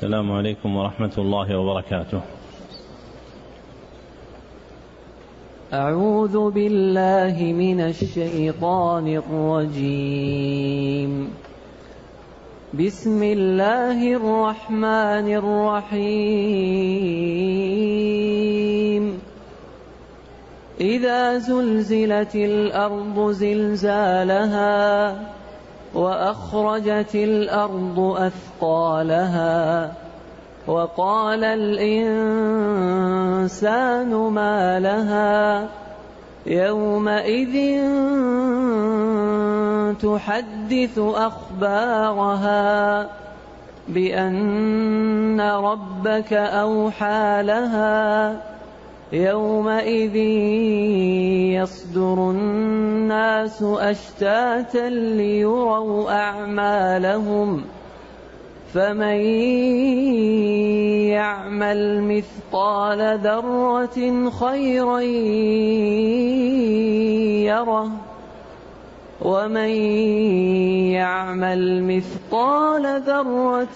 السلام عليكم ورحمة الله وبركاته. أعوذ بالله من الشيطان الرجيم. بسم الله الرحمن الرحيم. إذا زلزلت الأرض زلزالها وأخرجت الأرض أثقالها وقال الإنسان ما لها يومئذ تحدث أخبارها بأن ربك أوحى لها يومئذ يصدر الناس أشتاتا ليروا أعمالهم فمن يعمل مثقال ذرة خيرا يره ومن يعمل مثقال ذرة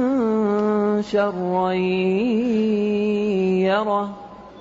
شرا يره.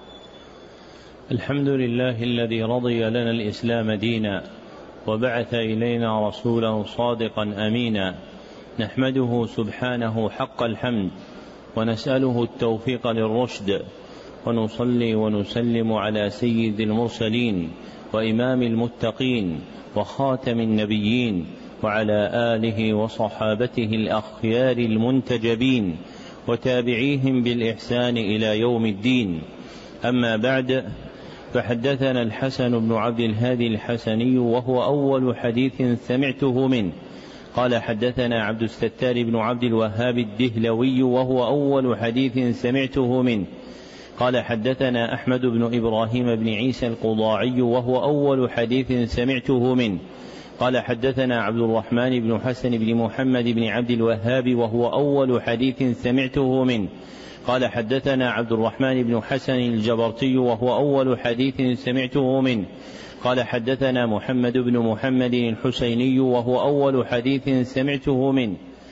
الحمد لله الذي رضي لنا الإسلام دينا وبعث إلينا رسولا صادقا أمينا، نحمده سبحانه حق الحمد ونسأله التوفيق للرشد، ونصلي ونسلم على سيد المرسلين وإمام المتقين وخاتم النبيين وعلى آله وصحابته الأخيار المنتجبين وتابعيهم بالإحسان إلى يوم الدين. أما بعد، فحدثنا الحسن بن عبد الهادي الحسني وهو أول حديث سمعته منه قال حدثنا عبد الستار بن عبد الوهاب الدهلوي وهو أول حديث سمعته منه قال حدثنا أحمد بن إبراهيم بن عيسى القضاعي وهو أول حديث سمعته منه قال حدثنا عبد الرحمن بن حسن بن محمد بن عبد الوهاب وهو أول حديث سمعته منه قال حدثنا عبد الرحمن بن حسن الجبرتي وهو أول حديث سمعته منه قال حدثنا محمد بن محمد الحسيني وهو أول حديث سمعته منه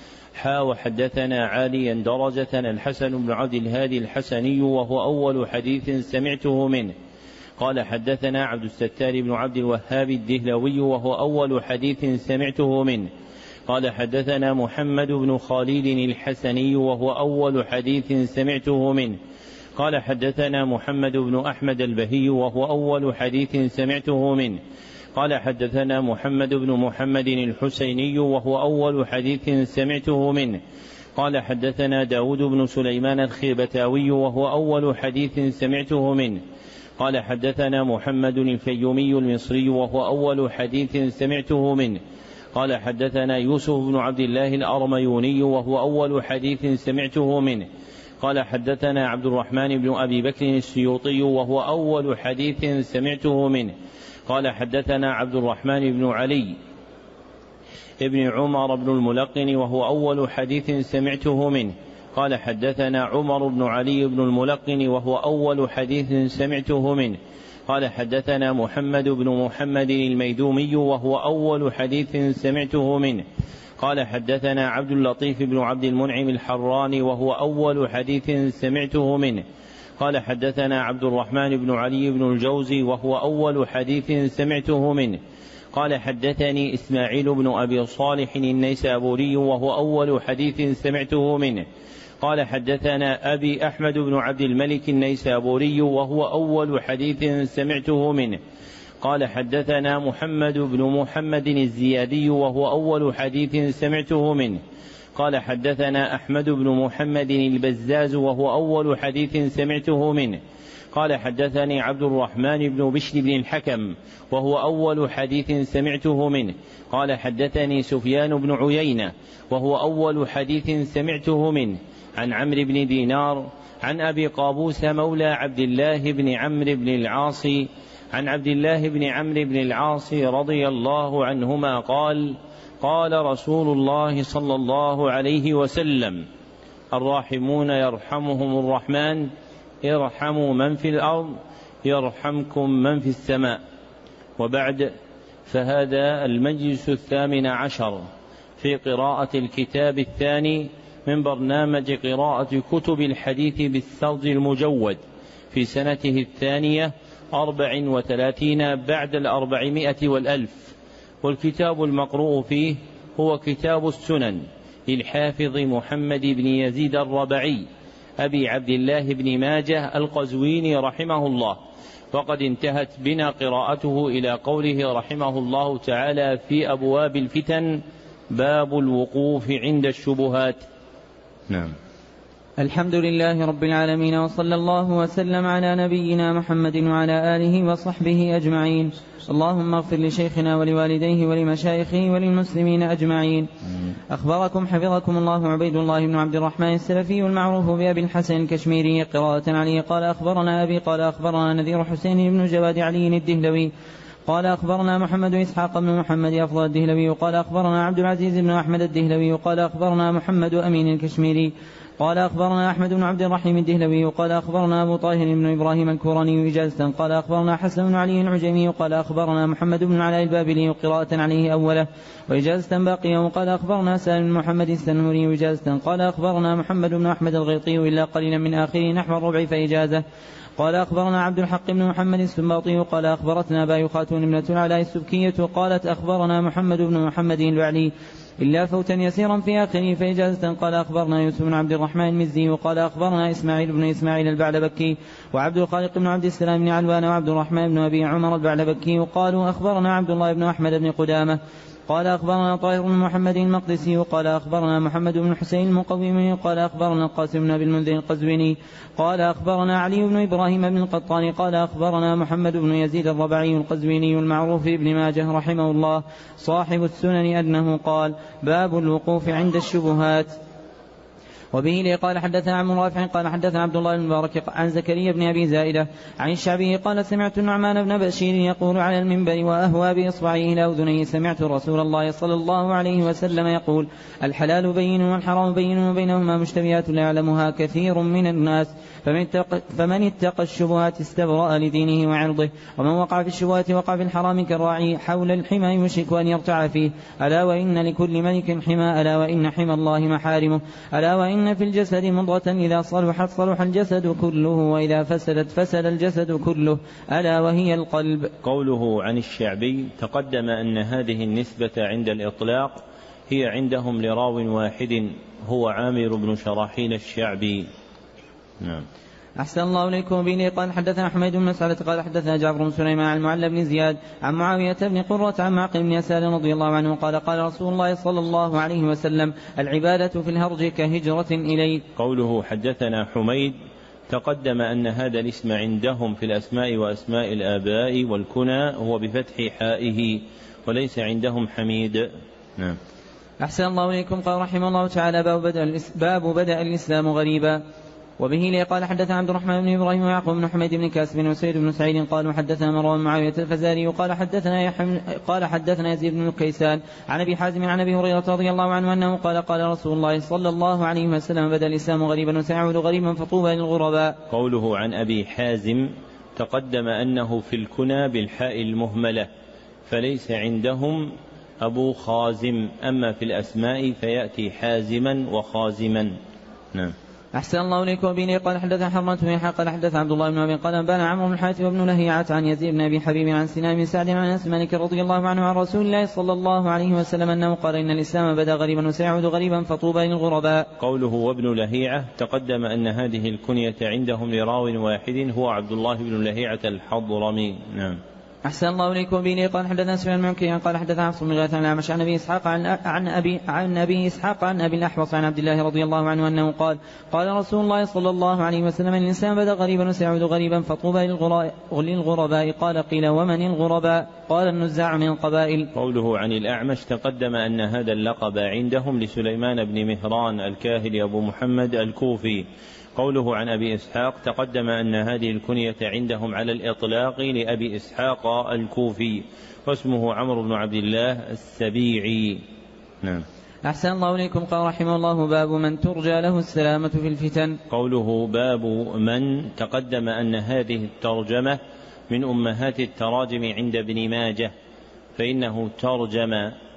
وحدثنا عاليا درجة الحسن بن عبد الهادي الحسني وهو أول حديث سمعته منه قال حدثنا عبد الستار بن عبد الوهاب الدهلوي وهو أول حديث سمعته منه قال حدثنا محمد بن خالد الحسني وهو أول حديث سمعته منه قال حدثنا محمد بن أحمد البهي وهو أول حديث سمعته منه قال حدثنا محمد بن محمد الحسيني وهو أول حديث سمعته منه قال حدثنا داود بن سليمان الخيبتاوي وهو أول حديث سمعته منه قال حدثنا محمد الفيومي المصري وهو أول حديث سمعته منه قال حدثنا يوسف بن عبد الله الأرميوني وهو أول حديث سمعته منه قال حدثنا عبد الرحمن بن أبي بكر السيوطي وهو أول حديث سمعته منه قال حدثنا عبد الرحمن بن علي ابن عمر بن الملقن وهو أول حديث سمعته منه قال حدثنا عمر بن علي بن الملقن وهو أول حديث سمعته منه قال حدثنا محمد بن محمد الميدومي وهو أول حديث سمعته منه قال حدثنا عبد اللطيف بن عبد المنعم الحراني وهو أول حديث سمعته منه قال حدثنا عبد الرحمن بن علي بن الجوزي وهو أول حديث سمعته منه قال حدثني إسماعيل بن أبي صالح النيسابوري وهو أول حديث سمعته منه قال حدثنا أبي أحمد بن عبد الملك النيسابوري وهو أول حديث سمعته منه قال حدثنا محمد بن محمد الزيادي وهو أول حديث سمعته منه قال حدثنا أحمد بن محمد البزاز وهو أول حديث سمعته منه قال حدثني عبد الرحمن بن بشر بن الحكم وهو أول حديث سمعته منه قال حدثني سفيان بن عيينة وهو أول حديث سمعته منه عن عمرو بن دينار عن أبي قابوس مولى عبد الله بن عمرو بن العاص عن عبد الله بن عمرو بن العاص رضي الله عنهما قال قال رسول الله صلى الله عليه وسلم الراحمون يرحمهم الرحمن ارحموا من في الأرض يرحمكم من في السماء. وبعد، فهذا المجلس 18 في قراءة الكتاب الثاني من برنامج قراءة كتب الحديث بالسرد المجود في سنته 34 بعد 400 والألف، والكتاب المقروء فيه هو كتاب السنن للحافظ محمد بن يزيد الربعي أبي عبد الله بن ماجه القزويني رحمه الله. وقد انتهت بنا قراءته إلى قوله رحمه الله تعالى في أبواب الفتن: باب الوقوف عند الشبهات. نعم. الحمد لله رب العالمين، وصلى الله وسلم على نبينا محمد وعلى آله وصحبه أجمعين. اللهم اغفر لشيخنا ولوالديه ولمشايخه وللمسلمين أجمعين. أخبركم حفظكم الله عبيد الله بن عبد الرحمن السلفي المعروف بأبي الحسن الكشميري قراءة عليه قال: أخبرنا أبي قال: أخبرنا نذير حسين بن جواد علي الدهلوي قال: أخبرنا محمد إسحاق بن محمد أفضل الدهلوي قال: أخبرنا عبد العزيز بن أحمد الدهلوي قال: أخبرنا محمد أمين الكشميري قال: أخبرنا أحمد بن عبد الرحيم الدهلوي قال: أخبرنا أبو طاهر بن إبراهيم الكوراني إجازة قال: أخبرنا حسن بن علي العجيمي قال: أخبرنا محمد بن علاء البابلي قراءة عليه أوله وإجازة باقية قال: أخبرنا سالم بن محمد السنوري إجازة قال: أخبرنا محمد بن أحمد الغيطي إلا قليلا من آخره نحو الربع فإجازة قال: أخبرنا عبد الحق بن محمد السنباطي قال: أخبرتنا باي خاتون ابنة العلاء السبكية قالت: أخبرنا محمد بن محمد البعلي إلا فوتا يسيرا في آخره فإجازة قال: أخبرنا يوسف بن عبد الرحمن المزي وقال: أخبرنا إسماعيل بن إسماعيل البعلبكي وعبد الخالق بن عبد السلام بن علوان وعبد الرحمن بن أبي عمر البعلبكي وقالوا: أخبرنا عبد الله بن أحمد بن قدامة قال: أخبرنا طاهر بن محمد المقدسي وقال: أخبرنا محمد بن حسين المقومي قال: أخبرنا القاسم بن أبي المنذر القزويني قال: أخبرنا علي بن إبراهيم بن القطان قال: أخبرنا محمد بن يزيد الربعي القزويني المعروف ابن ماجه رحمه الله صاحب السنن أنه قال: باب الوقوف عند الشبهات. وبه لي قال: حدثنا عن رافع قال: حدثنا عبد الله بن مبارك عن زكريا بن أبي زائدة عن الشعبي قال: سمعت النعمان بن بشير يقول على المنبر وأهوى بإصبعه إلى أذنيه: سمعت رسول الله صلى الله عليه وسلم يقول: الحلال بين والحرام بين وبينهما مشتبهات لا يعلمها كثير من الناس، فمن اتقى الشبهات استبرأ لدينه وعرضه، ومن وقع في الشبهات وقع في الحرام كالراعي حول الحمى يوشك أن يرتع فيه. ألا وإن لكل ملك حمى، ألا وإن حمى الله محارمه، ألا وإن في الجسد مضغة إذا صلحت صلح الجسد كله وإذا فسدت فسد الجسد كله، ألا وهي القلب. قوله عن الشعبي تقدم أن هذه النسبة عند الإطلاق هي عندهم لراو واحد هو عامر بن شراحيل الشعبي. نعم. أحسن الله إليكم. به قال: حدثنا حميد بن مسعدة قال: حدثنا جعفر بن سليمان عن المعلى بن زياد عن معاوية بن قرة عن معقل بن يسار رضي الله عنه قال: قال رسول الله صلى الله عليه وسلم: العبادة في الهرج كهجرة إليه. قوله حدثنا حميد تقدم أن هذا الاسم عندهم في الأسماء وأسماء الآباء والكنى هو بفتح حائه، وليس عندهم حميد. نعم. أحسن الله إليكم. قال رحمه الله تعالى: باب بدأ الإسلام غريبا. وبه لي قال: حدثنا عبد الرحمن بن إبراهيم ويعقوب بن حميد بن كاسب وسيد بن سعيد قالوا: حدثنا مروان معاوية الفزاري قال: حدثنا يزيد بن كيسان عن أبي حازم عن أبي هريرة رضي الله عنه أنه قال: قال رسول الله صلى الله عليه وسلم: بدأ الإسلام غريبا وسيعود غريبا فطوبى للغرباء. قوله عن أبي حازم تقدم أنه في الكنى بالحاء المهملة، فليس عندهم أبو خازم، أما في الأسماء فيأتي حازما وخازما. نعم. أحسن الله إليكم. وبه قال: حدثنا حرمة بن يحيى قال: حدث عبد الله بن أبي قال: أنبانا عمرو بن الحارث وابن لهيعة عن يزيد بن أبي حبيب عن سنان بن سعد عن أنس مالك رضي الله عنه عن رسول الله صلى الله عليه وسلم أنه قال: إن الإسلام بدأ غريبا وسيعود غريبا فطوبى للغرباء. قوله وابن لهيعة تقدم أن هذه الكنية عندهم لراو واحد هو عبد الله بن لهيعة الحضرمي. نعم. أحسن الله إليكم. به قال: حدثنا سفيان بن مكي قال: حدثنا حفص بن غياث عن الأعمش عن أبي إسحاق عن أبي إسحاق عن أبي الأحوص عن عبد الله رضي الله عنه أنه قال: قال رسول الله صلى الله عليه وسلم: الإنسان بدأ غريبا وسيعود غريبا فطوبى للغرباء. قال: قيل: ومن الغرباء؟ قال: النزاع من القبائل. قوله عن الأعمش تقدم أن هذا اللقب عندهم لسليمان بن مهران الكاهلي أبو محمد الكوفي. قوله عن أبي إسحاق تقدم أن هذه الكنية عندهم على الإطلاق لأبي إسحاق الكوفي، واسمه عمرو بن عبد الله السبيعي. نعم. أحسن الله إليكم. قال رحمه الله: باب من ترجى له السلامة في الفتن. قوله باب من تقدم أن هذه الترجمة من أمهات التراجم عند ابن ماجه، فإنه ترجم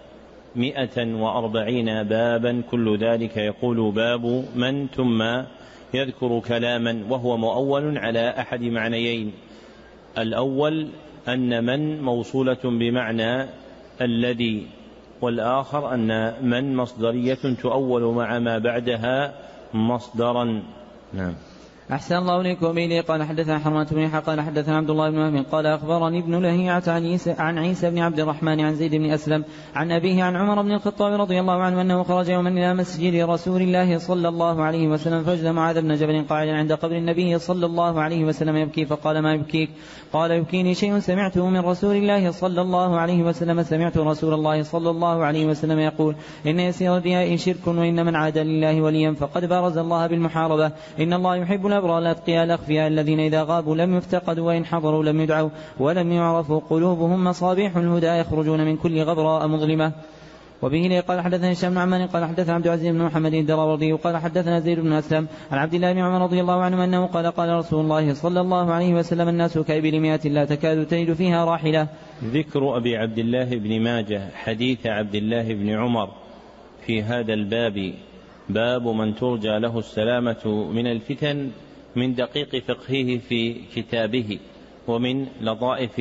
140 بابا، كل ذلك يقول باب من، ثم يذكر كلاما وهو مؤول على أحد معنيين: الأول أن من موصولة بمعنى الذي، والآخر أن من مصدرية تؤول مع ما بعدها مصدرا. نعم. أحسن الله إليكم. به قال حدثنا حرمة بن يحيى قال حدثنا عبد الله بن وهب قال أخبرني ابن لهيعة عن عيسى بن عبد الرحمن عن زيد بن أسلم عن أبيه عن عمر بن الخطاب رضي الله عنه أنه خرج يوما إلى مسجد رسول الله صلى الله عليه وسلم فوجد معاذ بن جبل قاعدا عند قبر النبي صلى الله عليه وسلم يبكي، فقال: ما يبكيك؟ قال: يبكيني شيء سمعته من رسول الله صلى الله عليه وسلم. سمعت رسول الله صلى الله عليه وسلم يقول: إن يسير الرياء شرك، وإن من عاد لله وليا فقد بارز الله بالمحاربة. إن الله يحب الأبرار الأتقياء الأخفياء الذين إذا غابوا لم يفتقدوا، وإن حضروا لم يدعوا ولم يعرفوا، قلوبهم مصابيح الهدى يخرجون من كل غبراء مظلمة. وبه قال حدثنا هشام بن عمار قال حدثنا عبد العزيز بن محمد الدراوردي قال حدثنا زيد بن أسلم عن عبد الله بن عمر رضي الله عنه أنه قال: قال رسول الله صلى الله عليه وسلم: الناس كإبل 100 لا تكاد تجد فيها راحلة. ذكر أبي عبد الله بن ماجه حديث عبد الله بن عمر في هذا الباب: باب من ترجى له السلامة من الفتن، من دقيق فقهه في كتابه ومن لطائف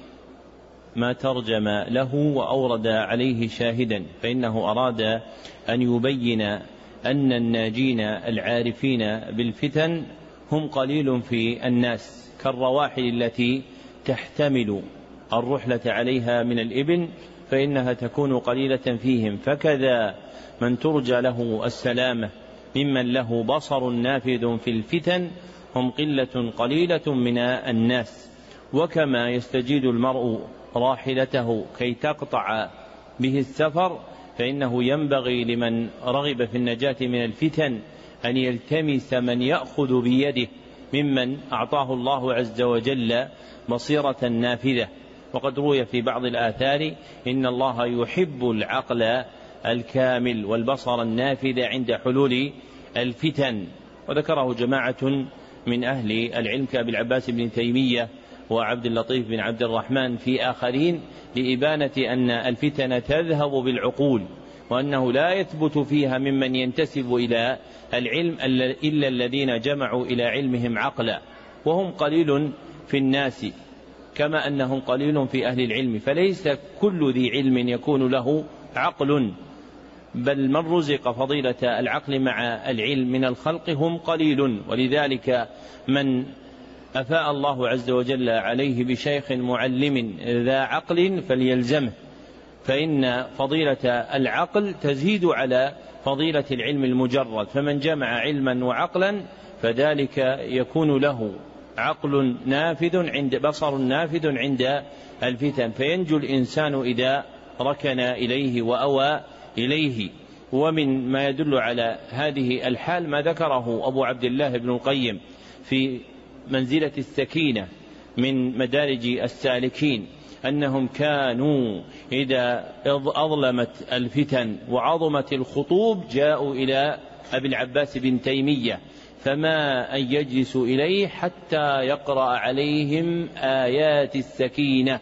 ما ترجم له وأورد عليه شاهدا، فإنه أراد أن يبين أن الناجين العارفين بالفتن هم قليل في الناس، كالرواحل التي تحتمل الرحلة عليها من الإبل فإنها تكون قليلة فيهم، فكذا من ترجى له السلامة ممن له بصر نافذ في الفتن هم قلة قليلة من الناس. وكما يستجيد المرء راحلته كي تقطع به السفر، فإنه ينبغي لمن رغب في النجاة من الفتن أن يلتمس من يأخذ بيده ممن أعطاه الله عز وجل بصيرة نافذة. وقد روي في بعض الآثار: إن الله يحب العقل الكامل والبصر النافذ عند حلول الفتن. وذكره جماعة من أهل العلم كأبي العباس بن تيمية وعبد اللطيف بن عبد الرحمن في آخرين، لإبانة أن الفتن تذهب بالعقول، وأنه لا يثبت فيها ممن ينتسب إلى العلم إلا الذين جمعوا إلى علمهم عقلا، وهم قليل في الناس كما أنهم قليل في أهل العلم، فليس كل ذي علم يكون له عقل، بل من رزق فضيلة العقل مع العلم من الخلق هم قليل. ولذلك من أفاء الله عز وجل عليه بشيخ معلم ذا عقل فليلزمه، فإن فضيلة العقل تزيد على فضيلة العلم المجرد، فمن جمع علما وعقلا فذلك يكون له عقل نافذ عند بصر نافذ عند الفتن، فينجو الإنسان إذا ركن إليه وأوى إليه. ومن ما يدل على هذه الحال ما ذكره أبو عبد الله بن القيم في منزلة السكينة من مدارج السالكين، أنهم كانوا إذا أظلمت الفتن وعظمت الخطوب جاءوا إلى أبي العباس بن تيمية، فما أن يجلسوا إليه حتى يقرأ عليهم آيات السكينة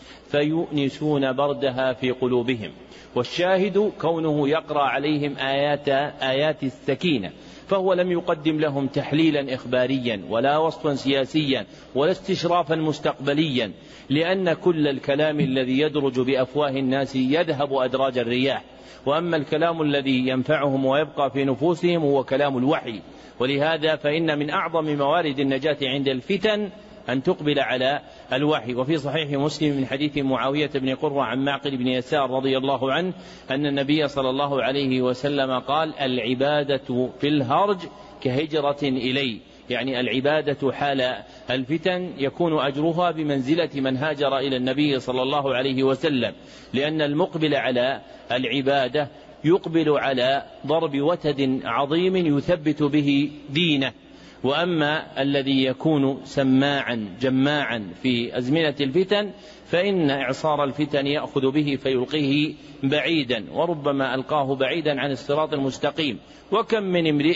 فيؤنسون بردها في قلوبهم. والشاهد كونه يقرأ عليهم آيات السكينة، فهو لم يقدم لهم تحليلا إخباريا ولا وصفا سياسيا ولا استشرافا مستقبليا، لأن كل الكلام الذي يدرج بأفواه الناس يذهب أدراج الرياح، وأما الكلام الذي ينفعهم ويبقى في نفوسهم هو كلام الوحي. ولهذا فإن من أعظم موارد النجاة عند الفتن أن تقبل على الوحي. وفي صحيح مسلم من حديث معاوية بن قرة عن معقل بن يسار رضي الله عنه أن النبي صلى الله عليه وسلم قال: العبادة في الهرج كهجرة إلي، يعني العبادة حال الفتن يكون أجرها بمنزلة من هاجر إلى النبي صلى الله عليه وسلم، لأن المقبل على العبادة يقبل على ضرب وتد عظيم يثبت به دينه. وأما الذي يكون سماعا جماعا في أزمنة الفتن فإن إعصار الفتن يأخذ به فيلقيه بعيدا، وربما ألقاه بعيدا عن الصراط المستقيم. وكم من امرئ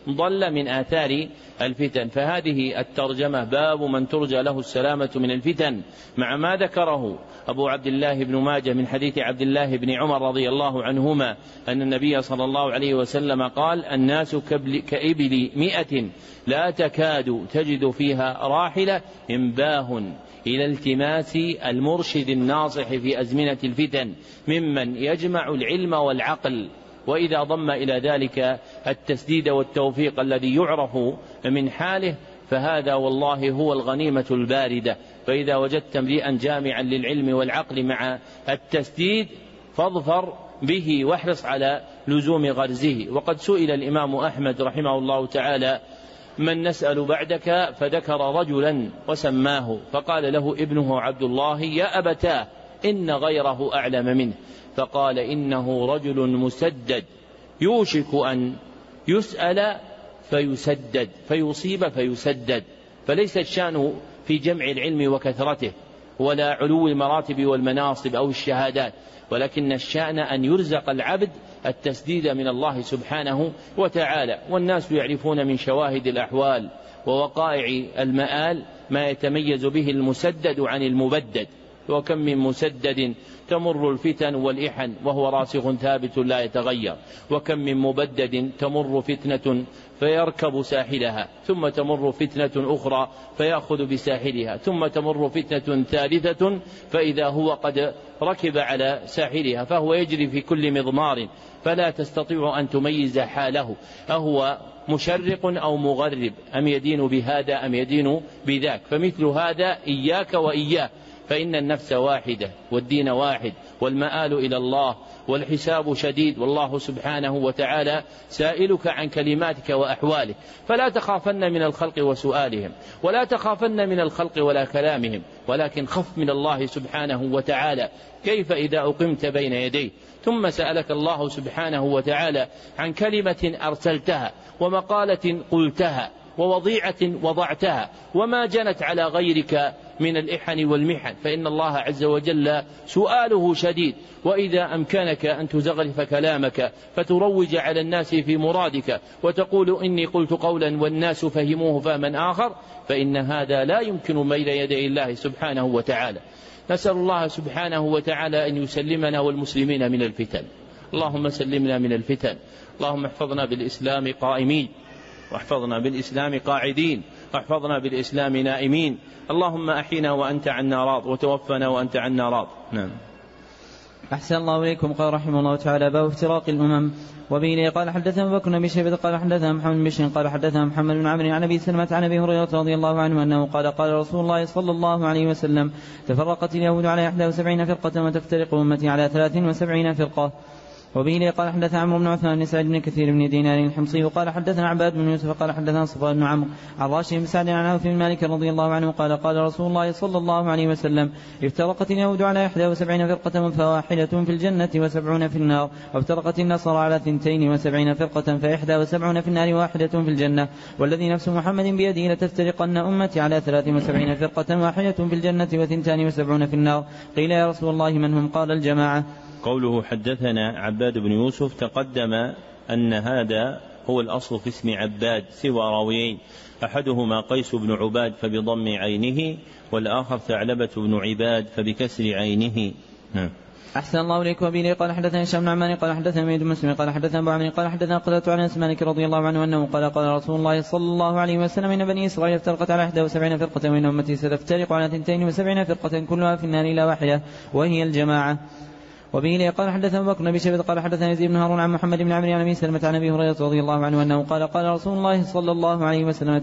ضل من آثار الفتن. فهذه الترجمة باب من ترجى له السلامة من الفتن، مع ما ذكره أبو عبد الله بن ماجه من حديث عبد الله بن عمر رضي الله عنهما أن النبي صلى الله عليه وسلم قال: الناس كإبل 100 لا تكاد تجد فيها راحلة إنباه إلى التماس المرشد الناصح في أزمنة الفتن ممن يجمع العلم والعقل. وإذا ضم إلى ذلك التسديد والتوفيق الذي يعرف من حاله فهذا والله هو الغنيمة الباردة. فإذا وجدت امرئا جامعا للعلم والعقل مع التسديد فاظفر به واحرص على لزوم غرزه. وقد سئل الإمام أحمد رحمه الله تعالى: من نسأل بعدك؟ فذكر رجلا وسماه، فقال له ابنه عبد الله: يا أبتاه إن غيره أعلم منه. فقال: إنه رجل مسدد يوشك أن يسأل فيسدد، فيصيب فيسدد. فليس الشأن في جمع العلم وكثرته ولا علو المراتب والمناصب أو الشهادات، ولكن الشأن أن يرزق العبد التسديد من الله سبحانه وتعالى. والناس يعرفون من شواهد الأحوال ووقائع المآل ما يتميز به المسدد عن المبدد. وكم من مسدد تمر الفتن والإحن وهو راسخ ثابت لا يتغير، وكم من مبدد تمر فتنة فيركب ساحلها، ثم تمر فتنة أخرى فيأخذ بساحلها، ثم تمر فتنة ثالثة فإذا هو قد ركب على ساحلها، فهو يجري في كل مضمار فلا تستطيع أن تميز حاله، أهو مشرق أو مغرب، أم يدين بهذا أم يدين بذاك. فمثل هذا إياك وإياه، فإن النفس واحدة والدين واحد والمآل إلى الله والحساب شديد، والله سبحانه وتعالى سائلك عن كلماتك وأحوالك. فلا تخافن من الخلق وسؤالهم، ولا تخافن من الخلق ولا كلامهم، ولكن خف من الله سبحانه وتعالى. كيف إذا أقمت بين يديه ثم سألك الله سبحانه وتعالى عن كلمة أرسلتها ومقالة قلتها ووضيعة وضعتها وما جنت على غيرك من الإحن والمحن، فإن الله عز وجل سؤاله شديد. وإذا أمكنك أن تزغلف كلامك فتروج على الناس في مرادك وتقول إني قلت قولا والناس فهموه فهما آخر، فإن هذا لا يمكن بين يدي الله سبحانه وتعالى. نسأل الله سبحانه وتعالى أن يسلمنا والمسلمين من الفتن. اللهم سلمنا من الفتن. اللهم احفظنا بالإسلام قائمين، واحفظنا بالإسلام قاعدين، واحفظنا بالإسلام نائمين. اللهم أحينا وأنت عنا راض، وتوفنا وأنت عنا راض. نعم. أحسن الله إليكم. قال رحمه الله تعالى: باب افتراق الأمم. وبه قال حدثنا بكر بن شيبة قال حدثنا محمد بن بشر قال حدثنا محمد بن عمرو عن أبي سلمة عن أبي هريرة رضي الله عنه أنه قال: قال رسول الله صلى الله عليه وسلم: تفرقت اليهود على 71 فرقة وتفترق أمتي على 73 فرقة. وبه قال حدثنا عمرو بن عثمان بن سعد بن كثير بن دينار الحمصي وقال حدثنا عباد بن يوسف قال حدثنا صفوان بن عمرو عن راشد بن سعد عن عوف بن مالك رضي الله عنه قال: قال رسول الله صلى الله عليه وسلم: افترقت اليهود على 71 فرقة فواحدة في الجنة و70 في النار، وافترقت النصارى على 72 فرقة ف71 في النار واحدة في الجنة، والذي نفس محمد بيده لتفترقن أمتي على 73 فرقة واحدة في الجنة و72 في النار. قيل: يا رسول الله من هم؟ قال: الجماعة. قوله حدثنا عباد بن يوسف تقدم أن هذا هو الأصل في اسم عباد سوى راويين، أحدهما قيس بن عباد فبضم عينه، والآخر ثعلبة بن عباد فبكسر عينه. أحسن الله إليك. وبه قال حدثنا هشام بن عمان قال حدثنا ميد بن مسلم قال حدثنا أبو عمرو قال حدثنا قتادة عن أنس مالك رضي الله عنه أنه قال: قال رسول الله صلى الله عليه وسلم: إن بني إسرائيل افترقت على 71 فرقة، وإن أمتي ستفترق على 72 فرقة كلها في النار إلا واحدة وهي الجماعة. وبه قال حدثنا بكر بن شيبة قال حدثنا يزيد بن هارون عن محمد بن عمرو عن أبي سلمة عن أبي هريرة رضي الله عنه أنه قال: قال رسول الله صلى الله عليه وسلم: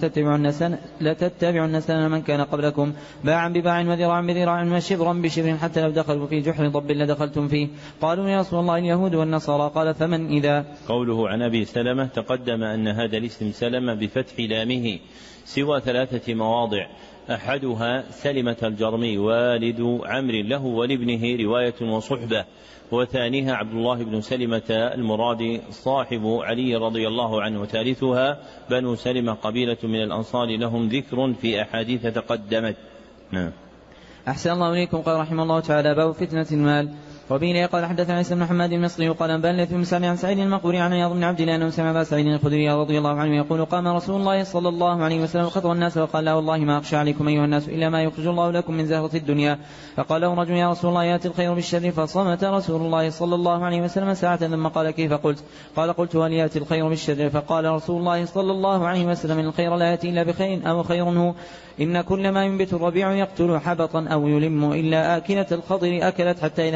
لتتبعن سنن من كان قبلكم باعا بباع وذراعا بذراع وشبرا بشبر، حتى لو دخلوا في جحر ضب لدخلتم فيه. قالوا: يا رسول الله اليهود والنصارى. قال: فمن إذا؟ قوله عن أبي سلمة تقدم أن هذا الاسم سلمة بفتح لامه سوى 3 مواضع، أحدها سلمة الجرمي والد عمرو له ولابنه رواية وصحبة، وثانيها عبد الله بن سلمة المرادي صاحب علي رضي الله عنه، وثالثها بنو سلمة قبيلة من الأنصار لهم ذكر في أحاديث تقدمت. أحسن الله إليكم. قال رحمه الله تعالى: باب فتنة المال. وبه قال حدثنا عيسى بن محمد المصري قال أنبأني بن مسعود عن سعيد المقبوري عن عياض بن عبد الله أنه سمع أبا سعيد الخدري رضي الله عنه يقول قام رسول الله صلى الله عليه وسلم خطب الناس وقال لا والله ما أخشى عليكم أيها الناس إلا ما يخرج الله لكم من زهرة الدنيا. فقال له رجل يا رسول الله يأتي الخير بالشر فصمت رسول الله صلى الله عليه وسلم ساعة ثم قال كيف قلت؟ قال قلت هل يأتي الخير بالشر؟ فقال رسول الله صلى الله عليه وسلم الخير لا يأتي إلا بخير أو خير هو إن كل ما ينبت الربيع يقتل حبطا أو يلم إلا آكلة الخضر أكلت حتى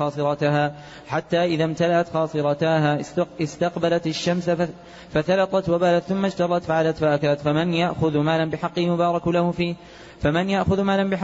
إذا امتلأت خاصرتاها استقبلت الشمس فثلطت وبالت ثم اشترت فعلت فأكلت فمن يأخذ مالا بحقه يبارك له فيه ومن يأخذ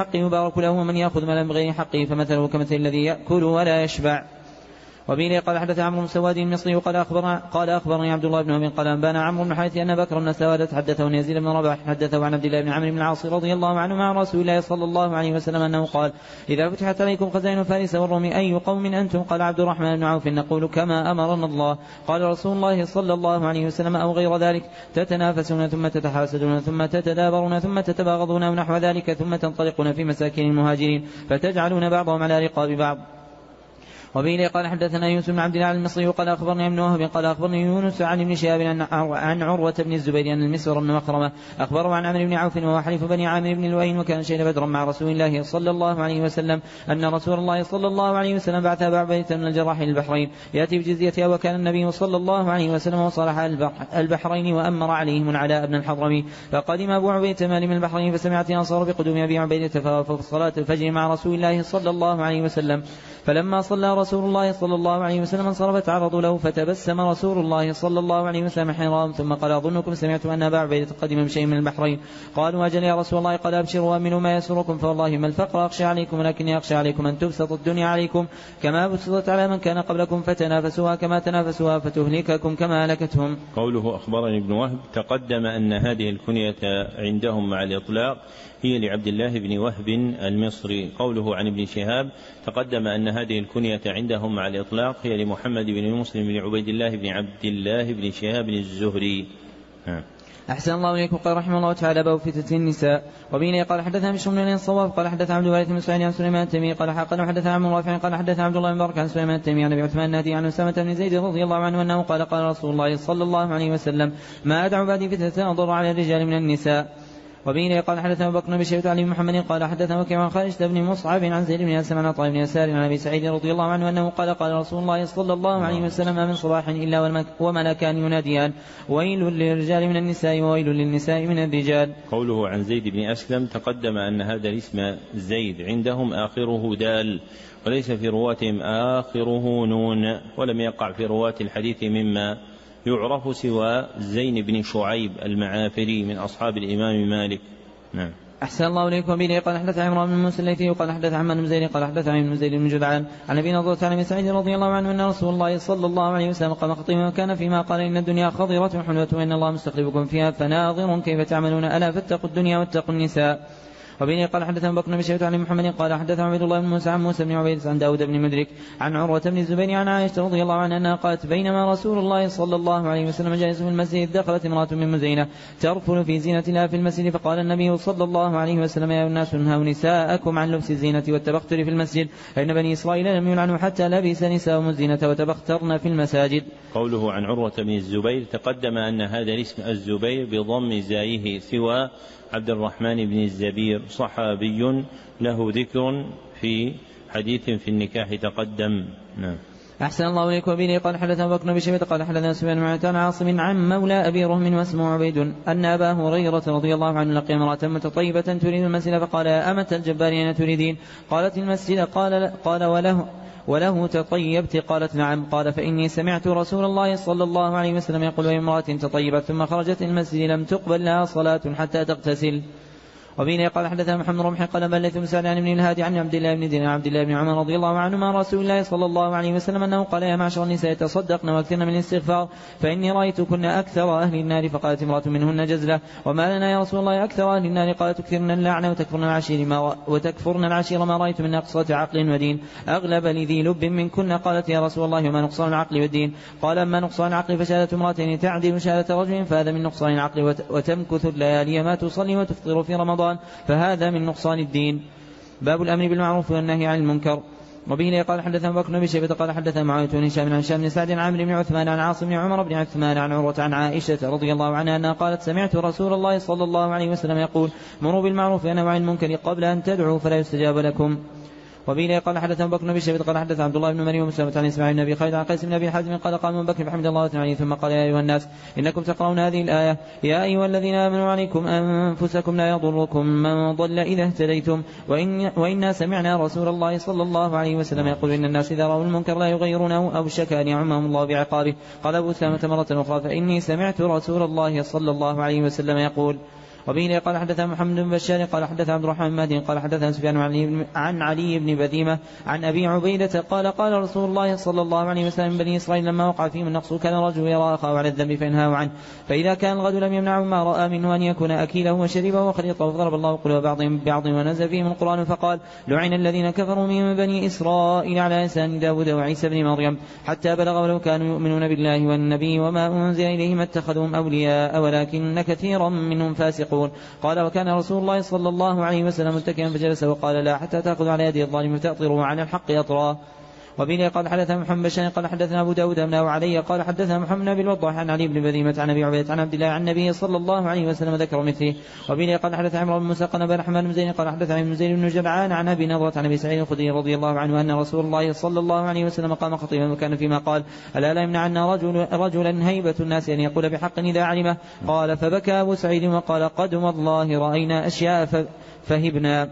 مالا بغير حقه فمثله كمثل الذي يأكل ولا يشبع. وبه قال حدث عمرو بن سواد المصري قال أخبرني عبد الله بن وهب قال أنبانا عمرو بن حارث أن بكر بن سواد حدثه يزيد بن رباح حدثه عن عبد الله بن عمرو بن العاص رضي الله عنه مع رسول الله صلى الله عليه وسلم أنه قال إذا فتحت عليكم خزائن فارس والروم أي قوم أنتم؟ قال عبد الرحمن بن عوف نقول كما أمرنا الله. قال رسول الله صلى الله عليه وسلم أو غير ذلك تتنافسون ثم تتحاسدون ثم تتدابرون ثم تتباغضون ونحو ذلك ثم تنطلقون في مساكن المهاجرين فتجعلون بعضهم على رقاب بعض. وبه قال حدثنا يوسف بن عبد الله المصري قال أخبرني ابن وهب قال أخبرني يونس عن ابن شهاب عن عروة بن الزبير أن المسور بن مخرمة أخبره عن عمرو بن عوف وهو حليف بني عامر بن لؤي وكان شهد بدرا مع رسول الله صلى الله عليه وسلم أن رسول الله صلى الله عليه وسلم بعث أبا عبيدة من الجراح البحرين يأتي بجزيتها وكان النبي صلى الله عليه وسلم وصالح البحرين وأمر عليهم العلاء بن الحضرمي فقدم أبو عبيدة مالي من البحرين فسمعت أنصار بقدوم أبي عبيدة فوافق صلاة الفجر مع رسول الله صلى الله عليه وسلم فلما صلى رسول الله صلى الله عليه وسلم انصرف تعرضوا له فتبسم رسول الله صلى الله عليه وسلم حينهم ثم قال أظنكم سمعتم أن أبا عبيدة قدم بشيء من البحرين؟ قالوا أجل يا رسول الله. قال أبشروا وأمنوا ما يسركم فوالله ما الفقر أخشى عليكم ولكني أخشى عليكم أن تبسط الدنيا عليكم كما بسطت على من كان قبلكم فتنافسوها كما تنافسوها فتهلككم كما هلكتهم. قوله أخبرني ابن وهب تقدم أن هذه الكنية عندهم مع الإطلاق هي لعبد الله بن وهب المصري. قوله عن ابن شهاب تقدم أن هذه الكنية عندهم مع الإطلاق هي لمحمد بن مسلم بن عبيد الله بن عبد الله بن شهاب الزهري. أحسن الله إليكم. قال رحمه الله تعالى باب فتنة النساء. وبه قال حدثنا بشر بن الصواب قال حدث عبد الوارث بن سعيد عن سليمان التيمي قال حدث عن رافع قال حدث عبد الله بن بركة عن سليمان التيمي عن ابي عثمان النهدي عن أسامة بن زيد رضي الله عنه أنه قال رسول الله صلى الله عليه وسلم ما أدع بعدي فتنة أضر على الرجال من النساء. وبه قال حدثنا أبو بكر بن شيبة علي محمد قال حدثنا وكيع عن خالد بن مصعب عن زيد بن أسلم عن عطاء بن يسار عن أبي سعيد رضي الله عنه أنه قال رسول الله صلى الله عليه وسلم من صباح إلا وملكان يناديان ويل للرجال من النساء وويل للنساء من الرجال. قوله عن زيد بن أسلم تقدم أن هذا الاسم زيد عندهم آخره دال وليس في رواتهم آخره نون ولم يقع في رواة الحديث مما يعرف سوى زين بن شعيب المعافري من أصحاب الإمام مالك. نعم. أحسن الله إليكم. وبه قال حدث عمران بن موسى الليثي قال حدث عمرو بن زيد قال حدث عن بن زيد بن جدعان عن أبي نضرة عن أبي سعيد رضي الله عنه أن رسول الله صلى الله عليه وسلم قام خطيبا وكان فيما قال إن الدنيا خضرة حلوة وإن الله مستخلفكم فيها فناظر كيف تعملون ألا فاتقوا الدنيا واتقوا النساء. وبه قال حدثنا بكر بن شيبة عن محمد قال حدث عبد الله بن موسى عن موسى بن عبيد عن داود بن مدرك عن عروة بن الزبير عن عائشة رضي الله عنها أنها قالت بينما رسول الله صلى الله عليه وسلم جالس في المسجد دخلت امرأة من مزينة ترفل في زينتها في المسجد فقال النبي صلى الله عليه وسلم يا الناس انهوا نساءكم عن لبس الزينة والتبختر في المسجد فإن بني إسرائيل لم يلعنوا حتى لبس نساءهم الزينة وتبخترن في المساجد. قوله عن عروة بن الزبير تقدم أن هذا الاسم الزبير بضم زايه سوى عبد الرحمن بن الزبير صحابي له ذكر في حديث في النكاح تقدم. نعم. أحسن الله إليك. وبه قال حدثنا بكر بن شيبة قال حدثنا سفيان بن عن عاصم عن مولى أبي رهم واسمه عبيد أن أبا هريرة رضي الله عنه لقي امرأة متطيبة تريد المسجد فقال يا أمة الجبارين تريدين؟ قالت المسجد. قال وله تطيبت؟ قالت نعم. قال فإني سمعت رسول الله صلى الله عليه وسلم يقول امرأة تطيبت ثم خرجت المسجد لم تقبل لها صلاة حتى تغتسل. وبه قال حدثنا محمد رمح قال بلث مسعد عن ابن الهادي عن عبد الله بن دينار عبد الله بن عمر رضي الله عنهما عن رسول الله صلى الله عليه وسلم أنه قال يا معشر النساء تصدقن واكثرن من الاستغفار فإني رأيتكن أكثر أهل النار. فقالت امرأة منهن جزلة وما لنا يا رسول الله أكثر أهل النار؟ قال تكثرن اللعنة وتكفرن العشير ما رأيت من نقصة عقل ودين أغلب لذي لب منكن. قالت يا رسول الله وما نقصان العقل والدين؟ قال أما نقصان العقل فشهادة امرأتين تعدل شهادة رجل فهذا من نقصان العقل وتمكث الليالي ما تصلي وتفطر في رمضان فهذا من نقصان الدين. باب الأمر بالمعروف والنهي عن المنكر. وبه قال حدثنا بكر بن شيبة قال حدثنا معاوية بن هشام عن هشام بن سعد عن عمرو بن عثمان عن عاصم بن عمر بن عثمان عن عروة عن عائشة رضي الله عنها أنها قالت سمعت رسول الله صلى الله عليه وسلم يقول مروا بالمعروف ونهوا عن المنكر قبل أن تدعوا فلا يستجاب لكم. وبه قال حدثنا بكر بن شيبة قال حدثنا عبد الله بن مريم ومسلمة عن إسماعيل بن أبي خالد عن قيس بن أبي حازم قال قام أبو بكر فحمد الله تعالى ثم قال يا أيها الناس إنكم تقرؤون هذه الآية يا أيها الذين آمنوا عليكم أنفسكم لا يضركم من ضل إذا اهتديتم وإنا سمعنا رسول الله صلى الله عليه وسلم يقول إن الناس إذا رأوا المنكر لا يغيرونه أوشك أن يعمهم الله بعقابه. قال أبو سلمة مرة أخرى فإني سمعت رسول الله صلى الله عليه وسلم يقول. وبه قال حدثنا محمد بن بشار قال حدثنا عبد الرحمن بن مهدي قال حدثنا سفيان عن علي بن بذيمة عن أبي عبيدة قال قال رسول الله صلى الله عليه وسلم من بني إسرائيل لما وقع فيهم النقص كان رجل يرى أخاه على الذنب فينهاه عنه فإذا كان الغد لم يمنعه ما رأى منه أن يكون أكيله وشريبه وخليطه فضرب الله قلوب بعضهم ببعض ونزل فيهم القرآن فقال لعن الذين كفروا من بني إسرائيل على لسان داود وعيسى بن مريم حتى بلغ ولو كانوا يؤمنون بالله والنبي وما أنزل إليهم اتخذهم أولياء ولكن كثيرا منهم فاسقون. قال وكان رسول الله صلى الله عليه وسلم متكئا فجلس وقال لا حتى تأخذ على يد الظالم فتأطروا على الحق أطرا. وبه قال حدثنا محمد بن قال حدثنا أبو داود أبناه علي قال حدثنا محمد بن وضاح عن علي بن بذيمة عن أبي عبيدة عن عبد الله عن النبي صلى الله عليه وسلم ذكر مثله. وبه قال حدثنا عمرو بن موسى قال بن رحمن بن زيد قال حدثنا ابن زيد بن جدعان عن أبي نضرة عن أبي سعيد الخدري رضي الله عنه أن رسول الله صلى الله عليه وسلم قام خطيبا وكان فيما قال ألا لا يمنعنا رجلا هيبة الناس أن يقول بحق إذا علمه. قال فبكى أبو سعيد وقال قدم الله رأينا أشياء فهبنا.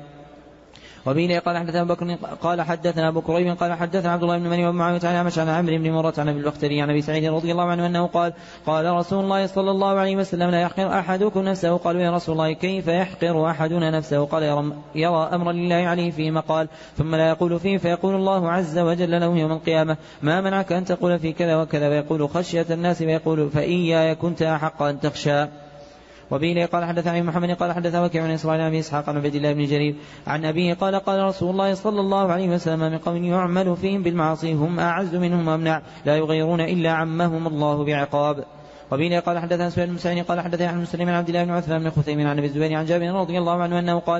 وبه قال حدثنا بكر قال حدثنا أبو كريب قال حدثنا عبد الله بن مريم ومعاوية عن أعمش عن عمرو بن مرة عن أبي البختري عن أبي سعيد رضي الله عنه أنه قال قال رسول الله صلى الله عليه وسلم لا يحقر أحدكم نفسه. قالوا يا رسول الله كيف يحقر أحدنا نفسه؟ قال يرى أمر لله عليه فيه مقال ثم لا يقول فيه فيقول الله عز وجل له يوم القيامة ما منعك أن تقول في كذا وكذا ويقول خشية الناس ويقول فإياي كنت أحق أن تخشى. وبه قال حدثنا محمد قال حدثنا وكيع عن إسرائيل عن أبي إسحاق عن عبد الله بن جرير عن أبيه قال قال رسول الله صلى الله عليه وسلم من قوم يعمل فيهم بالمعاصي هم أعز منهم وأمنع لا يغيرون إلا عمهم الله بعقاب. وبه قال حدثنا سفيان بن سعيد قال حدثنا عن مسلم عن عبد الله بن عثمان بن خثيم عن ابي الزبير عن جابر رضي الله عنه انه قال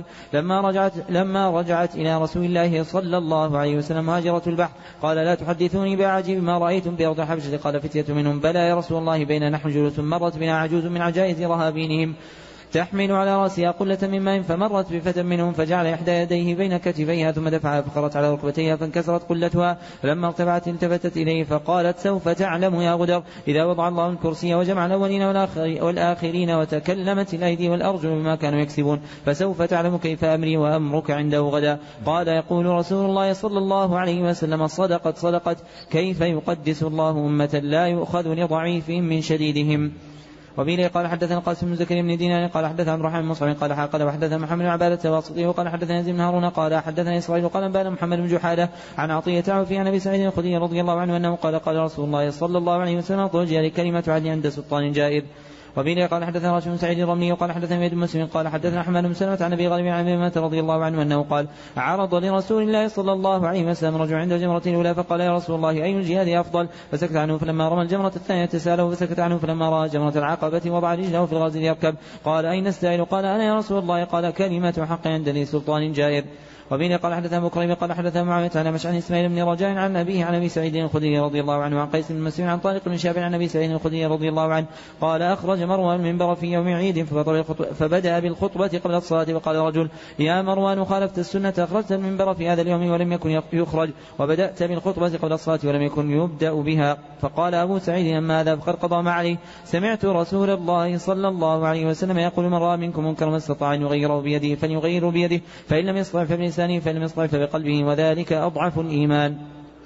لما رجعت الى رسول الله صلى الله عليه وسلم هاجرة البحر قال لا تحدثوني بعجيب ما رايتم بارض حبشه. قال فتية منهم بلى يا رسول الله بين نحن جلوس مرت بنا عجوز من عجائز رهابينهم تحمل على رأسها قلة من ماء فمرت بفتى منهم فجعل إحدى يديه بين كتفيها ثم دفعها فخرت على ركبتيها فانكسرت قلتها فلما ارتفعت التفتت إليه فقالت سوف تعلم يا غدر إذا وضع الله الكرسي وجمع الأولين والآخرين وتكلمت الأيدي والأرجل بما كانوا يكسبون فسوف تعلم كيف أمري وأمرك عنده غدا. قال يقول رسول الله صلى الله عليه وسلم صدقت كيف يقدس الله أمة لا يؤخذ لضعيفهم من شديدهم. وبه قال حدثنا القاسم بن زكريا بن دينار قال حدثنا عبد الرحمن بن مصعب قال وحدثنا محمد بن عبادة الواسطي وقال حدثنا يزيد بن هارون قال حدثنا إسرائيل قال بان محمد بن جحادة عن عطية عوفي عن أبي سعيد الخدري رضي الله عنه أنه قال قال رسول الله صلى الله عليه وسلم أطلج كلمة عدل عند سلطان جائر. وبه قال حدثنا راشد بن سعيد الرملي وقال حدثنا يد مسلم قال حدثنا أحمد بن سلمة عن أبي غالب عن أبي رضي الله عنه أنه قال عرض لرسول الله صلى الله عليه وسلم رجل عند الجمرة الأولى فقال يا رسول الله أي الجهاد أفضل؟ فسكت عنه فلما رمى الجمرة الثانية تساله فسكت عنه فلما رأى جمرة العقبة وضع رجله في الغازل يركب قال أين السائل؟ قال أنا يا رسول الله. قال كلمة حق عند لي سلطان جائر. وبه قال حدثنا أبو كريم قال حدثنا معاوية عن أعمش عن إسماعيل بن رجاء عن أبيه عن أبي سعيد الخدري رضي الله عنه عن قيس بن مسعود عن طارق بن شهاب عن أبي سعيد الخدري رضي الله عنه قال أخرج مروان المنبر في يوم عيد فبدأ بالخطبة قبل الصلاة وقال رجل يا مروان خالفت السنة أخرجت المنبر في هذا اليوم ولم يكن يخرج وبدأت بالخطبة قبل الصلاة ولم يكن يبدأ بها. فقال أبو سعيد أما هذا فقد قضى ما عليه سمعت رسول الله صلى الله عليه وسلم يقول من رأى منكم منكرا ما استطاع أن يغيره بيده فليغيره بيده فإن لم يستطع فبلسانه فإن لم يستطع فبقلبه وذلك أضعف الإيمان.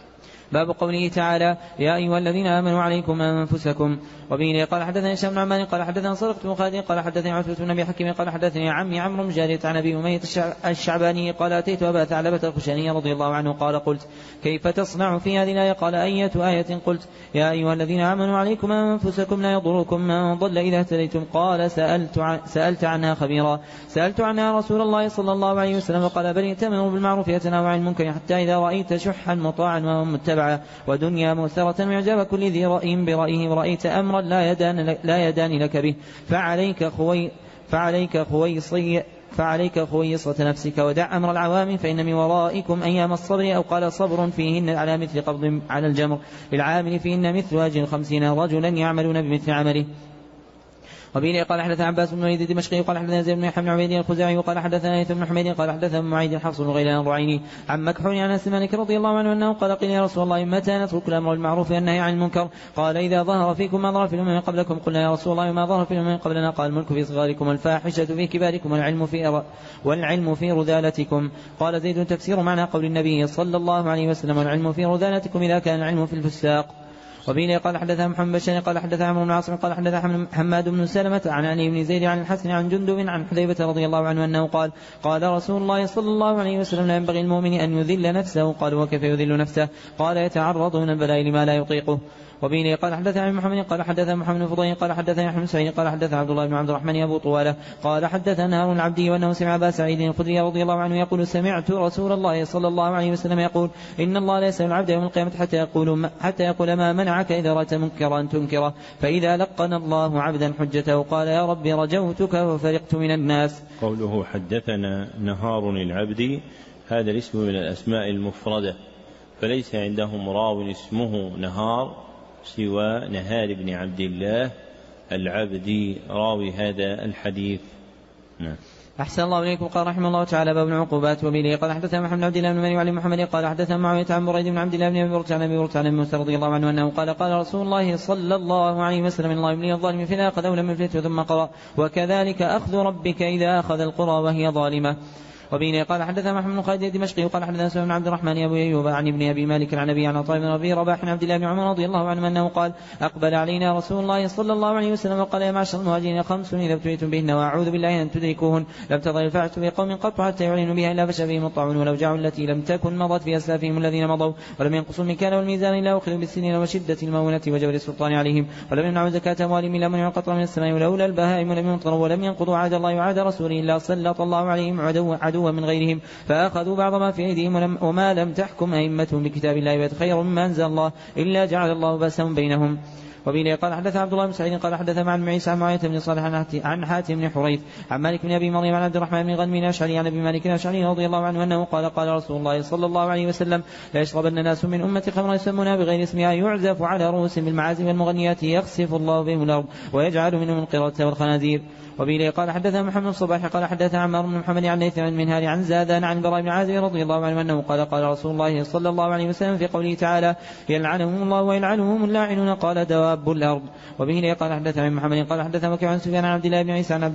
باب قوله تعالى يا أيها الذين آمنوا عليكم أنفسكم. وبه قال حدثني هشام بن عمار قال حدثنا صدقة بن خالد قال حدثني عتبة بن أبي حكيم قال حدثني عمي عمرو بن جارية عن أبي أمية الشعباني قال أتيت أبا ثعلبة الخشني رضي الله عنه قال قلت كيف تصنع في هذه الآية؟ قال أية آية؟ قلت يا أيها الذين آمنوا عليكم أنفسكم لا يضركم من ضل إذا اهتديتم. قال سألت عنها خبيرا سألت عنها رسول الله صلى الله عليه وسلم وقال بل ائتمروا بالمعروف يتناهوا عن المنكر حتى إذا رأيت شحا مطاعا ومتبعا ودنيا مؤثرة وإعجاب كل ذي رأي برأيه ورأيت أمرا لا يدان لك به فعليك خويصة نفسك ودع أمر العوام فإن من ورائكم أيام الصبر، أو قال صبر فيهن على مثل قبض على الجمر، للعامل فيهن مثل أجر 50 رجلا يعملون بمثل عمله. وبه قال حدثنا عباس بن وليد الدمشقي قال حدثنا زيد بن يحيى بن عبيد الخزاعي وقال حدثنا ليث بن حميد قال حدثنا معيد حفص بن غيلان الرعيني عن مكحول عن انس مالك رضي الله عنه انه قال قيل يا رسول الله متى نترك الامر بالمعروف والنهي عن المنكر؟ قال اذا ظهر فيكم ما ظهر في الامم قبلكم. قلنا يا رسول الله ما ظهر في الامم قبلنا؟ قال الملك في صغاركم والفاحشه في كباركم والعلم في رذالتكم. قال زيد تفسير معنى قول النبي صلى الله عليه وسلم والعلم في رذالتكم اذا كان العلم في الفساق. وبه قال حدثنا محمد بن قال حدثنا عمرو بن عاصم قال حدثنا حماد بن سلمة عن علي بن زيد عن الحسن عن جندب عن حذيفة رضي الله عنه أنه قال قال رسول الله صلى الله عليه وسلم لا ينبغي المؤمن أن يذل نفسه. قال وكيف يذل نفسه؟ قال يتعرض من البلاء لما لا يطيقه. وبه قال حدثنا محمد قال حدثنا محمد بن فضيل قال حدثنا يحيى بن سعيد قال حدثنا عبد الله بن عبد الرحمن أبو طوالة قال حدثنا هارون العبدي وأنه سمع أبا سعيد الخدري رضي الله عنه يقول سمعت رسول الله صلى الله عليه وسلم يقول إن الله لا يسأل العبد يوم القيامة حتى يقول ما منعك إذا رأيت منكرا أن تنكره، فإذا لقن الله عبدا حجته قال يا رب رجوتك وفرقت من الناس. قوله حدثنا نهار العبدي هذا الاسم من الأسماء المفردة، فليس عندهم راو اسمه نهار سوى نهار بن عبد الله العبدي راوي هذا الحديث. نعم. أحسن الله إليكم. قال رحمه الله تعالى باب العقوبات. وبه قال حدثنا محمد بن عبد الله بن مريم وعلي محمد قال حدثنا معاوية عن بريد بن عبد الله بن أبي برد عن أبي برد عن موسى رضي الله عنه أنه قال قال رسول الله صلى الله عليه وسلم الله يملي الظالم فإذا أخذه لم يفلته ثم قرأ وكذلك أخذ ربك إذا أخذ القرى وهي ظالمة. وبه قال حدثنا محمد بن خالد الدمشقي وقال حدثنا سفيان بن عبد الرحمن أبو أيوب عن ابن أبي مالك عن أبي عن عطاء بن ربيع رباح عن عبد الله بن عمر رضي الله عنه أنه قال أقبل علينا رسول الله صلى الله عليه وسلم وقال يا معشر المهاجرين 5 إذا ابتليتم بهن وأعوذ بالله أن تدركوهن لم تضل الفاحشة في قوم قط حتى يعلنوا بها إلا فشى فيهم الطاعون ولو جاعوا التي لم تكن مضت في أسلافهم الذين مضوا ولم ينقصوا المكيال والميزان إلا أخذوا بالسنين وشدة المؤونة وجبر السلطان عليهم ولم يمنعوا زكاة أموالهم إلا من قطر من السماء ولولا البهائم لم يمطروا ولم ينقضوا عهد الله وعهد رسوله إلا سلط الله عليهم عدوا من غيرهم فأخذوا بعض ما في أيديهم وما لم تحكم أئمتهم بكتاب الله ويتخير مما أنزل الله إلا جعل الله بأسهم بينهم. وبه قال حدث عبد الله بن سعيد قال حدث مع معيسى عن معاوية بن صالح عن حاتم بن حريث عن مالك بن أبي مريم عن عبد الرحمن بن غنم الأشعري عن أبي مالك الأشعري رضي الله عنه أنه قال قال رسول الله صلى الله عليه وسلم لا يشربن الناس من أمتي خمرا يسمونها بغير اسمها يعزف على رؤوس بالمعازف والمغنيات يخسف الله بهم الأرض ويجعل منهم القردة والخنازير. وبه قال حدثنا محمد بن الصباح قال حدثنا عمار بن محمد عن ليث عن منهار عن زادان عن براء بن عازب رضي الله عنه أنه قال قال رسول الله صلى الله عليه وسلم في قوله تعالى يلعنهم الله ويلعنهم اللاعنون قال دواب الأرض. وبه قال حدثنا محمد قال حدثنا وكيع عن سفيان عن عبد الله بن عيسى عن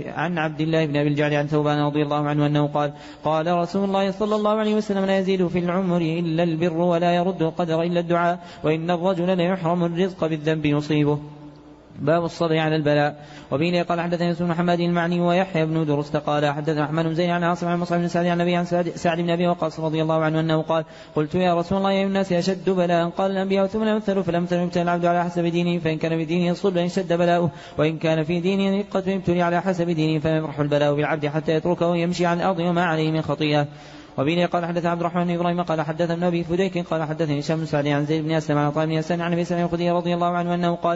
عبد الله بن أبي الجعد عن ثوبان رضي الله عنه أنه قال قال رسول الله صلى الله عليه وسلم لا يزيد في العمر إلا البر ولا يرد القدر إلا الدعاء وإن الرجل ليحرم الرزق بالذنب يصيبه. باب الصبر على البلاء. وبه قال حدثنا يوسف بن محمد المعني ويحيى بن درست قال حدثنا احمد بن زيد عن عاصم عن مصعب بن سعد عن النبي عن سعد بن ابي وقاص رضي الله عنه انه قال قلت يا رسول الله اي الناس اشد بلاء؟ قال الانبياء ثم الامثل فالامثل يبتلى العبد على حسب دينه فان كان في دينه صلب اشتد بلاؤه وان كان في دينه رقة يبتلي على حسب دينه فيفرح البلاء بالعبد حتى يتركه يمشي على الارض وما عليه من خطيئة. وبه قال حدث عبد الرحمن بن ابراهيم قال حدث ابن ابي فديك قال حدثني هشام بن سعد عن زيد بن اسلم عن عطاء بن يسار عن ابي سعيد الخدري رضي الله عنه انه قال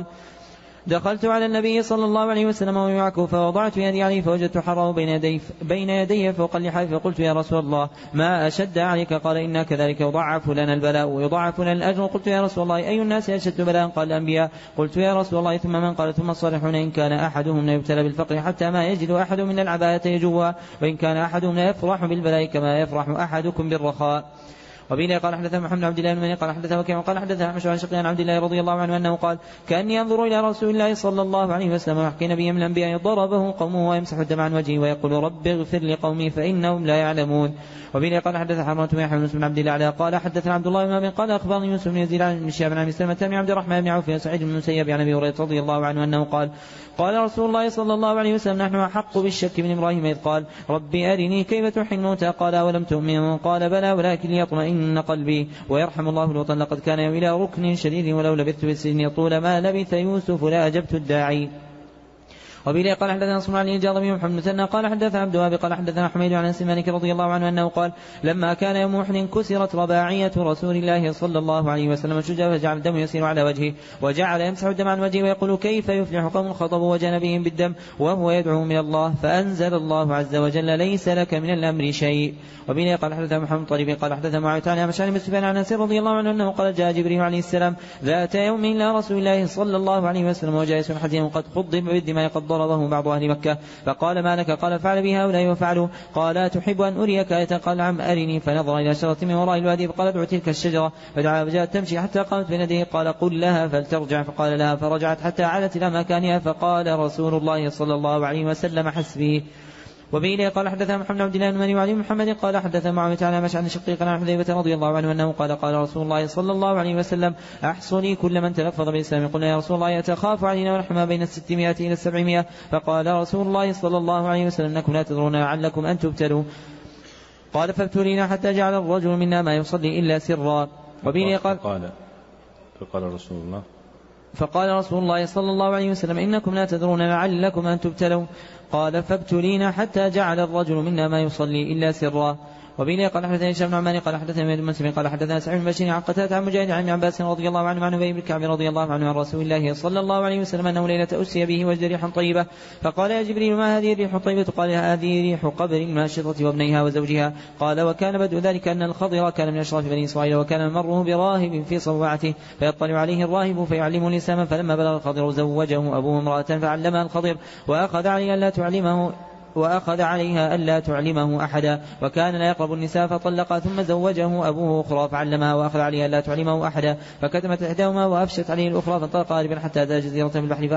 دخلت على النبي صلى الله عليه وسلم وهو يعكف فوضعت يدي عليه فوجدت حره بين يدي فوق اللحاف فقلت يا رسول الله ما أشد عليك؟ قال إنا كذلك يضاعف لنا البلاء ويضاعف لنا الأجر. قلت يا رسول الله أي الناس أشد بلاء؟ قال الأنبياء. قلت يا رسول الله ثم من؟ قال ثم الصالحون إن كان أحدهم يبتلى بالفقر حتى ما يجد أحد من العباية يجوها وإن كان أحدهم يفرح بالبلاء كما يفرح أحدكم بالرخاء. وبه قال حدثنا محمد بن عبد الله بن قال حدثنا وكيع قال حدثنا أحمد عن شقيق عن عبد الله رضي الله عنه أنه قال كأني أنظر إلى رسول الله صلى الله عليه وسلم ويحكي نبيا من الأنبياء ضربه قومه ويمسح الدم عن وجهه ويقول رب اغفر لقومي فإنهم لا يعلمون. وبه قال حدث حرمة بن يحيى بن عبد الله قال حدثنا عبد الله بن أبي قال أخبرني يوسف بن يزيد عن شهاب عن سلمة بن عبد الرحمن بن عوف وسعيد بن المسيب عن أبي هريرة رضي الله عنه أنه قال قال رسول الله صلى الله عليه وسلم نحن أحق بالشك من إبراهيم إذ قال ربي أرني كيف تحيي الموتى قال ولم تؤمن قال بلى ولكن ليطمئن قلبي. ويرحم الله لوطا لقد كان إلى ركن شديد ولو لبثت بالسجن طول ما لبث يوسف لا أجبت الداعي. وبه قال حدثنا صنع علي الجاضمي ومحمد المثنى قال حدثنا عبد الوهاب قال حدثنا حميد عن انس مالك رضي الله عنه انه قال لما كان يوم احد كسرت رباعية رسول الله صلى الله عليه وسلم الشجاع فجعل الدم يسير على وجهه وجعل يمسح الدم عن وجهه ويقول كيف يفلح قوم خطبوا وجنبهم بالدم وهو يدعو من الله فأنزل الله عز وجل ليس لك من الأمر شيء. وبه قال حدثنا محمد طريف قال حدثنا معاوية عن مشعل بن سفيان عن انس رضي الله عنه انه قال جاء جبريل عليه السلام ذات يوم الى رسول الله صلى الله عليه وسلم وجالس حزين قد خضب بالدماء قد ضربه بعض اهل مكة فقال ما لك؟ قال فعل بها هؤلاء وفعلوا. قال تحب ان اريك آية؟ قال نعم ارني. فنظر الى شجرة من وراء الوادي فقال ادعو تلك الشجرة فجاءت تمشي حتى قامت بين يديه قال قل لها فلترجع فقال لها فرجعت حتى عادت الى مكانها فقال رسول الله صلى الله عليه وسلم حسبي. وبه قال حدثنا محمد عبد الله بن مني وعلي محمد قال حدثنا معاوية عن مشعل شقيق عن حذيفة رضي الله عنه انه قال قال رسول الله صلى الله عليه وسلم احصني كل من تلفظ بالاسلام. قلنا يا رسول الله يتخاف علينا ونحن ما بين 600 الى 700. فقال رسول الله صلى الله عليه وسلم انكم لا تدرون لعلكم ان تبتلوا. قال فابتلينا حتى جعل الرجل منا ما يصلي الا سرا. وبه فقال رسول الله صلى الله عليه وسلم إنكم لا تدرون لعلكم أن تبتلوا. قال فابتلينا حتى جعل الرجل منا ما يصلي إلا سرا. وبه قال حدثنا هشام بن عمان قال حدثنا ابن مسلم قال حدثنا سعيد بن بشير عن قتادة عن مجاهد عن ابن عباس رضي الله عنه عن أبي بن كعب رضي الله عنه عن رسول الله صلى الله عليه وسلم أنه ليلة أسري به وجد ريحا طيبة فقال يا جبريل ما هذه الريح الطيبة؟ قال هذه ريح قبر الماشطة وابنيها وزوجها. قال وكان بدء ذلك أن الخضر كان من أشراف بني إسرائيل وكان مره براهب في صومعته فيطلع عليه الراهب فيعلمه الإسلام فلما بلغ الخضر زوجه أبوه امرأة فعلمها الخضر وأخذ عليها ألا تعلمه أحدا وكان لا يقرب النساء فطلقها ثم زوجه أبوه أخرى فعلمها وأخذ عليها ألا تعلمه أحدا فكتمت إحداهما وأفشت عليه الأخرى فانطلق قاربا حتى أتى جزيرة في البحر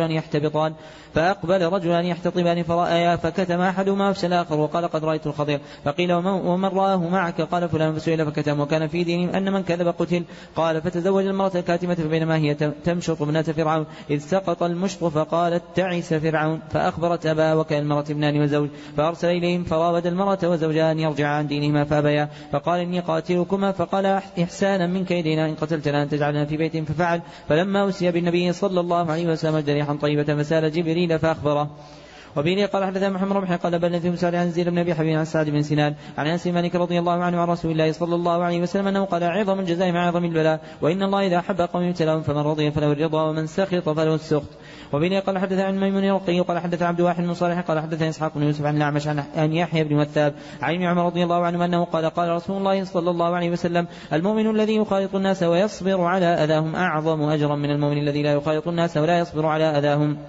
فأقبل رجلان يحتطبان فرأيا فكتم أحدهما وأفشى الآخر وقال قد رأيت الخضر. فقيل ومن رآه معك؟ قال فلان فسئل فكتم وكان في دينهم أن من كذب قتل. قال فتزوج المرأة الكاتمة فبينما هي تمشط ابنة فرعون إذ سقط المشط فقالت تعس فرعون فأخبرت أباها وكان المرأة ابنان وزوج فأرسل إليهم فراود المرأة وزوجها أن يرجعا عن دينهما فأبيا فقال إني قاتلكما فقال إحسانا منك إلينا إن قتلتنا أن تجعلنا في بيت ففعل. فلما أسي بالنبي صلى الله عليه وسلم ريحا طيبة فسال جبريل فأخبره. وبه قال حدثنا محمد رمح قال بل في مساعد عن زيد بن ابي حبيب عن سعد بن سنان عن انس مالك رضي الله عنه عن رسول الله صلى الله عليه وسلم انه قال عظم الجزاء مع عظم البلاء وان الله اذا احب قوم ابتلاهم فمن رضي فله الرضا ومن سخط فله السخط. وبه قال حدثنا عن ميمون الرقي قال حدثنا عبد الواحد بن صالح قال حدثنا اسحاق بن يوسف عن الأعمش عن يحيى بن وثاب عن ابن عمر رضي الله عنه انه قال قال رسول الله صلى الله عليه وسلم المؤمن الذي يخالط الناس ويصبر على اذاهم اعظم اجرا من المؤمن الذي لا يخالط الناس ولا يصبر على اذاهم.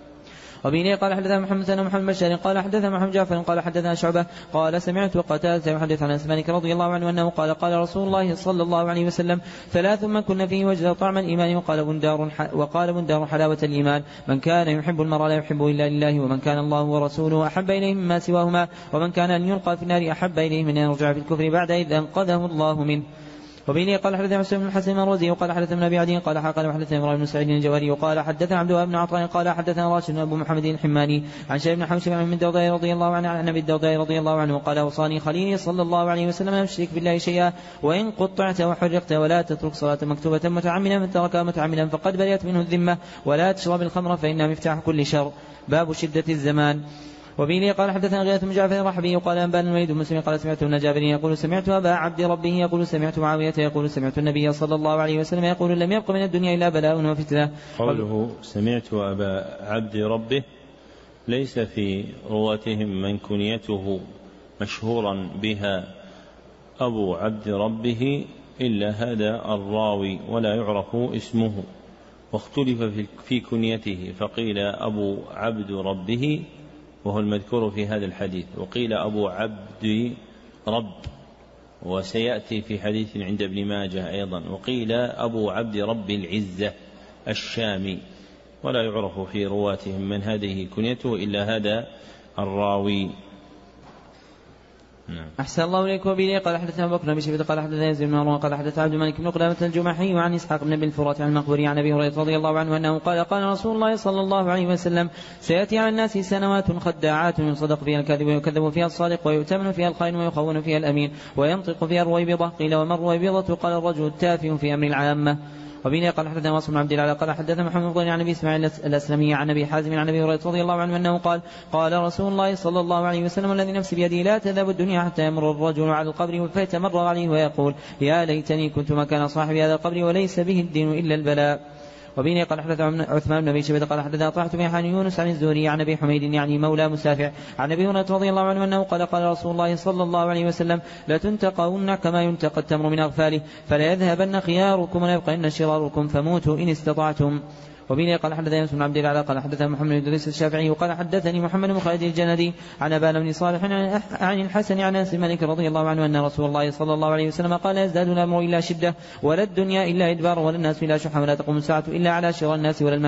وبه قال حدثنا محمد بن محمد بشار قال حدثنا محمد جعفر قال حدثنا شعبة قال سمعت قتادة يحدث عن انس مالك رضي الله عنه انه قال قال رسول الله صلى الله عليه وسلم ثلاث من كن فيه وجد طعم الايمان وقال بندار حلاوة الايمان من كان يحب المرء لا يحبه الا لله ومن كان الله ورسوله احب اليه مما سواهما ومن كان ان يلقى في النار احب اليه من ان يرجع في الكفر بعد اذ انقذه الله منه. وبه قال حدثنا مسلم بن الحسن المروزي وقال حدثنا ابي عدي قال حدثنا ابراهيم بن سعيد الجوهري وقال حدثنا عبد الله بن عطاء قال حدثنا راشد بن ابو محمد الحماني عن شيخ بن حوشب عن الدرداء رضي الله عنه عن ابي الدرداء رضي الله عنه قال اوصاني خليلي صلى الله عليه وسلم لا تشرك بالله شيئا وان قطعت وحرقت ولا تترك صلاة مكتوبة متعمدا من تركها متعمدا فقد برئت منه الذمة ولا تشرب الخمر فإنها مفتاح كل شر. باب شدة الزمان. وبه قال حدثنا غيث بن جعفر الرحبي وقال أنبانا الوليد بن مسلم قال سمعت ابن جابر يقول سمعت أبا عبد ربه يقول سمعت معاوية يقول سمعت النبي صلى الله عليه وسلم يقول لم يبق من الدنيا إلا بلاء وفتنة. قوله سمعت أبا عبد ربه ليس في رواتهم من كنيته مشهورا بها أبو عبد ربه إلا هذا الراوي ولا يعرف اسمه واختلف في كنيته فقيل أبو عبد ربه وهو المذكور في هذا الحديث وقيل أبو عبد رب وسيأتي في حديث عند ابن ماجه أيضا وقيل أبو عبد رب العزة الشامي ولا يعرف في رواتهم من هذه كنيته إلا هذا الراوي. أحسن الله إليك. وبه قال حدثنا أبو بكر بن شيبة قال حدثنا يزيد بن هارون قال حدث عبد الملك بن قدامة الجمحي وعن إسحاق بن أبي الفرات عن المقبوري عن أبي هريرة رضي الله عنه أنه قال قال رسول الله صلى الله عليه وسلم سيأتي على الناس سنوات خداعات يصدق فيها الكاذب ويكذب فيها الصادق ويؤتمن فيها الخائن ويخون فيها الأمين وينطق فيها الرويبضة. قيل وما الرويبضة؟ قال الرجل التافه في أمر العامة. وبه قال حدثنا واصل بن عبد الله قال حدثنا محمد بن عن ابي اسماعيل الاسلمي عن ابي حازم عن ابي هريره رضي الله عنه انه قال قال رسول الله صلى الله عليه وسلم الذي نفسي بيده لا تذهب الدنيا حتى يمر الرجل على القبر فيتمرغ عليه ويقول يا ليتني كنت مكان صاحب هذا القبر وليس به الدين الا البلاء. وبه قال حدثنا عثمان بن ابي شيبه قال حدثنا طلحت بن يونس عن الزهري عن ابي حميد يعني مولى مسافع عن ابي هريره رضي الله عنه انه قال قال رسول الله صلى الله عليه وسلم لتنتقون كما ينتقى التمر من اغفاله فلا يذهبن خياركم ولا يبقين شراركم فموتوا ان استطعتم. وبه قال حدثنا يونس بن عبد الله قال حدثنا محمد بن ادريس الشافعي وقال حدثني محمد بن خالد الجندي عن ابان بن صالح عن الحسن عن انس مالك رضي الله عنه ان رسول الله صلى الله عليه وسلم قال يزداد الامر الا شده ولا الدنيا الا ادبار ولا الناس الا شح ولا تقوم الساعه الا على شر الناس ولا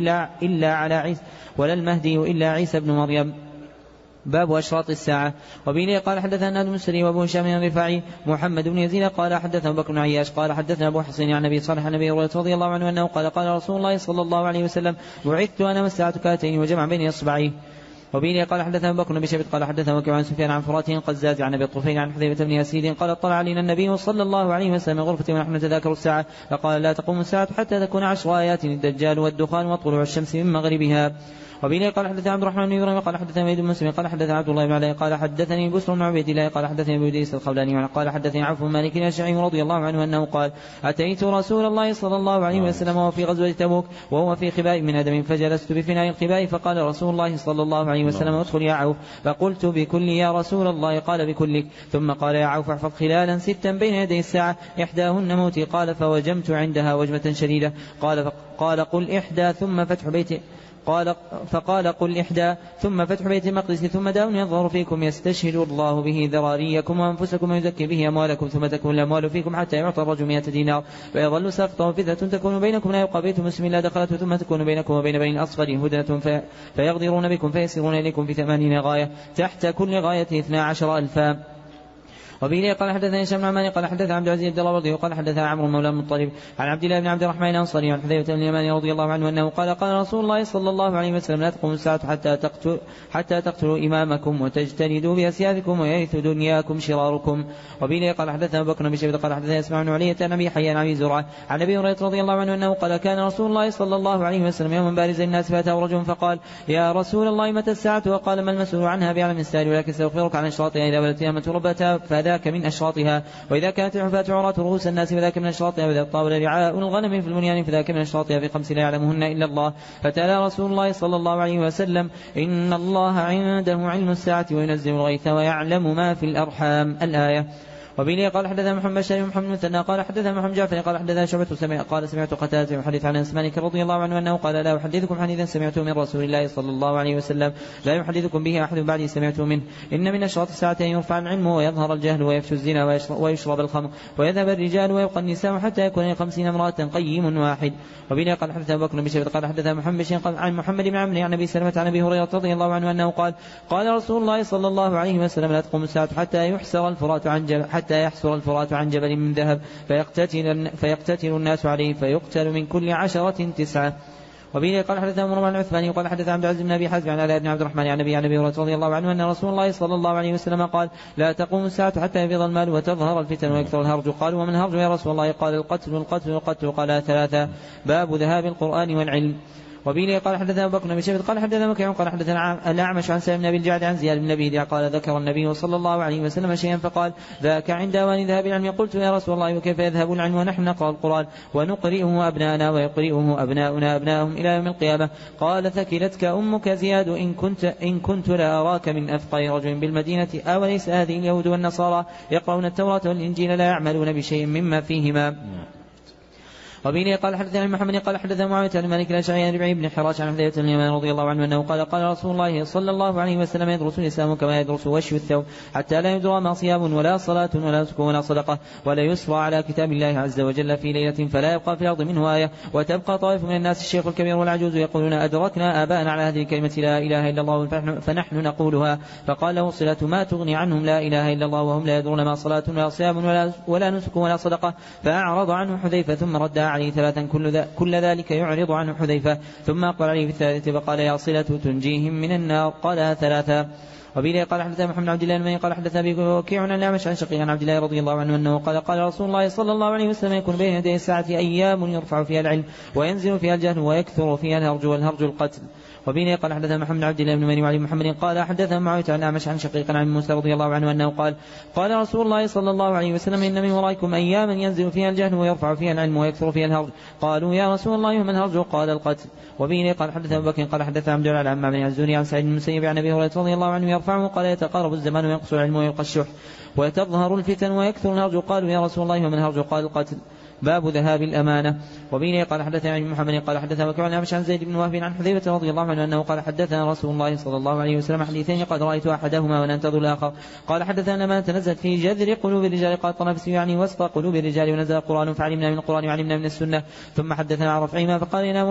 المهدي الا عيسى بن مريم. باب أشراط الساعة. وبه قال حدثنا ابن مسري وابو هشام الرفاعي محمد بن يزيد قال حدثنا بكر بن عياش قال حدثنا ابو حسين عن ابي صالح عن ابي هريره رضي الله عنه انه قال قال رسول الله صلى الله عليه وسلم بعثت انا والساعة كهاتين وجمع بين اصبعيه. وبه قال حدثنا بكر بن شيبة قال حدثنا وكيع عن سفيان عن فراته القزاز عن ابي الطفيل عن حذيفة بن يسيد قال اطلع علينا النبي صلى الله عليه وسلم غرفة ونحن نتذاكر الساعة فقال لا تقوم الساعة حتى تكون 10 آيات الدجال والدخان وطلوع الشمس من مغربها. وبه قال حدثنا عبد الرحمن بن ابراهيم قال حدثنا وليد بن مسلم قال حدثنا عبد الله بن علي قال حدثني بسر بن عبيد الله قال حدثني ابو ادريس الخولاني قال حدثني عوف بن مالك الاشعري رضي الله عنه انه قال اتيت رسول الله صلى الله عليه وسلم وهو في غزوه تبوك وهو في خباء من ادم فجلست بفناء الخباء فقال رسول الله صلى الله عليه وسلم ادخل يا عوف فقلت بكل يا رسول الله قال بكلك ثم قال يا عوف احفظ خلالا 6 بين يدي الساعه احداهن موتي قال فوجمت عندها وجمه شديده قال قل احدى ثم فتح بيت فقال قل إحدى ثم فتح بيت المقدس ثم داء يظهر فيكم يستشهد الله به ذراريكم وأنفسكم ويزكي به أموالكم ثم تكون الأموال فيكم حتى يعطى الرجل 100 دينار فيظل ساقطه فتنة تكون بينكم لا يبقى بيت مسلم لا دخلته ثم تكون بينكم وبين بني الأصفر هدنة فيغدرون بكم فيسيرون إليكم في 80 غاية تحت كل غاية 12,000. وبه قال حدثنا هشام بن عمار قال حدثنا عبد العزيز بن الله قال حدثنا عمرو مولى المطلب عن عبد الله بن عبد الرحمن الانصاري عن حذيفة بن اليمان رضي الله عنه انه قال قال رسول الله صلى الله عليه وسلم لا تقوم الساعة حتى تقتلوا امامكم وتجتندوا باسيافكم ويرث دنياكم شراركم. وبه قال حدثنا بكر بن شيبة قال حدثنا اسماعيل بن علية عن ابي حيان عن ابي زرعة عن ابي هريرة رضي الله عنه انه قال كان رسول الله صلى الله عليه وسلم يوما بارز الناس فاتاه رجل فقال يا رسول الله متى الساعة وقال ما المسؤول عنها بأعلم من السائل ولكن سأخبرك عن اشراطها اذا ولت يامة ربتها فذاك من اشراطها وإذا كانت الحفاة عراة رؤوس الناس فذاك من أشراطها وإذا طاول رعاء الغنم في البنيان فذاك من أشراطها في 5 لا يعلمهن إلا الله. فتلا رسول الله صلى الله عليه وسلم إن الله عنده علم الساعة وينزل الغيث ويعلم ما في الأرحام الآية. وبه قال حدثنا محمد بن محمد مثنى قال حدثنا محمد جعفر قال حدثنا شعبة قال سمعت قتادة يحدث عن أنس مالك رضي الله عنه أنه قال لا أحدثكم حديثا سمعته من رسول الله صلى الله عليه وسلم لا يحدثكم به أحد بعدي سمعته منه إن من أشراط الساعة أن يرفع العلم ويظهر الجهل ويفشو الزنا ويشرب الخمر ويذهب الرجال ويبقى النساء حتى يكون 50 امرأة قيم واحد. وبه قال حدثنا أبو بكر بن شيبة قال حدثنا محمد عن محمد بن عمرو عن أبي سلمة عن أبي هريرة رضي الله عنه أنه قال رسول الله صلى الله عليه وسلم لا تقوم الساعة حتى يحسر الفرات عن جبل من ذهب فيقتتل الناس عليه فيقتل من كل 10 9. وبه قال حدثنا مروان العثماني وقال حدثنا عبد العزيز بن ابي حازم عن علاء بن عبد الرحمن عن ابي هريره رضي الله عنه ان رسول الله صلى الله عليه وسلم قال لا تقوم الساعه حتى يفيض المال وتظهر الفتن ويكثر الهرج. قالوا ومن الهرج يا رسول الله؟ قال القتل قال 3. باب ذهاب القرآن والعلم. وبه قال حدثنا أبو بكر بن شيبة قال حدثنا وكيع قال حدثنا الأعمش عن سالم بن أبي الجعد عن زياد بن أبي قال ذكر النبي صلى الله عليه وسلم شيئا فقال ذاك عند أوان ذهاب العلم. قلت يا رسول الله وكيف يذهب العلم ونحن نقرأ القرآن ونقرئه أبناءنا ويقرئه أبناؤنا أبناءهم إلى يوم القيامة؟ قال ثكلتك أمك زياد إن كنت لا أراك من أفقه رجل بالمدينة أوليس هذه اليهود والنصارى يقرؤون التوراة والإنجيل لا يعملون بشيء مما فيهما. وبه قال حدثنا محمد قال حدثنا معاوية بن مالك الأشعري عن ربيع بن حراش عن حذيفة بن اليمان رضي الله عنه أنه قال رسول الله صلى الله عليه وسلم يدرس الإسلام كما يدرس وشي الثوب حتى لا يدرى ما صيام ولا صلاة ولا نسك ولا صدقة ولا يسرى على كتاب الله عز وجل في ليلة فلا يبقى في الأرض منه آية وتبقى طائف من الناس الشيخ الكبير والعجوز يقولون أدركنا آباءنا على هذه الكلمة لا إله إلا الله فنحن نقولها. فقال له صلة ما تغني عنهم لا إله إلا الله وهم لا يدرون ما صلاة ولا صيام ولا نسك ولا صدقة. فأعرض عنه حذيفة ثم ردها عليه 3 كل ذلك يعرض عنه حذيفة ثم أقبل عليه في 3 فقال يا صلة تنجيهم من النار قالها 3. وبه قال حدثنا محمد بن عبد الله المني قال حدث أبي وكيع عن الأعمش عن شقيق عن عبد الله رضي الله عنه أنه قال قال رسول الله صلى الله عليه وسلم يكون بين يدي الساعة أيام يرفع فيها العلم وينزل فيها الجهل ويكثر فيها الهرج والهرج القتل. وبه قال حدثنا محمد بن عبد الله بن مني وعلي محمد قال حدثنا معاوية عن الأعمش عن شقيق عن موسى رضي الله عنه أنه قال قال رسول الله صلى الله عليه وسلم إن من ورائكم أياما ينزل فيها الجهل ويرفع فيها العلم ويكثر فيها الهرج. قالوا يا رسول الله وما الهرج؟ قال القتل. وبه قال حدثنا أبو بكر قال حدثنا عبد الله عن بن الزهري عن سعيد بن المسيب عن أبي هريرة رضي الله عنه يرفعه قال يتقارب الزمان وينقص العلم ويلقى الشح وتظهر الفتن ويكثر الهرج. قالوا يا رسول الله وما الهرج؟ قال القتل. باب ذهاب الأمانة. وبه قال حدثنا عن محمد قال حدثنا وكيع عن عن زيد بن وهب عن حذيفة رضي الله عنه أنه قال حدثنا رسول الله صلى الله عليه وسلم حديثين قد رأيت أحدهما وننتظر الآخر. قال حدثنا ما تنزلت في جذر قلوب الرجال قال طنفس يعني وسط قلوب الرجال ونزل القرآن فعلمنا من القرآن وعلمنا من السنة. ثم حدثنا عن رفعهما فقال ينام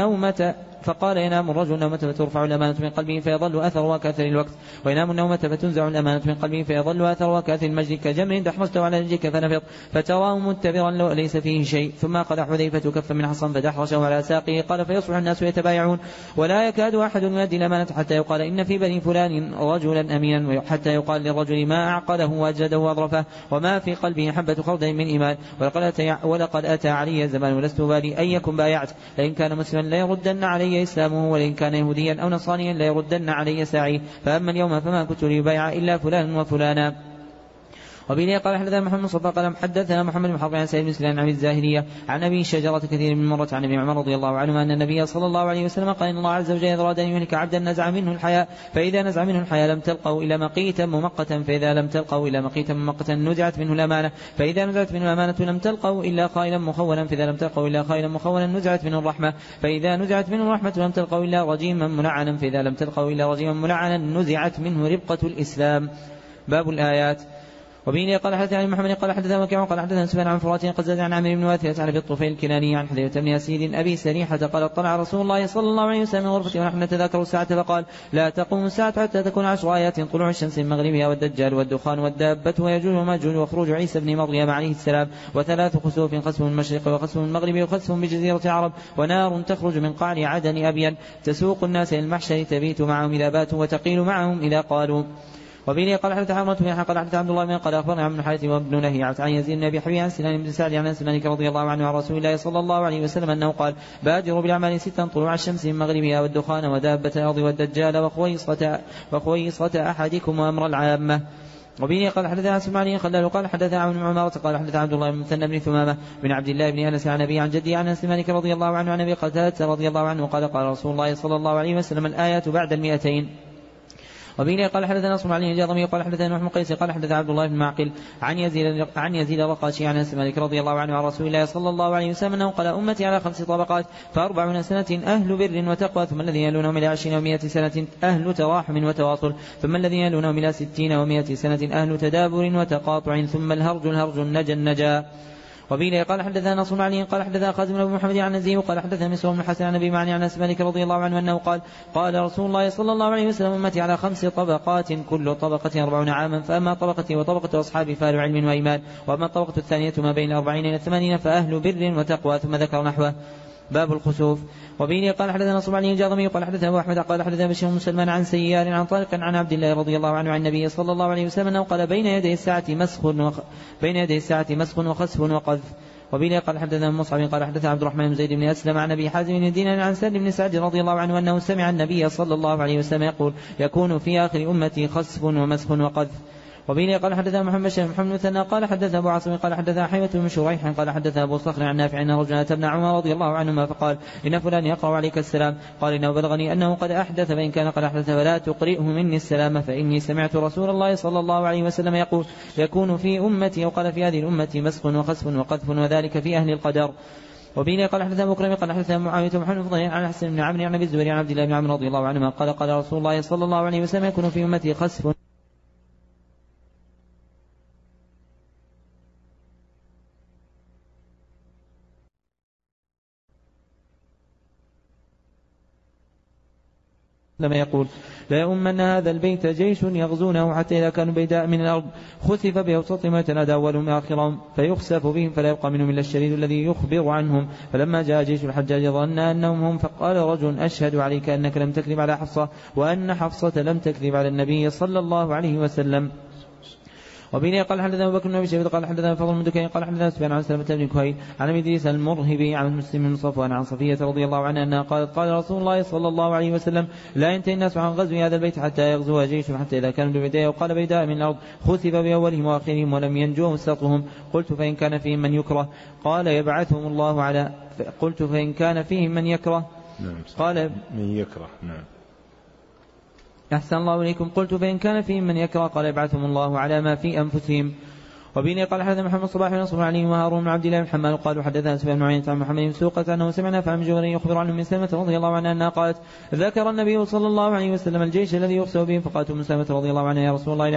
الرجل نومة فترفع الأمانة من قلبه فيظل أثرها كأثر الوقت وينام النومة فتنزع الأمانة من قلبه فيظل أثرها كأثر المجد كجمر دحرجته على رجلك فنفض فتراه متبرا لو ليس فيه شيء. ثم أخذ حذيفة كفا من حصن فدحرشه على ساقه قال فيصبح الناس يتبايعون ولا يكاد أحد يؤدي الأمانة حتى يقال إن في بني فلان رجلا أمينا حتى يقال للرجل ما أعقله وأجلده وأظرفه وما في قلبه حبة خردل من إيمان. ولقد أتى علي زمان ولست بالي أيكم بايعت لئن كان مسلما لا يردن علي إسلامه ولئن كان يهوديا أو نصرانيا لا يردن علي ساعي فأما اليوم فما كنت ليبايع إلا فلان وفلانا. وبه قال حدثنا محمد بن صدق قال حدثنا محمد بن حرب عن سعيد بن سليمان عن الزاهرية عن أبي شجرة كثير من مرة عن ابن عمر رضي الله عنهما أن النبي صلى الله عليه وسلم قال إن الله عز وجل إذا أراد أن يهلك عبدا نزع منه الحياء فإذا نزع منه الحياء لم تلقوا إلا مقيتا ممقتا فإذا لم تلقوا إلا مقيتا ممقتا نزعت منه الأمانة فإذا نزعت منه الأمانة لم تلقوا إلا خائلا مخونا فإذا لم تلقوا إلا خائلا مخونا نزعت منه الرحمة فإذا نزعت منه الرحمة لم تلقوا إلا رجيما ملعنا فإذا لم تلقوا إلا رجيما ملعنا نزعت منه ربقة الإسلام. باب الآيات. وبه قال حدثنا عن محمد قال حدثنا وكيع قال حدثنا سفيان عن فرات قد زاد عن عامر بن واثلة عن ابي الطفيل الكناني عن حذيفة بن اسيد ابي سريحة قال اطلع رسول الله صلى الله عليه وسلم من غرفته ونحن نتذاكر الساعة فقال لا تقوم الساعة حتى تكون 10 آيات طلوع الشمس من مغربها والدجال والدخان والدابة ويجوج وماجوج وخروج عيسى بن مريم عليه السلام وثلاث خسوف خسف من المشرق وخسف من المغرب وخسف بجزيرة العرب ونار تخرج من قعر عدن أبين تسوق الناس إلى المحشر تبيت معهم إذا باتوا وتقيل معهم إذا قالوا. وبه قال حدثنا عمرو بن قال حدثنا عبد الله بن قال اخبرنا عن حارث وابن نهيعة عن يزيد بن ابي حبيب عن سنان بن سعد عن انس مالك رضي الله عنه عن رسول الله صلى الله عليه وسلم انه قال بادروا بالاعمال 6 طلوع الشمس من مغربها والدخان ودابة الارض والدجال وخويصة احدكم وامر العامة. وبه قال حدثنا سمعني خلال قال حدثنا عن عمارة قال حدثنا عبد الله بن مثنى بن ثمامة بن عبد الله بن انس عن ابي عن جدي عن انس مالك رضي الله عنه عن ابي قتادة رضي الله عنه قال قال رسول الله صلى الله عليه وسلم الآيات بعد 200. وبه قال حدثنا نصر علي الجاضمي قال حدثنا نوح بن قيس قال حدثنا عبد الله بن معقل عن يزيد الرقاشي عن انس مالك رضي الله عنه عن رسول الله صلى الله عليه وسلم انه قال امتي على 5 طبقات ف40 سنة اهل بر وتقوى ثم الذين يلونهم الى 20 و100 سنة اهل تراحم وتواصل ثم الذين يلونهم الى 60 و100 سنة اهل تدابر وتقاطع ثم الهرج النجا. وبه قال حدثنا نصر علي قال حدثنا خازم بن محمد عن نزيه قال حدثنا مسعود بن حسن عن ابي معني عن انس مالك رضي الله عنه انه قال قال رسول الله صلى الله عليه وسلم امتي على 5 طبقات كل طبقة 40 عاما فاما طبقتي وطبقة اصحابي فاهل علم وايمان واما الطبقة الثانية ما بين 40 الى 80 فاهل بر وتقوى ثم ذكر نحوه. باب الخسوف. وبه قال حدثنا نصر علي الجاضمي قال حدثنا ابو احمد قال حدثنا بشير بن سلمان عن سيار عن طارق عن عبد الله رضي الله عنه عن النبي صلى الله عليه وسلم انه قال بين يدي الساعة مسخ وخسف وقذف. وبه قال حدثنا مصعب قال حدثنا عبد الرحمن بن زيد بن أسلم عن أبي حازم بن دينار عن سعد بن سعد رضي الله عنه أنه سمع النبي صلى الله عليه وسلم يقول يكون في آخر أمتي خسف ومسخ وقذف. وبه قال حدثنا محمد مثنى قال حدثنا أبو عاصم قال حدثنا حيوة بن شريح قال حدثنا أبو صخر عن نافع أن رجلا أتى ابن عمر رضي الله عنهما فقال إن فلان يقرأ عليك السلام قال إنه بلغني أنه قد أحدث فإن كان قد أحدث فلا تقرئه مني السلام فإني سمعت رسول الله صلى الله عليه وسلم يقول يكون في أمتي وقال في هذه الأمة مسخ وخسف وقذف وذلك في أهل القدر. وبه قال حدثنا مكرم قال حدثنا معاوية محمد بن عن حسن بن عمرو عن أبي الزبير عن عبد الله بن عمرو رضي الله عنهما قال قال رسول الله صلى الله عليه وسلم يكون في أمتي خسف لما يقول لا يؤمن هذا البيت جيش يغزونه حتى إذا كانوا بيداء من الأرض خسف بأوسطهم ويتنادى أولهم آخرهم فيخسف بهم فلا يبقى منهم إلا الشريد الذي يخبر عنهم. فلما جاء جيش الحجاج ظن أنهم هم فقال رجل أشهد عليك أنك لم تكذب على حفصة وأن حفصة لم تكذب على النبي صلى الله عليه وسلم. وبين قال حدثنا أبو بكر بن أبي شيبة قال حدثنا فضل بن دكين قال حدثنا سفيان عن سلمة بن كهيل عن أبي إدريس المرهبي عن مسلم بن صفوان عن صفية رضي الله عنها أنها قالت قال رسول الله صلى الله عليه وسلم لا ينتهي الناس عن غزو هذا البيت حتى يغزوها جيش حتى إذا كانوا ببداية وقال بيداء من الأرض خسف بأولهم وآخرهم ولم ينجوهم وسطهم. قلت فإن كان فيهم من يكره قال يبعثهم الله على قلت فإن كان فيهم من يكره قال من يكره نعم أحسن الله إليكم. قلت فإن كان فيهم من يكره قال يبعثهم الله على ما في أنفسهم. وبين قال حدثنا محمد صباح ونصر علي وهارون بن عبد الله بن حمال قالوا حدثنا سفيان بن عيينة عن محمد بن سوقة أنه سمعنا فعن جبريل يخبر عنه من سلمة رضي الله عنها أنها قالت ذكر النبي صلى الله عليه وسلم الجيش الذي يخسر بهم فقالت من سلمة رضي الله عنها يا رسول الله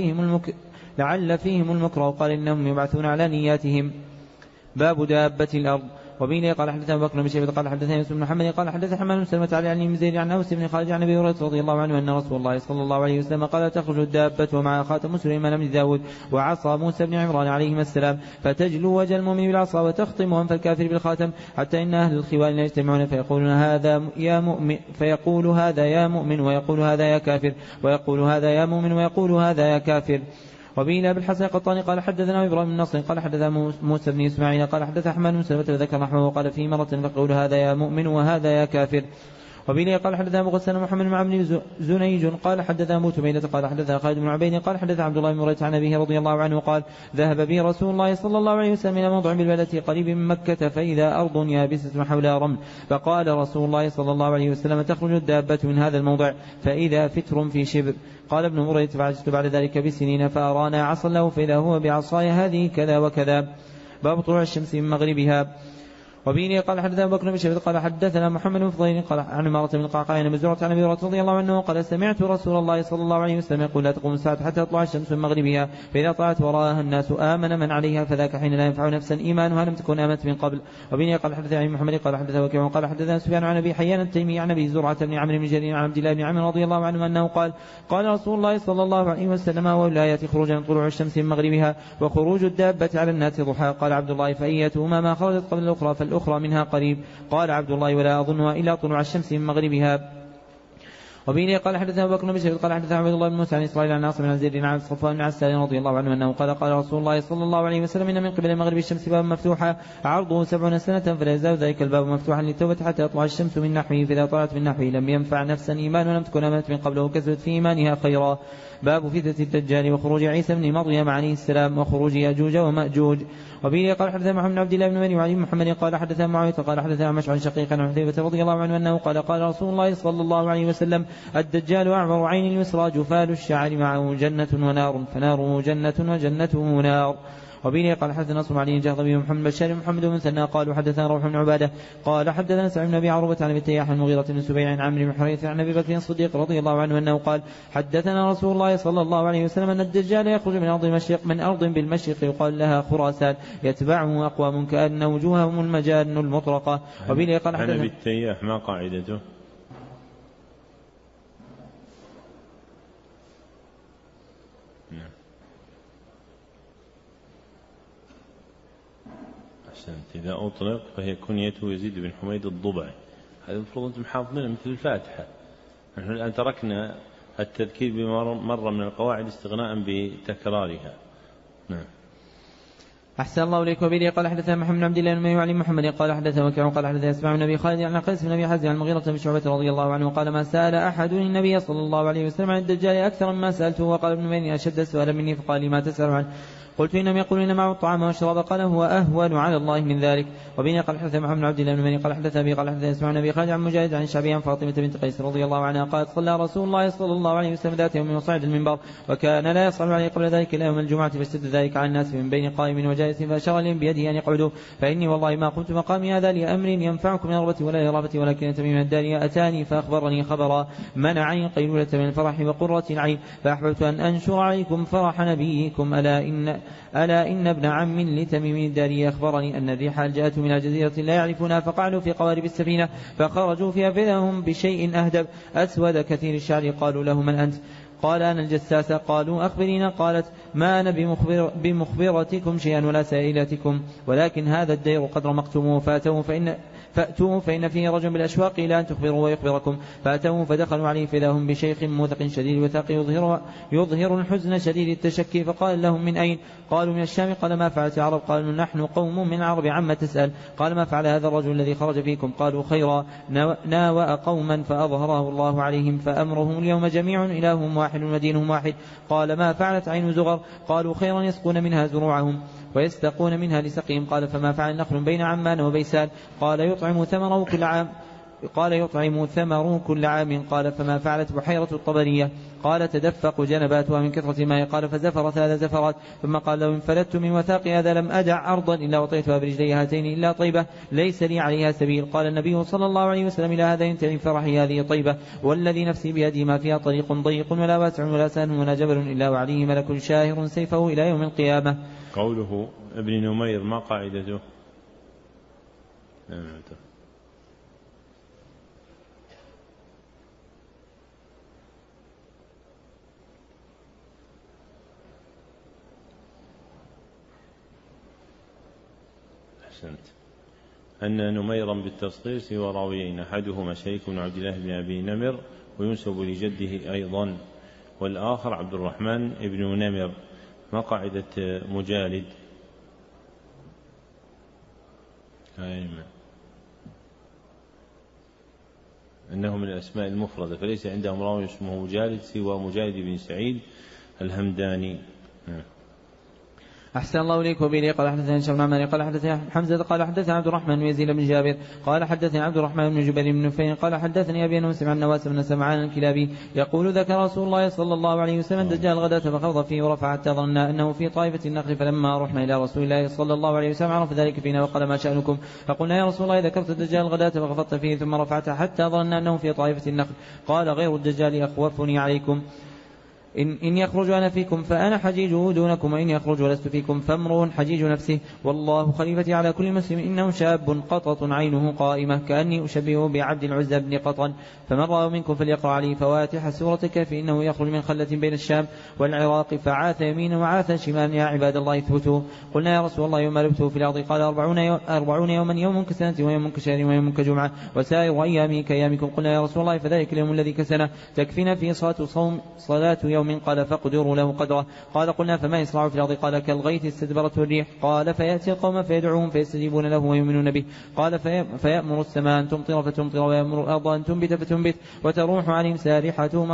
لعل فيهم المكره قال إنهم يبعثون على نياتهم. باب دابة الأرض. وبين قال حدثنا أبو بكر بن شيبة قال حدثنا يوسف بن محمد قال حدث حماد بن سلمة علي عن زيد عن أوس بن خالد عن أبي هريرة رضي الله عنه أن رسول الله صلى الله عليه وسلم قال تخرج الدابة ومع خاتم سليمان بن داود وعصا موسى بن عمران عليهما السلام فتجلو وجه المؤمن بالعصا وتخطم أنف الكافر بالخاتم حتى إن أهل الخوال لا يجتمعون فيقولون هذا يا مؤمن فيقول هذا يا مؤمن ويقول هذا يا كافر ويقول هذا يا مؤمن ويقول هذا يا كافر. وبين أبي الحسن القطاني قال حدثنا إبراهيم بن نصر قال حدثنا موسى بن إسماعيل قال حدث أحمد بن سلمة وذكر نحوه وقال في مرة فقول هذا يا مؤمن وهذا يا كافر. وبين قال حدثنا أبو غسان محمد بن عبد زنيج قال حدثنا أبو تميلة قال حدثنا خالد بن عبيد قال حدث عبد الله بن مريت عن أبيه رضي الله عنه قال ذهب بي رسول الله صلى الله عليه وسلم إلى موضع بالبلدة قريب من مكة فإذا أرض يابسة حولها رمل فقال رسول الله صلى الله عليه وسلم تخرج الدابة من هذا الموضع فإذا فتر في شبر. قال ابن مريت فعجزت بعد ذلك بسنين فأرانا عصا له فإذا هو بعصاي هذه كذا وكذا. باب طلوع الشمس من مغربها. وبين قال حدثنا أبو بكر بن شيبة قال حدثنا محمد بن فضيل قال عن عمارة بن القعقاع عن مزرعة عن أبي هريرة رضي الله عنه قال سمعت رسول الله صلى الله عليه وسلم يقول لا تقوم الساعة حتى تطلع الشمس من مغربها فإذا طلعت وراءها الناس آمن من عليها فذاك حين لا ينفع نفسا إيمانها لم تكن آمنت من قبل. وبين قال حدثنا عن محمد قال حدثنا وكيع قال حدثنا سفيان عن أبي حيان التيمي عن أبي زرعة بن عمرو بن جرير عن عبد الله بن عمرو رضي الله عنه أنه قال قال رسول الله صلى الله عليه وسلم والآيات خروج طلوع الشمس من مغربها وخروج الدابة على الناس ضحى. قال عبد الله فأيتهما ما خرجت قبل الأخرى فالأخرى منها قريب. قال عبد الله ولا أظنها إلا طلوع الشمس من مغربها. وبين قال حدثنا أبو بكر بن شيبة قال حدثنا عبد الله بن موسى عن إسرائيل عن عاصم عن زيد عن صفوان بن عسال رضي الله عنه أنه قال قال رسول الله صلى الله عليه وسلم إن من قبل المغرب الشمس باب مفتوحة عرضه 70 سنة فلا يزال ذلك الباب مفتوحا للتوبة حتى يطلع الشمس من نحوه فإذا طلعت من نحوه لم ينفع نفسا إيمان ولم تكن آمنت من قبله وكسبت في إيمانها خيرا. باب فتنة الدجال وخروج عيسى بن مريم عليه السلام وخروج يأجوج ومأجوج. وبه قال حدثنا محمد بن عبد الله بن مريم وعلي بن محمد قال حدثنا معاوية قال حدثنا مشعر شقيق عن حذيفة رضي الله عنه أنه قال قال رسول الله صلى الله عليه وسلم الدجال أعور عين اليسرى جفال الشعر معه جنة ونار فناره جنة وجنته نار. وبه قال حدثنا نصر علي الجهضمي ومحمد بشار محمد بن مثنى قالوا حدثنا روح بن عبادة قال حدثنا سعيد بن أبي عروبة عن أبي التياح المغيرة بن سبيع عن عمرو بن حريث عن أبي بكر الصديق رضي الله عنه أنه قال حدثنا رسول الله صلى الله عليه وسلم أن الدجال يخرج من أرض بالمشرق يقال لها خراسان يتبعه أقوام كأن وجوههم المجان المطرقة. وبه قال حدثنا أبي التياح ما قاعدته إذا أطلق فهي كنيته يزيد بن حميد الضبعي. هذا المفروض أنتم حافظين مثل الفاتحة. نحن الآن تركنا التذكير بمرة من القواعد استغناء بتكرارها. نعم. أحسن الله إليك. وبه قال حدثنا محمد بن عبد الله بن علي محمد قال حدثنا وكيع قال حدثنا يسمع النبي خالد عن قيس بن أبي حازم عن المغيرة بن شعبة رضي الله عنه قال ما سأل أحد النبي صلى الله عليه وسلم عن الدجال أكثر مما سألته وقال ابن مريم أشد السؤال مني فقال لي ما تسأل عنه قلت إنهم يقولون معه الطعام والشراب قال هو أهون على الله من ذلك. وبين قال حدثنا محمد بن عبد الله بن مريم قال حدثنا أبي قال حدثنا يسمع النبي خالد عن مجاهد عن الشعبي عن فاطمة بنت قيس رضي الله عنها قالت صلى رسول الله صلى الله عليه وسلم ذات يوم وصعد المنبر وكان لا يصعد عليه قبل ذلك إلا يوم الجمعة فاشتد ذلك على الناس من بين قائم وجائز جالس فأشار لهم بيده أن يقعدوا، فإني والله ما قمت مقامي هذا لأمر ينفعكم من رغبتي ولا لرغبتي، ولكن تميم الداري أتاني فأخبرني خبرا منعني قيلولة من الفرح وقرة العين، فأحببت أن أنشر عليكم فرح نبيكم. ألا إن ابن عم لتميم الداري أخبرني أن الريح جاءت من جزيرة لا يعرفونها، فقعدوا في قوارب السفينة فخرجوا فيها فإذا هم بشيء أهدب أسود كثير الشعر. قالوا له من أنت؟ قال أنا الجساسة. قالوا أخبرينا. قالت ما أنا بمخبرتكم شيئا ولا سائلتكم، ولكن هذا الدير قد رمقتموه فأتوه فإن فيه رجل بالأشواق إلى أن تخبروا ويخبركم. فأتوه فدخلوا عليه فإذا هم بشيخ موثق شديد الوثاق يظهر الحزن شديد التشكي. فقال لهم من أين؟ قالوا من الشام. قال ما فعلت العرب؟ قالوا نحن قوم من العرب عما تسأل. قال ما فعل هذا الرجل الذي خرج فيكم؟ قالوا خيرا ناوأ قوما فأظهره الله عليهم، فأمرهم اليوم جميع إلههم واحد ودينهم واحد. قال ما فعلت عين زغر؟ قالوا خيرا يسقون منها زروعهم ويستقون منها لسقيهم. قال فما فعل نخل بين عمان وبيسان؟ قال يطعم ثمره كل عام. قال فما فعلت بحيرة الطبرية؟ قال تدفق جنباتها من كثرة الماء. قال فزفر 3 زفرات. ثم قال لو انفلت من وثاق هذا لم أدع أرضا إلا وطيتها برجلي هاتين إلا طيبة ليس لي عليها سبيل. قال النبي صلى الله عليه وسلم إلى هذا ينتهي فرحي هذه طيبة والذي نفسي بيدي ما فيها طريق ضيق ولا واسع ولا سهل ولا جبل إلا وعليه ملك شاهر سيفه إلى يوم القيامة. قوله ابن نمير ما قاعدته؟ أن نميرا بالتصغير سوى راويين، أحدهما شريك بن عبد الله بن أبي نمر وينسب لجده أيضا، والآخر عبد الرحمن بن نمر. ما قاعدة مجالد؟ أنه من الأسماء المفردة، فليس عندهم راوي اسمه مجالد سوى مجالد بن سعيد الهمداني. أحسن الله إليك. وبه قال حدثنا هشام بن عمار قال حدثنا حمزة قال حدثنا عبد الرحمن بن يزيد بن جابر قال حدثني عبد الرحمن بن جبير بن نفيل قال حدثني أبي أنه سمع النواس بن سمعان الكلابي يقول ذكر رسول الله صلى الله عليه وسلم الدجال غداة فخض فيه ورفع حتى ظننا أنه في طائفة النخل، فلما رحنا إلى رسول الله صلى الله عليه وسلم عرف ذلك فينا وقال ما شأنكم؟ فقلنا يا رسول الله ذكرت الدجال غداة فخفضت فيه ثم رفعت حتى ظننا أنه في طائفة النخل. قال غير الدجال أخوفني عليكم، إن يخرج أنا فيكم فأنا حجيجه دونكم، وإن يخرج ولست فيكم فامرؤ حجيج نفسه، والله خليفتي على كل مسلم. إنه شاب قطط عينه قائمة كأني أشبهه بعبد العزى بن قطن، فمن رأى منكم فليقرأ عليه فواتح سورة الكهف إنه يخرج من خلة بين الشام والعراق فعاث يمينا وعاث شمالا يا عباد الله اثبتوا. قلنا يا رسول الله يوم لبثه في الأرض؟ قال 40 يوما، يوم كسنة ويوم كشهر ويوم كجمعة وسائر أيامه كأيامكم. قلنا يا رسول الله فذلك اليوم الذي كسنة تكفينا فيه صلاة يوم؟ قال فقدروا له قدره. قال قلنا فما يصنع في الأرض؟ قال كالغيث استدبرته الريح. قال فيأتي القوم فيدعوهم فيستجيبون له ويؤمنون به. قال فيأمر السماء أن تمطر فتمطر ويأمر الأرض أن تنبت فتنبت وتروح عليهم سارحتهم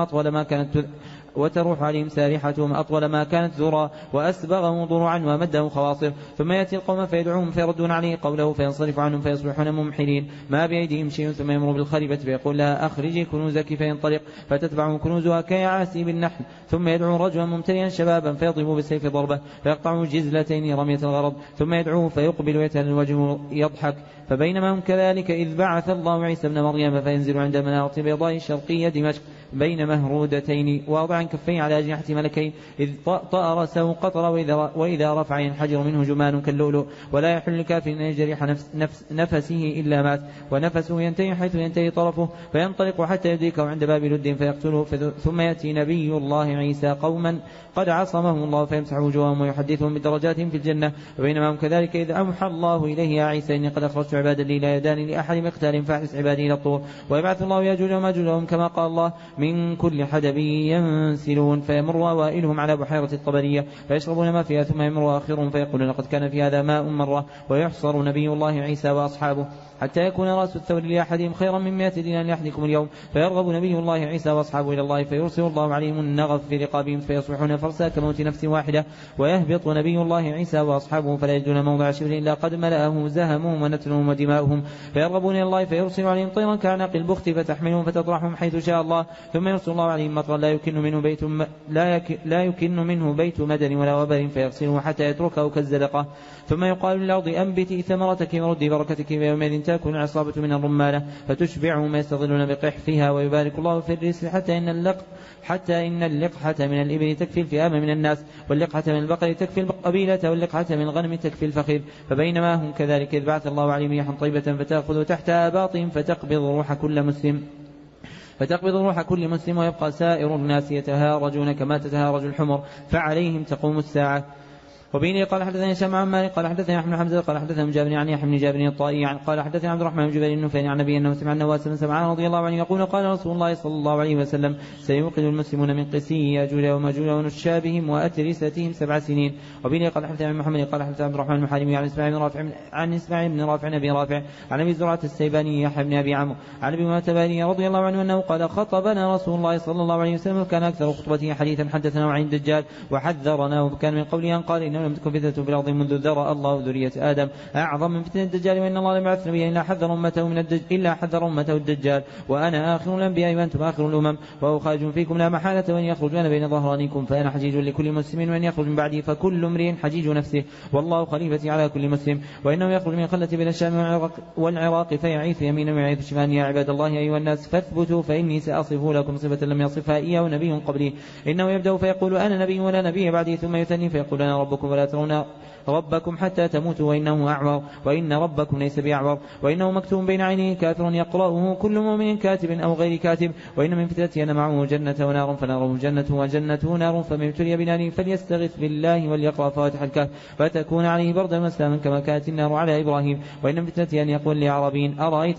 أطول ما كانت ذرا وأسبغه ضرعا ومده خواصر. ثم يأتي القوم فيدعوهم فيردون عليه قوله فينصرف عنهم فيصبحون ممحلين ما بأيديهم شيء. ثم يمر بالخريبة فيقول لها أخرجي كنوزك فينطلق فتتبع كنوزها كيعاسي بالنحل. ثم يدعو رجلا ممتلئا شبابا فيضرب بالسيف ضربة فيقطع جزلتين رمية الغرض. ثم يدعوه فيقبل ويتهل الوجه يضحك. فبينما هم كذلك إذ بعث الله عيسى ابن مريم فينزل عند مناطق بيضاء شرقية دمشق بين مهرودتين واضعا كفين على أجنحة ملكين، إذ طأ رأسه قطر وإذا رفع ينحجر منه جمان كاللؤلؤ. ولا يحل الكافر أن يجرح نفسه إلا مات، ونفسه ينتهي حيث ينتهي طرفه فينطلق حتى يدركه عند باب لد فيقتله. ثم يأتي نبي الله عيسى قوما قد عصمهم الله فيمسح وجوههم ويحدثهم بدرجاتهم في الجنة. وبينما هم كذلك إذ أوحى الله إليه يا عيسى إني قد أخرجت عبادا لي لا يدان لأحد مقتال فاحرس عبادي إلى الطور. ويبعث الله يأجوج وماجوج لهم كما قال الله من كل حدب ينسلون. فيمر أوائلهم على بحيرة الطبرية فيشربون ما فيها ثم يمر آخرهم فيقولون لقد كان في هذا ماء مرة. ويحصر نبي الله عيسى وأصحابه حتى يكون رأس الثور لأحدهم خيرا من 100 دينار لأحدكم اليوم. فيرغب نبي الله عيسى وأصحابه إلى الله فيرسل الله عليهم النغف في رقابهم فيصبحون فرسا كموت نفس واحدة. ويهبط نبي الله عيسى وأصحابه فلا يجدون موضع شبر إلا قد ملأه زهمهم ونتنهم ودماؤهم. فيرغبون إلى الله فيرسل عليهم طيرا كعناق البخت فتحملهم فتطرحهم حيث شاء الله. ثم يرسل الله عليهم مطرا لا يكن منه لا يكن منه بيت مدن ولا وبر فيغسله حتى يتركه كالزلقة. ثم يقال للأرض أنبتي ثمرتك وردي بركتك ويومئذ تأكل العصابة من الرمانة فتشبعهم ما يستظلون بقحفها ويبارك الله في الرزق حتى إن اللقحة من الإبل تكفي الفئام من الناس واللقحة من البقر تكفي القبيلة واللقحة من الغنم تكفي الفخذ. فبينما هم كذلك إذ بعث الله عليهم ريحا طيبة فتأخذ تحت آباطهم فتقبض روح كل مسلم ويبقى سائر الناس يتهارجون كما تتهارج الحمر فعليهم تقوم الساعة. وبين قال حدثني هشام عن مالك قال حدثني احمد حمزه قال حدثنا جابر عن يحيى بن جابر الطائي قال حدثني عبد الرحمن بن جبير النفيل عن النبي انه سمع النواس بن سمعان رضي الله عنه يقول قال رسول الله صلى الله عليه وسلم سيوقظ المسلمون من قسي ياجوج وماجوج ونشابهم واترستهم 7 سنين. وبين قال حدثني عن محمد قال حدثنا عبد الرحمن المحاربي عن اسماعيل بن رافع ابي رافع عن ابي زرعه السيباني يحيى بن ابي عمرو عن ابي متباني رضي الله عنه انه قال خطبنا رسول الله صلى الله عليه وسلم وكان اكثر خطبته حديثا حدثنا عن الدجال وحذرنا وكان من قوله قال انه لم تكن فتنه في الأرض منذ ذرأ الله ذرية آدم أعظم من فتنة الدجال وإن الله لم يبعث نبيا إلا حذر أمته الدجال وأنا آخر الأنبياء وأنتم آخر الأمم وهو خارج فيكم لا محالة وإن يخرج أنا بين ظهرانيكم فأنا حجيج لكل مسلم وإن يخرج من بعدي فكل امرئ حجيج نفسه والله خليفتي على كل مسلم وإنه يخرج من خلة بين الشام والعراق فيعيث يمينا ويعيث شمالا يا عباد الله أيها الناس فاثبتوا فإني سأصف لكم صفة لم يصفها إياه نبي قبلي إنه يبدأ فيقول أنا نبي ولا نبي بعدي ثم يثني فيقول أنا ربكم ولا ترون ربكم حتى تموتوا وإنه أعور وإن ربكم ليس بأعور وإنه مكتوب بين عينيه كافر يقرأه كل مؤمن كاتب أو غير كاتب وإن من فتنتي أنا معه جنة ونار فناره جنة وجنته نار فمن ابتلي بنار فليستغث بالله وليقرأ فواتح الكهف فتكون عليه بردا وسلاما كما كانت النار على إبراهيم. وإن من فتنتي أن يقول لعربين أرأيت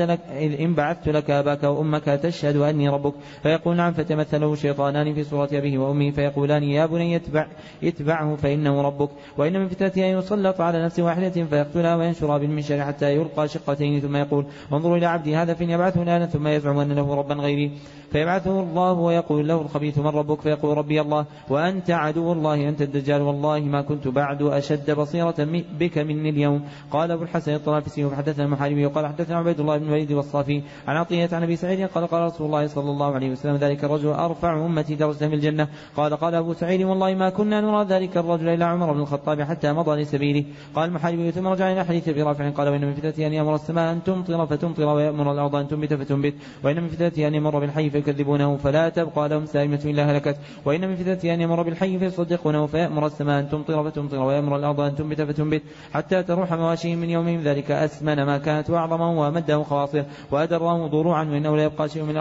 إن بعثت لك أباك وأمك تشهد أني ربك فيقول نعم فتمثله شيطانان في صورة أبيه وأمه فيقولان يا بني اتبعه فإنه ربك. وإن من فتنته أن يسلط على نفس واحدة فيقتلها وينشر بالمنشار حتى يلقى شقتين ثم يقول انظروا إلى عبدي هذا فإن يبعثه الآن ثم يزعم أن له ربا غيري فيبعثه الله ويقول له الخبيث من ربك فيقول ربي الله وأنت عدو الله أنت الدجال والله ما كنت بعد أشد بصيرة بك مني اليوم. قال أبو الحسن الطرافسي وحدثنا المحاربي وقال حدثنا عبيد الله بن الوليد والصافي عن عطية عن أبي سعيد قال قال رسول الله صلى الله عليه وسلم ذلك الرجل أرفع أمتي درجة في الجنة. قال أبو سعيد والله ما كنا نرى ذلك الرجل إلا عمر بن الخطاب حتى مضى لسبيله. قال المحاربي ثم رجع إلى حديث أبي رافع قال وإن من فتنته أن يأمر السماء أن تمطر فتمطر ويأمر الأرض أن تنبت فتنبت وإن من فتنته أن يمر بالحي فيكذبونه فلا تبقى لهم سائمة إلا هلكت وإن من فتنته أن يمر بالحي فيصدقونه فيأمر السماء أن تمطر فتمطر ويأمر الأرض أن تنبت فتنبت حتى تروح مواشيهم من يومهم ذلك أسمن ما كانت وأعظمه وأمده خواصر وأدره ضروعا وإنه لا يبقى شيء من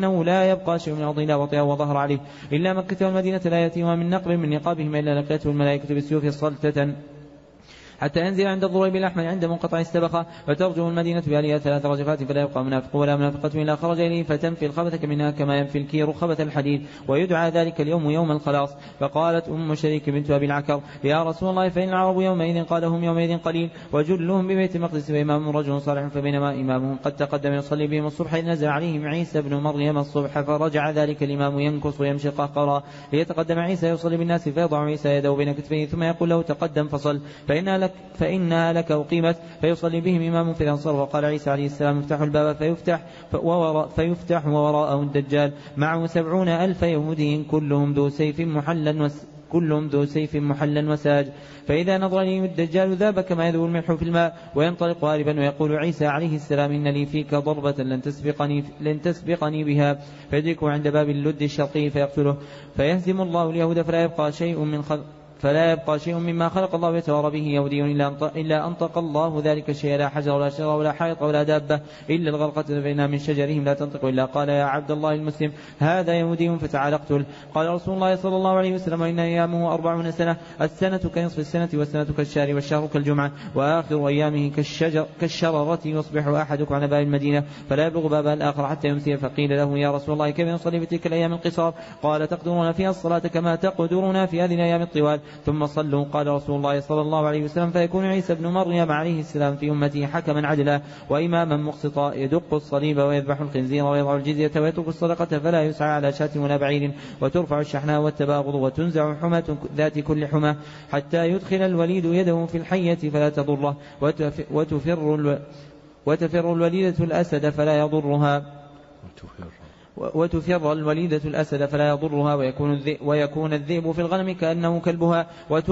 الأرض إلا وطئه وظهر عليه إلا مكة والمدينة لا يأتيهما من نقب من نقابهم إلا لقيته الملائكة بالسيوف صلتة حتى ينزل عند الضريب الأحمر عند منقطع السبخة فترجم المدينة بأليها 3 رجفات فلا يبقى منافق ولا منافقة إلا خرج إليه فتنفي الخبث منها كما ينفي الكير خبث الحديد ويدعى ذلك اليوم يوم الخلاص. فقالت أم شريك بنت أبي العكر يا رسول الله فإن العرب يومئذ قال هم يومئذ قليل وجلهم ببيت المقدس وإمامهم رجل صالح فبينما إمامهم قد تقدم يصلي بهم الصبح نزل عليهم عيسى بن مريم الصبح فرجع ذلك الإمام ينكص ويمشي قهقرا ليتقدم عيسى يصلي بالناس فيضع عيسى يده بين كتفيه ثم يقول له تقدم فصل فإنها لك أقيمت فيصلي بهم إمام في الأنصار. وقال عيسى عليه السلام افتحوا الباب فيفتح ووراءه الدجال معه 70,000 يهودي كلهم ذو سيف محلا وساج فإذا نظر إليهم الدجال ذاب كما يذوب الملح في الماء وينطلق هاربا ويقول عيسى عليه السلام إن لي فيك ضربة لن تسبقني بها فيدركه عند باب اللد الشرقي فيقتله فيهزم الله اليهود فلا يبقى شيء مما خلق الله يتوارى به يهودي إلا أنطق الله ذلك الشيء لا حجر ولا شجر ولا حائط ولا دابة إلا الغرقة فإنها من شجرهم لا تنطق إلا قال يا عبد الله المسلم هذا يهودي فتعال اقتل. قال رسول الله صلى الله عليه وسلم إن أيامه 40 سنة السنة كنصف السنة والسنة كالشهر والشهر كالجمعة وآخر أيامه كالشررة يصبح أحدكم على باب المدينة فلا يبلغ بابها الآخر حتى يمسي. فقيل له يا رسول الله كيف نصلي في تلك الأيام القصار؟ قال تقدرون فيها الصلاة كما تقدرون في هذه الأيام الطوال ثم صلوا. قال رسول الله صلى الله عليه وسلم فيكون عيسى بن مريم عليه السلام في أمته حكما عدلا وإماما مقسطا يدق الصليب ويذبح الخنزير ويضع الجزية ويترك الصدقة فلا يسعى على شاة ولا بعير وترفع الشحناء والتباغض وتنزع حمى ذات كل حمى حتى يدخل الوليد يده في الحية فلا تضره وتفر الوليدة الأسد فلا يضرها وتفر الوليدة الأسد فلا يضرها، ويكون الذئب في الغنم كأنه كلبها،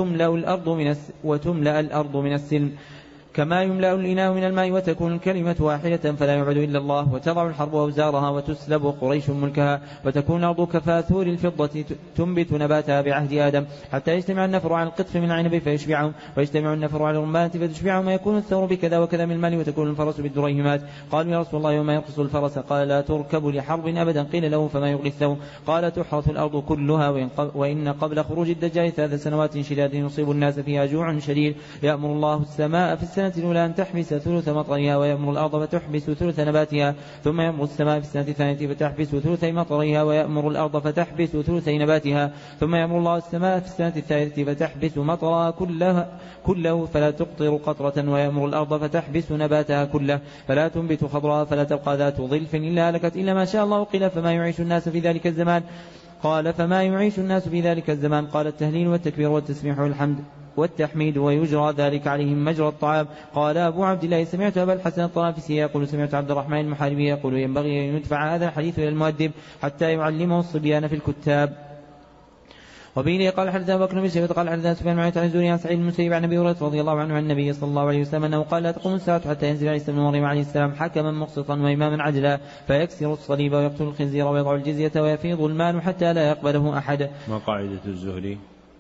وتملأ الأرض من السلم كما يملأ الإناء من الماء، وتكون الكلمة واحدة فلا يعبد إلا الله، وتضع الحرب أوزارها، وتسلب قريش ملكها، وتكون الأرض كفاثور الفضة تنبت نباتها بعهد آدم، حتى يجتمع النفر على القطف من العنب فيشبعهم، ويجتمع النفر على الرمانة فتشبعهم، ويكون الثور بكذا وكذا من المال، وتكون الفرس بالدريهمات. قالوا يا رسول الله وما ينقص الفرس؟ قال لا تركب لحرب أبدا. قيل له فما يغلي الثور؟ قال تحرث الأرض كلها، وإن قبل خروج الدجال 3 سنوات شداد يصيب الناس فيها جوع شديد، يأمر الله السماء في السنة الأولى أن تحبس ثلث مطرها، ويأمر الأرض فتحبس ثلث نباتها، ثم يأمر السماء في السنة الثانية فتحبس ثلثي مطرها، ويأمر الأرض فتحبس ثلثي نباتها، ثم يأمر الله السماء في السنة الثالثة فتحبس مطرها كله فلا تقطر قطرة، ويأمر الأرض فتحبس نباتها كله فلا تنبت خضراء، فلا تبقى ذات ظلف إلا هلكت إلا ما شاء الله. قيل فما يعيش الناس في ذلك الزمان؟ قال فما يعيش الناس في ذلك الزمان؟ قال التهليل والتكبير والتسبيح والحمد والتحميد، ويجرى ذلك عليهم مجرى الطعام. قال أبو عبد الله سمعت أبا الحسن الطرافسي يقول سمعت عبد الرحمن المحاربي يقول ينبغي أن يدفع هذا الحديث إلى المؤدب حتى يعلمه الصبيان في الكتاب. وبه قال حدثنا أبو بكر بن شيبة قال حدثنا سفيان بن عيينة عن الزهري عن سعيد بن المسيب عن أبي هريرة رضي الله عنه عن النبي صلى الله عليه وسلم أنه قال لا تقوم الساعة حتى ينزل عيسى بن مريم عليه السلام حكما مقسطا وإماما عدلا، فيكسر الصليب ويقتل الخنزير ويضع الجزية ويفيض المال حتى لا يقبله أحد. ما قاعدة الزهري؟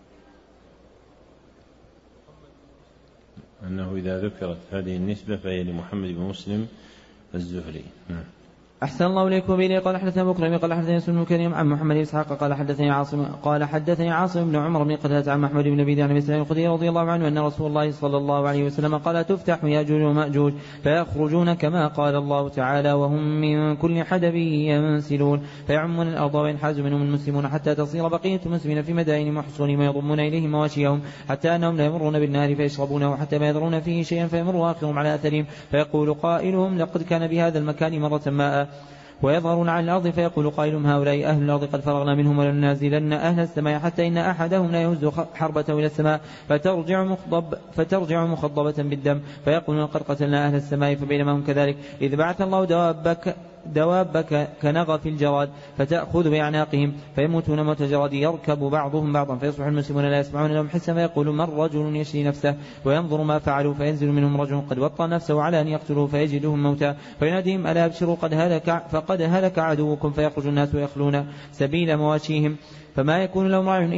أنه إذا ذكرت هذه النسبة فهي لمحمد بن مسلم الزهري. أحسن الله إليك. وبه قال حدثنا أبو بكر قال حدثنا يوسف بن كريم عن محمد بن إسحاق قال حدثني عاصم بن عمر بن قتادة عن محمد بن أبي عن أبي سعيد الخدري رضي الله عنه أن رسول الله صلى الله عليه وسلم قال تفتح يأجوج ومأجوج فيخرجون كما قال الله تعالى وهم من كل حدب ينسلون، فيعمون الأرض وينحاز منهم المسلمون حتى تصير بقية المسلمين في مدائن محصونهم ويضمون إليهم مواشيهم حتى أنهم لا يمرون بالنهر فيشربونه حتى ما يذرون فيه شيئا فيمر آخرهم على أثرهم فيقول قائلهم لقد كان بهذا المكان مرة ماء، ويظهرون على الأرض فيقول قائلهم هؤلاء أهل الأرض قد فرغنا منهم ولننازلن أهل السماء حتى إن أحدهم لا يهز حربته إلى السماء فترجع مخضبة بالدم فيقولون قد قتلنا أهل السماء. فبينما هم كذلك إذ بعث الله دوابك كنغف الجراد فتأخذ بأعناقهم فيموتون موت الجراد يركب بعضهم بعضا فيصبح المسلمون لا يسمعون لهم حسا فيقول من رجل يشري نفسه وينظر ما فعلوا فينزل منهم رجل قد وطى نفسه على أن يقتلوا فيجدهم موتا فيناديهم ألا أبشروا فقد هلك عدوكم فيخرج الناس ويخلون سبيل مواشيهم فما يكون لهم راع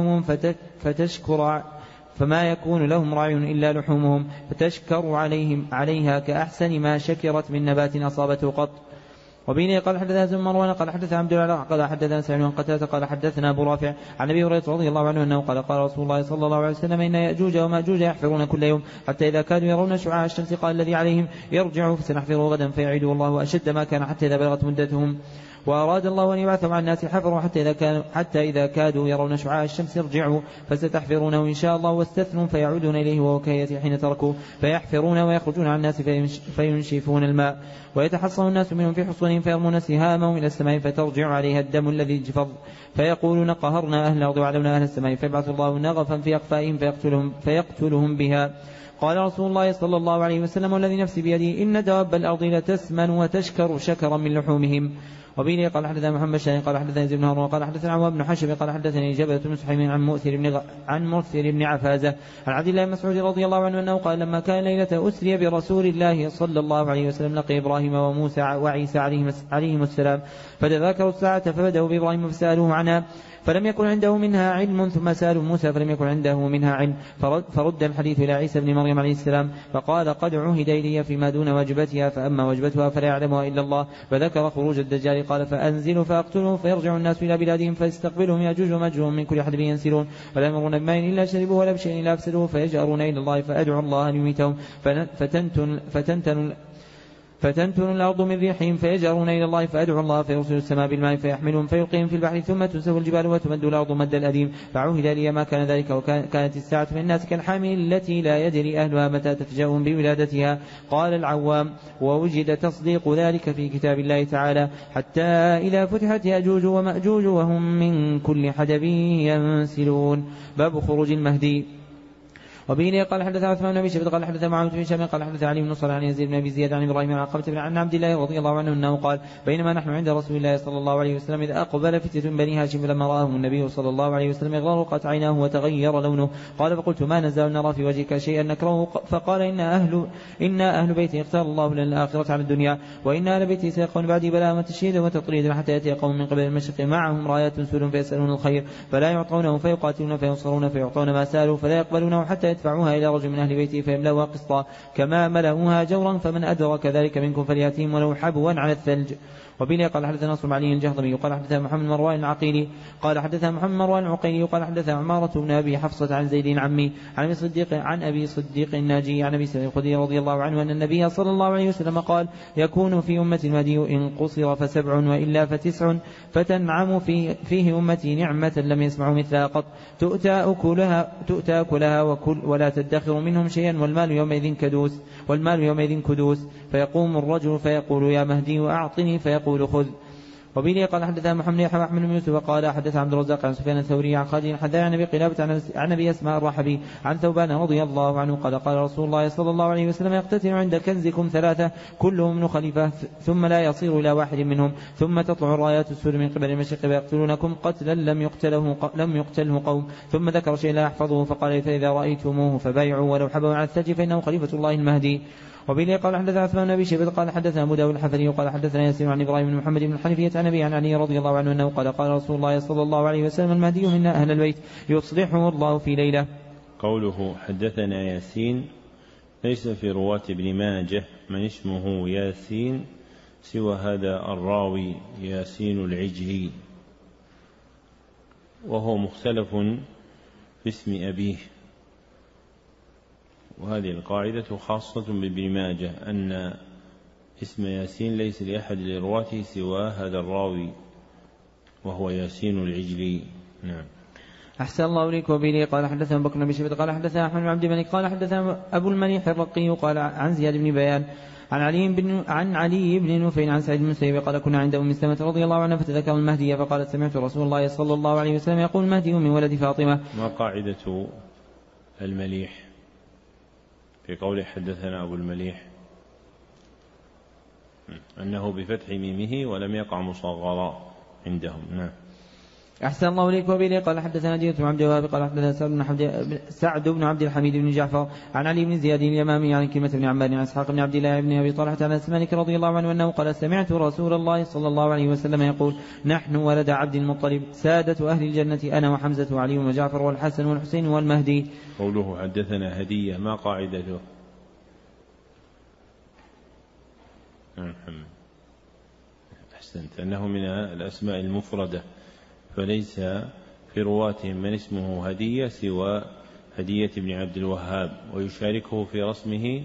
إلا لحومهم فتشكر عليها كأحسن ما شكرت من نبات أصابته قط. وبين قال حدثنا زم مروان قال حدث عبد الله قال حدثنا سعيد بن قتادة قال حدثنا أبو رافع عن أبي هريرة رضي الله عنه أنه قال رسول الله صلى الله عليه وسلم إن يأجوج ومأجوج يحفرون كل يوم حتى إذا كانوا يرون شعاع الشمس قال الذي عليهم يرجعوا فسنحفروا غدا فيعيدوا الله أشد ما كان حتى إذا بلغت مدتهم وأراد الله أن يبعثهم على الناس حفروا حتى إذا كادوا يرون شعاع الشمس ارجعوا فستحفرونه إن شاء الله واستثنوا فيعودون إليه وهو كهيئته حين تركوا فيحفرون ويخرجون على الناس فينشفون الماء ويتحصن الناس منهم في حصونهم فيرمون سهامهم إلى السماء فترجع عليها الدم الذي اجفظ فيقولون قهرنا أهل الأرض وعلمنا أهل السماء فيبعث الله نغفا في أقفائهم فيقتلهم بها. قال رسول الله صلى الله عليه وسلم والذي نفسي بيده إن دواب الأرض لتسمن وتشكر شكرا من لحومهم. وبه قال حدثنا محمد شاهين قال حدثنا زيد بن هارون قال حدثنا عوام بن حشب قال حدثني جبلة بن سحيم عن مؤثر بن عفازة عن عبد الله بن مسعود رضي الله عنه أنه قال لما كان ليلة أسري برسول الله صلى الله عليه وسلم لقي إبراهيم وموسى وعيسى عليهم السلام فتذاكروا الساعة فبدأوا بإبراهيم فسألوه عنها فلم يكن عنده منها علم ثم سألوا موسى فلم يكن عنده منها علم فرد الحديث إلى عيسى بن مريم عليه السلام فقال قد عهد إلي فيما دون واجبتها فأما واجبتها فلا يعلمها إلا الله فذكر خروج الدجال قال فأنزلوا فأقتلوا فيرجع الناس إلى بلادهم فيستقبلهم يأجوج ومأجوج من كل حدب ينسلون ولا يمرون بماء إلا شربوه ولا بشيء إلا أفسدوه فيجأرون إلى الله فأدعو الله أن يميتهم فتنتن الأرض من ريحهم فيجأرون إلى الله فأدعو الله فيرسل السماء بالماء فيحملهم فيلقيهم في البحر ثم تنسف الجبال وتمد الأرض مد الأديم فعهد لي ما كان ذلك وكانت الساعة في الناس كالحامل التي لا يدري أهلها متى تفجأهم بولادتها. قال العوام ووجد تصديق ذلك في كتاب الله تعالى حتى إذا فتحت يأجوج ومأجوج وهم من كل حدب ينسلون. باب خروج المهدي. وبه قال حدث عثمان بن أبي شيبة قال حدث معاوية بن هشام قال حدث علي بن صالح عن يزيد بن أبي زياد عن إبراهيم عن عقبة عن عبد الله رضي الله عنه أنه قال بينما نحن عند رسول الله صلى الله عليه وسلم إذ أقبل فتية بني هاشم لما رآهم النبي صلى الله عليه وسلم اغرقت عيناه وتغير لونه قال فقلت ما نزال نرى في وجهك شيئا نكرهه فقال إن أهل بيتي اختار الله لنا الآخرة على الدنيا وإن أهل بيتي سيقون بعدي بلاء وتشهيدا وتطريدا حتى يأتي قوم من قبل المشرق معهم رايات سود فيسألون الخير فلا يعطونه فيقاتلون فينصرون فيعطون ما سالوا فلا يقبلونه حتى يدفعوها إلى رجل من أهل بيته فيملأوها قسطا كما ملأوها جورا فمن أدرك ذلك منكم فليأتيهم ولو حبوا على الثلج. وبه قال حدثنا نصر بن علي الجهضمي قال حدثنا محمد مروان العقيلي قال حدثنا محمد مروان العقيلي قال حدثنا عمارة بن أبي حفصة عن زيد عمي عن أبي صديق الناجي عن أبي سعيد الخدري رضي الله عنه أن النبي صلى الله عليه وسلم قال يكون في أمة المهدي إن قصر فسبع وإلا فتسع فتنعم فيه أمتي نعمة لم يسمعوا مثلها قط تؤتى أكلها ولا تدخر منهم شيئا والمال يومئذ كدوس فيقوم الرجل فيقول يا مهدي أعطني فيقول خذ. وبه قال حدثنا محمد يحيى بن يوسف قال حدث عبد الرزاق عن سفيان الثوري عن خالد حدثنا عن ابي قلابة عن ابي اسماء الرحبي عن ثوبان رضي الله عنه قال رسول الله صلى الله عليه وسلم يقتتل عند كنزكم ثلاثة كلهم من خليفة ثم لا يصير الى واحد منهم ثم تطلع الرايات السود من قبل المشرق فيقتلونكم قتلا لم يقتله قوم ثم ذكر شيء لا يحفظه فقال فإذا رأيتموه فبايعوا ولو حبوا على الثلج فإنه خليفة الله المهدي. وبه قال حدثنا عثمان بن أبي شيبة قال حدثنا أبو داود الحفري قال حدثنا ياسين عن إبراهيم بن محمد بن الحنفية عن أبي عن علي رضي الله عنه أنه قال رسول الله صلى الله عليه وسلم المهدي منا أهل البيت يصلحه الله في ليلة. قوله حدثنا ياسين ليس في رواة ابن ماجه من اسمه ياسين سوى هذا الراوي ياسين العجلي وهو مختلف في اسم أبيه. وهذه القاعدة خاصة بابن ماجه أن اسم ياسين ليس لأحد لرواته سوى هذا الراوي وهو ياسين العجلي. نعم. أحسن الله إليك. وبه قال حدثنا بكر بن شيبة قال حدثنا أحمد بن عبد الملك قال حدثنا أبو المليح الرقي قال عن زياد بن بيان عن علي بن نفيل عن سعيد بن المسيب قال كنا عند أم سلمة رضي الله عنها فتذكر المهدي فقالت سمعت رسول الله صلى الله عليه وسلم يقول المهدي من ولد فاطمة. ما قاعدة المليح في قوله حدثنا أبو المليح؟ أنه بفتح ميمه ولم يقع مصغرا عندهم. نعم. أحسن الله إليك. وبه قال حدثنا جرير بن عبد الوهاب قال حدثنا سعد بن عبد الحميد بن جعفر عن علي بن زياد اليمامي عن كلمة بن عمار عن إسحاق بن عبد الله بن أبي طلحة عن أنس مالك رضي الله عنه أنه قال سمعت رسول الله صلى الله عليه وسلم يقول نحن ولد عبد المطلب سادة أهل الجنة أنا وحمزة وعلي وجعفر والحسن والحسين والمهدي. قوله حدثنا هدية ما قاعدته؟ أحسنت. أنه من الأسماء المفردة فليس في رواتهم من اسمه هدية سوى هدية بن عبد الوهاب ويشاركه في رسمه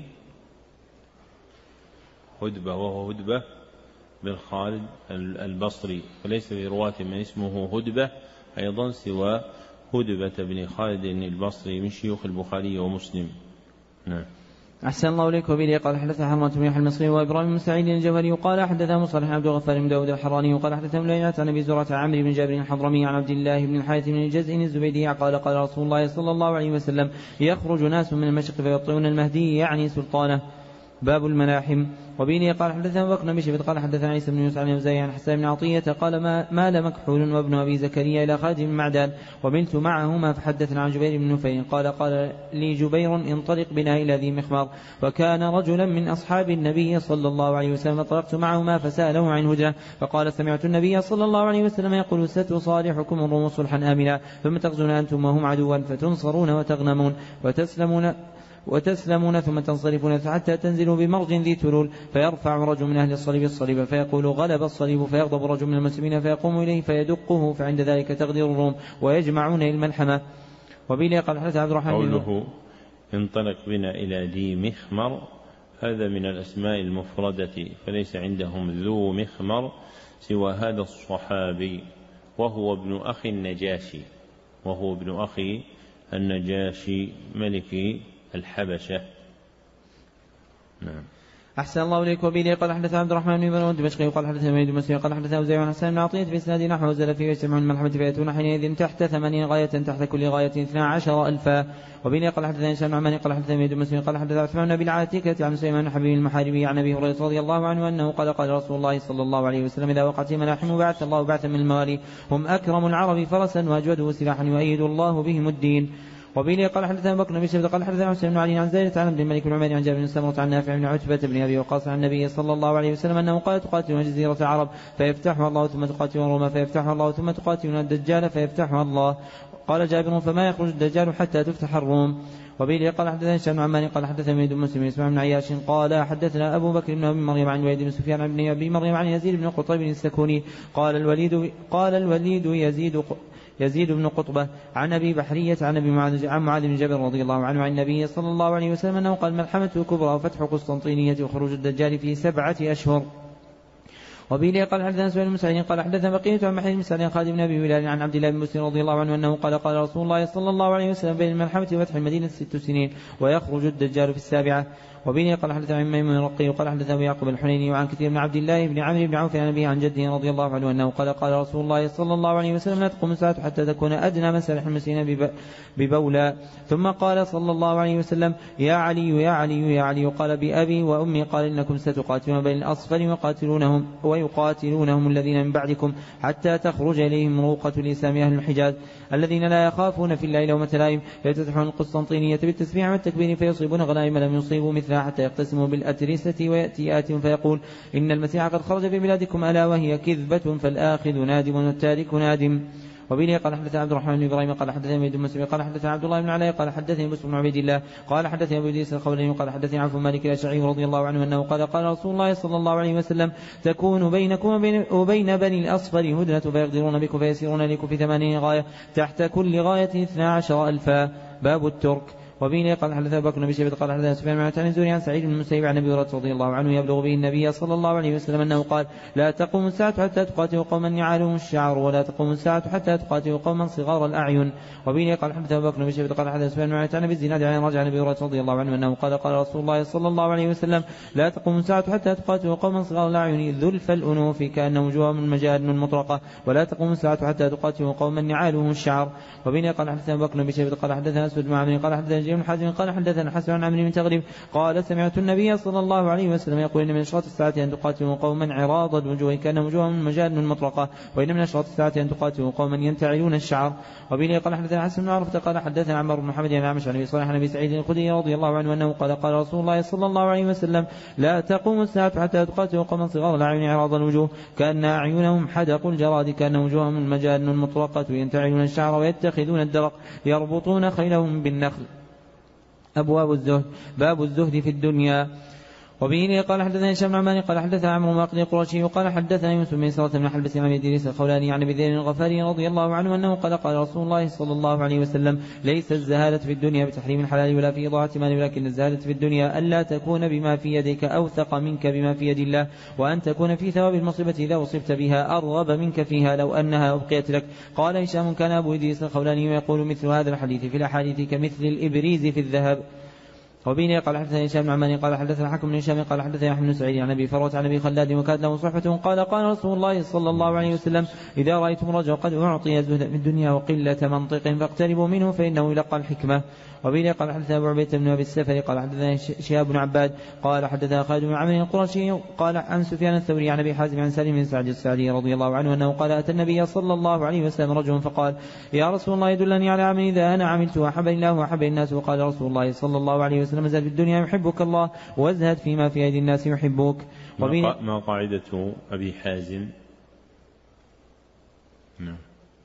هدبة وهو هدبة بن خالد البصري فليس في رواتهم من اسمه هدبة أيضا سوى هدبة بن خالد البصري من شيوخ البخاري ومسلم. نعم. أحسن الله إليك. وبه قال حدثنا حرمة بن يحيى المصري وإبراهيم بن سعيد الجوهري قال حدثنا مصالح عبد الغفار بن داود الحراني وقال حدثنا ليلة عن أبي زرعة عمرو بن جابر الحضرمي عن عبد الله بن الحارث بن الجزء الزبيدي قال رسول الله صلى الله عليه وسلم يخرج ناس من المشرق فيطيعون المهدي يعني سلطانه. باب الملاحم. وبه قال حدثنا بكر بن شيبة قال حدثنا عيسى بن يوسف عن أوزاعي عن حسان بن عطية قال مال مكحول وابن أبي زكريا إلى خالد بن معدان وملت معهما فحدثنا عن جبير بن نفيل قال لي جبير انطلق بنا إلى ذي مخمار وكان رجلا من أصحاب النبي صلى الله عليه وسلم طلقت معهما فسأله عن هجرة فقال سمعت النبي صلى الله عليه وسلم يقول ستصالحكم الروم صلحا آمنا ثم تغزون أنتم وهم عدوا فتنصرون وتغنمون وتسلمون ثم تنصرفون حتى تنزلوا بمرج ذي تلول فيرفع رجل من أهل الصليب فيقول غلب الصليب فيغضب رجل من المسلمين فيقوم إليه فيدقه فعند ذلك تغدير الروم ويجمعون الملحمة. وبه قال حدث عبد الرحمن قوله انطلق بنا إلى ذي مخمر هذا من الأسماء المفردة فليس عندهم ذو مخمر سوى هذا الصحابي وهو ابن أخي النجاشي ملك الحبشة. نعم. أحسن الله إليك. وبه قال حدث عبد الرحمن بن بن دمشقي قال حدث وليد بن مسلم قال حدث زيد بن حسن بن عطية في إسناد نحو وزل فيه يجتمعون الملحمة فيأتون حينئذ تحت 80 غاية تحت كل غاية 12,000. وبه قال حدث هشام بن عمان قال حدث وليد بن مسلم قال حدث عثمان بن العاتكة عن سليمان حبيب المحاربي عن أبي هريرة رضي الله عنه أنه قال رسول الله صلى الله عليه وسلم إذا وقعت ملاحم بعث الله بعثا من الموالي هم أكرم العرب فرسا وأجوده سلاحا يؤيد الله بهم الدين. وبه قال حدثنا بكر بن شيبة قال حدثنا حسين بن علي عن زيد عن عبد الملك بن عمير عن جابر بن سمرة عن نافع بن عتبة بن أبي وقاص عن النبي صلى الله عليه وسلم أنه قال تقاتلون جزيرة العرب فيفتحها الله ثم تقاتلون روما فيفتحها الله ثم تقاتلون الدجال فيفتحها الله. قال جابر فما يخرج الدجال حتى تفتح الروم. وبه قال حدثنا هشام بن عمان قال حدثنا وليد بن مسلم اسماعيل بن عياش قال حدثنا أبو بكر بن أبي مريم عن وليد بن سفيان عن أبي مريم عن يزيد بن قطيب السكوني قال الوليد يزيد بن قطبة عن أبي بحرية عن أبي معاذ بن جبل رضي الله عنه عن النبي صلى الله عليه وسلم أنه قال ملحمة الكبرى وفتح قسطنطينية وخروج الدجال في 7 أشهر. وبه قال حدثنا سؤال المسعين قال حدثنا بقية عن محمد بن سعد خالد بن أبي هلال عن عبد الله بن مسلم رضي الله عنه أنه قال رسول الله صلى الله عليه وسلم بين الملحمة وفتح المدينة 6 سنين ويخرج الدجال في 7. وبه قال حدثنا عن ميمون الرقي وقال حدثنا يعقوب الحنيني وعن كثير بن عبد الله بن عمرو بن عوف عن أبيه عن جده رضي الله عنه أنه قال رسول الله صلى الله عليه وسلم لا تقوم الساعة حتى تكون أدنى مسالح المسلمين ببولى. ثم قال صلى الله عليه وسلم يا علي يا علي يا علي قال بأبي وأمي قال إنكم ستقاتلون بين الأصفر ويقاتلونهم الذين من بعدكم حتى تخرج إليهم روقة الإسلام أهل الحجاز الذين لا يخافون في الله لومة لائم فيفتتحون القسطنطينية بالتسبيح والتكبير فيصيبون غنائم لم يصيبوا مثلها حتى يقتسموا بالأترسة ويأتي آت فيقول إن المسيح قد خرج في بلادكم ألا وهي كذبة فالآخذ نادم والتارك نادم. وبه قال حدثنا عبد الرحمن بن إبراهيم قال حدثنا وليد بن مسلم قال حدثنا عبد الله بن علاء قال حدثني مسلم بن عبيد الله قال حدثني أبو إدريس الخولاني قال حدثني عن مالك الأشعري رضي الله عنه أنه قال رسول الله صلى الله عليه وسلم تكون بينكم وبين بني الأصفر هدنة فيغدرون بكم فيسيرون لكم في 80 غاية تحت كل غاية 12,000. باب الترك. وبه قال حدثنا بكر بن شيبة قال حدثنا سفيان عن الزهري عن سعيد بن المسيب عن أبي هريرة رضي الله عنه يبلغ به النبي صلى الله عليه وسلم أنه قال لا تقوم الساعة حتى تقاتل قوما يعالهم الشعر ولا تقوم الساعة حتى تقاتل قوما صغار الأعين. وبه قال حدثنا بكر بن شيبة قال حدثنا سفيان عن أبي الزناد عن رجع عن أبي هريرة رضي الله عنه أنه قال رسول الله صلى الله عليه وسلم لا تقوم الساعة حتى تقاتل قوما صغار الأعين ذلف الأنوف كأن وجوههم المجان المطرقة ولا تقوم الساعة حتى تقاتل قوما يعالهم الشعر. وبه قال حدثنا بكر بن شيبة قال حدثنا أسود بن عمرو قال حدثنا جرير بن حازم قال حدثنا حسن عن عمرو بن تغلب قال سمعت النبي صلى الله عليه وسلم يقول إن من أشراط الساعة أن تقاتلوا قوما عراض الوجوه كأن وجوههم المجان المطرقة وإن من أشراط الساعة أن تقاتلوا قوما ينتعلون الشعر. وبه قال حدثنا حسن بن عرفة قال حدثنا عمرو بن محمد عن عمش عن أبي صالح عن أبي سعيد الخدري رضي الله عنه أنه قال رسول الله صلى الله عليه وسلم لا تقوم الساعة حتى تقاتلوا قوما صغار الأعين عراض الوجوه كأن أعينهم حدق الجراد كأن وجوههم المجان المطرقة ينتعلون الشعر ويتخذون الدرق يربطون خيلهم بالنخل. أبواب الزهد. باب الزهد في الدنيا. وبه قال حدثنا هشام بن عمان قال حدثنا عمرو بن واقد القرشي وقال حدثنا يوسف بن سلمة بن حلبس عن إدريس الخولاني عن أبي ذر الغفاري رضي الله عنه أنه قال رسول الله صلى الله عليه وسلم ليس الزهادة في الدنيا بتحريم الحلال ولا في إضاعة مال ولكن الزهادة في الدنيا ألا تكون بما في يديك أوثق منك بما في يد الله وأن تكون في ثواب المصيبة إذا أصبت بها أرغب منك فيها لو أنها أبقيت لك. قال هشام كان أبو إدريس الخولاني يقول مثل هذا الحديث في الأحاديث كمثل الإبريز في الذهب. وبه قال حدثنا هشام بن عمان قال حدثنا حكم بن هشام قال حدثنا يحيى بن سعيد عن أبي فروة عن أبي خلاد وكانت له صحبة قال رسول الله صلى الله عليه وسلم إذا رأيتم رجل قد أعطي الزهد في الدنيا وقلة منطق فاقتربوا منه فإنه يلقى الحكمة. وبه قال حدثنا أبو عبيدة بن أبي السفر قال حدثنا شهاب بن عباد قال حدثنا خالد بن عمرو القرشي قال عن سفيان الثوري عن أبي حازم عن سالم بن سعد السعدي رضي الله عنه أنه قال أتى النبي صلى الله عليه وسلم رجل فقال يا رسول الله يدلني على عمل إذا أنا عملت أحب الله وأحب الناس. وقال رسول الله صلى الله عليه وسلم زهد في الدنيا يحبك الله وازهد فيما في أيدي الناس يحبوك. ما قاعدة أبي حازم؟ نعم.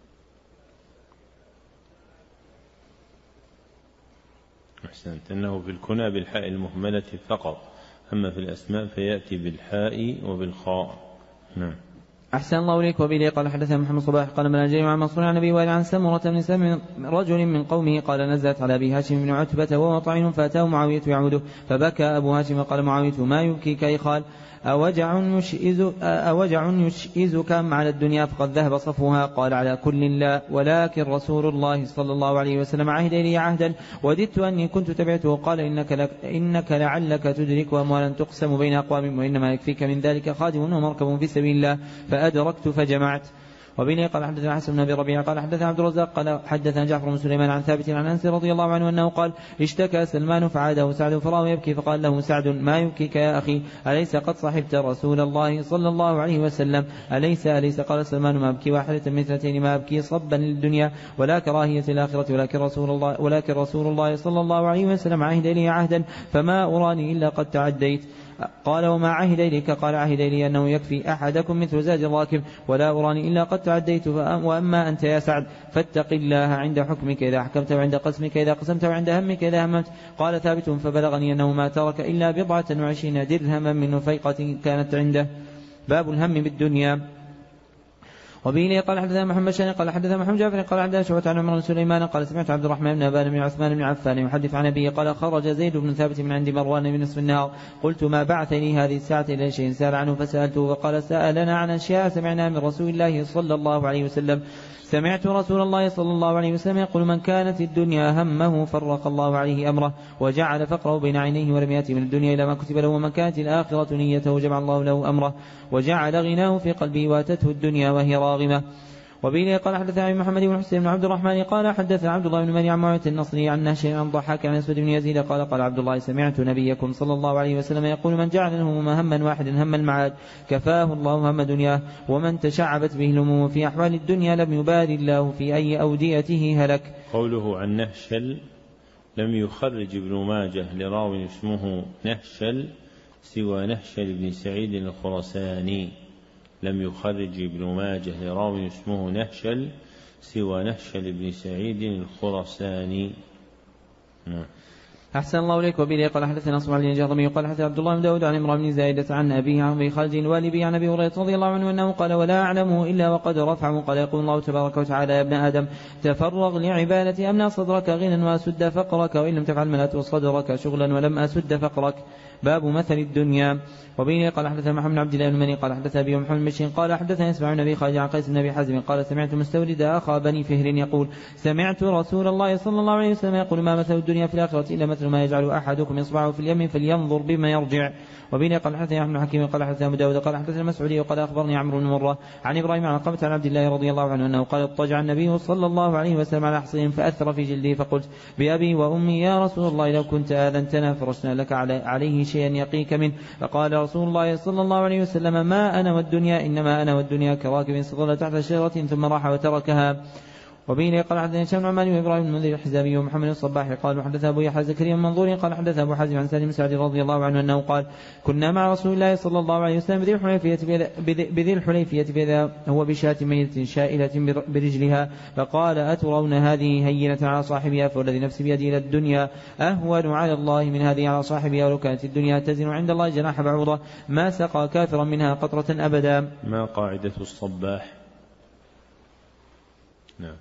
أحسنت. أنه في الكنى بالحاء المهملة فقط أما في الأسماء فيأتي بالحاء وبالخاء. نعم. أحسن الله إليك. وبه قال حدثنا محمد صباح قال من أجري مع منصور عن أبي وائل عن سمرة بن سلم رجل من قومه قال نزلت على أبي هاشم بن عتبة وهو طعين فأتاه معاوية يعوده فبكى أبو هاشم وقال معاوية ما يبكيك أي خال أوجع يشئزك على الدنيا فقد ذهب صفوها؟ قال على كل لا، ولكن رسول الله صلى الله عليه وسلم عهد إلي عهدا وددت أني كنت تبعته. قال إنك لعلك تدرك أموالا تقسم بين أقوام وإنما يكفيك من ذلك خادم ومركب في سبيل الله فأدركت فجمعت. وبه قال حدثنا حسن بن ابي ربيعه قال حدثنا عبد الرزاق قال حدثنا جعفر بن سليمان عن ثابت عن انس رضي الله عنه انه قال اشتكى سلمان فعاده سعد فراه يبكي فقال له سعد ما يبكيك يا اخي اليس قد صحبت رسول الله صلى الله عليه وسلم اليس قال سلمان ما ابكي واحده من اثنتين ما ابكي صبا للدنيا ولا كراهيه الاخره ولكن رسول الله صلى الله عليه وسلم عهد الي عهدا فما اراني الا قد تعديت. قال وما عهد إليك؟ قال عهد إلي أنه يكفي أحدكم مثل زاد الراكب ولا أراني إلا قد تعديت. وأما أنت يا سعد فاتق الله عند حكمك إذا حكمت وعند قسمك إذا قسمت وعند همك إذا هممت. قال ثابت فبلغني أنه ما ترك إلا 24 درهما من نفيقة كانت عنده. باب الهم بالدنيا. وبه قال حدثنا محمد شان قال حدثنا محمد جعفر قال حدثنا شعبة عن عمر بن سليمان قال سمعت عبد الرحمن بن أبان بن عثمان بن عفان يحدث عن أبيه قال خرج زيد بن ثابت من عند مروان من نصف النهار قلت ما بعثني هذه الساعة إلى شيء سأل عنه فسألته فقال سألنا عن أشياء سمعنا من رسول الله صلى الله عليه وسلم. سمعت رسول الله صلى الله عليه وسلم يقول من كانت الدنيا همه فرق الله عليه أمره وجعل فقره بين عينيه ولم يأتي من الدنيا إلى ما كتب له ومن كانت الآخرة نيته جمع الله له أمره وجعل غناه في قلبه واتته الدنيا وهي راغمة. وبه قال حدثنا محمد بن حسين بن عبد الرحمن قال حدثنا عبد الله بن مني عن معاوية النصري عن نهش عن ضحاك عن أسود بن يزيد قال عبد الله سمعت نبيكم صلى الله عليه وسلم يقول من جعل الهموم هما واحدا هم المعاد كفاه الله هم دنياه ومن تشعبت به الهموم في أحوال الدنيا لم يبال الله في أي أوديته هلك. قوله عن نهشل لم يخرج ابن ماجه لراو اسمه نهشل سوى نهشل بن سعيد الخرساني. لم يخرج ابن ماجه لراوي اسمه نهشل سوى نهشل بن سعيد الخرساني. أحسن الله إليك. وبه قال حدثنا نصر بن الجهضمي قال حدثنا عبد الله بن داود عن عمرو بن زايدة عن أبيه عن أبي خالد الوالبي عن أبي هريرة رضي الله عنه أنه قال ولا أعلمه إلا وقد رفعه قال يقول الله تبارك وتعالى يا ابن آدم تفرغ لعبادتي أمنع صدرك غنى وأسد فقرك وإن لم تفعل ملأت صدرك شغلا ولم أسد فقرك. باب مثل الدنيا. وبه قال حدثنا محمد بن عبد الله بن مني قال حدثنا أبي محمد المشين قال حدثنا اسمع بن أبي خالد عن قيس بن أبي حازم قال سمعت مستورد أخا بني فهر يقول سمعت رسول الله صلى الله عليه وسلم يقول ما مثل الدنيا في الآخرة إلا مثل ما يجعل أحدكم إصبعه في اليم فلينظر بما يرجع. وبه قال حدثنا أحمد حكيم قال حدثنا أبو داود قال حدثنا المسعودي وقال أخبرني عمرو بن مرة عن إبراهيم عن قمة عن عبد الله رضي الله عنه أنه قال اضطجع النبي صلى الله عليه وسلم على حصين فأثر في جلده فقلت بأبي وأمي يا رسول الله لو كنت آذنتنا فرشنا لك عليه شيئا يقيك منه. فقال رسول الله صلى الله عليه وسلم ما أنا والدنيا إنما أنا والدنيا كراكب استظل تحت شجرة ثم راح وتركها. وبه قال حدثنا هشام بن عمان وابراهيم بن المنذر الحزامي ومحمد الصباح قال حدث ابو يحيى زكريا بن منظور قال حدث ابو حازم عن سالم سعد رضي الله عنه انه قال كنا مع رسول الله صلى الله عليه وسلم بذي الحليفية فإذا هو بشاة ميتة شائلة برجلها فقال أترون هذه هينة على صاحبها فوالذي نفسي بيدي الدنيا أهون على الله من هذه على صاحبها ولو كانت الدنيا تزن عند الله جناح بعوضة ما سقى كافرا منها قطرة أبدا. ما قاعدة الصباح؟ نعم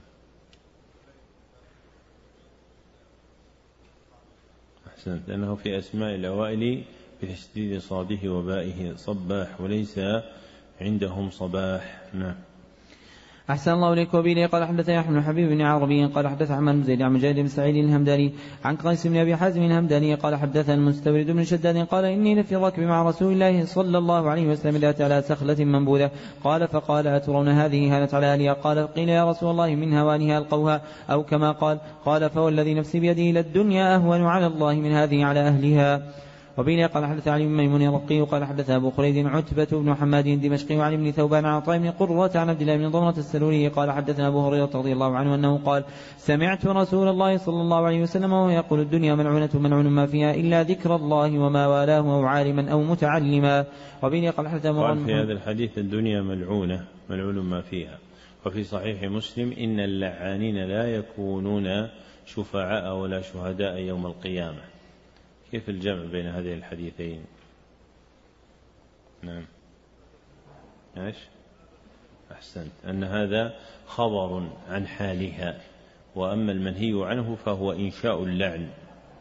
أحسنت لأنه في أسماء الأوائل بتشديد صاده وبائه صباح وليس عندهم صباح. نعم. أحسن الله إليك. وبه قال حدثنا أحمد بن حبيب بن عربي قال حدث عمرو بن زيد عن مجاهد بن سعيد الهمداني عن قيس بن أبي حازم الهمداني قال حدثنا المستورد بن شداد قال إني لفي الركب مع رسول الله صلى الله عليه وسلم ذات على سخلة منبوذة قال فقال أترون هذه هانت على أهلها قال قيل يا رسول الله من هوانها ألقوها أو كما قال فوالذي نفسي بيده للدنيا أهون على الله من هذه على أهلها. وبه قال حدث علي بن ميمون الرقي قال حدث أبو خليد عتبة بن حماد الدمشقي وعلي بن ثوبان عن عطاء بن قرة عن عبد الله بن ضمرة السلولي قال حدثنا أبو هريرة رضي الله عنه أنه قال سمعت رسول الله صلى الله عليه وسلم وهو يقول الدنيا ملعونة ملعون ما فيها إلا ذكر الله وما والاه أو عالما أو متعلما. وبه قال حدث قال في هذا الحديث الدنيا ملعونة ملعون ما فيها. وفي صحيح مسلم إن اللعانين لا يكونون شفعاء ولا شهداء يوم القيامة. كيف الجمع بين هذه الحديثين؟ نعم. ايش؟ أحسنت، أن هذا خبر عن حالها، وأما المنهي عنه فهو إنشاء اللعن.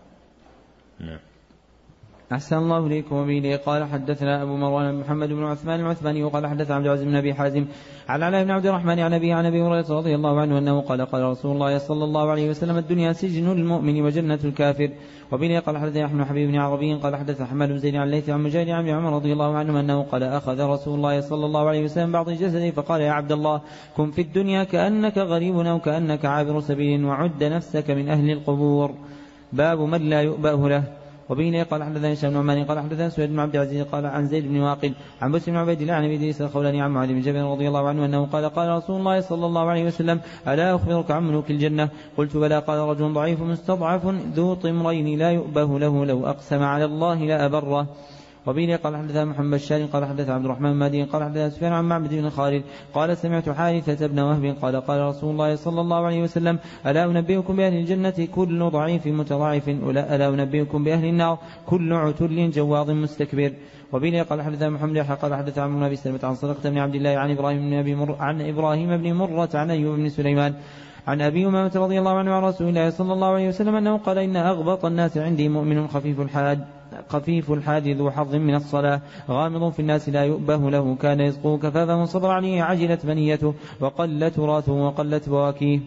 نعم. أحسن الله إليكم. وبه قال حدثنا أبو مروان محمد بن عثمان العثماني وقال حدث عبد العزيز بن أبي حازم عن علاء بن عبد الرحمن عن أبي هريرة رضي الله عنه أنه قال قال رسول الله صلى الله عليه وسلم الدنيا سجن المؤمن وجنة الكافر. وبه قال حدثنا أحمد حبيب بن عربي قال حدث حماد بن زيد عن الليث عن مجاهد عن عمر رضي الله عنه أنه قال أخذ رسول الله صلى الله عليه وسلم بعض جسده فقال يا عبد الله كن في الدنيا كأنك غريب أو كأنك عابر سبيل وعد نفسك من أهل القبور. باب من لا يؤبه له. وبه قال حدثنا هشام بن عمار قال حدثنا سويد بن عبد العزيز قال عن زيد بن واقد عن بسم بن عبيد الله عن ابي ادريس الخولاني عن معاذ بن جبل رضي الله عنه انه قال قال رسول الله صلى الله عليه وسلم الا اخبرك عن ملوك الجنه؟ قلت بلى. قال رجل ضعيف مستضعف ذو طمرين لا يؤبه له لو اقسم على الله لابره. وبه قال حدثنا محمد بشار قال حدث عبد الرحمن المهدي قال حدثنا سفيان عن معبد بن خالد قال سمعت حارثة بن وهب قال قال رسول الله صلى الله عليه وسلم ألا أنبئكم بأهل الجنة كل ضعيف متضاعف ألا أنبئكم بأهل النار كل عتل جواظ مستكبر. وبه قال حدثنا محمد قال حدث عن أبي سلمة عن صدقة بن عبد الله عن إبراهيم بن مرة عن أيوب بن سليمان عن أبي أمامة رضي الله عنه عن رسول الله صلى الله عليه وسلم أنه قال إن أغبط الناس عندي مؤمن خفيف الحاد ذو حظ من الصلاة غامض في الناس لا يؤبه له كان يسقه كفافا من صبر عليه عجلت منيته وقل تراثه وقلت بواكيه.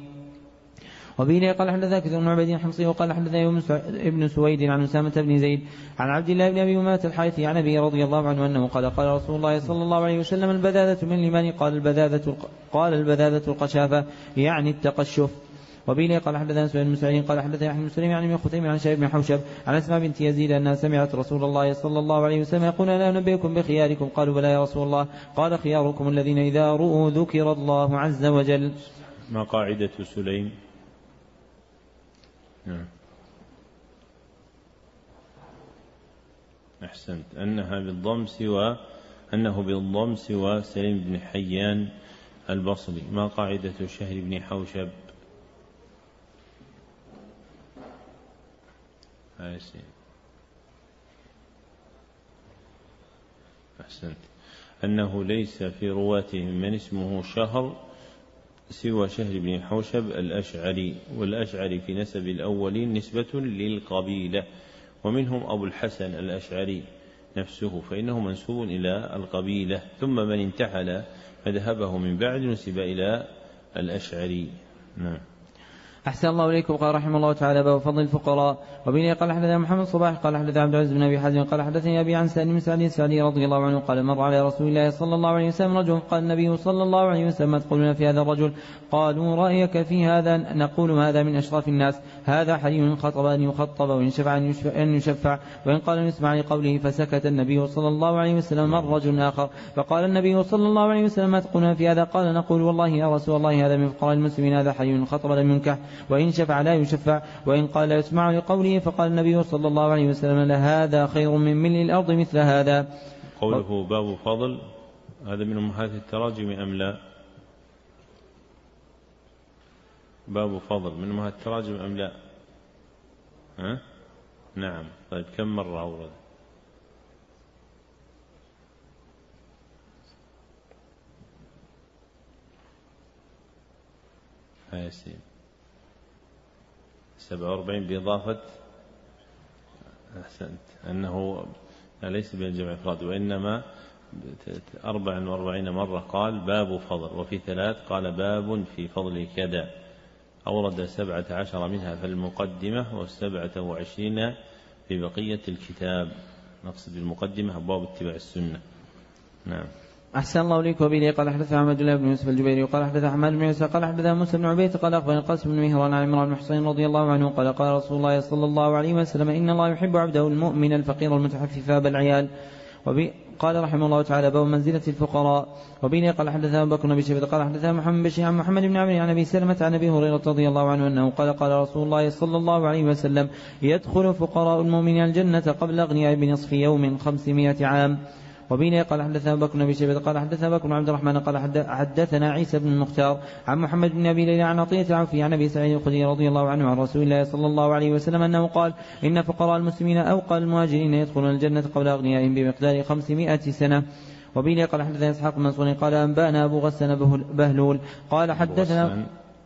وبه قال حدثنا كثير بن عبيد الحمصي وقال حدثنا ابن سويد عن أسامة بن زيد عن عبد الله بن أبي أمامة الحارثي عن أبي رضي الله عنه أنه قال قال رسول الله صلى الله عليه وسلم البذاذة من الإيمان قال البذاذة القشافة يعني التقشف. وبه قال حدثنا سعيد بن مسعود قال حدثنا أحمد بن سليم عن ابن خثيم عن شعيب بن حوشب عن أسماء بنت يزيد أنها سمعت رسول الله صلى الله عليه وسلم يقول لا أنبئكم بخياركم؟ قالوا بلى يا رسول الله. قال خياركم الذين إذا رؤوا ذكر الله عز وجل. ما قاعدة سليم؟ أحسنت، أنه بالضم سوى سليم بن حيان البصري. ما قاعدة شهر بن حوشب؟ أحسنت، أنه ليس في رواتهم من اسمه شهر سوى شهر بن حوشب الأشعري، والأشعري في نسب الأولين نسبة للقبيلة، ومنهم أبو الحسن الأشعري نفسه فإنه منسوب إلى القبيلة، ثم من انتحل مذهبه من بعد نسب إلى الأشعري. نعم. أحسن الله إليكم. قال رحمه الله تعالى باب فضل الفقراء. وبه قال حدثنا محمد صباح قال حدثنا عبد العزيز بن أبي حازم قال حدثني أبي عن سالم بن سعد السعدي رضي الله عنه قال مر على رسول الله صلى الله عليه وسلم رجل قال النبي صلى الله عليه وسلم ما تقولون في هذا الرجل؟ قالوا رأيك في هذا؟ نقول هذا من أشراف الناس، هذا حي خطب أن يخطب وإن شفع أن يشفع، وإن قال أن يسمع لقوله. فسكت النبي صلى الله عليه وسلم. مر رجل آخر فقال النبي صلى الله عليه وسلم ما تقولون في هذا؟ قال نقول والله يا رسول الله هذا من فقراء المسلمين، هذا حي خطب لم ينكح وإن شفع لا يشفع، وإن قال لا يسمع لقوله. فقال النبي صلى الله عليه وسلم لهذا خير من ملء الأرض مثل هذا. قوله باب فضل هذا من أمهات التراجم أم لا؟ باب فضل من أمهات التراجم أم لا؟ نعم. طيب كم مرة أورد؟ هايسين 47 بإضافة. أحسنت، أنه ليس بالجمع إفراد وإنما 44 مرة قال باب فضل، وفي 3 قال باب في فضل كذا. أورد 17 منها في المقدمة و27 في بقية الكتاب، نقصد بالمقدمة أبواب اتباع السنة. نعم. أحسن الله إليك. وبه قال حدث عبد الله بن يوسف الجبيري قال حدث حماد بن عيسى قال حدث موسى بن عبيد قال أخبرني القاسم بن مهران عن عمران بن حسين رضي الله عنه قال قال رسول الله صلى الله عليه وسلم إن الله يحب عبده المؤمن الفقير المتحفف بالعيال. قال رحمه الله تعالى باب منزلة الفقراء. وبه قال حدثنا أبو بكر بن أبي شيبة قال حدثنا محمد بن عن محمد بن عمرو عن أبي سلمة عن أبي هريرة رضي الله عنه أنه قال قال رسول الله صلى الله عليه وسلم يدخل فقراء المؤمنين الجنة قبل أغنياء بنصف يوم 500 عام. وبه قال حدثنا أبو بكر بن أبي شيبة قال حدثنا بكر بن عبد الرحمن قال حدثنا عيسى بن المختار عن محمد بن أبي ليلى عن عطية العوفي عن أبي سعيد الخدري رضي الله عنه عن رسول الله صلى الله عليه وسلم أنه قال إن فقراء المسلمين أوقى المهاجرين يدخلون الجنة قبل أغنيائهم بمقدار 500 سنة. وبه قال حدثنا إسحاق بن منصور قال أنبأنا أبو غسان بهلول قال حدثنا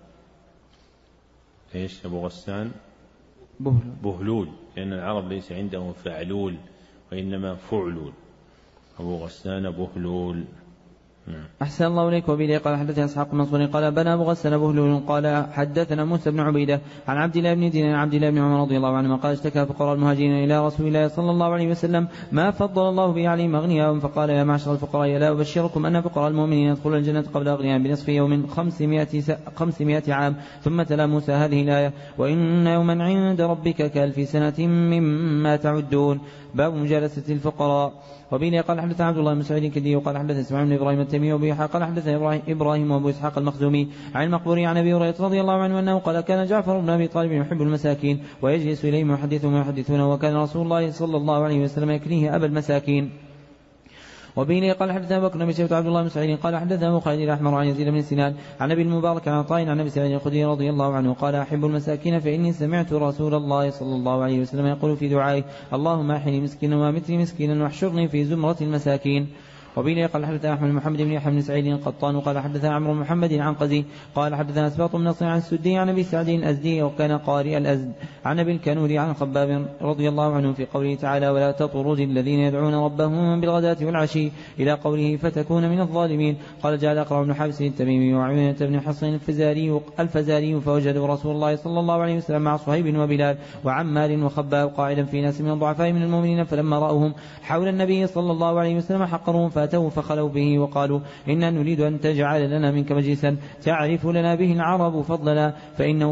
إيش أبو غسان بهلول لأن العرب ليس عندهم فعلول وإنما فعلول. أبو غسان بهلول. أحسن الله إليك. وبه قال حدثنا إسحاق بن منصور قال بنى أبو غسان بهلول قال حدثنا موسى بن عبيدة عن عبد الله بن دينار عن عبد الله بن عمر رضي الله عنهما قال اشتكى فقراء المهاجرين إلى رسول الله صلى الله عليه وسلم ما فضل الله به عليهم أغنياءهم فقال يا معشر الفقراء لا أبشركم أن فقراء المؤمنين يدخلون الجنة قبل أغنياء بنصف يوم 500 عام. ثم تلا موسى هذه الآية وإن يوما عند ربك كألف سنة مما تعدون. باب مجالسة الفقراء. وبه قال حدثنا عبد الله بن سعيد الكندي وقال حدثنا اسماعيل بن ابراهيم التيمي وبه قال حدثنا ابراهيم وابو اسحاق المخزومي عن المقبوري عن ابي هريره رضي الله عنه انه قال كان جعفر بن ابي طالب يحب المساكين ويجلس اليهم ويحدثهم ويحدثونه وكان رسول الله صلى الله عليه وسلم يكنيه ابا المساكين. وبه قال حدثنا بكر بن شيبة عبد الله بن سعيد قال حدثنا ابو خالد الاحمر عن يزيد بن سنان عن ابي المبارك عن عطاء عن ابي سعيد الخدري رضي الله عنه قال احب المساكين فاني سمعت رسول الله صلى الله عليه وسلم يقول في دعائه اللهم احني مسكينا وامتني مسكينا واحشرني في زمرة المساكين. وبه قال حدثنا احمد محمد بن يحيى بن سعيد القطان وقال حدثنا عمرو محمد عن قزي قال حدثنا اسباط بن نصر عن السدي عن ابي سعد الازدي وكان قارئ الازد عن ابي الكنود عن خباب رضي الله عنه في قوله تعالى ولا تطرد الذين يدعون ربهم بالغداة والعشي إلى قوله فتكون من الظالمين. قال جاء اقرع بن حابس التميمي وعيينة بن حصين الفزاري فوجدوا رسول الله صلى الله عليه وسلم مع صهيب وبلال وعمار وخباب قاعدا في ناس من الضعفاء من المؤمنين فلما رأوهم حول النبي صلى الله عليه وسلم حقروهم فأتوا فخلوا به وقالوا إنا نريد أن تجعل لنا منك مجلسا تعرف لنا به العرب فضلنا فإنه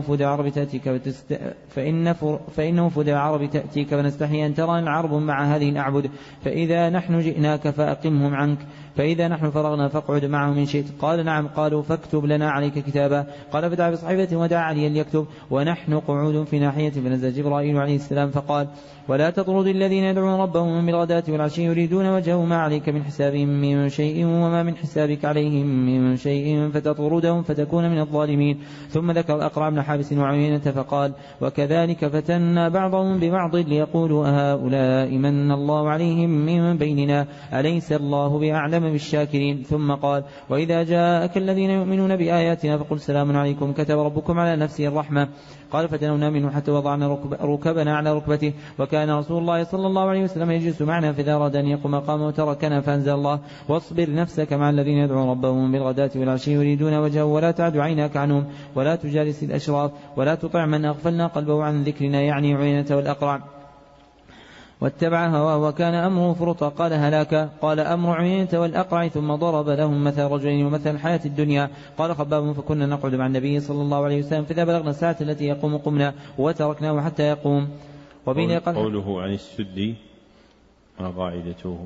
فود العرب تأتيك فنستحي أن ترى العرب مع هذه الأعبد فإذا نحن جئناك فأقمهم عنك فإذا نحن فرغنا فاقعد معهم إن شئت. قال نعم. قالوا فاكتب لنا عليك كتابا. قال فدعا بصحيفة ودعا عليا ليكتب ونحن قعود في ناحية فنزل جبرائيل عليه السلام فقال ولا تطرد الذين يدعون ربهم بالغداة والعشي يريدون وجهه ما عليك من حسابهم من شيء وما من حسابك عليهم من شيء فتطردهم فتكون من الظالمين. ثم ذكر الأقرع بن حابس وعيينة فقال وكذلك فتنا بعضهم ببعض ليقولوا هؤلاء من الله عليهم من بيننا أليس الله بأعلم بالشاكرين. ثم قال وإذا جاءك الذين يؤمنون بآياتنا فقل سلام عليكم كتب ربكم على نفسه الرحمة. قال فتنونا منه حتى وضعنا ركبنا على ركبته وكان رسول الله صلى الله عليه وسلم يجلس معنا فإذا أراد أن يقوم قام وتركنا فأنزل الله واصبر نفسك مع الذين يدعون ربهم بالغداة والعشي يريدون وجهه ولا تعد عيناك عنهم ولا تجالس الأشراف ولا تطع من أغفلنا قلبه عن ذكرنا يعني عيينة والأقرع واتبع هواه وكان أمره فرطا. قال هلاك. قال أمر عيينة والأقرع ثم ضرب لهم مثل رجلين ومثل الحياة الدنيا. قال خباب فكنا نقعد مع النبي صلى الله عليه وسلم فإذا بلغنا الساعة التي يقوم قمنا وتركناه حتى يقوم. قوله عن السدي ما قاعدته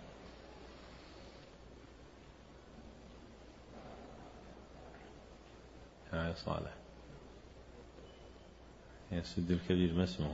يا صالح يا السد الكبير ما اسمه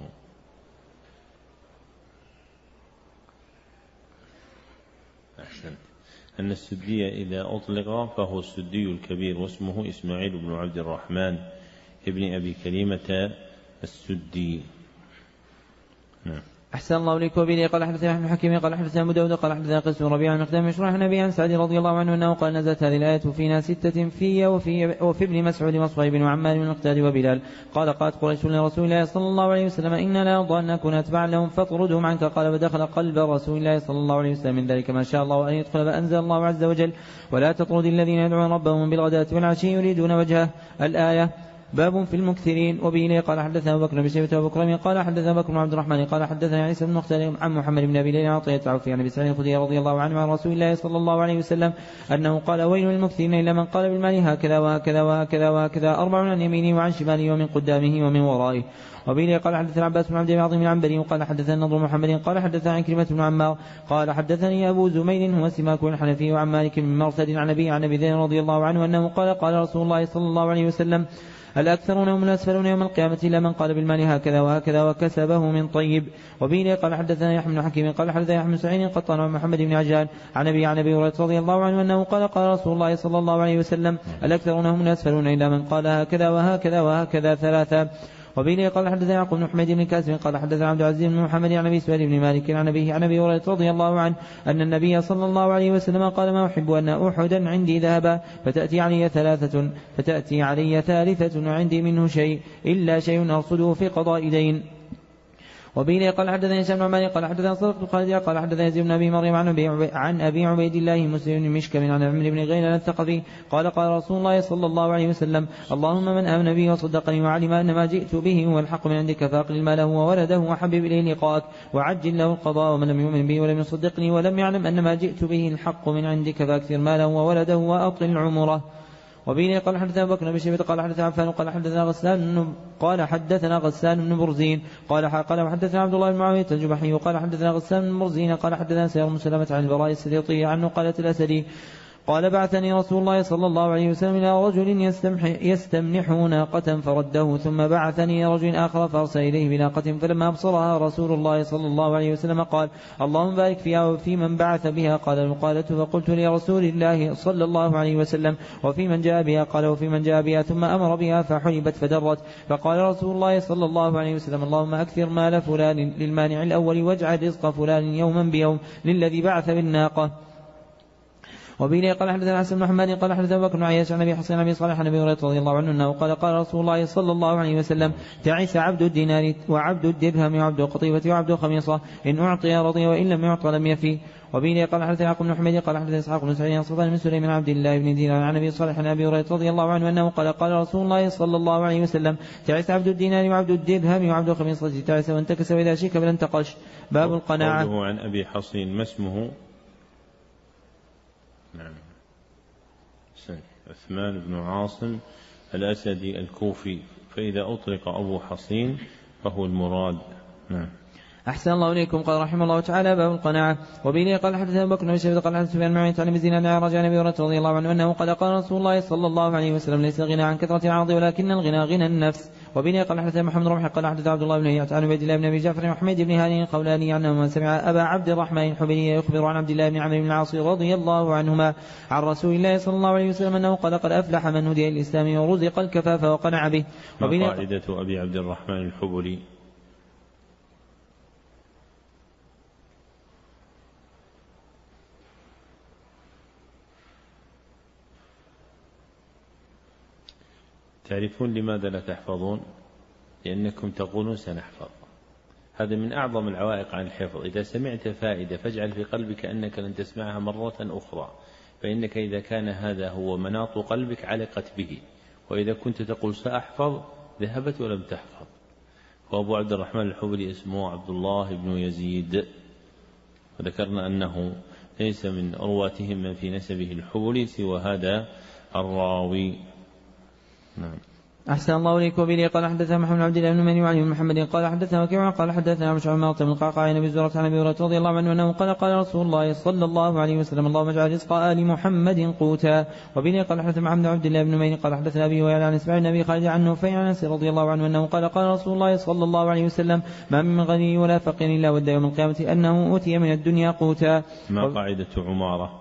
أحسنت. أن السدي إذا أطلق فهو السدي الكبير واسمه إسماعيل بن عبد الرحمن ابن أبي كريمة السدي. نعم. أحسن الله إليك. وبه قال حدثنا ابن حكيم قال حدثنا أبو داود قال حدثنا قيس بن ربيعة عن مقدام مشروح النبي عن سعد رضي الله عنه أنه قال نزلت هذه الآية فينا 6 في وفي ابن مسعود وصهيب وعمار بن المقداد وبلال. قالت قريش لرسول الله صلى الله عليه وسلم إنا لا نرضى أن نكون أتباعا لهم فاطردهم عنك. قال فدخل قلب رسول الله صلى الله عليه وسلم من ذلك ما شاء الله أن يدخل فأنزل الله عز وجل ولا تطرد الذين يدعون ربهم بالغداة والعشي يريدون وجهه الآية. باب في المكثرين. وبه قال حدثنا بكر بن شيبة وبكر قال حدثنا بكر بن عبد الرحمن قال حدثنا عيسى بن مختار عن محمد بن أبي ليلى عطية عوفي عن أبي سعيد الخدري رضي الله عنه عن رسول الله صلى الله عليه وسلم أنه قال ويل للمكثرين إلا من قال بالمال هكذا وهكذا وهكذا وهكذا 4 عن يمينه وعن شماله ومن قدامه ومن ورائه. وبه قال حدثنا عباس بن عبد العظيم العنبري وقال حدثنا النضر محمد قال حدثنا عكرمة بن عمار قال حدثني أبو زميل هو سماك الحنفي وعن مالك بن مرثد عن أبي ذر رضي الله عنه أنه قال رسول الله صلى الله عليه وسلم الأكثرون هم الأسفلون يوم القيامة إلا من قال بالمال هكذا وهكذا وكسبه من طيب. وبه قال حدثنا يحيى بن حكيم قال حدثنا يحيى بن سعيد قطان عن محمد بن عجلان عن أبي هريرة رضي الله عنه أنه قال رسول الله صلى الله عليه وسلم الأكثرون هم الأسفلون إلا من قال هكذا وهكذا وهكذا 3. وبه قال حدثنا يعقوب بن حميد بن كاسب قال حدثنا عبد العزيز بن محمد عن أبي سعيد بن مالك عن أبيه عن أبي هريرة رضي الله عنه أن النبي صلى الله عليه وسلم قال ما أحب أن أحدا عندي ذهبا فتأتي علي ثالثة وعندي منه شيء إلا شيء أرصده في قضاء دين. وبه قال حدثنا هشام بن عمار قال حدثنا صدق بن خالد قال حدثنا يزيد بن ابي مريم عن ابي عبيد الله مسلم بن مشكم عن عمرو بن غيلان الثقفي قال قال رسول الله صلى الله عليه وسلم اللهم من امن بي وصدقني وعلم ان ما جئت به هو الحق من عندك فاقلل ماله وولده وحبب اليه لقاءك وعجل له القضاء ومن لم يؤمن بي ولم يصدقني ولم يعلم ان ما جئت به الحق من عندك فاكثر ماله وولده واطل عمره. وبه قال حدثنا بكر بن شيبة قال حدثنا عفان قال حدثنا غسان بن برزين قال حدثنا عبد الله بن معاوية الجبحي قال حدثنا غسان بن برزين قال حدثنا سير بن سلمة عن البراء السليطي عنه قالت الأسدي قال بعثني رسول الله صلى الله عليه وسلم إلى رجل يستمنحه ناقة فرده ثم بعثني رجل آخر فأرسل إليه بناقة فلما أبصرها رسول الله صلى الله عليه وسلم قال اللهم بارك فيها وفي من بعث بها قال المقالة فقلت لرسول الله صلى الله عليه وسلم وفي من جاء بها قال وفي من جاء بها ثم أمر بها فحلبت فدرت فقال رسول الله صلى الله عليه وسلم اللهم أكثر مال فلان للمانع الأول واجعل رزق فلان يوما بيوم للذي بعث بالناقة. وبه قال حدثنا حسن بن حماد قال حدثنا بكر بن عياش عن ابي حسين ابي صالح عن ابي هريره رضي الله عنه انه قال رسول الله صلى الله عليه وسلم تعس عبد الدينار وعبد الدرهم وعبد القطيفه وعبد الخميصه ان اعطي رضي وان لم يعط لم يفي. وبه قال حدثنا يعقوب بن حميد قال حدثنا اسحاق بن سعيد عن صفوان بن سليم عبد الله بن دينار عن ابي صالح عن ابي هريره رضي الله عنه انه قال رسول الله صلى الله عليه وسلم تعس عبد الدينار وعبد الدرهم وعبد الخميصه تعس وانتكس واذا شيك فلن تقش. باب القناعه. قوله عن ابي حصين ما اسمه؟ نعم عثمان بن عاصم الأسدي الكوفي فإذا أطلق أبو حصين فهو المراد. نعم. أحسن الله إليكم. قال رحمه الله تعالى باب القناعة. وبه قال حدثنا بكر بن شيبة قال حدثنا سفيان بن عيينة عن ابي زناد عن رجاء ابي هريرة رضي الله عنه انه قال رسول الله صلى الله عليه وسلم ليس الغنى عن كثرة العرض ولكن الغنى غنى النفس. وبه قال حدثنا محمد رمح قال حدثنا عبد الله بن هيئة عن عبيد الله بن ابي جعفر وحميد بن هاني القولاني عنهما سمع ابا عبد الرحمن الحبلي يخبر عن عبد الله بن عمرو بن العاص رضي الله عنهما عن رسول الله صلى الله عليه وسلم انه قال قد افلح من هدي الاسلام ورزق الكفاف وقنع به. قاعدة ابي عبد الرحمن الحبلي تعرفون لماذا لا تحفظون؟ لأنكم تقولون سنحفظ. هذا من أعظم العوائق عن الحفظ. إذا سمعت فائدة فاجعل في قلبك أنك لن تسمعها مرة أخرى، فإنك إذا كان هذا هو مناط قلبك علقت به، وإذا كنت تقول سأحفظ ذهبت ولم تحفظ. وأبو عبد الرحمن الحبلي اسمه عبد الله بن يزيد، وذكرنا أنه ليس من رواتهم من في نسبه الحبلي سوى هذا الراوي. نعم. أحسن الله إليك. وبه قال حدثنا محمد عبد الله بن مني وعلي بن محمد قال حدثنا وكيع قال حدثنا مشعل بن بن القعقاع عن ابي زرعة عن ابي هريرة رضي الله عنه انه قال رسول الله صلى الله عليه وسلم اللهم اجعل رزق آل محمد قوتا. وبه قال حدثنا محمد عبد الله بن مني قال حدثنا ابي ويعلى عن اسماعيل بن ابي خالد عن نفيع عن انس رضي الله عنه انه قال رسول الله صلى الله عليه وسلم ما من غني ولا فقير الا ود يوم القيامة انه اوتي من الدنيا قوتا. ما قاعدة عمارة؟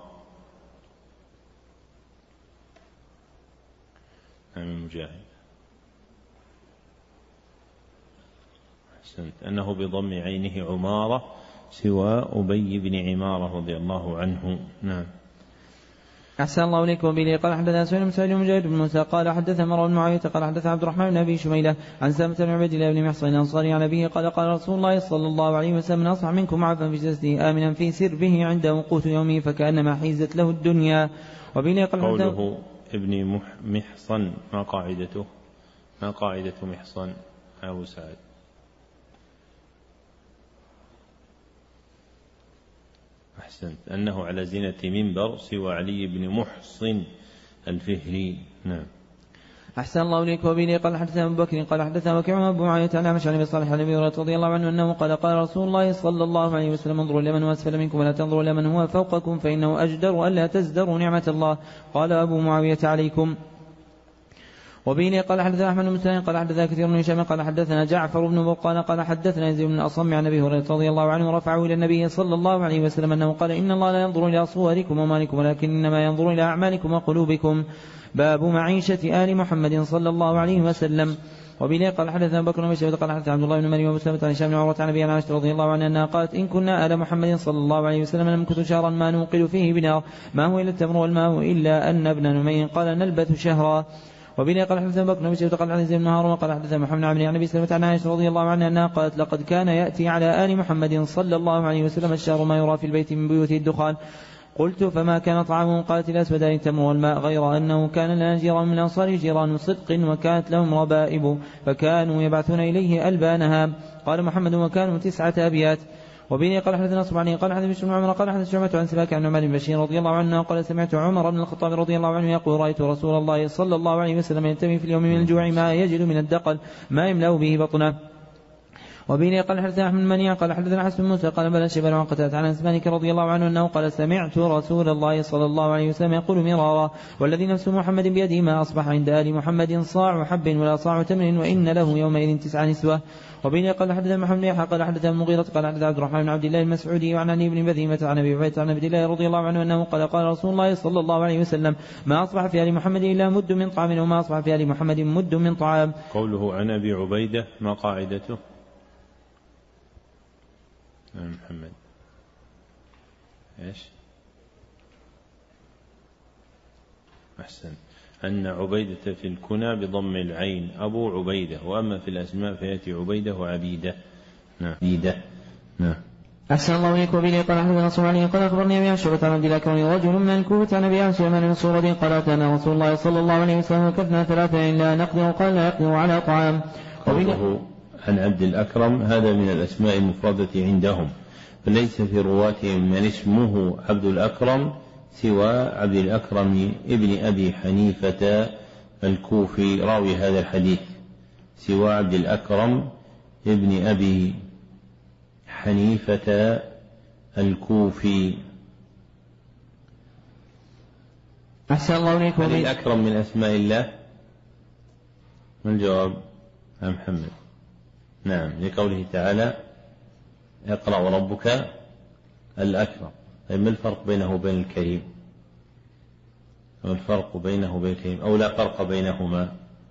من مجاهد أنه بضم عينه عمارة سوى أبي بن عمارة رضي الله عنه. نعم. أحسن الله إليك. وبه قال حدثنا سهيل بن سعيد مجاهد بن موسى قال حدثنا مروان بن معاوية قال حدثنا عبد الرحمن بن أبي شميلة عن سلمة بن عبيد الله بن محصن الأنصاري عن أبيه قال رسول الله صلى الله عليه وسلم أصبح منكم عافا في جسده آمنا في سربه عنده قوت يومه فكأنما حيزت له الدنيا. وبه قال قوله ابن محصن ما قاعدته؟ ما قاعدة محصن أبو سعد؟ أحسنت، أنه على زينة منبر سوى علي بن محصن الفهري. نعم. أحسن الله إليك. وبه قال حدثنا أبو بكر قال حدثنا وكيع أبو معاوية عن أعمش عن أبي صالح عن أبي هريرة رضي الله عنه أنه قال رسول الله صلى الله عليه وسلم انظروا لمن هو أسفل منكم ولا تنظروا لمن هو فوقكم فإنه أجدر ألا تزدروا نعمة الله. قال أبو معاوية عليكم. وبه قال حدثنا أحمد بن مسلم قال حدثنا كثير بن هشام قال حدثنا جعفر بن برقان قال حدثنا يزيد بن الأصم عن أبي هريرة رضي الله عنه رفعه إلى النبي صلى الله عليه وسلم أنه قال إن الله لا ينظر إلى صوركم ومالكم ولكن إنما ينظر إلى أعمالكم وقلوبكم. باب معيشة آل محمد صلى الله عليه وسلم. وبه قال حدثنا بكر بن شيبة قال حدثنا عبد الله بن مريم ومسلمة عن هشام بن عروة عن أبي عائشة رضي الله عنها أنها قالت إن كنا آل محمد صلى الله عليه وسلم نمكث شهرا ما نوقد فيه بنار ما هو إلا التمر والماء إلا أن ابن نمير قال نلبث شهرا. وبه قال حدثنا بكر بن شيبة قال عن زيد بن هارون وقال حدثنا محمد بن عمرو عن أبي سلمة عن عائشة رضي الله عنها أنها قالت لقد كان يأتي على آل محمد صلى الله عليه وسلم الشهر ما يرى في البيت من بيوته الدخان. قلت فما كان طعامهم؟ قالت الأسودان التمر والماء غير أنه كان لنا جيران من الأنصار جيران صدق وكانت لهم ربائب فكانوا يبعثون إليه ألبانها. قال محمد وكانوا 9 أبيات. وبه قال حدثنا صبحاني قال حدثنا بشر بن عمر قال حدثنا شعبة عن سباك عن عمر بن بشير رضي الله عنه قال سمعت عمر بن الخطاب رضي الله عنه يقول رأيت رسول الله صلى الله عليه وسلم ينتمي في اليوم من الجوع ما يجد من الدقل ما يملأ به بطنه. وبه قال حدثنا أحمد المنيع قال حدثنا حسن موسى قال بلى شبل عن قتادة عن أنس مالك رضي الله عنه أنه قال سمعت رسول الله صلى الله عليه وسلم يقول مرارا والذي نفس محمد بيده ما أصبح عند آل محمد صاع حب ولا صاع تمر وإن له يومئذ 9 نسوة. وبه قال حدثنا محمد بن يحيى قال حدثنا المغيرة قال حدثنا عبد الرحمن بن عبد الله المسعودي وعن علي بن بذيمة عن أبي عبيدة عن عبد الله رضي الله عنه أنه قال قال رسول الله صلى الله عليه وسلم ما أصبح في آل محمد إلا مد من طعام وما أصبح في آل محمد مد من طعام. قوله عن أبي عبيدة ما قاعدته؟ محمد إيش؟ أحسن. أن عبيدة في الكنى بضم العين أبو عبيدة وأما في الأسماء فيأتي عبيدة وعبيدة. نعم. نعم. أحسن الله إليك. وبه قال حدثنا صبحاني قال أخبرني أبي شعبة عن عبد الله كرمي رجل من الكوفة عن أبي سليمان بن سورة قال أتانا رسول الله صلى الله عليه وسلم وكفنا 3 إلا نقدر قال لا يقدر على طعام. قوله عن عبد الأكرم هذا من الأسماء المفردة عندهم فليس في رواتهم من اسمه عبد الأكرم سوى عبد الأكرم ابن أبي حنيفة الكوفي راوي هذا الحديث سوى عبد الأكرم ابن أبي حنيفة الكوفي. أحسن الله إليك. هل الأكرم من أسماء الله؟ ما الجواب يا محمد؟ نعم لقوله تعالى اقرأ وربك الأكرم. ما الفرق بينه وبين الكريم؟ ما الفرق بينه وبين الكريم أو لا فرق بينهما؟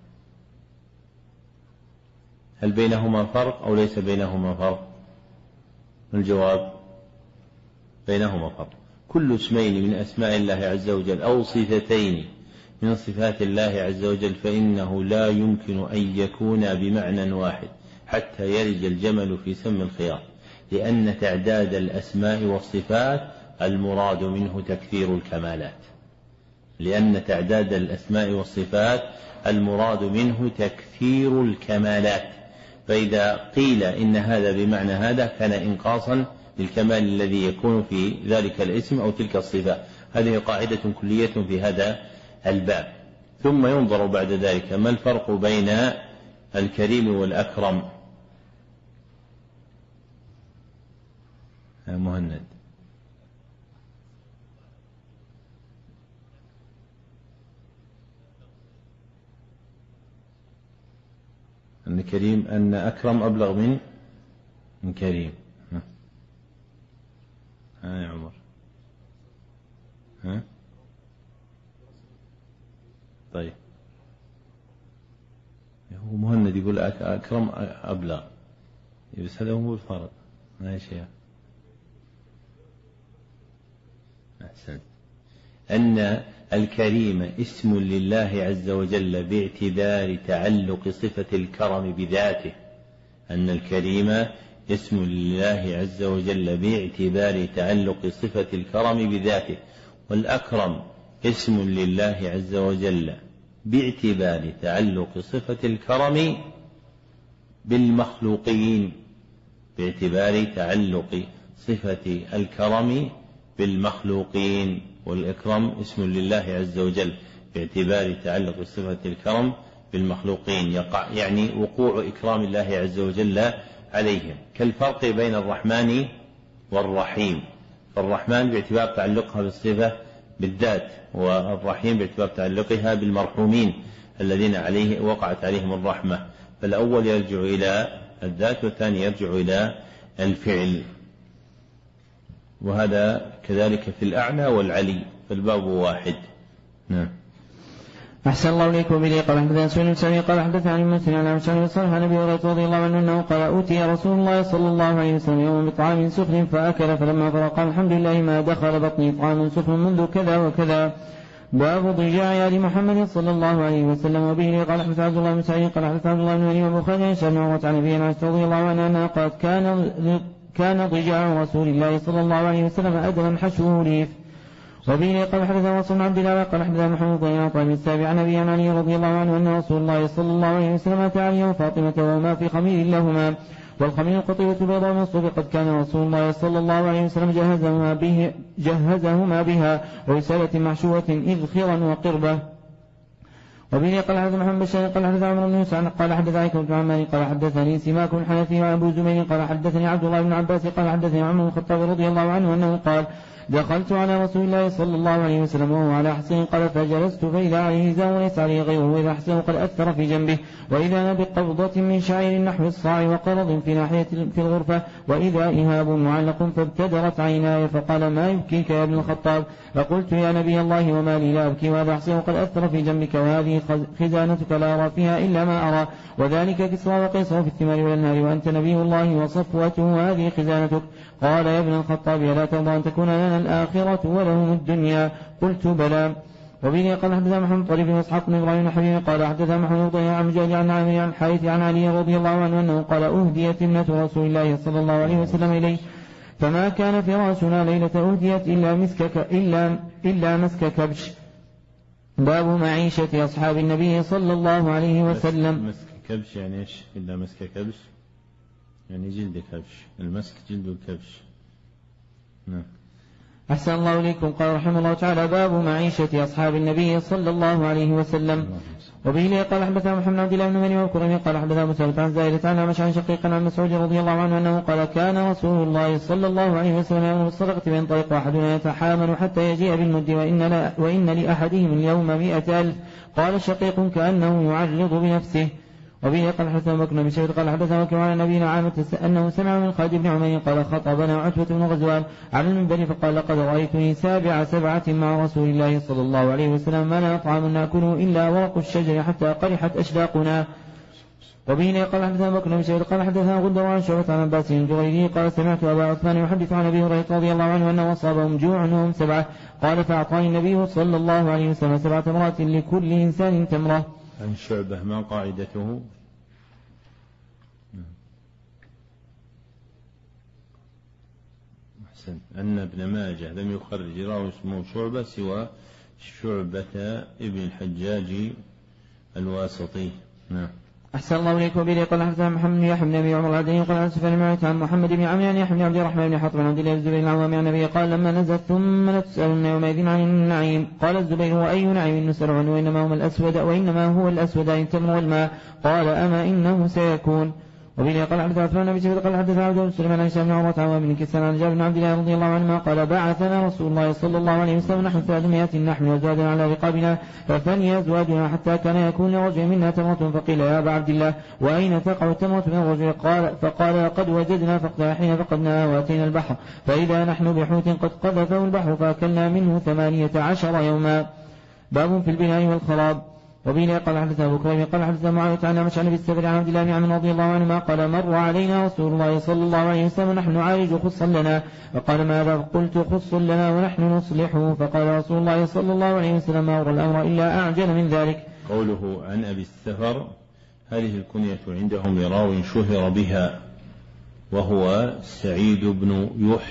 هل بينهما فرق أو ليس بينهما فرق؟ الجواب بينهما فرق. كل اسمين من أسماء الله عز وجل أو صفتين من صفات الله عز وجل فإنه لا يمكن أن يكون بمعنى واحد حتى يلج الجمل في سم الخياط لأن تعداد الأسماء والصفات المراد منه تكثير الكمالات. لأن تعداد الأسماء والصفات المراد منه تكثير الكمالات فإذا قيل إن هذا بمعنى هذا كان إنقاصا للكمال الذي يكون في ذلك الاسم أو تلك الصفة. هذه قاعدة كلية في هذا الباب. ثم ينظر بعد ذلك ما الفرق بين الكريم والأكرم. مهند أن كريم أن أكرم أبلغ من كريم. ها يا عمر ها طيب هو مهند يقول أكرم أبلغ بس هذا هو الفرق ما شيء. أحسن. أن الكريم اسم لله عز وجل باعتبار تعلق صفة الكرم بذاته. أن الكريم اسم لله عز وجل باعتبار تعلق صفة الكرم بذاته والأكرم اسم لله عز وجل باعتبار تعلق صفة الكرم بالمخلوقين. باعتبار تعلق صفة الكرم بالمخلوقين والإكرام اسم لله عز وجل باعتبار تعلق صفة الكرم بالمخلوقين يقع يعني وقوع إكرام الله عز وجل عليهم. كالفرق بين الرحمن والرحيم فالرحمن باعتبار تعلقها بالصفة بالذات والرحيم باعتبار تعلقها بالمرحومين الذين عليه وقعت عليهم الرحمة فالأول يرجع إلى الذات والثاني يرجع إلى الفعل. وهذا كذلك في الأعلى والعلي فالباب واحد. نعم. أحسن الله إليكم به قال حدثنا سئل السامي قال حدثنا عن مسلم عن عائشة بن صالح عن أبي هريرة رضي الله عنه أنه قال أوتي رسول الله صلى الله عليه وسلم يوما بطعام سخن فأكل فلما فرغ قال الحمد لله ما دخل بطني طعام سخن منذ كذا وكذا. باب ضجاع آل محمد صلى الله عليه وسلم. وبه قال حدثنا عبد الله بن سعيد قال حدثنا عبد الله بن وليد والبخاري عن شأن عروة عن أبي عائشة رضي الله عنها أنها قالت كان ضجاع رسول الله صلى الله عليه وسلم أدما حشوه ليف. وبه قال حدثنا نصر بن عبد الله قال حدثنا محمود بن عطاء بن السابع عن أبي عن علي رضي الله عنه أن رسول الله صلى الله عليه وسلم أتى علي وفاطمة وهما في خمير لهما، والخمير قطيبة البيضاء المصلوب قد كان رسول الله صلى الله عليه وسلم جهزهما بها ورسالة محشوة إذخرا وقربة. وبه قال حدثنا محمد بن قال حدثنا عمرو بن يوسف قال حدثنا عكرمة بن عمار قال حدثني سماك الحنفي وأبو زبير قال حدثني عبد الله بن عباس قال حدثني عمر بن الخطاب رضي الله عنه أنه قال دخلت على رسول الله صلى الله عليه وسلم وهو على حصير قال فجلست فإذا عليه إزار وليس عليه غيره وإذا حصير قد أثر في جنبه وإذا أنا بقبضة من شعير نحو الصاع وقرض في ناحية في الغرفة وإذا إهاب معلق فابتدرت عيناي فقال ما يبكيك يا ابن الخطاب؟ فقلت يا نبي الله وما لي لا أبكي وهذا حصير قد أثر في جنبك وهذه خزانتك لا أرى فيها إلا ما أرى وذلك كسرى وقيصر في الثمار والأنهار وأنت نبي الله وصفوته وهذه خزانتك. قال يا ابن الخطاب ألا ترضى أن تكون لنا الآخرة ولهم الدنيا؟ قلت بلى. وبه قال حدثنا محمد طريف واسحاق بن ابراهيم الحبيبي قال حدثنا محمد بن عن مجاهد عن عامر عن الحارث عن علي رضي الله عنه انه قال اهديت ابنة رسول الله صلى الله عليه وسلم اليه فما كان فراشنا ليلة اهديت الا مسك كبش. باب معيشة اصحاب النبي صلى الله عليه وسلم. مسك كبش يعني ايش؟ الا مسك كبش يعني جلد كبش، المسك جلد الكبش. نعم. أحسن الله إليكم. قال رحمه الله تعالى باب معيشة أصحاب النبي صلى الله عليه وسلم. وبه قال حدثنا محمد عبد الله بن مريم والكرمي قال حدثنا مسعود عن زائدة عن عمش عن شقيق عن مسعود رضي الله عنه أنه قال كان رسول الله صلى الله عليه وسلم يأمر بالصدقة فينطلق أحدنا يتحامل حتى يجيء بالمد وإن لأحدهم اليوم 100,000. قال شقيق كأنه يعرض بنفسه. وبه قال حدثنا بكر بن شهيد قال حدثنا وكيع عن نبينا عامة أنه سمع من خالد بن عمير قال خطبنا عتبة بن غزوان على المنبر فقال لقد رأيتني سبعة مع رسول الله صلى الله عليه وسلم ما لا طعام نأكله إلا ورق الشجر حتى قرحت أشداقنا. وبه قال حدثنا بكر بن شهيد قال حدثنا غندر عن شعبة عن عباس الجريري قال سمعت أبا عثمان يحدث عن أبي هريرة رضي الله عنه أنه أصابهم جوع وهم 7 قال فأعطاني النبي صلى الله عليه وسلم 7 تمرات لكل إنسان تمرة. عن شعبة ما قاعدته؟ أحسن. أن ابن ماجه لم يخرج راوي اسمه شعبة سوى شعبة ابن الحجاج الواسطي. نعم. أحسن الله إليك. وبه قال حدثنا محمد بن يحيى بن أبي عمر العدني قال عن سفيان عن محمد بن عمرو عن يحيى بن عبد الرحمن بن حطب عن عبد الله بن الزبير العوام عن النبي قال لما نزل ثم لتسألن يومئذ عن النعيم. قال الزبير وأي نعيم نسأل عنه وإنما هو الأسود التمر والماء. قال أما إنه سيكون. وبه قال حدثنا عثمان بن شهيد قال حدثنا عبد الله بن سليمان عن هشام بن عروة عن بن كسان عن جابر بن عبد الله رضي الله عنهما قال بعثنا رسول الله صلى الله عليه وسلم نحن 300 نحن وزادنا على رقابنا ففني أزواجنا حتى كان يكون لرجل منا تمرة فقيل يا أبا عبد الله وأين تقع التمرة من الرجل؟ فقال قد وجدنا فقدنا حين فقدنا وأتينا البحر فإذا نحن بحوت قد قذفه البحر فأكلنا منه 18 يوما. باب في البناء والخراب. وبه قال حدثنا أبو كريم قال حدثنا معاوية عن عمش عن أبي السفر عن عبد الله بن عمرو رضي الله عنهما قال مر علينا رسول الله صلى الله عليه وسلم نحن نعالج خصا لنا فقال ماذا؟ قلت خص لنا ونحن نصلحه. فقال رسول الله صلى الله عليه وسلم ما أرى الأمر إلا أعجل من ذلك. قوله عن أبي السفر هذه الكنية عندهم لراو شهر بها وهو سعيد بن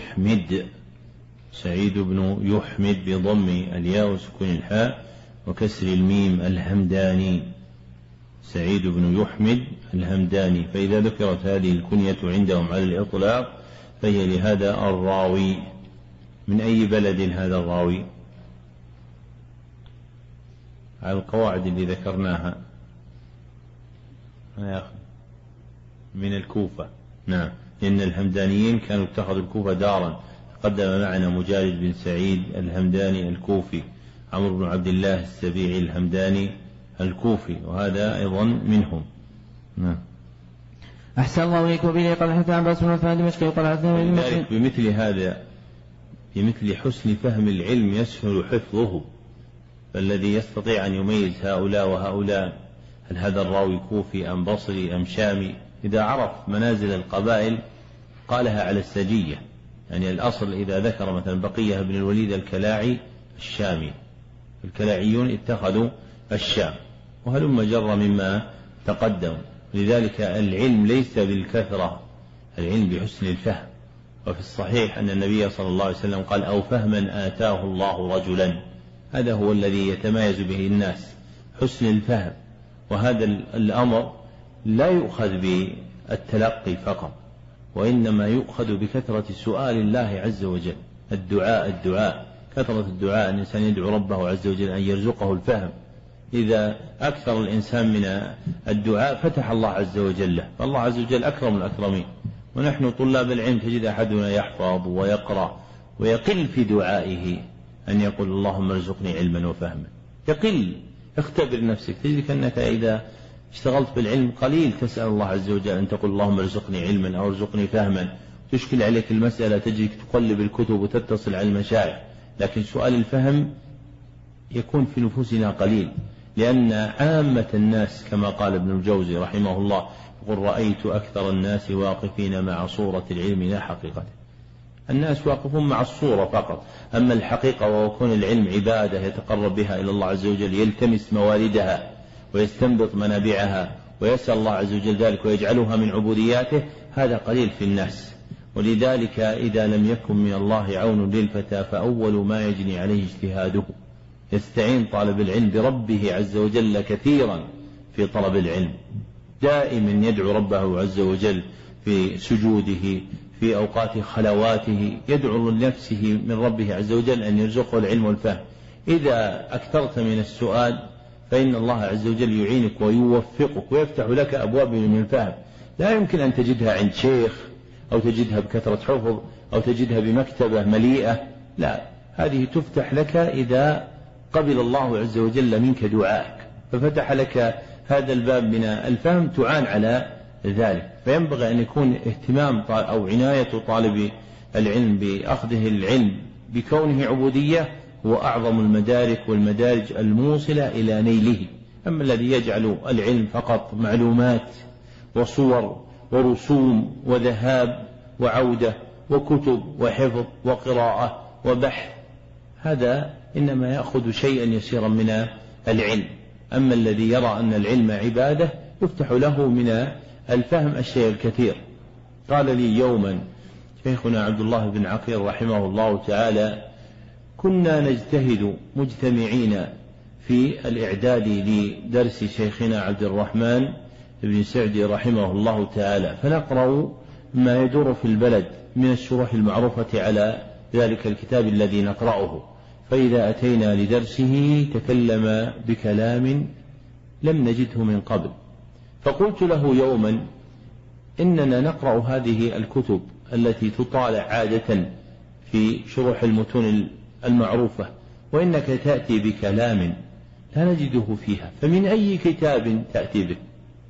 يحمد بضم الياء وسكون الحاء وكسر الميم الهمداني. سعيد بن يحمد الهمداني. فإذا ذكرت هذه الكنية عندهم على الإطلاق فهي لهذا الراوي. من أي بلد هذا الراوي؟ على القواعد اللي ذكرناها من الكوفة. نعم. إن الهمدانيين كانوا اتخذوا الكوفة دارا. قدم معنا مجالد بن سعيد الهمداني الكوفي، عمرو بن عبد الله السبيعي الهمداني الكوفي، وهذا أيضا منهم. نعم. أحسن الله إليك. وبه قال حدثنا عباس بن عثمان دمشقي قال حدثنا بمثل هذا بمثل حسن فهم العلم يسهل حفظه فالذي يستطيع أن يميز هؤلاء وهؤلاء، هل هذا الراوي كوفي أم بصري أم شامي، إذا عرف منازل القبائل قالها على السجية. يعني الأصل إذا ذكر مثلا بقية بن الوليد الكلاعي الشامي، الكلاعيون اتخذوا الشام، وهلم جر مما تقدم. لذلك العلم ليس بالكثرة، العلم بحسن الفهم. وفي الصحيح أن النبي صلى الله عليه وسلم قال: أو فهما آتاه الله رجلا، هذا هو الذي يتميز به الناس، حسن الفهم. وهذا الأمر لا يؤخذ بالتلقي فقط، وإنما يؤخذ بكثرة سؤال الله عز وجل. الدعاء كثرة الدعاء، أن الإنسان يدعو ربه عز وجل أن يرزقه الفهم. إذا أكثر الإنسان من الدعاء فتح الله عز وجل له، فالله عز وجل أكرم الأكرمين. ونحن طلاب العلم تجد أحدنا يحفظ ويقرأ ويقل في دعائه أن يقول: اللهم ارزقني علما وفهما. يقل. اختبر نفسك، تجد أنك إذا اشتغلت بالعلم قليل تسأل الله عز وجل أن تقول: اللهم ارزقني علما أو ارزقني فهما. تشكل عليك المسألة، تجيك تقلب الكتب وتتصل على المشايخ، لكن سؤال الفهم يكون في نفوسنا قليل، لأن عامة الناس كما قال ابن الجوزي رحمه الله: يقول: رأيت أكثر الناس واقفين مع صورة العلم لا حقيقة. الناس واقفون مع الصورة فقط، أما الحقيقة وكون العلم عبادة يتقرب بها إلى الله عز وجل، يلتمس مواردها ويستنبط منابعها ويسأل الله عز وجل ذلك ويجعلها من عبودياته، هذا قليل في الناس. ولذلك إذا لم يكن من الله عون للفتى فأول ما يجني عليه اجتهاده. يستعين طالب العلم بربه عز وجل كثيرا في طلب العلم، دائما يدعو ربه عز وجل في سجوده، في أوقات خلواته، يدعو لنفسه من ربه عز وجل أن يرزقه العلم والفهم. إذا أكثرت من السؤال فإن الله عز وجل يعينك ويوفقك ويفتح لك أبواب من الفهم، لا يمكن أن تجدها عند شيخ أو تجدها بكثرة حفظ أو تجدها بمكتبة مليئة، لا، هذه تفتح لك إذا قبل الله عز وجل منك دعائك ففتح لك هذا الباب من الفهم، تعان على ذلك. فينبغي أن يكون اهتمام أو عناية طالب العلم بأخذه العلم بكونه عبودية هو أعظم المدارك والمدارج الموصلة إلى نيله. أما الذي يجعل العلم فقط معلومات وصور ورسوم وذهاب وعودة وكتب وحفظ وقراءة وبحث، هذا إنما يأخذ شيئا يسيرا من العلم. أما الذي يرى أن العلم عبادة يفتح له من الفهم الشيء الكثير. قال لي يوما شيخنا عبد الله بن عقيل رحمه الله تعالى: كنا نجتهد مجتمعين في الإعداد لدرس شيخنا عبد الرحمن بن سعدي رحمه الله تعالى، فنقرأ ما يدور في البلد من الشروح المعروفة على ذلك الكتاب الذي نقرأه، فإذا أتينا لدرسه تكلم بكلام لم نجده من قبل، فقلت له يوما: إننا نقرأ هذه الكتب التي تطالع عادة في شروح المتون المعروفة، وإنك تأتي بكلام لا نجده فيها، فمن أي كتاب تأتي به؟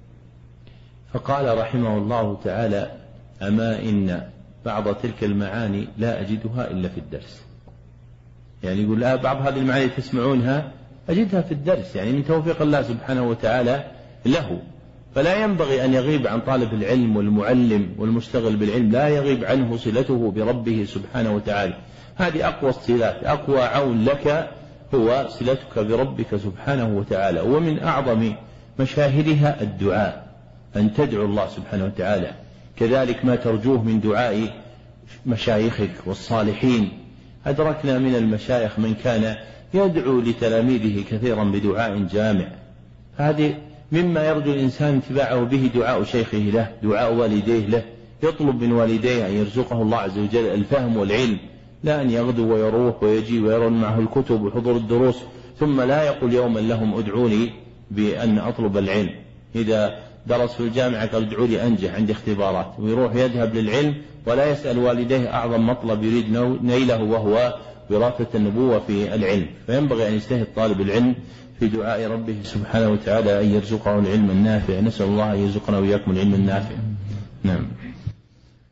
فقال رحمه الله تعالى: أما إن بعض تلك المعاني لا أجدها إلا في الدرس. يعني يقول: لا، بعض هذه المعاني تسمعونها أجدها في الدرس، يعني من توفيق الله سبحانه وتعالى له. فلا ينبغي أن يغيب عن طالب العلم والمعلم والمشتغل بالعلم، لا يغيب عنه صلته بربه سبحانه وتعالى. هذه أقوى الصلات، أقوى عون لك هو صلتك بربك سبحانه وتعالى. ومن أعظم مشاهدها الدعاء، أن تدعو الله سبحانه وتعالى، كذلك ما ترجوه من دعاء مشايخك والصالحين. أدركنا من المشايخ من كان يدعو لتلاميذه كثيرا بدعاء جامع، هذه مما يرجو الإنسان اتباعه به دعاء شيخه له، دعاء والديه له، يطلب من والديه أن يرزقه الله عز وجل الفهم والعلم، لا أن يغدو ويروح ويجي ويرون معه الكتب وحضور الدروس ثم لا يقول يوما لهم ادعوني بأن أطلب العلم. إذا درس في الجامعة قال: ادعوا لي أنجح عندي اختبارات، ويروح يذهب للعلم ولا يسأل والديه أعظم مطلب يريد نيله وهو وراثة النبوة في العلم. فينبغي أن يجتهد طالب العلم في دعاء ربه سبحانه وتعالى أن يرزقه العلم النافع. نسأل الله أن يرزقنا وإياكم العلم النافع. نعم.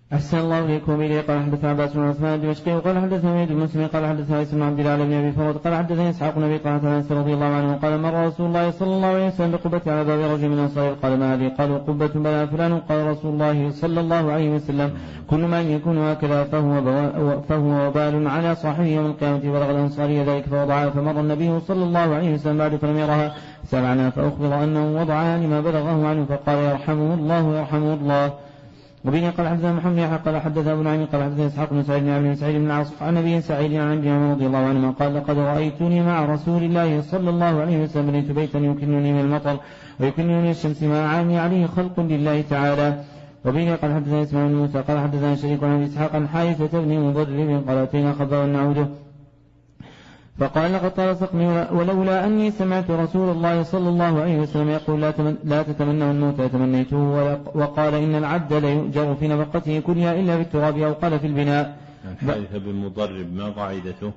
أحسن الله إليكم إليه. قال حدثنا عباس بن عثمان الدمشقي قال حدثنا وليد بن مسلم قال حدثنا عيسى بن عبد الله بن أبي فرود قال حدثنا إسحاق بن أبي طلحة أنس رضي الله عنه قال مر رسول الله صلى الله عليه وسلم بقبة على باب رجل من الأنصار قال ما هذه؟ قالوا قبة بلى فلان. قال رسول الله صلى الله عليه وسلم كل ما يكون هكذا فهو وبال على صاحبه يوم القيامة. بلغ الأنصاري ذلك فوضعها فمر النبي صلى الله عليه وسلم بعد فلم يرها سأل عنها فأخبر أنه وضعها لما بلغه عنه فقال يرحمه الله يرحمه الله. وبه قال حدثنا محمد يحيى قال حدثنا ابو نعيم قال حدثنا اسحاق بن سعيد بن سعيد بن العاص عن ابي سعيد عن ابي عمر رضي الله عنهما قال لقد رايتني مع رسول الله صلى الله عليه وسلم بنيت بيتا يكنني من المطر ويكنني من الشمس ما عاني عليه خلق لله تعالى. وبه قال حدثنا اسماعيل بن موسى قال حدثنا شريك عن ابي اسحاق عن حارثة بن مضرب قال اتينا خبر نعوده فقال لقد طال سقمي ولولا أني سمعت رسول الله صلى الله عليه وسلم يقول لا تتمنوا الموت لتمنيته. وقال إن العبد لا يؤجر في نفقته كلها إلا بالتراب أو قال في البناء. حارثة بن مضرب ما قاعدته؟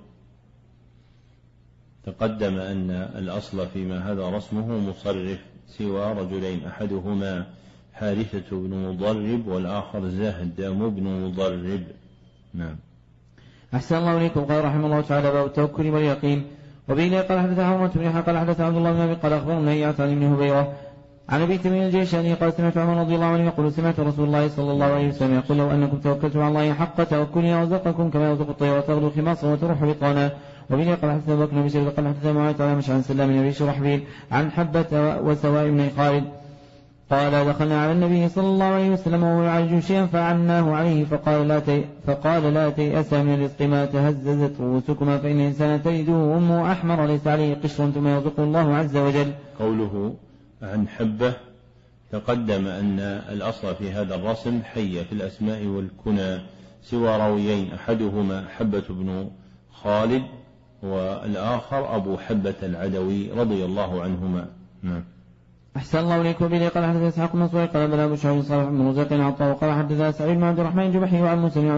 تقدم أن الأصل فيما هذا رسمه مصرف سوى رجلين أحدهما حارثة بن مضرب والآخر زهدم بن مضرب. نعم. أحسن الله إليكم. قال رحمه الله تعالى باب التوكل واليقين. وبه قال حدثنا حرمة بن يحيى قال حدثنا عبد الله بن أبي قال أخبرنا هيعة عن ابن هبيرة عن أبي تميم الجيشاني قال سمعت عمر رضي الله عنه يقول سمعت رسول الله صلى الله عليه وسلم يقول لو أنكم توكلتم على الله حق توكله رزقكم كما يرزق الطير وتغدو خماصا وتروح بطانا. وبه قال حدثنا بكر بن شيبة قال حدثنا معاوية عن مشعل سلام بن أبي شرحبيل عن حبة وسواء بن خالد قال دخلنا على النبي صلى الله عليه وسلم وهو يعالج شيئا فعناه عليه فقال لا تيأس من الرزق ما تهززت رؤوسكما فإن الإنسان تجده أمه أحمر ليس عليه قشر ثم يرزقه الله عز وجل. قوله عن حبة تقدم أن الأصل في هذا الرسم حية في الأسماء والكنى سوى راويين أحدهما حبة بن خالد والآخر أبو حبة العدوي رضي الله عنهما. نعم. أحسن الله إليكم. به قال حدثنا إسحاق بن صهيب قال بلى أبو شعيب صالح بن رزق عطاء قال حدثنا سعيد بن عبد الرحمن الجبحي وعن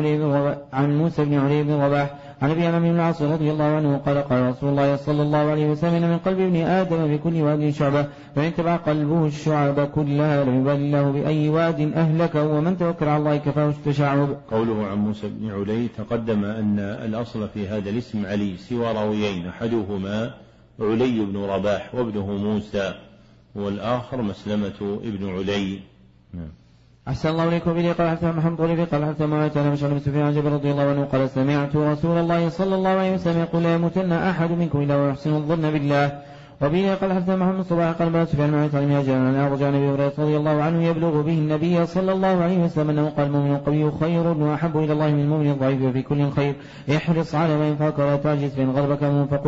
موسى بن علي بن رباح عن أبي عمرو بن العاص رضي الله عنه قال قال رسول الله صلى الله عليه وسلم من قلب ابن آدم بكل واد شعبة فإن تبع قلبه الشعب كلها لم يبال الله بأي واد أهلك ومن توكل على الله كفاه التشعب. قوله عن موسى بن علي تقدم أن الأصل في هذا الاسم علي سوى راويين أحدهما علي بن رباح وابنه موسى والآخر مسلمة ابن علي. أحسن الله إليكم. به قال حدثنا محمد بن قال حدثنا معاوية عن مشعل بن سفيان عن جابر رضي الله عنه قال سمعت رسول الله صلى الله عليه وسلم يقول لا يموتن أحد منكم إلا ويحسن الظن بالله. وبه قال حدثنا محمد صباح قال ما سفيان معاوية عن مهاجر عن أرجع النبي هريرة رضي الله عنه يبلغ به النبي صلى الله عليه وسلم أنه قال المؤمن القوي خير وأحب إلى الله من المؤمن الضعيف وفي كل خير احرص على ما ينفعك ولا تعجز فإن غلبك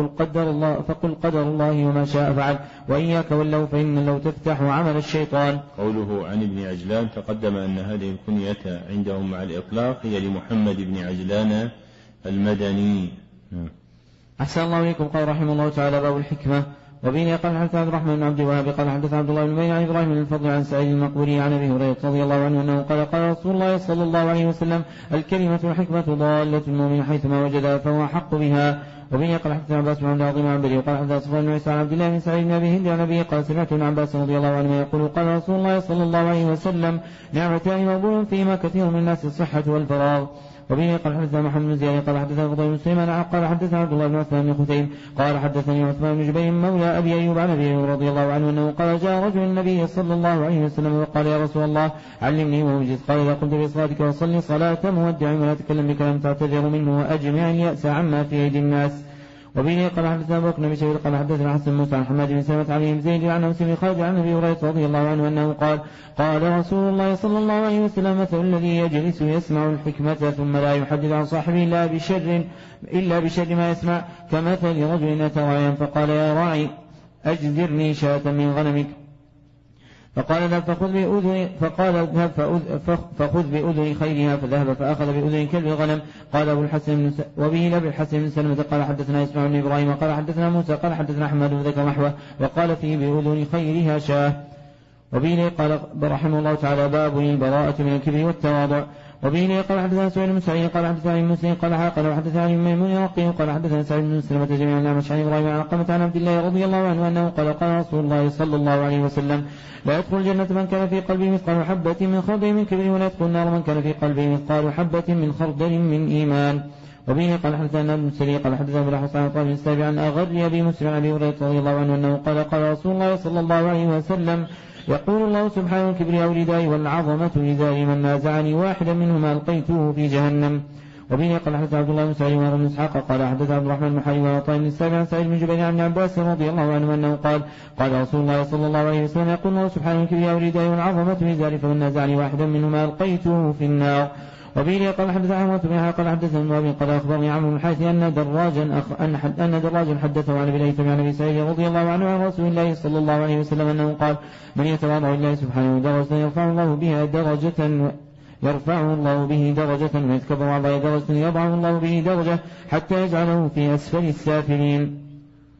فقل قدر الله وما شاء فعل وإياك واللو فإن لو تفتح عمل الشيطان. قوله عن ابن عجلان تقدم أن هذه الكنية عندهم مع الإطلاق هي لمحمد بن عجلان المدني. أحسن الله إليكم. قال رحمه الله تعالى باب الحكمة. وبه قال حدثنا عبد الرحمن بن عبد الوهاب قال حدثنا عبد الله بن بين عن ابراهيم بن الفضل عن سعيد المقبوري عن ابي هريره رضي الله عنه انه قال رسول الله صلى الله عليه وسلم الكلمه الحكمه ضاله المؤمن حيثما وجدها فهو احق بها. وبه قال حدثنا عباس بن عبد العظيم عن بدري وقال حدثنا صفوان بن عيسى عن عبد الله بن سعيد بن ابي هند عن ابي قال سمعت ابن عباس رضي الله عنه يقول قال رسول الله صلى الله عليه وسلم نعمتان مغبون فيهما كثير من الناس الصحه والفراغ. وبه قال حدثنا محمد بن زياد قال حدثنا فضيل بن سليمان قال حدثنا عبد الله بن عثمان بن خثيم قال حدثني عثمان بن جبير مولى ابي ايوب عن ابي ايوب رضي الله عنه انه قال جاء رجل النبي صلى الله عليه وسلم وقال يا رسول الله علمني ووجز قال اذا قلت بصلاتك وصلي صلاه مودع ولا تكلم بكلام تعتذر منه واجمع الياس عما في ايدي الناس. وبه قال حدثنا بكر بن شيبة قال حدثنا حسن موسى عن حماد بن سلمة عن ابن زيد عن أوس بن خالد عن ابي هريرة رضي الله عنه انه قال رسول الله صلى الله عليه وسلم مثل الذي يجلس يسمع الحكمة ثم لا يحدث عن صاحبه إلا بشر ما يسمع كمثل رجل أتى راعيا فقال يا راعي أجزرني شاة من غنمك فقال اذهب فخذ بأذن خيرها فذهب فأخذ بأذن كلب الغنم. قال أبو الحسن وبه لأبي الحسن بن سلمة قال حدثنا إسماعيل بن إبراهيم قال حدثنا موسى قال حدثنا أحمد وذكر نحوه وقال فيه بأذن خيرها شاه. وبه قال رحمه الله تعالى باب البراءة من الكبر والتواضع. وبه قال حدثنا سعيد بن سعيد قال حدثنا عن مسلم قال حدثنا عن ميمون الرقي قال حدثنا سعيد بن سلمة جميعا عن مشعر إبراهيم عن قمة عن عبد الله رضي الله عنه أنه قال رسول الله صلى الله عليه وسلم لا يدخل الجنة من كان في قلبه مثقال حبة من خردل من كبر ولا يدخل النار من كان في قلبه مثقال حبة من خردل من إيمان. وبه قال حدثنا ابن سري قال حدثنا ابن حسن عن طالب السابع عن أغر أبي مسلم عن أبي هريرة رضي الله عنه أنه قال رسول الله صلى الله عليه وسلم يقول الله سبحانه الكبرياء ردائي والعظمة إزاري من نازعني واحدا منهما ألقيته في جهنم. وبه قال حدثنا عبد الله بن سعيد وابن اسحاق قال حدثنا عبد الرحمن بن حي وعطاء بن السابع عن سعيد بن جبير عن عباس رضي الله عنه أنه قال رسول الله صلى الله عليه وسلم يقول الله سبحانه الكبرياء ردائي والعظمة إزاري فمن نازعني واحدا منهما ألقيته في النار. وبه قال حدثنا عمرو بن قال حدثنا ابن قال أخبرني عمرو بن الحارث أن دراجا حدثه عن ابي الهيثم عن ابي سعيد رضي الله عنه عن رسول الله صلى الله عليه وسلم أنه قال من يتواضع لله سبحانه درجة يرفعه الله به درجة ويتكبر على درجة يضعه الله به درجة حتى يجعله في أسفل السافلين.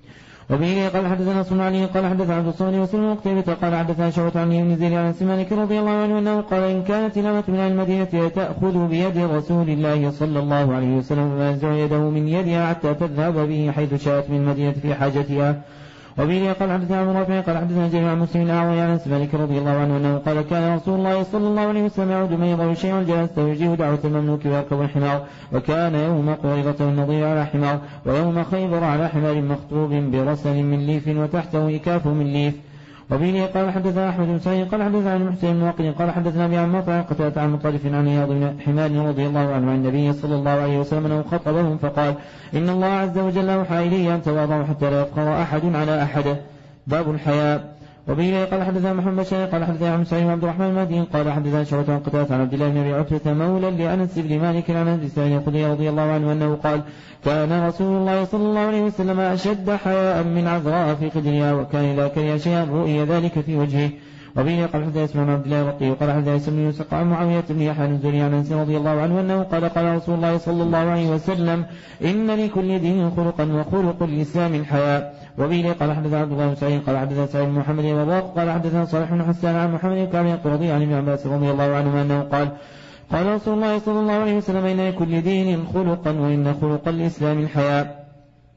وبه قال حدثنا صنع علي قال حدثنا عبد الصمد وسلم المقتبة قال حدثنا شعبة عن ابن زيد عن مالك رضي الله عنه أنه قال إن كانت الأمة من المدينة تأخذ بيد رسول الله صلى الله عليه وسلم فما ينزع يده من يدها حتى تذهب به حيث شاءت من المدينة في حاجتها. وبه قال حدثنا عن رافع قال حدثنا جميع مسلم الأعوى عن مالك رضي الله عنه أنه قال كان رسول الله صلى الله عليه وسلم يعود من يضع شيئا جلسته ويجيب دعوة المملوك ويركب الحمار وكان يوم قريضة النظير على حمار ويوم خيبر على حمار مخطوب برسل من ليف وتحته إكاف من ليف. وبه قال حدثنا أحمد بن سعيد قال حدثنا عن محسن بن واقد قال حدثنا أبي عن مطعم قتادة عن مطرف عن عياض بن حمار رضي الله عنه عن النبي صلى الله عليه وسلم أنه خطبهم فقال إن الله عز وجل أوحى إلي أن تواضعوا حتى لا يفقر أحد على أحد. باب الحياء. وبه قال حدثنا محمد بن قال حدثنا عن سعيد وعبد الرحمن المهدي قال حدثنا شعبة عن قتادة عن عبد الله بن أبي عتبة مولى لأنس بن مالك عن أبي سعيد الخدري رضي الله عنه أنه قال كان رسول الله صلى الله عليه وسلم أشد حياء من عذراء في قدرها وكان إذا كره شيئا رؤي ذلك في وجهه. وبه قال حدثنا اسمه عن عبد الله الرقي وقال حدثنا اسمه بن يوسف عن معاوية بن يحيى الزهري عن أنس رضي الله عنه أنه قال رسول الله صلى الله عليه وسلم إن لكل دين خلقا وخلق الإسلام الحياء. وبه قال حدثنا عبد الله بن سعيد قال حدثنا سعيد بن محمد وضاق قال حدثنا صالح بن حسان عن محمد بن كعب القرظي عن ابن عباس رضي الله عنه أنه قال رسول الله صلى الله عليه وسلم إن لكل دين خلقا وإن خلق الإسلام الحياء.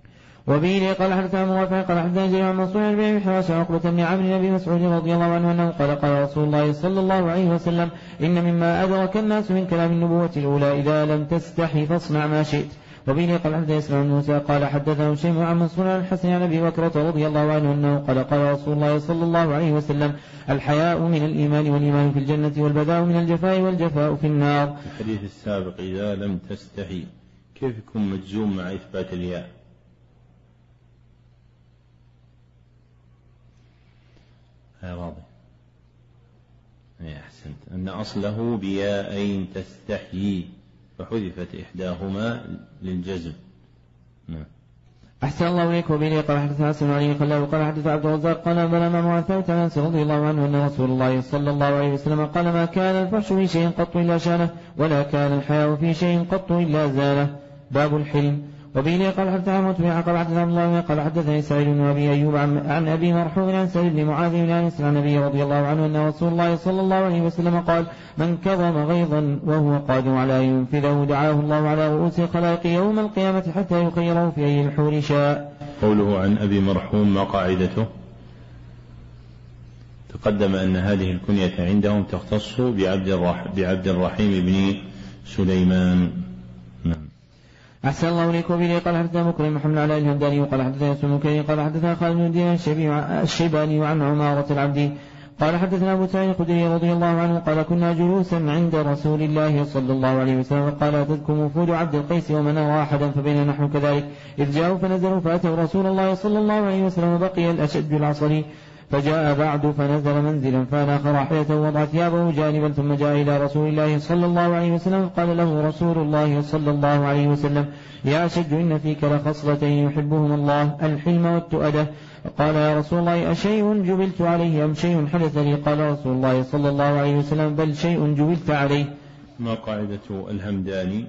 وبه قال حدثنا مرافع قال حدثنا جرير عن منصور عن ابي حواس عقبة بن عمرو بن ابي مسعود رضي الله عنه انه قال رسول الله صلى الله عليه وسلم إن مما أدرك الناس من كلام النبوة الأولى إذا لم تستحي فاصنع ما شئت. وبه قال حدثنا اسماعيل بن موسى قال حدثنا هشيم عن منصور عن الحسن عن ابي بكرة رضي الله عنه انه قال رسول الله صلى الله عليه وسلم الحياء من الإيمان والإيمان في الجنة والبذاء من الجفاء والجفاء في النار. الحديث السابق إذا لم تستحي كيف يكون مجزوم مع إثبات الياء؟ واضح. أحسنت أن أصله بياءين تستحيي فحذفت إحداهما للجزم. نعم. أحسن الله إليك. وبه قال حدثنا حسن علي خلاه قال حدث عبد الرزاق قال بلما معثوت عن أنس رضي الله عنه أن رسول الله صلى الله عليه وسلم قال ما كان الفحش في شيء قط إلا شانه ولا كان الحياء في شيء قط إلا زانه. باب الحلم. وبه قال حدثنا عمرو بن قال حدثنا الله قال حدثني سعيد بن أبي أيوب عن أبي مرحوم عن سعيد بن معاذ بن أنس عن النبي رضي الله عنه أن رسول الله صلى الله عليه وسلم قال من كظم غيظا وهو قادر على أن ينفذه دعاه الله على رؤوس الخلائق يوم القيامة حتى يخيره في أي الحور شاء. قوله عن أبي مرحوم ما قاعدته؟ تقدم أن هذه الكنية عندهم تختص بعبد الرحيم بن سليمان. نعم. أحسن الله إليك. وبه قال حدثنا مكرم محمد على الهمداني وقال حدثنا يوسف بن قال حدثنا خالد بن دينار الشيباني عن عمارة العبدي قال حدثنا أبو سعيد الخدري رضي الله عنه قال كنا جلوسا عند رسول الله صلى الله عليه وسلم قال أتذكم وفود عبد القيس ومن أرى أحدا فبين نحن كذلك إذ جاءوا فنزلوا فأتوا رسول الله صلى الله عليه وسلم بقي الأشد العصري فجاء بعد فنزل منزلا فأناخ راحلته ووضع ثيابه جانبا ثم جاء إلى رسول الله صلى الله عليه وسلم قال له رسول الله صلى الله عليه وسلم يا أشد إن فيك لخصلتين يحبهما الله الحلم والتؤدة. قال يا رسول الله أشيء جبلت عليه أم شيء حدث لي؟ قال رسول الله صلى الله عليه وسلم بل شيء جبلت عليه. ما قاعدة الهمداني؟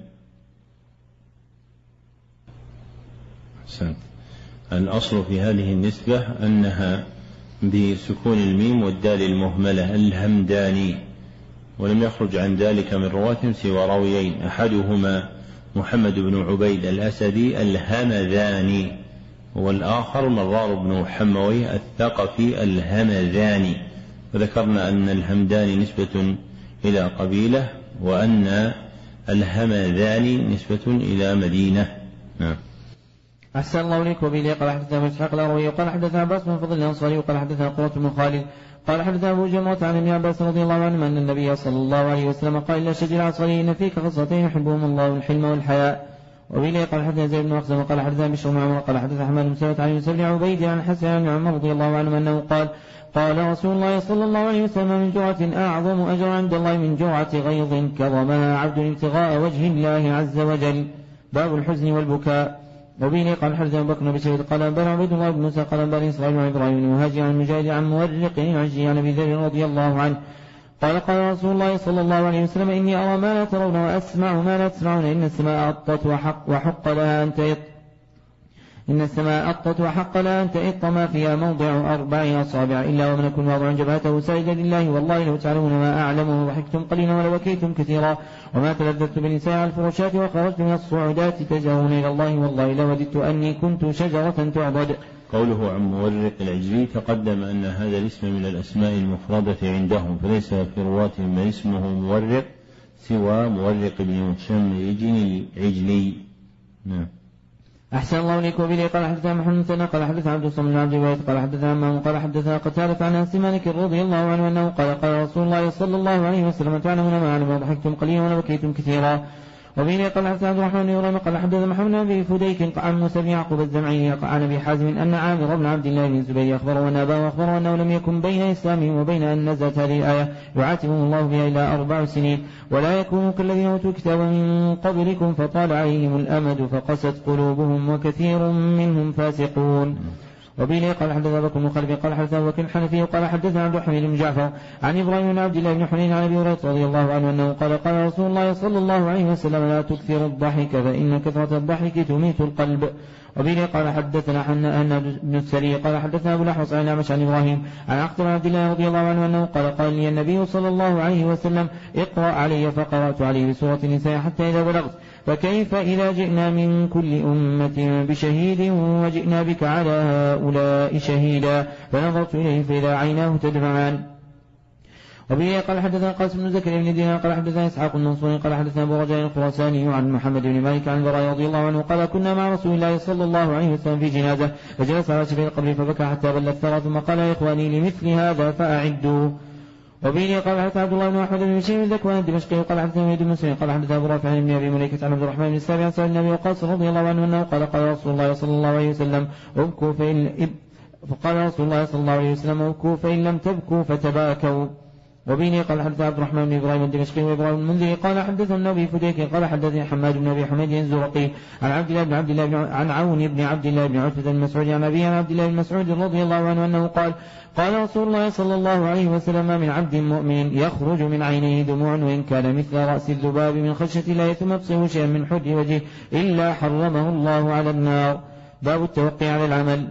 أحسنت. الأصل في هذه النسبة أنها بسكون الميم والدال المهملة الهمداني، ولم يخرج عن ذلك من رواة سوى راويين، أحدهما محمد بن عبيد الأسدي الهمذاني، والآخر مرار بن حموي الثقفي الهمذاني. وذكرنا أن الهمداني نسبة إلى قبيلة، وأن الهمذاني نسبة إلى مدينة. نعم. أحسن الله إليك. وبه قال حدثنا إسحاق الراوي قال حدثنا عباس بن فضل الأنصاري قال حدثنا قرة بن خالد قال حدثنا أبو جمرة عن ابن عباس رضي الله عنه أن النبي صلى الله عليه وسلم قال لا شجر عصري إن فيك خصلتين يحبهم الله الحلم والحياء. وبه قال حدثنا زيد بن أخزم قال حدثنا بشر بن عمر قال حدثنا حماد بن سلمة عن يوسف بن عبيد عن حسن بن عمر رضي الله عنه أنه قال قال رسول الله صلى الله عليه وسلم من جرعة أعظم أجر عند الله من جرعة غيظ كظمها عبد ابتغاء وجه الله عز وجل. باب الحزن والبكاء. وبه قال حدثنا أبو بكر بن شهيد قال أنبأنا عبيد الله بن موسى قال أنبأني إسرائيل بن إبراهيم بن مهاجر عن مجاهد عن مورق العجلي عن أبي ذر رضي الله عنه قال قال رسول الله صلى الله عليه وسلم إني أرى ما لا ترون وأسمع ما لا تسمعون إن السماء أطت وحق لها أن تئط لها أن تئط ما فيها موضع 4 أصابع إلا ومن يكون واضع جبهته ساجدا لله والله لو تعلمون ما أعلم وضحكتم قليلا ولبكيتم كثيرا وما تلذذت بالنساء على الفرشات وخرجت من الصعودات تجهون إلى الله والله لوددت أني كنت شجرة تعبد. قوله عن مورق العجلي تقدم أن هذا الاسم من الأسماء المفردة عندهم، فليس في رواتهم من اسمه مورق سوى مورق بن هشام عجلي. نعم. أحسن الله إليك. وبه قال حدثنا محمد بن ثنا قال حدثنا عبد الصمد بن عبد الوارث قال حدثنا أمام قال حدثنا قتادة عن أنس مالك رضي الله عنه أنه قال قال رسول الله صلى الله عليه وسلم تعلمون ما أعلم وضحكتم قليلا ولبكيتم كثيرا. وبه قال حدثنا عبد الرحمن بن إبراهيم قال حدثنا محمد بن أبي فديك عن موسى بن يعقوب الزمعي عن أبي حازم أن عامر بن عبد الله بن الزبير أخبره أن أباه أخبره أنه لم يكن بين إسلامهم وبين أن نزلت هذه الآية يعاتبهم الله بها إلى 4 سنين ولا يكونوا كالذين أوتوا الكتاب من قبلكم فطال عليهم الأمد فقست قلوبهم وكثير منهم فاسقون. وبه قال حدثنا بكر بن خلف قال حدثنا أبو بكر الحنفي قال حدثنا عبد الحميد بن جعفر عن إبراهيم بن عبد الله بن حنين عن أبي هريرة رضي الله عنه أنه قال قال رسول الله صلى الله عليه وسلم لا تكثر الضحك فإن كثرة الضحك تميت القلب. وبه قال حدثنا حنان بن السري قال حدثنا أبو الأحوص عن أعمش عن إبراهيم عن عقبة بن عبد الله رضي الله عنه أنه قال لي النبي صلى الله عليه وسلم اقرأ علي فقرأت عليه بسورة النساء حتى إذا بلغت فكيف إذا جئنا من كل أمة بشهيد وجئنا بك على هؤلاء شهيدا فنظرت إليه فإذا عيناه تدمعان. وبه قال حدثنا قاسم بن زكريا بن دينار قال حدثنا إسحاق المنصوري قال حدثنا أبو رجاء الخراساني عن محمد بن مالك عن البراء رضي الله عنه قال كنا مع رسول الله صلى الله عليه وسلم في جنازة فجلس على شفير القبر فبكى حتى بل الثرى ثم قال يا إخواني لمثل هذا فأعدوا. وبه قال حدثنا عبد الله بن أحمد بن بشير الذكوان الدمشقي قال حدثنا وليد بن مسلم قال حدثنا أبو رافع بن أبي مليكة عن عبد الرحمن بن السابع عن سعد بن أبي وقاص رضي الله عنه أنه قال قال رسول الله صلى الله عليه وسلم ابكوا فقال رسول الله صلى الله عليه وسلم ابكوا فإن لم تبكوا فتباكوا. وبه قال حدثنا عبد الرحمن بن إبراهيم الدمشقي وإبراهيم المنذري قال حدثنا أبي فديك قال حدثني حماد بن أبي حميد الزرقي عن عبد الله عن عون بن عبد الله بن عتبة بن مسعود عن أبي عن عبد الله بن مسعود رضي الله عنه أنه قال قال رسول الله صلى الله عليه وسلم من عبد مؤمن يخرج من عينيه دموع وإن كان مثل رأس الذباب من خشية الله ثم يبصر شيئا من حد وجهه إلا حرمه الله على النار. باب التوقي على العمل.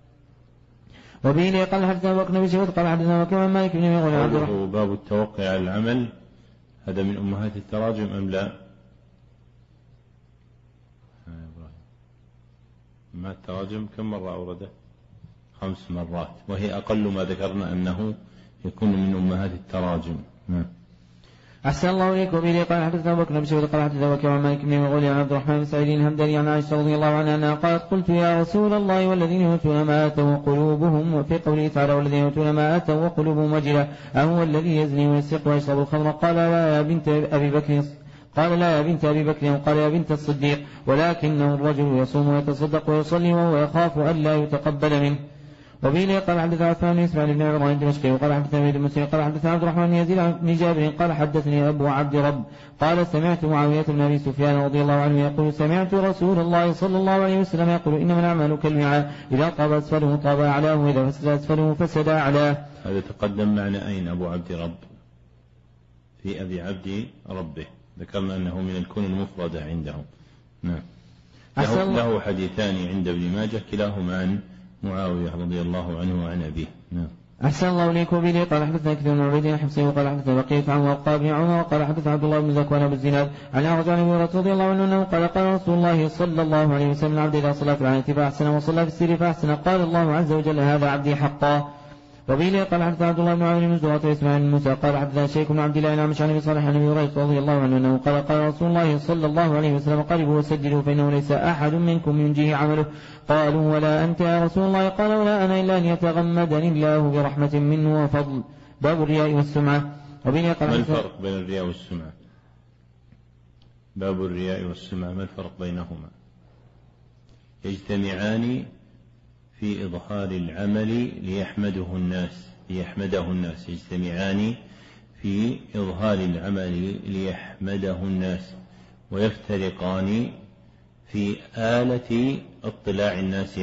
وبه قال حدثنا أبو بكر بن شهيد قال حدثنا وكمان مالك بن ميمون عبد الرحمن. باب التوقي على العمل هذا من أمهات التراجم أم لا؟ ما التراجم كم مرة أورده؟ 5 مرات، وهي أقل ما ذكرنا أنه يكون من أمهات التراجم. أحسن الله إليك. وبه قال حدثنا أبو بكر بن شهيد قال حدثنا وكمان مالك بن ميمون عن عبد الرحمن بن سعيد الهمداني عن عائشة رضي الله عنها أنها قالت قلت يا رسول الله والذين يؤتون ما آتوا وقلوبهم وفي قوله تعالى والذين يؤتون ما آتوا وقلوبهم وجلة أهو الذي يزني ويسرق ويشرب الخمر قال لا يا بنت أبي بكر قال يا بنت الصديق ولكنه الرجل يصوم ويتصدق ويصلي وهو يخاف ألا يتقبل منه. وبه قال حدثنا عثمان بن إسماعيل بن عمران الدمشقي وقال حدثنا وليد بن مسلم قال حدثنا عبد الرحمن بن يزيد بن جابر قال حدثني أبو عبد رب قال سمعت معاوية بن أبي سفيان رضي الله عنه يقول سمعت رسول الله صلى الله عليه وسلم يقول إنما الأعمال كالوعاء إذا طاب أسفله طاب أعلاه وإذا فسد أسفله فسد أعلاه. هذا تقدم معنا أين أبو عبد رب؟ في أبي عبد ربه ذكرنا أنه من الكون المفردة عندهم. نعم. له حديثان عند ابن ماجه كلاهما عن معاوية رضي الله عنه وعن أبيه. نعم. أحسن الله إليكم به قال حدثنا كثير بن عبيد الحمصي وقال حدثنا بقية عن وقال بن عمر وقال حدثنا عبد الله بن زكوان أبو الزناد عن أعرج عن أبي هريرة رضي الله عنه أنه قال قال رسول الله صلى الله عليه وسلم العبد إذا صلى في العنة فأحسن وصلى في السر فأحسن قال الله عز وجل هذا عبدي حقا. وبه قال حدثنا عبد الله بن عمرو بن زهرة وإسماعيل بن موسى قال حدثنا شيخ بن عبد الله الأعمش عن أبي صالح عن أبي هريرة رضي الله عنه أنه قال قال رسول الله صلى الله عليه وسلم قربوا وسجلوا فإنه ليس أحد منكم ينجيه عمله. قالوا ولا أنت يا رسول الله قال ولا أنا إلا أن يتغمدني الله برحمة منه وفضل. باب الرياء والسمعة. وبه قال ما الفرق بين الرياء والسمعة؟ باب الرياء والسمعة ما الفرق بينهما؟ يجتمعان في إظهار العمل ليحمده الناس يجتمعان في إظهار العمل ليحمده الناس ويفترقان في آلة اطلاع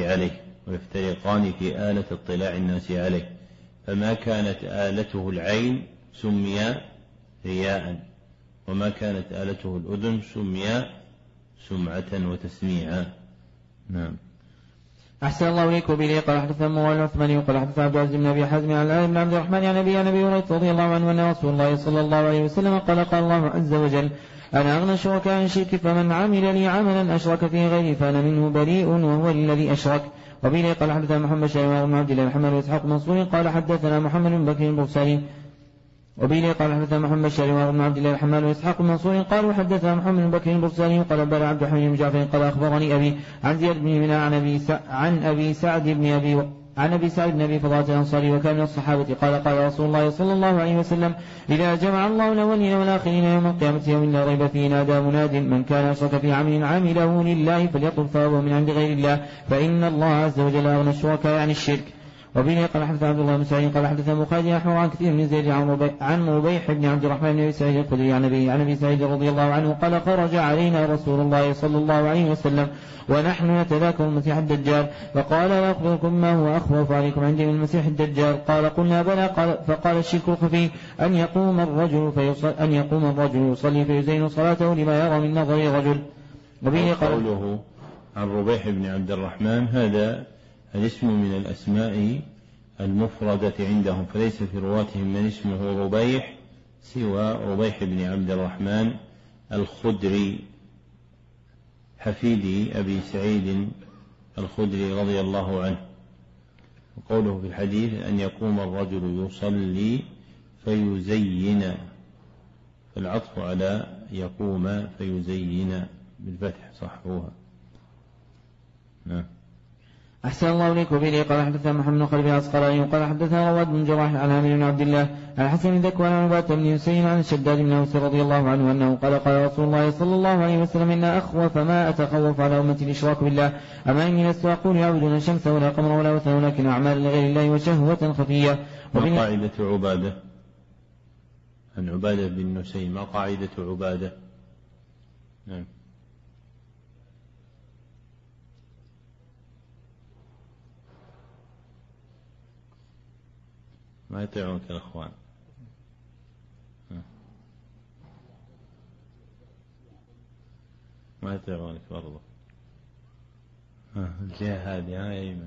الناس عليه فما كانت آلته العين سمي رياء وما كانت آلته الأذن سمي سمعة وتسميعا. نعم. أحسن الله إليك به قال حدثنا موال العثماني وقال حدثنا عبد العزيز بن أبي حازم عن الآن بن عبد الرحمن عن أبي هريرة رضي الله عنه أن رسول الله صلى الله عليه وسلم قال قال الله عز وجل أنا أغنى الشركاء عن الشرك فمن عمل لي عملا أشرك فيه غيري فأنا منه بريء وهو الذي أشرك. وبه قال حدثنا محمد شيبان بن عبد الله محمد وإسحاق منصور قال حدثنا محمد بن بكر البصري. وبه قال حدثنا محمد شيبان بن عبد الله الحمال وإسحاق منصور قال حدثنا محمد بن بكر البصري قال بلى عبد الحميد بن جعفر قال أخبرني أبي عن زياد بن منى عن أبي سعد بن أبي فضالة الأنصاري وكان من الصحابة قال قال رسول الله صلى الله عليه وسلم إذا جمع الله الأولين والآخرين يوم القيامة يوم لا ريب فيه نادى مناد من كان أشرك في عمل عمله لله فليطلب ثوابه من عند غير الله فإن الله عز وجل أغنى الشركاء عن الشرك. وبه قال حدثنا عبد الله بن سعيد قال حدثنا بخاري عن كثير من زيد عن ربيح بن عبد الرحمن بن أبي سعيد الخدري عن أبي سعيد رضي الله عنه قال خرج علينا رسول الله صلى الله عليه وسلم ونحن نتذاكر المسيح الدجال فقال لا أخبركم ما هو أخوف عليكم عندي من المسيح الدجال قال قلنا بلى فقال الشرك الخفي أن يقوم الرجل يصلي فيزين صلاته لما يرى من نظر رجل. وبه قوله عن ربيح بن عبد الرحمن هذا الاسم من الأسماء المفردة عندهم فليس في رواتهم من اسمه ربيح سوى ربيح بن عبد الرحمن الخدري حفيد أبي سعيد الخدري رضي الله عنه. وقوله في الحديث أن يقوم الرجل يصلي فيزين فالعطف على يقوم فيزين بالفتح صحوها. نعم. أحسن الله إليك به قال حدثنا محمد بن خلف العسقلاني وقال حدثنا رواد بن جراح عن عامر بن عبد الله عن حسن بن ذكوان عن عبادة بن حسين عن الشداد بن أوس رضي الله عنه أنه قال قال رسول الله صلى الله عليه وسلم إن أخوف ما أتخوف على أمتي الإشراك بالله أما إني لست أقول يعبدون الشمس ولا قمر ولا وثن ولكن أعمال لغير الله وشهوة خفية. ما قاعدة عبادة عن عبادة بن نسيم ما قاعدة عبادة؟ نعم. ما يطيعونك الأخوان. ما يطيعونك برضه. الجهة هذه يا أيمن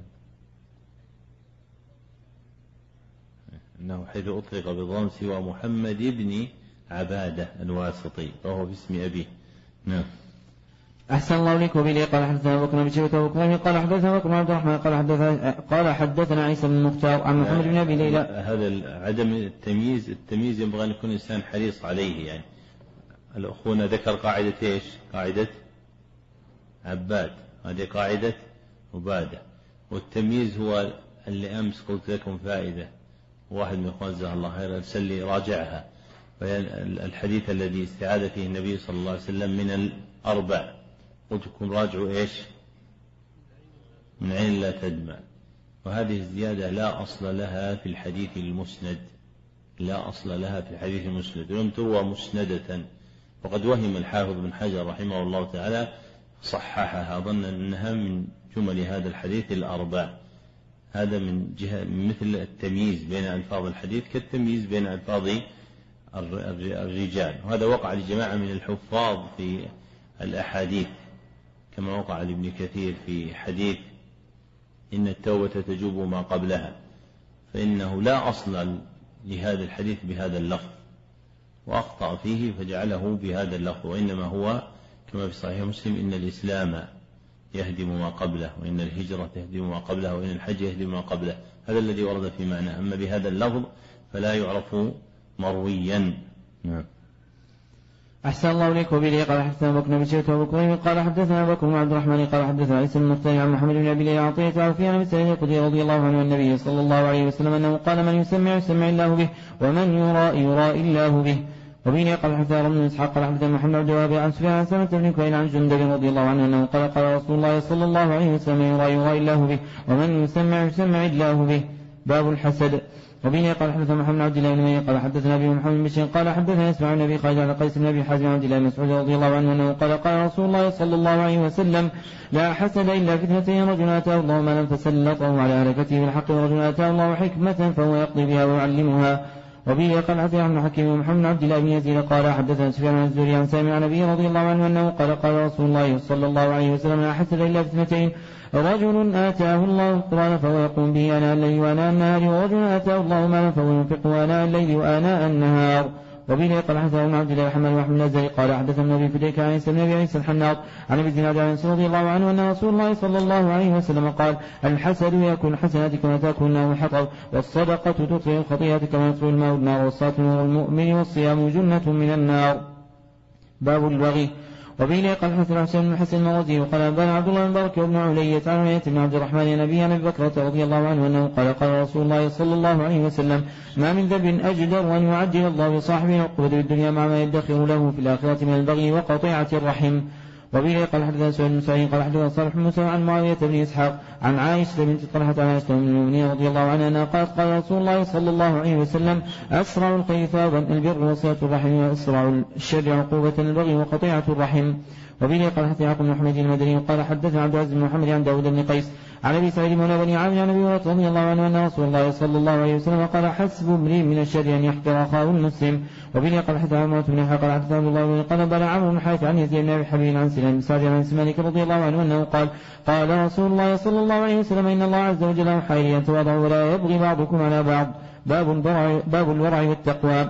أنه حيث أطلق بالضم سوى محمد بن عبادة الواسطي فهو باسم أبيه. نعم. أحسن الله إليك وبه قال حدثنا بكر بن شيبة وبكر قال حدثنا بكر بن عبد الرحمن قال حدثنا عيسى بن المختار عن محمد بن أبي ليلى. هذا عدم التمييز ينبغي أن يكون الإنسان حريص عليه. يعني الأخونا ذكر قاعدة إيش؟ قاعدة عباد، هذه قاعدة عبادة. والتمييز هو اللي أمس قلت لكم فائدة واحد من إخوان جزاه الله خير أرسل لي راجعها الحديث الذي استعاذ فيه النبي صلى الله عليه وسلم من الأربع قلت لكم راجعوا إيش؟ من عين لا تدمع. وهذه الزيادة لا أصل لها في الحديث المسند، لا أصل لها في الحديث المسند ولم تروى مسندة. وقد وهم الحافظ بن حجر رحمه الله تعالى صححها ظن أنها من جمل هذا الحديث الأربع. هذا من جهة مثل التمييز بين ألفاظ الحديث كالتمييز بين ألفاظ الرجال. وهذا وقع لجماعة من الحفاظ في الأحاديث كما وقع لابن كثير في حديث إن التوبة تجوب ما قبلها، فإنه لا أصل لهذا الحديث بهذا اللفظ، وأخطأ فيه فجعله بهذا اللفظ، وإنما هو كما في صحيح مسلم: إن الإسلام يهدم ما قبله، وإن الهجرة تهدم ما قبلها، وإن الحج يهدم ما قبله. هذا الذي ورد في معناه، أما بهذا اللفظ فلا يعرف مرويا. نعم. أحسن الله إليك. وبه قال حدثنا بكر بن شيبة وأبو كريم قال حدثنا بكر بن عبد الرحمن قال حدثنا عيسى بن مختار عن محمد بن أبي عطية عن أبي سعيد الخدري رضي الله عنه النبي صلى الله عليه وسلم أنه قال: من يسمع الله به، ومن يرى الله به. وبه قال حدثنا بن إسحاق قال حدثنا محمد بن عبد الوهاب عن سفيان عن سلمة بن كهيل عن جندب رضي الله عنه أنه قال: قال رسول الله صلى الله عليه وسلم: يرى الله به، ومن يسمع الله به. باب الحسد. وبه قال حدثنا محمد بن عبد الله بن مهدي قال حدثنا ابي محمد بن بشير قال حدثنا اسمع بن ابي خالد عن قيس بن ابي حازم عن عبد الله بن مسعود رضي الله عنه انه قال: قال رسول الله صلى الله عليه وسلم: لا حسد الا في اثنتين: رجل اتاه الله مالا فسلطه على هلكته بالحق، ورجل اتاه الله حكمه فهو يقضي بها ويعلمها. وبه قال حدثنا ابن حكيم ومحمد بن عبد الله بن يزيد قال حدثنا سفيان عن الزهري عن سالم عن ابي رضي الله عنه انه قال: قال رسول الله صلى الله عليه وسلم: لا حسد الا في اثنتين: رجل آتاه الله القرآن فهو يقوم به آناء الليل وآناء النهار، ورجل آتاه الله مالا فهو ينفقه آناء الليل وآناء النهار. وبه قال حدثنا ابن عبد الله الرحمن وأحمد الأزهري قال حدثنا ابن فديك عن عيسى بن أبي عيسى الحناط عن ابي الزناد عن انس رضي الله عنه ان رسول الله صلى الله عليه وسلم قال: الحسد يكون حسناتك كما تاكل النار الحطب، والصدقة تطفئ الخطيئة كما يطفئ الماء النار، والصلاة نور المؤمن، والصيام جنة من النار. باب البغي. وبه قال حدثنا حسين بن حسن المروزي وقال أنبانا عبد الله بن مبارك وابن علية عن علية بن عبد الرحمن نبي عن أبي بكرة رضي الله عنه أنه قال: قال رسول الله صلى الله عليه وسلم: ما من ذنب أجدر أن يعجل الله بصاحبه عقوبة بالدنيا مع ما يدخر له في الآخرة من البغي وقطيعة الرحم. وبه قال حدثنا سعيد بن سعيد قال حدثنا صالح بن موسى عن معاوية بن إسحاق عن عائشة بنت طلحة عن عائشة أم المؤمنين رضي الله عنها أنها قالت: قال رسول الله صلى الله عليه وسلم: أسرع الخير ثوابا البر وصلة الرحم، وأسرع الشر عقوبة البغي وقطيعة الرحم. وبه قال حدثنا يعقوب بن محمد المدني قال حدثنا عبد العزيز بن محمد عن داود بن قيس عن ابي سعيد مولى بني عامر عن ابي هريره رضي الله عنه ان رسول الله صلى الله عليه وسلم قال: حسب امرئ من الشر ان يحقر اخاه المسلم. وبه قال حدثنا عمرو بن حق قال حدثنا عبد الله بن قال بلى عمرو بن حارث عن يزيد بن ابي حبيب عن سليم بن سعد عن سمالك رضي الله عنه انه قال: قال رسول الله صلى الله عليه وسلم: ان الله عز وجل اوحى الي ان تواضعوا ولا يبغي بعضكم على بعض. باب الورع والتقوى.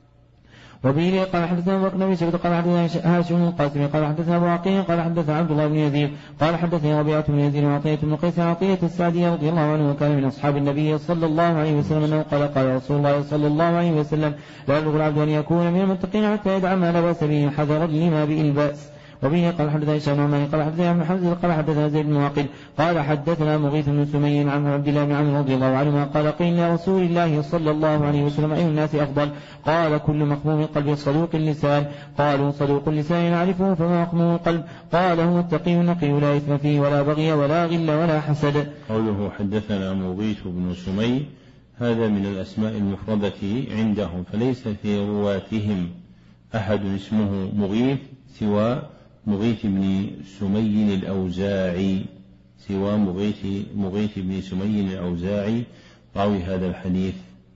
وبه قال حدثنا ابو بكر بن شيبة قال حدثنا هاشم بن القاسم قال حدثنا ابو عقيل قال حدثنا عبد الله بن يزيد قال حدثنا ربيعة بن يزيد وعطية بن قيس عطية السعدي رضي الله عنه وكان من اصحاب النبي صلى الله عليه وسلم انه قال: قال رسول الله صلى الله عليه وسلم: لا يبلغ العبد ان يكون من المتقين حتى يدع ما لا باس به حذرا لما به الباس. وبه قال حدثنا هشام بن قال حدثنا ابن حمزة قال حدثنا زيد بن واقد قال حدثنا مغيث بن سمي عن عبد الله بن عمرو رضي الله عنهما قال: قيل لرسول الله صلى الله عليه وسلم: أي الناس أفضل؟ قال: كل مخموم القلب صدوق اللسان. قالوا: صدوق اللسان نعرفه فما مخموم القلب؟ قال: هو التقي النقي لا إثم فيه ولا بغي ولا غل ولا حسد. قوله حدثنا مغيث بن سمي هذا من الأسماء المفردة عندهم، فليس في رواتهم أحد اسمه مغيث سوى مغيث بن سمي الأوزاعي، سوى مغيث بن سمي الأوزاعي راوي هذا الحديث.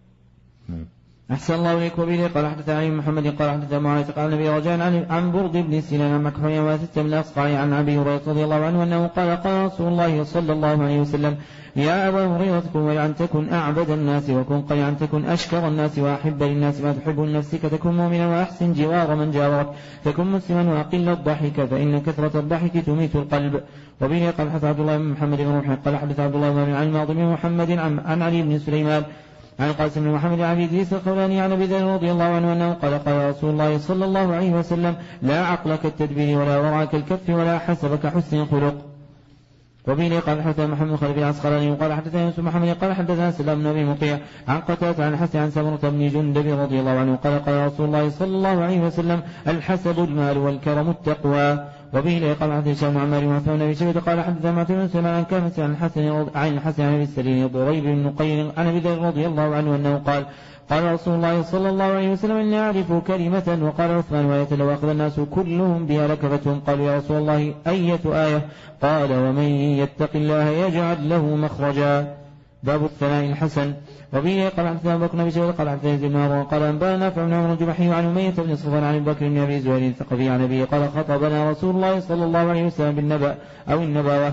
أحسن الله إليك. وبه قال حدثنا علي محمد قال حدثنا معاذ قال النبي رجاء عن برد بن سنان عن مكحول واسد بن الأصقع عن أبي هريرة رضي الله عنه أنه قال: قال رسول الله صلى الله عليه وسلم: يا أبا هريرة كن ولأن تكن أعبد الناس، وكن قليلا تكن أشكر الناس، وأحب للناس ما تحب لنفسك، تكن مؤمنا وأحسن جوار من جاورك، تكن مسلما وأقل الضحك فإن كثرة الضحك تميت القلب. وبه قال حدث عبد الله بن محمد بن روح قال حدث عبد الله بن الماضي بن محمد عن علي بن سليمان عن القاسم بن محمد عن إدريس الخولاني عن أبي ذر رضي الله عنه أنه قال: قال رسول الله صلى الله عليه وسلم: لا عقل كالتدبير ولا ورع كالكف ولا حسب كحسن الخلق. وبه قال حدثنا محمد خلف العسقلاني وقال حدثنا يوسف محمد قال حدثنا سلام بن ابي مطيع عن قتادة عن الحسن عن سمرة بن جندب رضي الله عنه قال: قال رسول الله صلى الله عليه وسلم: الحسب المال والكرم التقوى. وبه قال حدثنا هشام بن عمار وعثمان بن شيبة قال حدثنا معتمر بن سلمان عن كافة عن الحسن عن ابي السرين ضريب بن نقير عن ابي ذر رضي الله عنه انه قال: قال رسول الله صلى الله عليه وسلم: إني أعرف كلمة. وقال عثمان: وآية لو أخذ الناس كلهم بها لكفتهم. قالوا: يا رسول الله أية آية؟ قال: ومن يتق الله يجعل له مخرجا. باب الثناء الحسن. وبه قال حدثنا أبو بكر بن شيبة قال حدثنا يزيد بن هارون قال أنبأنا نافع بن عمرو الجمحي عن أمية بن صفوان عن أبي بكر بن أبي زهير الثقفي عن أبيه قال: خطبنا رسول الله صلى الله عليه وسلم بالنبأ أو النبوة.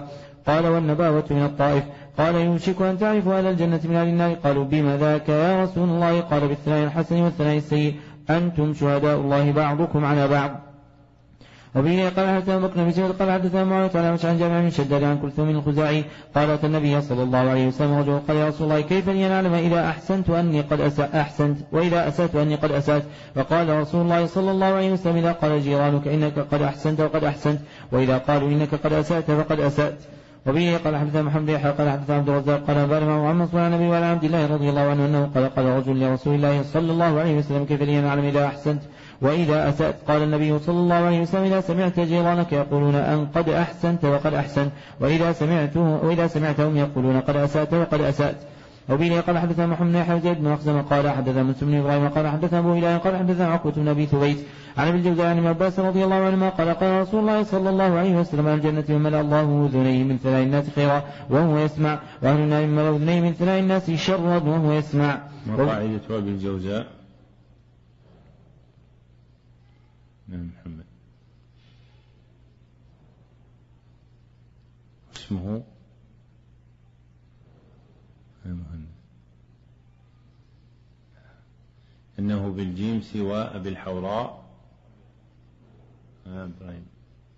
قال والنباوة من الطائف. قال يوشك أن تعرفوا أهل الجنة من أهل النار. قالوا بما ذاك يا رسول الله؟ قال بالثناء الحسن والثناء السيء، أنتم شهداء الله بعضكم على بعض. وبه قال حدثنا بكر بن سعيد قال حدثنا معاوية عن جابر بن شداد عن كلثوم الخزاعي قال أتى النبي صلى الله عليه وسلم رجل قال يا رسول الله كيف لي أن أعلم إذا أحسنت أني قد أحسنت وإذا أسأت أني قد أسأت؟ فقال رسول الله صلى الله عليه وسلم إذا قال جيرانك إنك قد أحسنت وقد أحسنت، وإذا قالوا إنك قد أسأت فقد أسأت. وبه قال حدثنا محمد يحيى قال حدثنا عبد الرزاق قال بارما عن منصور عن النبي وعن عبد الله رضي الله عنه أنه قال رجل لرسول الله صلى الله عليه وسلم كيف لي أن أعلم إذا أحسنت وإذا أسأت؟ قال النبي صلى الله عليه وسلم إذا سمعت جيرانك يقولون أن قد أحسنت وقد أحسنت، وإذا سمعتهم يقولون قد أسأت وقد أسأت. وبه قال حدثنا محمد بن يحيى زيد بن مخزم قال حدثنا مسلم بن إبراهيم قال حدثنا أبو هلال قال حدثنا عقبة بن أبي ثبيت عن ابن الجوزاء عن ابن عباس رضي الله عنهما قال رسول الله صلى الله عليه وسلم عن الجنة وملأ الله أذنيه من ثناء الناس خيرا وهو يسمع، وأهل النار ملأ أذنيه من ثناء الناس شرا وهو يسمع. وقاعدة ابن الجوزاء من محمد اسمه المهند إنه بالجيم سوى أبي الحوراء إبراهيم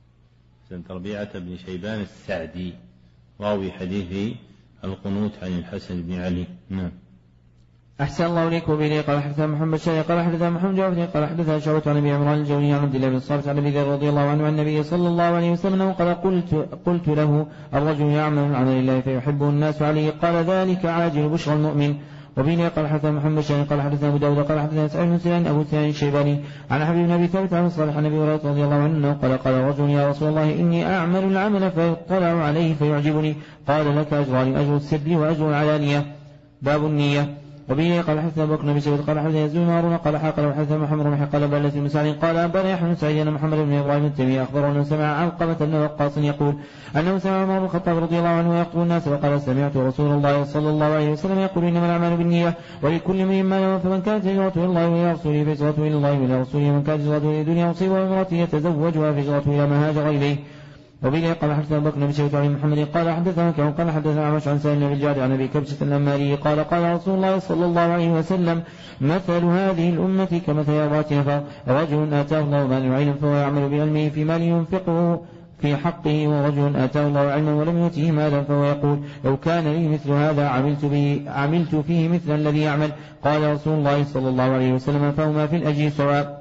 سنت ربيعة بن شيبان السعدي راوي حديث القنوت عن الحسن بن علي. نعم. أحسن الله إليك. وبه قال حدثنا محمد شيخ قال حدثنا محمد جعفر قال حدثنا شعبة عن أبي عمران الجوني عن عبد الله بن الصامت عن أبي ذر رضي الله عنه عن النبي صلى الله عليه وسلم قال قلت له الرجل يعمل من عمل الله فيحبه الناس عليه قال ذلك عاجل بشرى المؤمن. وبه قال حدثنا محمد شيخ قال حدثنا أبو داود قال حدثنا سعيد بن سنان أبو سنان الشيباني عن حبيب بن أبي ثابت عن صالح عن أبي هريرة رضي الله عنه قال الرجل يا رسول الله إني أعمل العمل فيطلع عليه فيعجبني قال لك أجران أجر السر وأجر العلانية. باب النية. وبه قال حدثنا بكر بن سعيد قال حدثنا يزيد بن هارون قال حدثنا حدثنا محمد بن قال بلة بن سعد قال أنبأنا يحيى بن سعيد أن محمد بن إبراهيم التيمي أخبره أنه سمع علقمة بن وقاص يقول أنه سمع عمر بن الخطاب رضي الله عنه يخطب الناس وقال سمعت رسول الله صلى الله عليه وسلم يقول إنما الأعمال بالنية ولكل امرئ ما نوى فمن كانت هجرته إلى الله وإلى رسوله فهجرته إلى الله وإلى رسوله ومن كانت هجرته إلى دنيا يصيبها وامرأة يتزوجها فهجرته إلى ما هاجر إليه. وبه قال حدثنا بكر بن سعيد عن محمد قال حدثنا كعب قال حدثنا عمش عن سالم بن الجعد عن ابي كبشة الأنماري قال رسول الله صلى الله عليه وسلم مثل هذه الأمة كمثل أربعة نفر رجل آتاه الله مالا وعلما فهو يعمل بعلمه في مال ينفقه في حقه، ورجل آتاه الله علما ولم يؤته مالا فهو يقول لو كان لي مثل هذا عملت فيه مثل الذي يعمل. قال رسول الله صلى الله عليه وسلم فهما في الأجر سواء.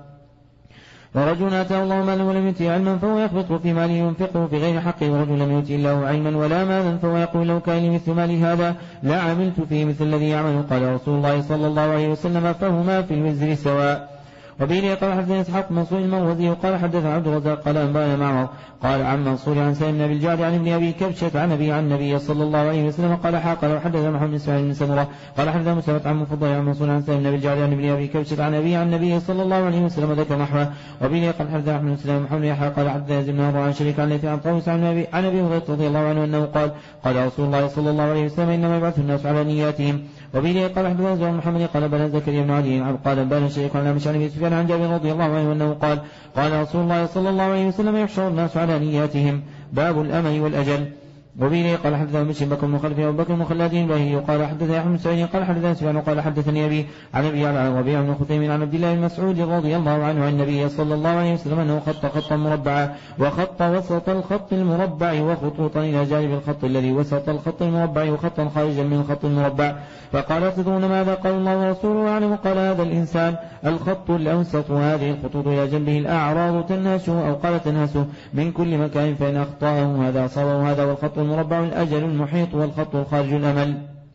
ورجل آتاه الله مالا ولم يؤته علما فهو يخبط في ماله ينفقه في غير حقه، ورجل لم يؤته الله علما ولا مالا فهو يقول لو كان لي مثل مالي هذا لا عملت فيه مثل الذي يعمل. قال رسول الله صلى الله عليه وسلم فهما في الوزر سواء. وبه قال حدثنا إسحاق منصور المروزي قال حدثنا عبد الرزاق قال أنبأنا معمر قال عن منصور عن سالم بن أبي الجعد عن ابن أبي كبشة عن النبي صلى الله عليه وسلم قال وحدثنا محمد بن إسماعيل بن سمرة قال حدثنا مسلمة عن مفضل عن منصور عن سالم بن أبي الجعد عن ابن أبي كبشة عن النبي صلى الله عليه وسلم ذكر نحوه. وبه قال حدثنا أحمد بن سليمان محمد يحيى قال حدثنا يزيد بن هارون عن شريك عن عن طاووس عن أبي هريرة رضي الله عنه أنه قال رسول الله صلى الله عليه وسلم إنما يبعث الناس على نياتهم. وبه قال حدثنا زهير بن محمد قال بن زكريا بن علي قال بن شريك عن أبي سفيان عن جابر رضي الله عنه أنه قال رسول الله صلى الله عليه وسلم يحشر الناس على نياتهم. باب الأمل والأجل. وبه قال حدثنا مسلم بكر بن خلف وبكر بن خلاد باهي قال حدثنا أحمد سعيد قال حدثنا سفيان قال حدثني أبي عن أبي عن ربيع بن خثيم عن عبد الله بن مسعود رضي الله عنه عن النبي صلى الله عليه وسلم أنه خطا مربعا وخط وسط الخط المربع وخطوطا إلى جانب الخط الذي وسط الخط المربع وخطا خارجا من الخط المربع. فقال تدرون ماذا؟ قال الله ورسوله أعلم. قال هذا الإنسان الخط الأوسط وهذه الخطوط إلى جنبه الأعراض تنهشه أو قال تنهسه من كل مكان فإن أخطأه هذا أصابه هذا. والخط المربع الأجل المحيط والخط الخارج الأمل.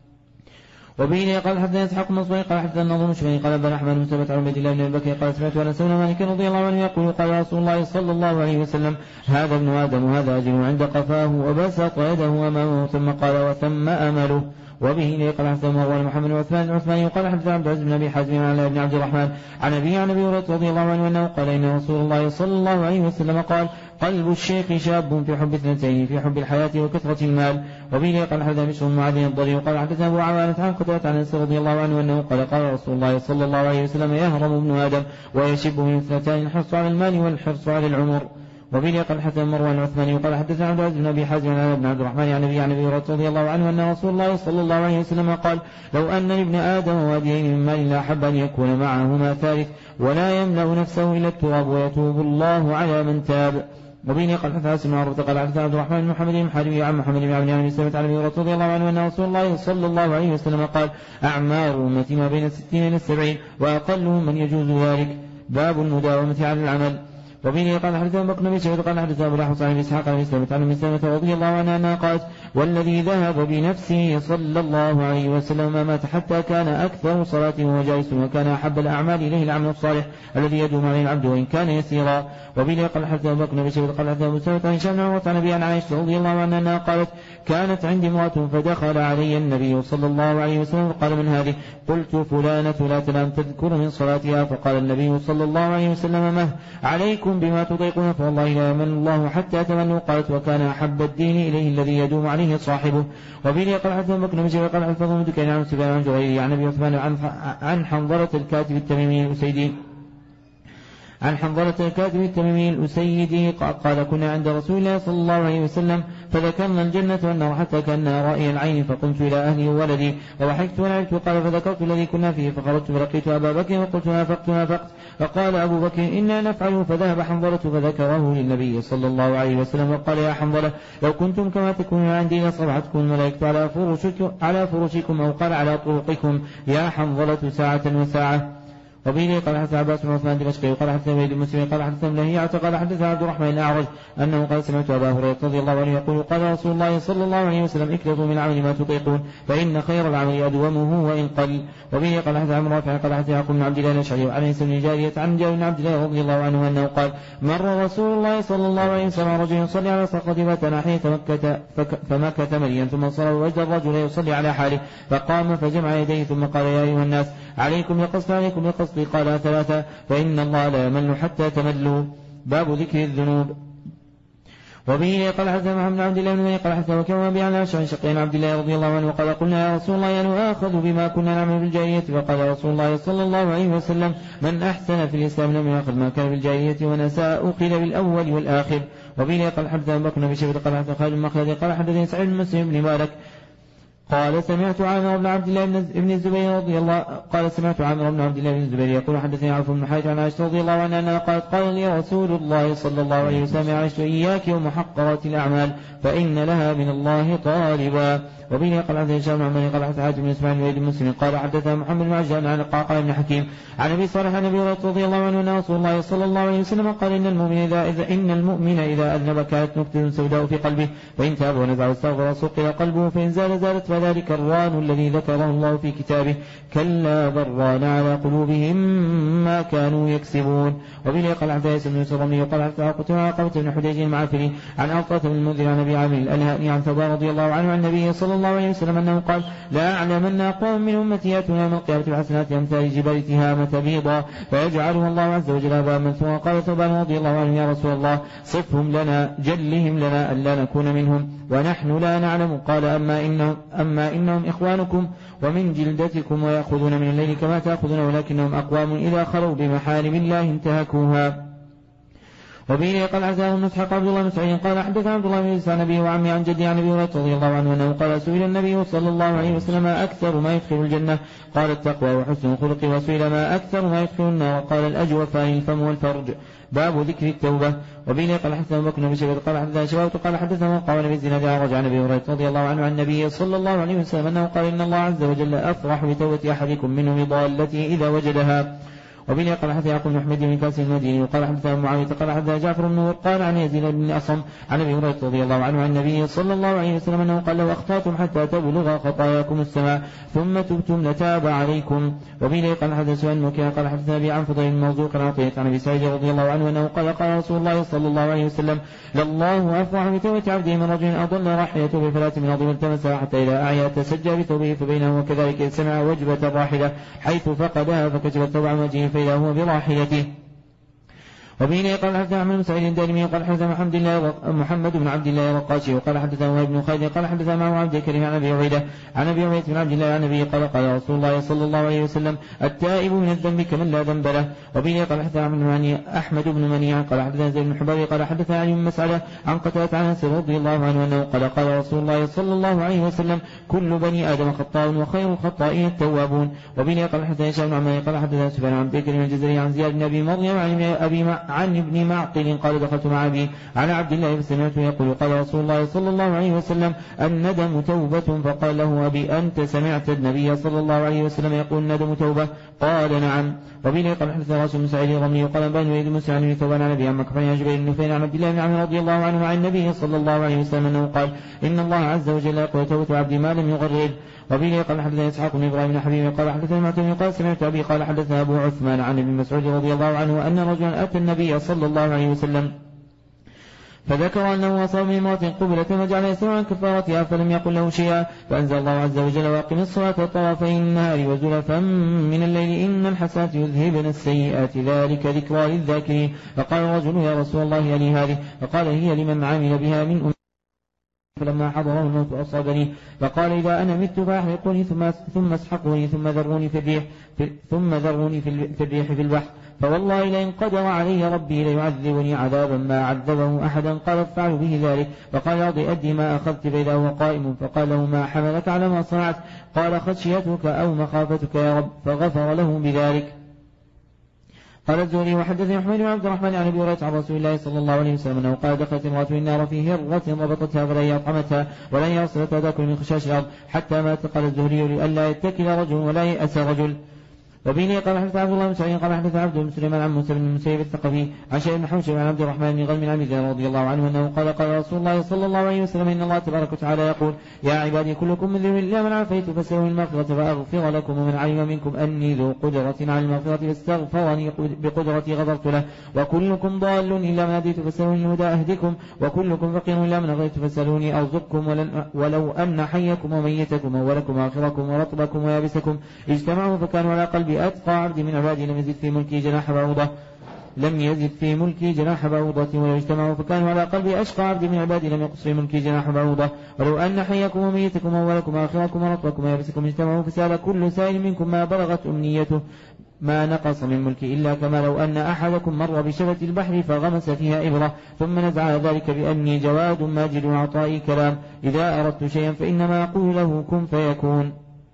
وبه قال حدثنا إسحاق بن منصور قال حدثنا النضر بن شبيب قال بن أحمد بن ثابت عن عبد الله بن البكر قال سمعت أنس بن مالك رضي الله عنه يقول قال رسول الله صلى الله عليه وسلم هذا ابن آدم وهذا أجل عند قفاه وبسط يده أمامه ثم قال وثم أمله. وبه قال حدثنا مروان محمد بن عثمان قال حدثنا عبد العزيز بن أبي حازم عن ابن عبد الرحمن عن أبي هريرة رضي الله عنه أنه قال إن رسول الله صلى الله عليه وسلم قال قلب الشيخ شاب في حب اثنتين في حب الحياة وكثرة المال. وبه قال حدثنا بشر بن معاذ الضرير قال حدثنا أبو عوانة عن قتادة عن أنس رضي الله عنه أنه قال رسول الله صلى الله عليه وسلم يهرم ابن آدم ويشب من اثنتان الحرص على المال والحرص على العمر. وبه قال حدثنا مروان العثماني وقال حدثنا عبد العزيز بن ابي حازم عن ابن عبد الرحمن عن ابي هريره رضي الله عنه ان رسول الله صلى الله عليه وسلم قال: لو ان لابن ادم واديين من مال لاحب ان يكون معهما ثالث ولا يملا نفسه الا التراب ويتوب الله على من تاب. وبه قال حدثنا اسم عروة قال حدثنا عبد الرحمن بن محمد بن حارث عن محمد بن عبد الله بن سلمة عن ابي هريرة رضي الله عنه ان رسول الله صلى الله عليه وسلم قال: اعمار امتي ما بين 60 الى 70 واقلهم من يجوز ذلك. باب المداومة على العمل. وبه قال حدثنا بكر بن شيبة قال حدثنا ابو الاحوص عن اسحاق عن سلمة عن ام سلمة رضي الله عنها انها قالت: والذي ذهب بنفسه صلى الله عليه وسلم ما مات حتى كان اكثر صلاته وجالس وكان احب الاعمال اليه العمل الصالح الذي يدوم عليه العبد وان كان يسيرا. وبه قال حدثنا بكر بن شيبة قال حدثنا ابو سلمة عن هشام بن عروة عن ابي عن عائشة رضي الله عنها انها قالت: كانت عندي امرأة فدخل علي النبي صلى الله عليه وسلم فقال: من هذه؟ قلت: فلانة لا تنام تذكر من صلاتها. فقال النبي صلى الله عليه وسلم: مه عليكم بما تطيقون فوالله لا يمن الله حتى تمنوا. قالت: وكان أحب الدين إليه الذي يدوم عليه صاحبه. وبه قال حدثنا بكر بن شيبة قال حدثنا ابن دكين عن سفيان عن جرير عن ابي عثمان عن حنظلة الكاتب التميمي الأسيدي عن حنظلة الكاتب التميمي الأسيدي قال: كنا عند رسول الله صلى الله عليه وسلم فذكرنا الجنة والنار حتى كأنها رأي العين فقمت إلى أهلي وولدي وضحكت ولعبت. قال: فذكرت الذي كنا فيه فخرجت فلقيت أبا بكر وقلت: نافقت. فقال أبو بكر: إنا نفعل. فذهب حنظلة فذكره للنبي صلى الله عليه وسلم وقال: يا حنظلة لو كنتم كما تكونون عندي لصرعتكم الملائكة على فرشكم أو قال على طرقكم. يا حنظلة ساعة وساعة. وبه قال حدثنا عباس بن عثمان الدمشقي وقال حدثنا وليد بن مسلم قال حدثنا لهيعة قال حدثنا عبد الرحمن الأعرج أنه قال: سمعت أبا هريرة رضي الله عنه يقول: قال رسول الله صلى الله عليه وسلم: اكلطوا من العمل ما تطيقون فإن خير العمل أدومه وإن قل. وبه قال حدثنا عمرو رافع قال حدثنا يعقوب بن عبد الله الأشعري وعن عيسى بن جارية عن جابر بن عبد الله رضي الله عنه أنه قال: مر رسول الله صلى الله عليه وسلم رجل يصلي على صخرة ذات ناحية مكة فمكث مليا ثم صلى وجد الرجل يصلي على حاله فقام فجمع يديه ثم قال: يا أيها الناس عليكم بقصدي. قال: ثلاثة فإن الله لا يمل حتى تملوا. باب ذكر الذنوب. وبه قال حدثنا محمد بن عبد الله بن قال حدثنا وكما به عن عائشة شقيق عبد الله رضي الله عنه وقال: قلنا يا رسول الله نؤاخذ بما كنا نعمل بالجاهلية. فقال رسول الله صلى الله عليه وسلم: من أحسن في الإسلام لم يأخذ ما كان بالجاهلية ونساء أقل بالأول والآخر. وبه قال حدثنا بكر بن شيبة قال حدثنا خالد بن مخلد قال حدثنا سعيد بن مسلم بن مالك قال: سمعت عامر بن عبد الله بن الزبير رضي الله قال: سمعت عامر بن عبد الله بن الزبير يقول: حدثني عوف بن حارث عن عائشة رضي الله عنها أنها قالت: قال لي رسول الله صلى الله عليه وسلم: يا عائشة إياك ومحقرات الأعمال فإن لها من الله طالبا. وبه قال حدثنا هشام بن عمرو قال حدثنا حاتم بن اسماعيل بن وليد بن مسلم قال حدثنا محمد بن عجلان عن القعقاع بن حكيم عن ابي صالح عن ابي هريرة رضي الله عنه ان رسول الله صلى الله عليه وسلم قال: ان المؤمن اذا اذنب كانت نكتة سوداء في قلبه فان تاب ونزع واستغفر صقل قلبه فان زالت فذلك الران الذي ذكره الله في كتابه كلا بران على قلوبهم ما كانوا يكسبون. وبه قال حدثنا ياسر بن سرمي وقال حدثنا قتيبة بن حجيج المعافري عن ألقى بن المنذر عن ابي عامر الألهاني عن ثوبان رضي الله عنه عن النبي صلى الله عليه وسلم أنه قال: لا أعلمن أقوام من أمتي يأتون يوم القيامة بحسنات أمثال جبال تهامة بيضا فيجعلها الله عز وجل هباء منثورا. قال ثوبان رضي الله عنه: يا رسول الله صفهم لنا جلهم لنا ألا نكون منهم ونحن لا نعلم. قال: أما إنهم إخوانكم ومن جلدتكم ويأخذون من الليل كما تأخذون ولكنهم أقوام إذا خلوا بمحارم الله انتهكوها. وبه قال حدثنا ابن اسحاق عبد الله بن سعيد قال حدثنا عبد الله بن عيسى نبي وعمي عن جدي عن ابي هريره رضي الله عنه انه قال: سئل النبي صلى الله عليه وسلم: اكثر ما يدخل الجنه؟ قال: التقوى وحسن الخلق. وسئل: ما اكثر ما يدخل النار؟ قال: الاجوفان الفم والفرج. باب ذكر التوبة. وبه قال حدثنا بكر بن شيبة قال حدثنا شباب قال حدثنا قال نبي الزناد عن ابي هريرة رضي الله عنه عن النبي صلى الله عليه وسلم انه قال: ان الله عز وجل افرح بتوبة احدكم منه بضالته اذا وجدها. وبه قال حدثنا يعقوب بن حميد بن كاس المديني وقال حدثنا معاوية قال حدثنا جعفر بن نور قال عن يزيد بن أصم عن ابي هريرة رضي الله عنه عن النبي صلى الله عليه وسلم انه قال: لو اخطأتم حتى تبلغ خطاياكم السماء ثم تبتم لتاب عليكم. وبه قال حدثنا سفيان وكيع قال حدثنا ابي عن فضيل الموزوق عن عطية عن ابي سعيد رضي الله عنه انه قال: قال رسول الله صلى الله عليه وسلم: لله افرح بتوبة عبده من رجل اضل راحلته بفلاة من ارض التمسها حتى اذا اعيا تسجى بثوبه فبينه وكذلك سمع وجبة الراحلة حيث فقدها فكشف الثوب عن وجهه فاذا هو براحلته. وبه قال حدثنا أحمد بن سعيد الدارمي قال حدثنا محمد بن عبد الله الرقاشي وقال حدثنا وهب بن خالد قال حدثنا معه عبد الكريم عن أبي عبيدة بن عبد الله عن أبي قال رسول الله صلى الله عليه وسلم التائب من الذنب كمن لا ذنب له. وبه قال حدثنا أحمد بن منيع قال حدثنا زيد بن حبابي قال حدثنا علي بن مسعدة عن قتادة عن أنس رضي الله عنه أنه قال رسول الله صلى الله عليه وسلم كل بني آدم خطاء وخير الخطائين التوابون. وبه قال حدثنا هشام بن عمار قال حدثنا سفيان عن بكر بن الجزري عن زياد بن أبي مريم عن ابن معقل قال دخلت مع أبي على عبد الله فسمعته يقول قال رسول الله صلى الله عليه وسلم الندم توبة. فقال له أبي أنت سمعت النبي صلى الله عليه وسلم يقول الندم توبة؟ قال نعم. وبه قال حدثنا راشد بن سعيد الرملي وقال بن وليد بن مسلم عن ثوبان عن أبي عن مكحول عن جبير بن نفيل عن عبد الله بن عمرو رضي الله عنه عن النبي صلى الله عليه وسلم أنه قال إن الله عز وجل يقول توبة عبد ما لم يغرر. وبه قال حدثنا إسحاق بن إبراهيم بن حبيب قال حدثنا معتمد قال سمعت أبي قال حدثنا أبو عثمان عن ابن مسعود رضي الله عنه أن رجلا أتى النبي صلى الله عليه وسلم فذكر أنه أصاب من امرأة قبلت وجعل يسمع عن كفارتها فلم يقل له شيئا فأنزل الله عز وجل واقم الصلاة طرفي النهار وزلفا من الليل إن الحسنات يذهبن السيئات ذلك ذكرى للذاكرين. فقال الرجل يا رسول الله لي هذه؟ فقال هي لمن عمل بها من فلما حضره الموت أصابني فقال إذا أنا مت فأحرقوني ثم اسحقوني ثم ذروني في الريح في البحر فوالله لئن قدر علي ربي ليعذبني عذابا ما عذبه أحدا. قال افعل به ذلك. فقال أدي ما أخذت فإذا هو قائم. فقال له ما حملك على ما صنعت؟ قال خشيتك أو مخافتك يا رب. فغفر له بذلك. قال الزهري وحدثني محمد بن عبد الرحمن عن ابي هريره عن رسول الله صلى الله عليه وسلم انه قال دخلت امراه النار في هره ربطتها فلن يطعمتها ولن يصلتها تاكل من خشاش الارض حتى مات. قال الزهري لئلا يتكل رجل ولا يأس رجل. وبه قال حدث عبد الله بن سعيد قال حدث عبد بن سليمان عن موسى بن المسيب الثقفي عن شيء بن حوشب عن عبد الرحمن بن غنم عن ابي رضي الله عنه انه قال رسول الله صلى الله عليه وسلم ان الله تبارك وتعالى يقول يا عبادي كلكم مذنب الا من عافيت فاسالوني المغفرة فاغفر لكم ومن علم منكم اني ذو قدرة على المغفرة فاستغفرني بقدرتي غفرت له وكلكم ضال الا من هديت فاسالوني الهدى اهدكم وكلكم فقير الا من اغنيت فاسالوني ارزقكم ولو ان حيكم وميتكم اولكم واخركم ورطبكم ويابسكم اجتمعوا فكانوا على قلب اتقى عبد من عبادي لم يزد في ملكي جناح بعوضة ولو اجتمعوا فكانوا على قلب أشقى عبد من عبادي لم يقص في ملكي جناح بعوضة ولو أن حيكم وميتكم أولكم وآخركم ورطبكم ويابسكم اجتمعوا فسأل كل سائل منكم ما بلغت أمنيته ما نقص من ملكي إلا كما لو أن أحدكم مر بشبة البحر فغمس فيها إبرة ثم نزع ذلك بأني جواد ماجد عطائي كلام إذا أردت شيئا فإنما أقول له كن فيكون.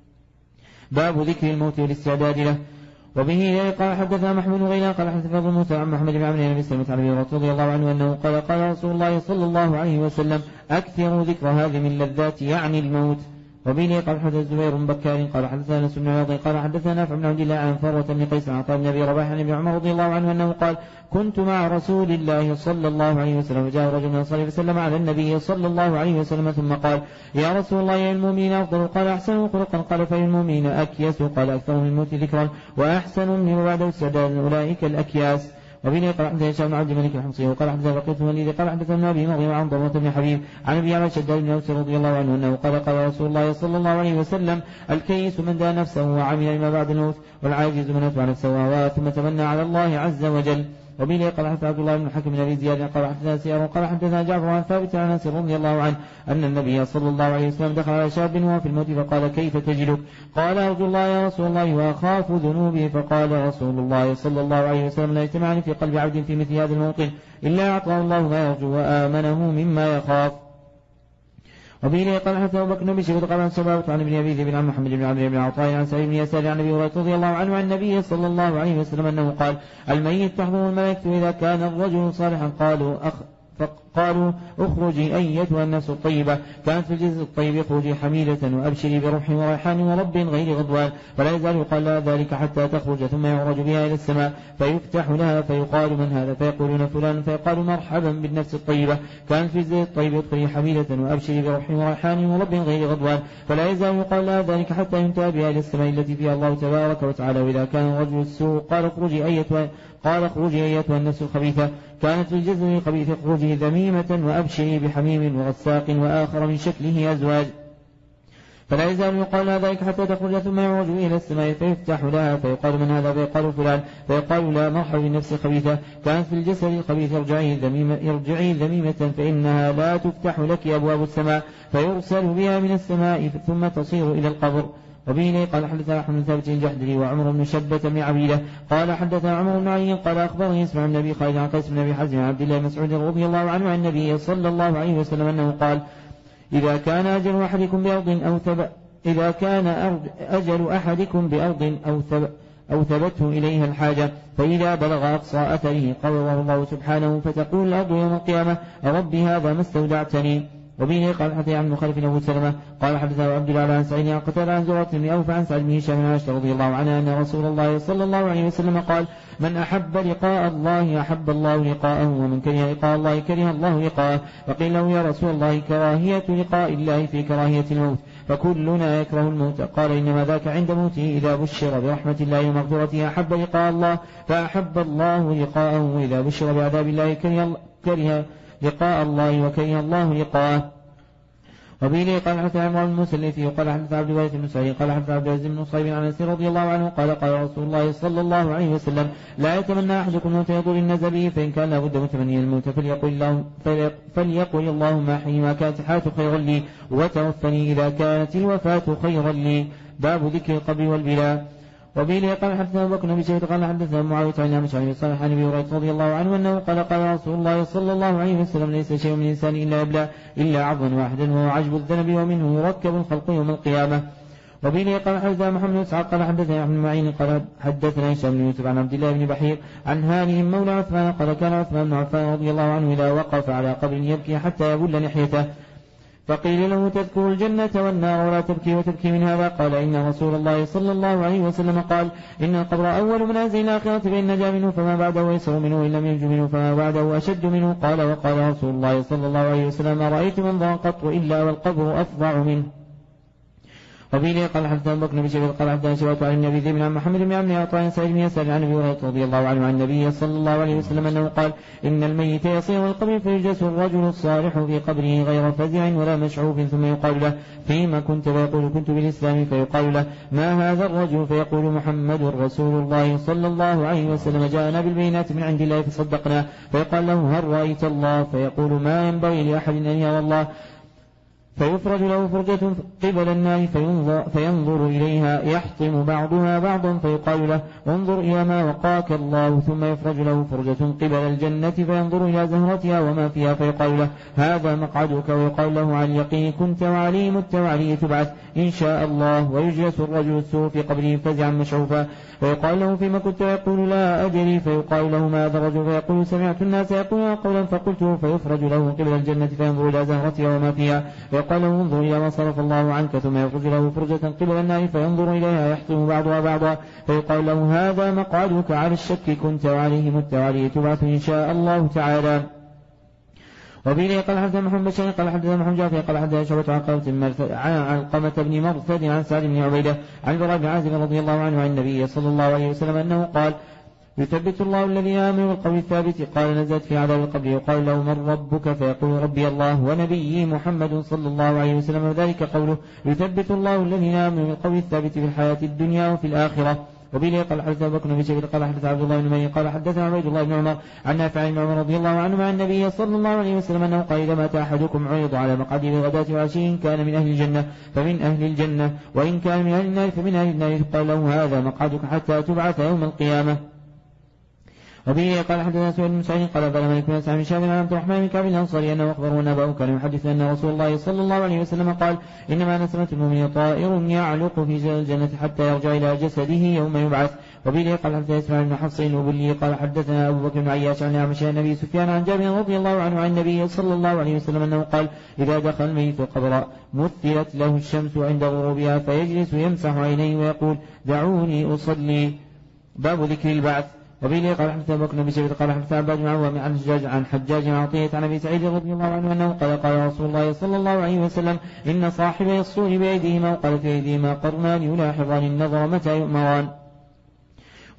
باب ذكر الموت والاستعداد له. وبه قال حدثنا محمود بن غيلان قال حدثنا ابو موسى عن محمد بن عمرو بن سلمة عن ابي رضي الله عنه انه قال رسول الله صلى الله عليه وسلم اكثروا ذكر هذه من اللذات يعني الموت. وبه قال حدثنا زبير بن بكار قال حدثنا انس بن عياض قال حدثنا نافع بن عبد الله عن فروة بن قيس عن عطاء بن ابي رباح عن ابن عمر رضي الله عنه انه قال كنت مع رسول الله صلى الله عليه وسلم وجاء رجل من الانصار فسلم على النبي صلى الله عليه وسلم ثم قال يا رسول الله يا المؤمنين افضل قال احسن خلقا قال فالمؤمنين اكيس قال اكثر من الموت ذكرا واحسن من بعد استعداد اولئك الاكياس. وبه قال حدثنا هشام بن عبد الملك الحمصي وقال حدثنا بقية بن الوليد قال حدثنا ابي مريم عن ضمرة بن حبيب عن ابي عمرو شداد بن اوس رضي الله عنه انه قال رسول الله صلى الله عليه وسلم الكيس من دان نفسه وعمل لما بعد الموت والعاجز من اتبع نفسه وهواه ثم تمنى على الله عز وجل. وبه قال حدثنا عبد الله بن الحكم بن ابي زياد قال حدثنا سيار قال حدثنا جعفر عن ثابت عن انس رضي الله عنه ان النبي صلى الله عليه وسلم دخل على شاب وهو في الموت فقال كيف تجدك؟ قال ارجو الله يا رسول الله واخاف ذنوبي. فقال رسول الله صلى الله عليه وسلم لا يجتمعان في قلب عبد في مثل هذا الموطن الا اعطاه الله ما يرجو وامنه مما يخاف. وبه قال حدثنا ابو بكر بن بشير قال عن سبابة عن ابن ابي ذئب عن محمد بن عمرو بن عطاء عن سعيد بن يسار عن ابي هريرة رضي الله عنه عن النبي صلى الله عليه وسلم انه قال الميت تحضر الملائكة اذا كان الرجل صالحا قالوا اخرجي أيتها النفس الطيبة كانت في الجزء الطيب اخرجي حميدة وأبشري بروح وريحان ورب غير غضوان ولا يزال يقال لها ذلك حتى تخرج ثم يعرج بها إلى السماء فيفتح لها فيقال من هذا فيقولون فلان فيقال مرحبا بالنفس الطيبة كانت في الجزء الطيب اخرجي حميدة وأبشري بروح وريحان ورب غير غضوان فلا يزال يقال لها ذلك حتى ينتهى بها إلى السماء التي فيها الله تبارك وتعالى. وإذا كان الرجل السوء قال اخرجي أيتها النفس الخبيثة كانت في الجزء الخبيث اخرجي ذميمة وأبشري بحميم وغساق وآخر من شكله أزواج فلا يزال يقال ذلك حتى تخرج ثم يعرج إلى السماء فيفتح لها فيقال من هذا فيقال فلان فيقال لا مرحبا بالنفس خبيثة كانت في الجسد الخبيث ارجعي ذميمة فإنها لا تفتح لك أبواب السماء فيرسل بها من السماء ثم تصير إلى القبر. وبه قال حدثنا أحمد بن ثابت الجحدري وعمر بن شبة بن عبيدة قال حدثنا عمر بن علي قال أخبرني اسمع من النبي خالد عن قيس بن أبي حازم عن عبد الله مسعود رضي الله عنه عن النبي صلى الله عليه وسلم أنه قال إذا كان أجل أحدكم بأرض أو ثبته إليها الحاجة فإذا بلغ أقصى أثره قبضه الله سبحانه فتقول الأرض يوم القيامة ربي هذا ما استودعتني. وبه قال حدثنا عن مخالف أبو سلمة قال حدثنا عبد الله عن سعيد عن قتادة عن زرعة بن أوف عن سعد بن هشام عن عائشة رضي الله عنها أن رسول الله صلى الله عليه وسلم قال من أحب لقاء الله أحب الله لقاءه ومن كره لقاء الله كره الله لقاءه. فقيل له يا رسول الله كراهية لقاء الله في كراهية الموت فكلنا يكره الموت قال إنما ذاك عند موته إذا بشر برحمة الله ومغفرته أحب لقاء الله فأحب الله لقاءه وإذا بشر بعذاب الله كره لقاء الله وكره الله لقاءه. وبه قال حدثنا عمرو بن موسى الذي قال حدثنا عبد الوارث بن سعيد قال حدثنا عبد العزيز بن صهيب عن انس رضي الله عنه قال قال رسول الله صلى الله عليه وسلم لا يتمنى احدكم الموت يطول النزل به فان كان لابد متمنيا الموت فليقل اللهم احيي ما كانت الحياه خيرا لي وتوفني اذا كانت الوفاه خيرا لي. باب ذكر القبر والبلاء. وبه قال حدثنا أبو بكر بن شيبة قال حدثنا معاوية عن عامر عن صالح عن أبي هريرة رضي الله عنه أنه قال قال رسول الله صلى الله عليه وسلم ليس شيء من الإنسان إلا يبلى إلا عظما واحدا وهو عجب الذنب ومنه يركب الخلق يوم القيامة. وبه قال حدثنا محمد بن اسحاق قال حدثنا ابن معين قال حدثنا هشام بن يوسف عن عبد الله بن بحير عن هانئ مولى عثمان قال كان عثمان بن عفان رضي الله عنه إذا وقف على قبر يبكي حتى يبل لحيته فقيل له تذكر الجنة والنار ولا تبكي وتبكي من هذا قال إن رسول الله صلى الله عليه وسلم قال إن القبر أول منازل الآخرة فإن نجا منه فما بعده أيسر منه وإن لم ينج منه فما بعده أشد منه قال وقال رسول الله صلى الله عليه وسلم ما رأيت منظرا قط إلا والقبر أفظع منه. وبه قال حدثنا أبو بكر بن شيبة قال حدثنا شيبة عن النبي ذي بن محمد بن عمرو عن سعيد بن يسار عن أبي هريرة رضي الله عنه عن النبي صلى الله عليه وسلم أنه قال إن الميت يصير القبر فيجلس الرجل الصالح في قبره غير فزع ولا مشعوف ثم يقال له فيما كنت فيقول كنت بالإسلام فيقال له ما هذا الرجل فيقول محمد رسول الله صلى الله عليه وسلم جاءنا بالبينات من عند الله فصدقنا فيقال له هل رأيت الله فيقول ما ينبغي لأحد أن يرى الله فيفرج له فرجة قبل النار فينظر إليها يحطم بعضها بعضا فيقال له انظر إلى ما وقاك الله ثم يفرج له فرجة قبل الجنة فينظر إلى زهرتها وما فيها فيقال له هذا مقعدك ويقال له عن اليقين كنت وعلي مت وعلي تبعث إن شاء الله. ويجلس الرجل السوء في قبره فزعا مشعوفا فيقال له فيما كنت يقول لا أدري فيقال له ما هذا الرجل فيقول سمعت الناس يقولون قولا فقلته فيفرج له قبل الجنة فينظر إلى زهرتها وما فيها فيقال له انظر إلى ما صرف الله عنك ثم يفرج له فرجة قبل النار فينظر إليها يحطم بعضها بعضا فيقال له هذا مقعدك على الشك كنت وعليه مت وعليه تبعث إن شاء الله تعالى. وبه قال حدثنا محمد بن شيخ قال حدثنا محمد جعفر قال حدثنا شعبة عن علقمة بن مرثد عن سعد بن عبيدة عن البراء بن عازب رضي الله عنه عن النبي صلى الله عليه وسلم أنه قال يثبت الله الذين آمنوا بالقول الثابت قال نزلت في عذاب القبر يقال له من ربك فيقول ربي الله ونبي محمد صلى الله عليه وسلم وذلك قوله يثبت الله الذين آمنوا بالقول الثابت في الحياة الدنيا وفي الآخرة. وبه قال حدثنا أبو بكر بن شيبة قال حدثنا عبد الله بن مهدي قال حدثنا عبيد الله بن عمر عن نافع بن عمر رضي الله عنه عن النبي صلى الله عليه وسلم أنه قال إذا مات أحدكم عرض على مقعده بالغداة وعشي كان من أهل الجنة فمن أهل الجنة وإن كان من أهل النار فمن أهل النار قال له هذا مقعدك حتى تبعث يوم القيامة. وبه قال حدثنا سعيد بن سعيد قال بلى مالك بن سعد بن شهاب عن عبد الرحمن بن كعب الأنصاري أنه أخبره أن أباه كان يحدث أن رسول الله صلى الله عليه وسلم قال إنما نسمة المؤمن طائر يعلق في الجنة حتى يرجع إلى جسده يوم يبعث. وبه قال حدثنا إسماعيل بن حفص وبلي قال حدثنا أبو بكر بن عياش عن أعمش عن النبي سفيان عن جابر رضي الله عنه عن النبي صلى الله عليه وسلم أنه قال إذا دخل الميت القبر مثلت له الشمس عند غروبها فيجلس يمسح عينيه ويقول دعوني أصلي. باب ذكر البعث. وبه قال حدثنا أبو بكر بن شيبة قال حدثنا عباد بن عوام عن حجاج عن عطية عن أبي سعيد رضي الله عنه أنه قال رسول الله صلى الله عليه وسلم إن صاحبي الصور بأيديهما وقال في أيديهما قرنان يلاحظان النظر متى يؤمران.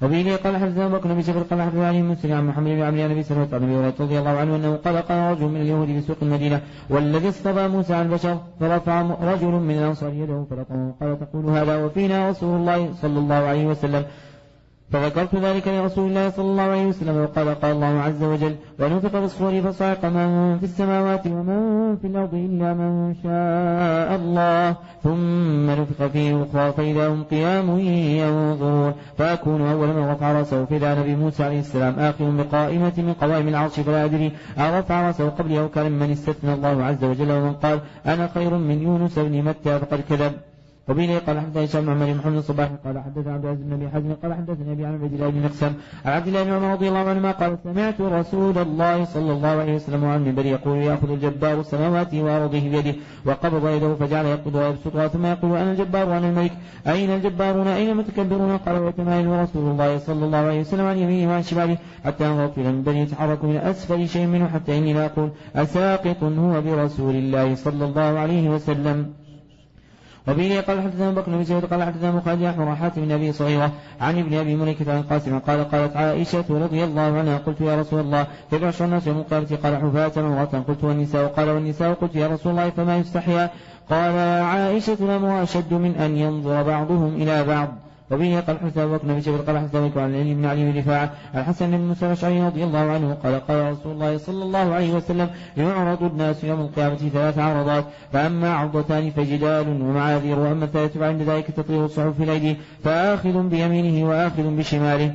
وبه قال حدثنا أبو بكر بن شيبة قال حدثنا علي بن مسلم عن محمد بن عمرو عن أبي سلمة عن أبي هريرة رضي الله عنه أنه قال رجل من اليهود بسوق المدينة والذي اصطفى موسى عن البشر، فرفع رجل من الأنصار يده فلقمه قال تقول هذا وفينا رسول الله صلى الله عليه وسلم، فذكرت ذلك لرسول الله صلى الله عليه وسلم وقال قال الله عز وجل ونفخ في الصور فصعق من في السماوات ومن في الأرض إلا من شاء الله ثم نفخ فيه أخرى فإذا هم قيام ينظرون، فأكون أول من رفع رأسه فإذا نبي موسى عليه السلام آخر بقائمة من قوائم العرش، فلا أدري أرفع رأسه قبل أو كان من استثنى الله عز وجل، ومن قال أنا خير من يونس بن متى فقد كذب. وبه قال حدثنا هشام بن محمد الصباح قال حدثنا عبد العزيز بن ابي حزم قال حدثنا ابي عن عبد الله بن مقسم عن عبد الله بن عمر رضي الله عنهما قال سمعت رسول الله صلى الله عليه وسلم عن المنبر يقول ياخذ الجبار السماوات وارضه بيده وقبض يده فجعل يقبضها ويبسطها ثم يقول انا الجبار وانا الملك اين الجبارون اين المتكبرون؟ قال ويتمايل رسول الله صلى الله عليه وسلم عن يمينه وعن شماله حتى نظرت الى المنبر يتحرك من اسفل شيء منه حتى اني لا اقول اساقط هو برسول الله صلى الله عليه وسلم. وبه قال حدثنا بكر بن شيبة قال حدثنا مخالد أحمر حاتم بن أبي صغيرة عن ابن أبي مليكة عن قاسم قال قالت عائشة رضي الله عنها قلت يا رسول الله كيف يحشر الناس يوم القيامة؟ قال حفاة عراة. قلت والنساء؟ قال والنساء. قلت يا رسول الله فما يستحيا؟ قال عائشة الأمر أشد من أن ينظر بعضهم إلى بعض. وبه قال حدثنا أبو بكر بن شيبة قال حدثنا عن علي بن علي بن رفاعة الحسن بن موسى الأشعري رضي الله عنه قال قال رسول الله صلى الله عليه وسلم يعرض الناس يوم القيامة 3 عرضات، فأما عرضتان فجدال ومعاذير، وأما الثالث فعند ذلك تطير الصحف في الأيدي فآخذ بيمينه وآخذ بشماله.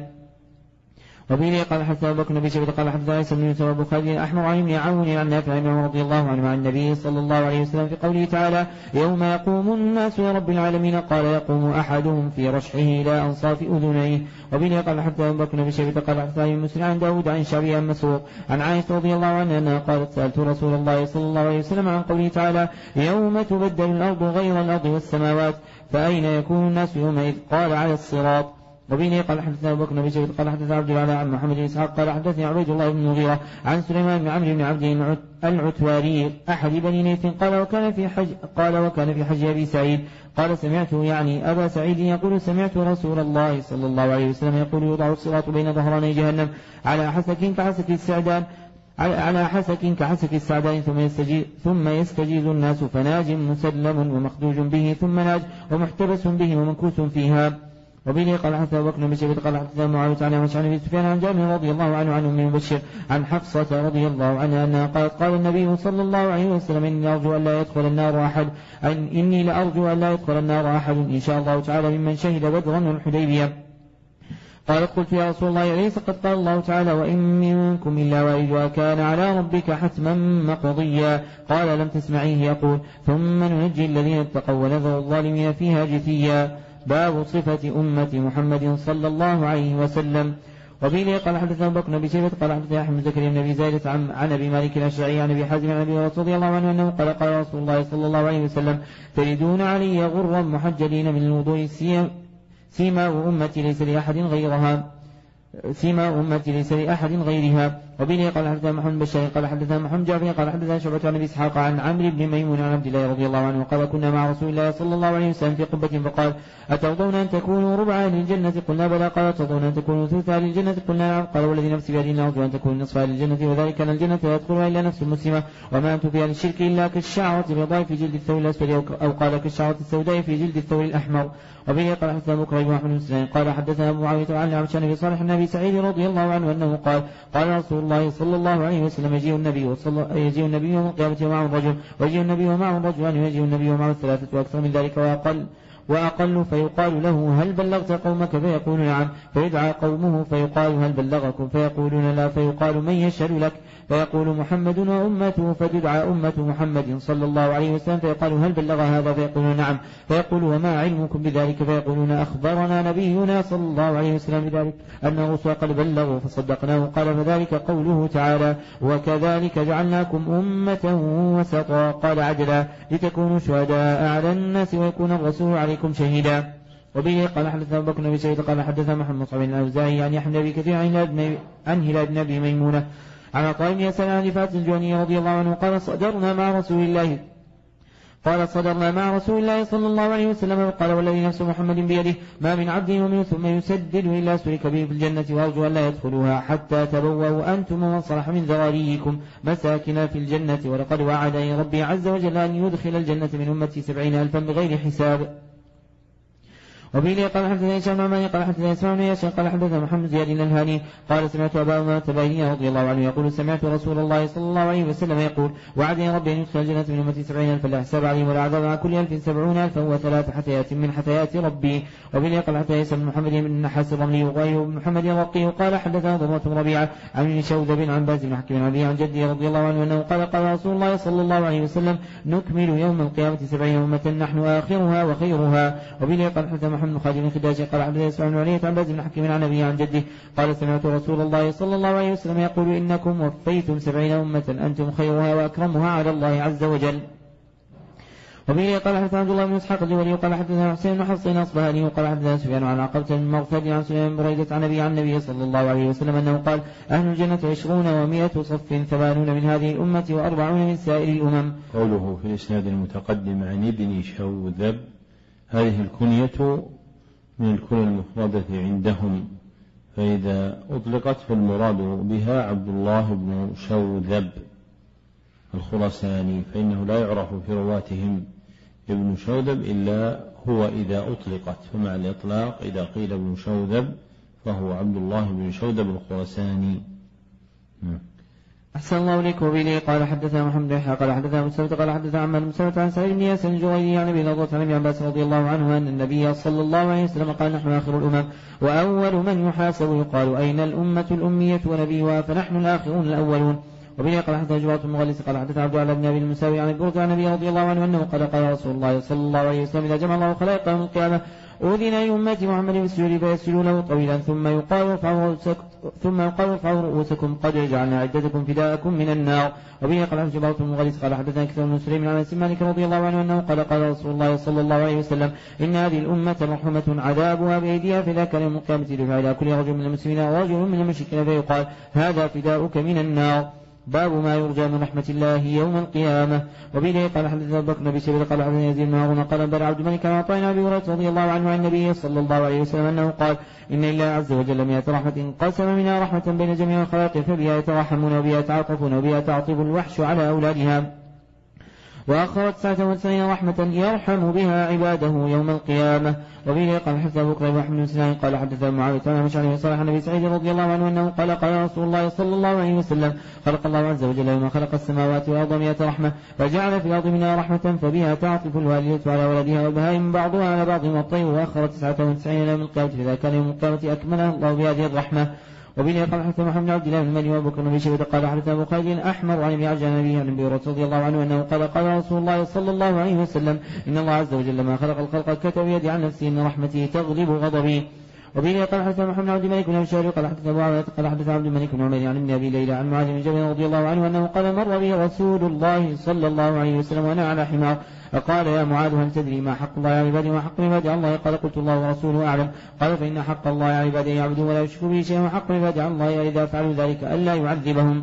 وبه قال حدثنا أبو بكر بن شيبة قال حدثنا عيسى بن يوسف البخاري أحمر عن ابن عون عن نافع عن عمر رضي الله عنه عن النبي صلى الله عليه وسلم في قوله تعالى يوم يقوم الناس لرب العالمين قال يقوم أحدهم في رشحه إلى أنصاف أذنيه. وبه قال حدثنا أبو بكر بن شيبة قال حدثنا مسلم عن داود عن شعبي عن مسروق عن عائشة رضي الله عنها أنها قالت سألت رسول الله صلى الله عليه وسلم عن قوله تعالى يوم تبدل الأرض غير الأرض والسماوات فأين يكون الناس يومئذ؟ قال على الصراط. وبه قال حدثنا أبو بكر بن شيبة قال حدثنا عبد الله عن محمد بن إسحاق قال حدثني عبيد الله بن المغيرة عن سليمان بن عمرو بن عبد العتواري أحد بني نيف قال وكان في حج أبي سعيد قال سمعته يعني أبا سعيد يقول سمعت رسول الله صلى الله عليه وسلم يقول يوضع الصراط بين ظهراني جهنم على حسك كحسك السعدان ثم يستجيز الناس فناج مسلم ومخدوج به ثم ناج ومحتبس به ومنكوس فيها. وبه قال حدثنا أبو بكر بن شيبة قال حدثنا معاوية عن أبي سفيان عن جابر رضي الله عنه عن أم مبشر عن حفصة رضي الله عنها أنها قالت قال النبي صلى الله عليه وسلم إني لأرجو أن لا يدخل النار أحد إن شاء الله تعالى ممن شهد بدرا والحديبية. قالت قلت يا رسول الله أليس قد قال الله تعالى وإن منكم إلا واردها كان على ربك حتما مقضيا؟ قال لم تسمعيه يقول ثم ننجي الذين اتقوا ونذر الظالمين فيها جثيا. باب صفة أمة محمد صلى الله عليه وسلم. وبه قال حدثنا أبو بكر بن شيبة قال حدثنا أحمد زكريا بن أبي زايد عن أبي مالك الأشعري عن أبي حازم عن أبي هريرة رضي الله عنه أنه قال قال رسول الله صلى الله عليه وسلم تردون علي غرا محجلين من الوضوء سيما أمتي ليس لأحد غيرها. وبه قال حدثنا محمد بشار قال حدثنا محمد جعفر قال حدثنا شعبة عن أبي إسحاق عن عمرو بن ميمون عن عبد الله رضي الله عنه قال كنا مع رسول الله صلى الله عليه وسلم في قبة فقال أترضون أن تكونوا ربع أهل الجنة؟ قلنا بلى. قال أترضون أن تكونوا ثلث أهل الجنة؟ قلنا نعم. قال والذي نفسي بيده أرجو أن تكونوا نصف أهل الجنة وذلك أن الجنة لا يدخلها إلا نفس مسلمة وما أنتم في أهل الشرك إلا كالشعرة البيضاء في جلد الثور الأسود أو قال كالشعرة السوداء في جلد الثور الأحمر. وبه قال حدثنا أبو بكر بن محمد بن قال حدثنا أبو معاوية عن عبد بن صالح بن أبي سعيد رضي الله عنه أنه قال رسول الله صلى الله عليه وسلم يجيء النبي يوم القيامة ومعه الرجل ويجيء النبي ومعه الرجلان ويجيء النبي ومعه الثلاثة وأكثر من ذلك وأقل فيقال له هل بلغت قومك؟ فيقول نعم. فيدعى قومه فيقال هل بلغكم؟ فيقولون لا. فيقال من يشهد لك؟ فيقول محمد وأمته. فتدعى أمة محمد صلى الله عليه وسلم فيقال هل بلغ هذا؟ فيقولون نعم. فيقول وما علمكم بذلك؟ فيقولون أخبرنا نبينا صلى الله عليه وسلم بذلك أن الرسل قد بلغوا فصدقناه. قال فذلك قوله تعالى وكذلك جعلناكم أمة وسطا قال عدلا لتكونوا شهداء على الناس ويكون الرسول عليكم شهيدا. وبه قال حدثنا أبو بكر بن شيبة قال حدثنا محمد بن الأوزاعي عن يحيى بن أبي كثير عن هلال بن أبي ميمونة عن عطاء بن يسار عن رفاعة الجهني رضي الله عنه قال صدرنا مع رسول الله قال صدرنا مع رسول الله صلى الله عليه وسلم قال والذي نفس محمد بيده ما من عبد يؤمن ثم يسدد إلا سلك به في الجنة وأرجو أن لا يدخلوها حتى تبوأوا أنتم ومن صلح من ذراريكم مساكن في الجنة ولقد وعدني ربي عز وجل أن يدخل الجنة من أمتي 70,000 بغير حساب. وبه قال حدثنا هشام بن عمار قال حدثنا اسماعيل بن ياسر قال حدثنا محمد زياد النهاني قال سمعت ابا امامه الباهلي رضي الله عنه يقول سمعت رسول الله صلى الله عليه وسلم يقول وعدني ربي ان يدخل الجنه من امتي 70,000 لا حساب عليهم ولا عذاب مع كل 1000 70,000 وثلاث حثيات من حثيات ربي. وبه قال حدثنا عيسى بن محمد بن النحاس الرملي وغيره بن محمد الرقي قال حدثنا ضمرة بن ربيعه عن ابن شوذب عن باز بن حكيم عن ابي عن جدي رضي الله عنه انه قال رسول الله صلى الله عليه وسلم نكمل يوم القيامه 70 امه نحن اخرها وخيرها. وبه قال حدثنا محمد بن خالد خداج قال حدثنا اسماعيل بن علية عن باز بن حكيم عن أبيه عن جده قال سمعت رسول الله صلى الله عليه وسلم يقول إنكم وفيتم 70 أمة أنتم خيرها وأكرمها على الله عز وجل. وبه قال حدثنا عبد الله بن اسحاق الجولي قال حدثنا حسين بن حفص الاصبهاني وقال حدثنا سفيان عن عقبة بن مغفر عن سليمان بن بريدة عن النبي صلى الله عليه وسلم انه قال اهل الجنة 20 و100 صف 80 من هذه الامة و40 من سائر الامم. قوله في الاسناد المتقدم عن ابن شوذب هذه الكنية من الكنى المفردة عندهم فإذا أطلقت فالمراد بها عبد الله بن شوذب الخرساني فإنه لا يعرف في رواتهم ابن شوذب إلا هو إذا أطلقت فمع الإطلاق إذا قيل ابن شوذب فهو عبد الله بن شوذب الخرساني. أحسن الله إليك. وبه قال حدثنا محمد بن قال حدثنا مسلمة قال حدثنا عمار بن مسلمة عن سعيد بن ياسر الجريري عن أبي نضرة عن ابن عباس رضي الله عنه أن النبي صلى الله عليه وسلم قال نحن آخر الأمم وأول من يحاسب يقال أين الأمة الأمية ونبيها فنحن الآخرون الأولون. وبه قال حدثنا جواد المغلس قال حدثنا عبد الله بن أبي المساوي عن البرد عن النبي رضي الله عنه أنه قال رسول الله صلى الله عليه وسلم إذا جمع الله خلائق يوم القيامة أذن لأمة محمد بالسجود فيسجدوا له طويلا ثم يقال ارفعوا رؤوسكم قد جعلنا عدتكم فداءكم من النار. وبه قال حدثنا جبارة المغلس قال حدثنا كثير بن سليم عن مالك رضي الله عنه أنه قال رسول الله صلى الله عليه وسلم إن هذه الأمة مرحمة عذابها بأيديها فإذا كان يوم القيامة دفع إلى كل رجل من المسلمين ورجل من المشركين فيقال هذا فداؤك من النار. باب ما يرجى من رحمة الله يوم القيامة. وبه قال حدثنا أبو بكر بن شيبة قال حدثنا يزيد بن هارون قال بل عبد الملك عن عطاء أبي هريرة رضي الله عنه عن النبي صلى الله عليه وسلم أنه قال إن الله عز وجل 100 رحمة قسم منها رحمة بين جميع الخلائق فبها يترحمون وبها يتعاطفون وبها تعطف الوحش على أولادها وآخر 99 رحمة يرحم بها عباده يوم القيامة. وبه قال حدثنا أبو بكر وأحمد بن سنان قال حدثنا معاوية عن مشعر بن صالح عن أبي سعيد رضي الله عنه أنه قال رسول الله صلى الله عليه وسلم خلق الله عز وجل يوم خلق السماوات والأرض 100 رحمة فجعل في الأرض منها رحمة فبها تعطف الوالدة على ولدها والبهائم بعضها على بعض والطير وآخر 99 يوم القيامة فإذا كان يوم القيامة أكمله الله بهذه الرحمة. وبه قال حدثنا محمد بن عبد الله بن مالك وابو بكر بن شيبة قال حدثنا ابو خالد الاحمر عن ابن عجلان عن ابي هريرة رضي الله عنه انه قال رسول الله صلى الله عليه وسلم ان الله عز وجل لما خلق الخلق كتب يدي عن نفسه ان رحمته تغلب غضبي. وبه قال حدثنا محمد بن عبد الملك بن الشاري قال حدثنا ابو عوانة قال حدثنا عبد الملك بن عمير عن ابن ابي ليلى عن معاذ بن جبل رضي الله عنه انه قال مر بي رسول الله صلى الله عليه وسلم وانا على حمار فقال يا معاذ هل تدري ما حق الله على عباده وما حق عباده الله؟ قال قلت الله ورسوله اعلم. قال فان حق الله على عباده يعبدوا ولا يشركوا به شيئا وحق عباده على الله اذا فعلوا ذلك الا يعذبهم.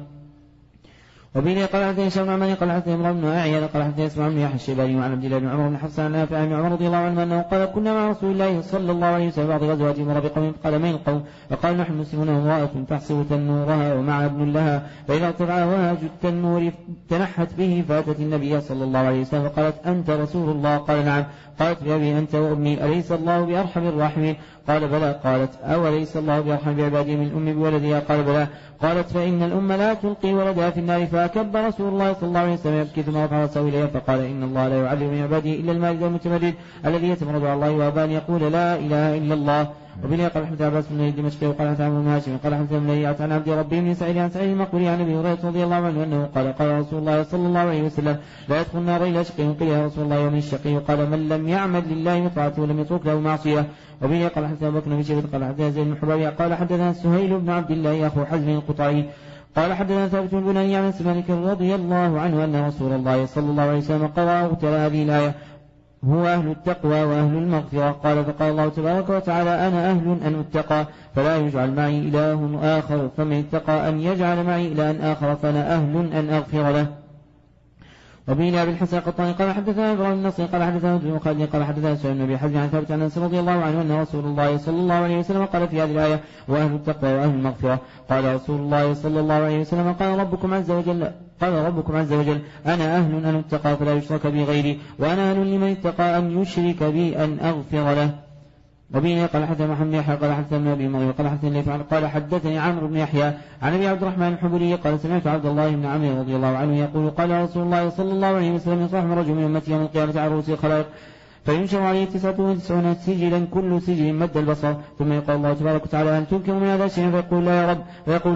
وبه قال حدثنا هشام بن عمار قال حدثنا امرأ بن اعين قال حدثنا اسماعيل بن يحيى الشيباني وعن عبد الله بن عمر بن حفص عن نافع بن عمر رضي الله عنه انه قال كنا مع رسول الله صلى الله عليه وسلم بعض غزوات مر بقوم قال من القوم؟ فقال نحن مسلمون وامرأة تحسب تنورها ومع ابن لها فاذا ارتفع وهاج التنور تنحت به فاتت النبي صلى الله عليه وسلم فقالت انت رسول الله؟ قال نعم. قالت بأبي أنت وأمي أليس الله بأرحم الراحمين؟ قال بلى. قالت أوليس الله بأرحم بعباده من الأم بولدها؟ قال بلى. قالت فإن الأم لا تلقي ولدها في النار. فأكب رسول الله صلى الله عليه وسلم يبكي ثم رفع رأسه إليها فقال إن الله لا يعذب من عباده إلا المارد والمتمرد الذي يتمرد على الله وأبى أن يقول لا إله إلا الله. وبه قال حدثنا عباس بن دمشق وقال حدثنا عمرو بن هاشم قال حدثنا بن عن عبد ربه بن سعيد عن سعيد المقبري عن ابي هريره رضي الله عنه انه قال رسول الله صلى الله عليه وسلم لا يدخل النار الا شقي. قيل يا رسول الله ومن الشقي؟ قال من لم يعمل لله بطاعته ولم يترك له معصيه. وبه قال حدثنا ابو بكر بن شيبة قال حدثنا زيد بن حبابي قال حدثنا سهيل بن عبد الله اخو حزم القطعي قال حدثنا ثابت بن بناني عن مالك رضي الله عنه ان رسول الله صلى الله عليه وسلم قرأ وتلا هذه الايه هو أهل التقوى وأهل المغفرة. قال فقال الله تبارك وتعالى أنا أهل أن أتقى فلا يجعل معي إله آخر فمن اتقى أن يجعل معي إلها آخر فأنا أهل أن أغفر له. وبه أبي الحسن القطاني قال حدثنا إبراهيم النصري قال حدثنا ابن خالد قال حدثنا سعيد بن أبي حزم عن ثابت عن أنس رضي الله عنه أن رسول الله صلى الله عليه وسلم قال في هذه الآية وأهل التقوى وأهل المغفرة. قال رسول الله صلى الله عليه وسلم قال ربكم عز وجل أنا أهل أن اتقى فلا يشرك بي غيري وأنا أهل لمن اتقى أن يشرك بي أن أغفر له. وبه قال حدثنا محمد بن يحيى قال حدثنا ابي مريم قال حدثني قال حدثني عمرو بن يحيى عن ابي عبد الرحمن الحبري قال سمعت عبد الله بن عمرو رضي الله عنه يقول قال رسول الله صلى الله عليه وسلم يصاحب رجل من امتي يوم القيامه على رؤوس الخلائق فينشر عليه 99 سجلا كل سجل مد البصر ثم يقول الله تبارك وتعالى هل تنكر من هذا الشيء فيقول لا يا رب فيقول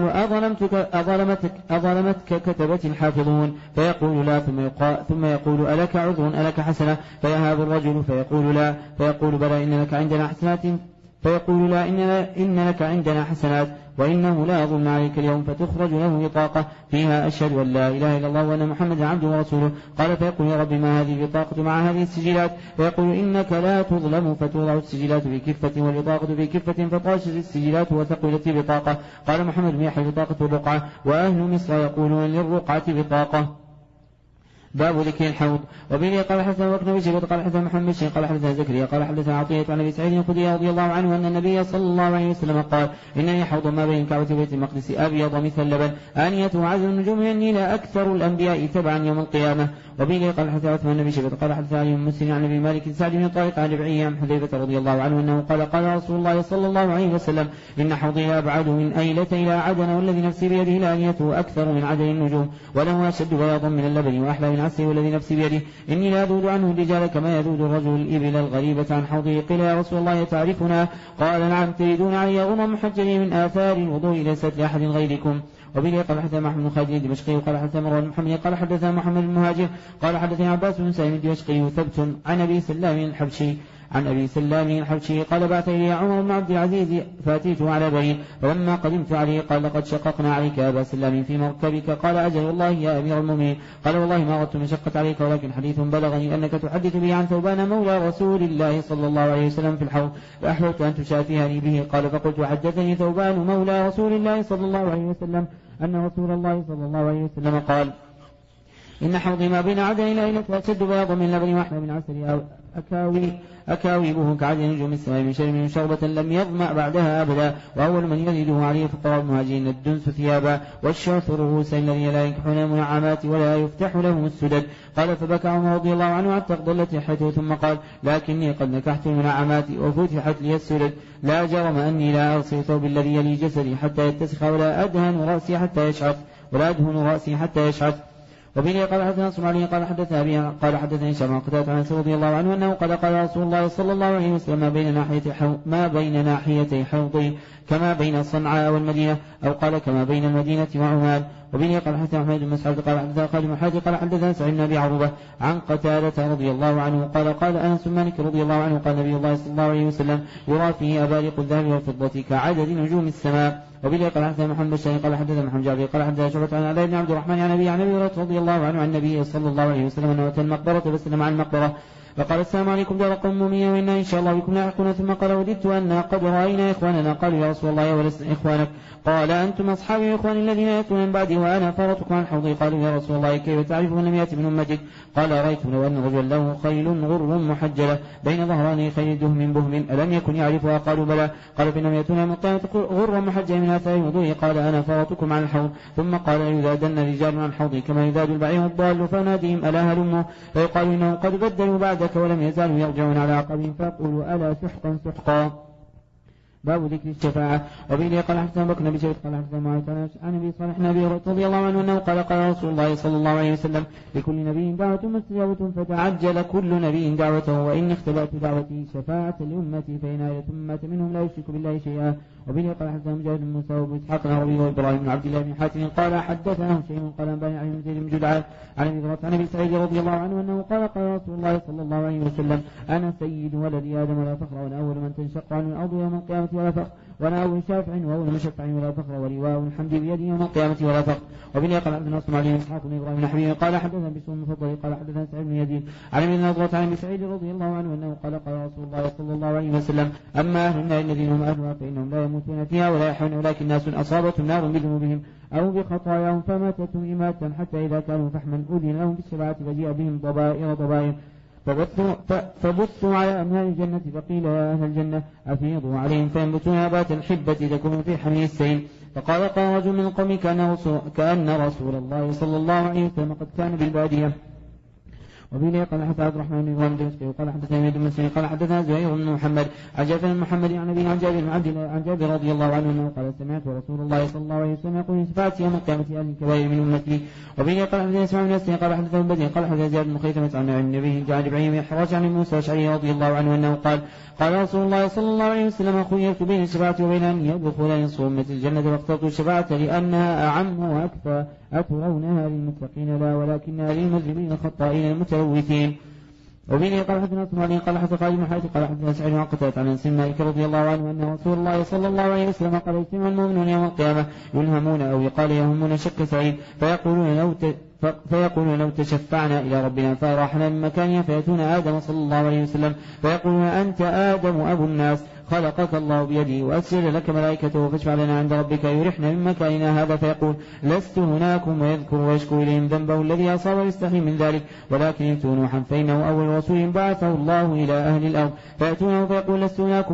أظلمتك كتبة حافظون فيقول لا ثم يقول ألك عذر ألك حسنة فيهاب الرجل فيقول لا فيقول بلى إن لك عندنا حسنات فيقول لا إن لك عندنا حسنات وإنه لا يظن عليك اليوم فتخرج له بطاقة فيها أشهد أن لا إله إلا الله وأن محمدا عبده ورسوله. قال فيقول يا رب ما هذه البطاقة مع هذه السجلات فيقول إنك لا تظلم فتوضع السجلات في كفة والبطاقة في كفة فطاشت السجلات وثقلت بطاقة. قال محمد بن يحيى بطاقة الرقعة وأهل مصر يقولون للرقعة بطاقة. باب ذكر الحوض. وبه قال حدثنا بكر بن شيبة قال حدثنا محمد بن قال حدثنا زكريا قال حدثنا عطية عن ابي سعيد الخدري رضي الله عنه ان النبي صلى الله عليه وسلم قال انني حوض ما بين الكعبة وبيت المقدس ابيض مثل اللبن آنيته عز النجوم النيل اكثر الانبياء تبعا يوم القيامة. وبه قال حدثنا عثمان بن شيبة قال حدثنا علي بن مسلم عن ابي مالك سعد بن طارق عن ربعي عن حذيفة رضي الله عنه انه قال رسول الله صلى الله عليه وسلم ان حوضي ابعد من ايلة الى عدن والذي نفسي بيده لآنيته اكثر من عدن النجوم وله اشد بياضا من اللبن واحلى من عسل والذي نفسي بيده إني لا أذود عنه الرجال كما يذود الرجل الإبل الغريبة عن حوضه. قيل يا رسول الله تعرفنا؟ قال نعم تريدون علي غرا محجلي من آثار الوضوء ليست لأحد غيركم. وبه قال حدثنا محمد بن خالد الدمشقي قال حدثنا مروان بن محمد قال حدثنا محمد المهاجر قال حدثنا عباس بن سالم الدمشقي ثبت عن أبي سلام الحبشي قال بعث إلي عمر بن عبد العزيز فأتيته على بعير فلما قدمت عليه قال لقد شققنا عليك يا أبا سلام في مركبك قال أجل والله يا أمير المؤمنين قال والله ما أردت مشقة عليك ولكن حديث بلغني أنك تحدث به عن ثوبان مولى رسول الله صلى الله عليه وسلم في الحوض فأحببت أن تشافهني به. قال فقلت حدثني ثوبان مولى رسول الله صلى الله عليه وسلم أن رسول الله صلى الله عليه وسلم قال إن حوضي ما بين عدن إلى أيلة أشد بياضا من لبن واحدة من عسل أكاويبه كعدن نجوم السماء من شرب من شربة لم يظمأ بعدها أبدا وأول من يزيده عليه فقراء المهاجرين الدنس ثيابا والشعث رؤوسا الذين لا ينكحون المنعمات ولا يفتح لهم السدد. قال فبكى عمر رضي الله عنه حتى اقضلت لحيته ثم قال لكني قد نكحت المنعمات وفتحت لي السدد لا جرم أني لا أغسل ثوب الذي يلي جسدي حتى يتسخ ولا أدهن رأسي حتى يشعث وبه قال حدثنا صنعاني قال حدثنا أبي قال حدثني شمع قتادة عن رضي الله عنه أنه قال رسول الله صلى الله عليه وسلم ما بين ناحيتي حوضي كما بين صنعاء والمدينة أو قال كما بين المدينة وعمان. وبه قال حدثنا محمد بن مسعود قال حدثنا خالد بن حاتم قال حدثنا سعيد بن أبي عروبة عن قتادة رضي الله عنه قال أنس مالك رضي الله عنه قال نبي الله صلى الله عليه وسلم يرى فيه أبارق الذهب والفضة كعدد نجوم السماء. وبه قال حدثنا محمد بن قال حدثنا محمد جابر قال حدثنا شعبة عن علي بن عبد الرحمن عن أبي هريرة رضي الله عنه عن النبي صلى الله عليه وسلم أنه أتى المقبرة فسلم عن المقبرة فقال السلام عليكم دار قوم مؤمنين وإنا إن شاء الله بكم لاحقون. ثم قال وددت أن قد رأينا إخواننا. قالوا يا رسول الله ولسنا إخوانك؟ قال أنتم أصحابي إخوان الذين يأتون من بعدي وأنا فارتكم عن حوضي. قالوا يا رسول الله كيف تعرف من لم يأتي من أمتك؟ قال رأيت لو أن رجلا له خيل غر محجلة بين ظهراني خيل دهم بهم ألم يكن يعرفها؟ قالوا بلى. قال فإنهم يأتون من القيامة غر محجلة من آثار الوضوء. قال أنا فارتكم عن الحوض. ثم قال يذادن رجال عن حوضي كما يذاد البعير الضال فناديهم ألا هلموا فيقال إنهم قد بدلوا بعدك ولم يزالوا يرجعون على عقبهم فيقولوا ألا سحقا. باب ذكر الشفاعة. وبه قال حدثنا بكر بن شيبة قال حدثنا معاذ عن ابي صالح النبي رضي الله عنه انه قال رسول الله صلى الله عليه وسلم لكل نبي دعوة مستجابة فتعجل كل نبي دعوته وإن اختبأت دعوتي شفاعة لأمتي فإن آية أمة منهم لا يشرك بالله شيئا. وبه قال حدثنا مجاهد بن موسى وابو اسحاق النووي وابراهيم بن عبد الله بن حاتم قال حدثنا شيء قال انباني عن زيد بن جدعان عن ابي هريرة عن ابي سعيد رضي الله عنه انه قال رسول الله صلى الله عليه وسلم انا سيد ولد ادم ولا فخر وانا اول من تنشق عنه الارض يوم القيامة ولا فخر وناول شافع وأول مشفع ولا فخر ولواء الحمد بيده يوم القيامة ولا فخر. وبه قال عبد الناصر علي إسحاق بن إبراهيم الحبيبي قال حدثنا بسم المفضل قال حدثنا سعيد بن يزيد عن ابن نضرة عن سعيد رضي الله عنه أنه قال رسول الله صلى الله عليه وسلم أما أهل النار الذين هم أهلها فإنهم لا يموتون فيها ولا يحيون ولكن ناس أصابتهم نار بذنوبهم أو بخطاياهم فماتتهم إماتة حتى إذا كانوا فحما أذن لهم بالسبعة فجيء بهم ضبائر فبثوا على أمهال الجنة فقيل يا أهل الجنة أفيضوا عليهم فينبتون نبات الحبة تكون في حمل السيل. فقال رجل من القوم كأن رسول الله صلى الله عليه وسلم قد كان بالبادية. وبه قال حدثنا عبد الرحمن بن إبراهيم الدمشقي وقال حدثنا يزيد بن مسلم قال حدثنا زهير بن محمد عن جابر بن محمد عن أبيه عن جابر رضي الله عنه أنه قال سمعت رسول الله صلى الله عليه وسلم يقول شفاعتي يوم القيامة أهل الكبائر من أمتي. وبه قال حدثنا اسماعيل بن ياسين قال حدثنا بدر قال حدثنا زياد بن خيثمة عن النبي عن إبراهيم بن حراج عن موسى الأشعري رضي الله عنه أنه قال رسول الله صلى الله عليه وسلم خيرت بين الشفاعة وبين أن يدخل نصف أمة الجنة واخترت الشفاعة لأنها أعم وأكفى أترونها للمتقين لا ولكنها للمذنبين الخطائين المتلوثين. وبه قال حدثنا اسماعيل قال حدثنا خالد بن حاتم قال حدثنا سعيد بن قتادة عن انس مالك رضي الله عنه ان رسول الله صلى الله عليه وسلم قال يجتمع المؤمنون يوم القيامة يلهمون او يقال يهمون شك سعيد فيقولون لو تشفعنا إلى ربنا فأراحنا من مكانها فيأتون آدم صلى الله عليه وسلم فيقولون أنت آدم أبو الناس خلقك الله بيده وأسجد لك ملائكته فاشفع لنا عند ربك يرحنا من مكاننا هذا فيقول لست هناكم ويذكر ويشكو إليهم ذنبه الذي أصاب ويستحي من ذلك ولكن ائتوا نوحا فإنه أول رسول بعثه الله إلى أهل الأرض فيأتونه فيقول لست هناكم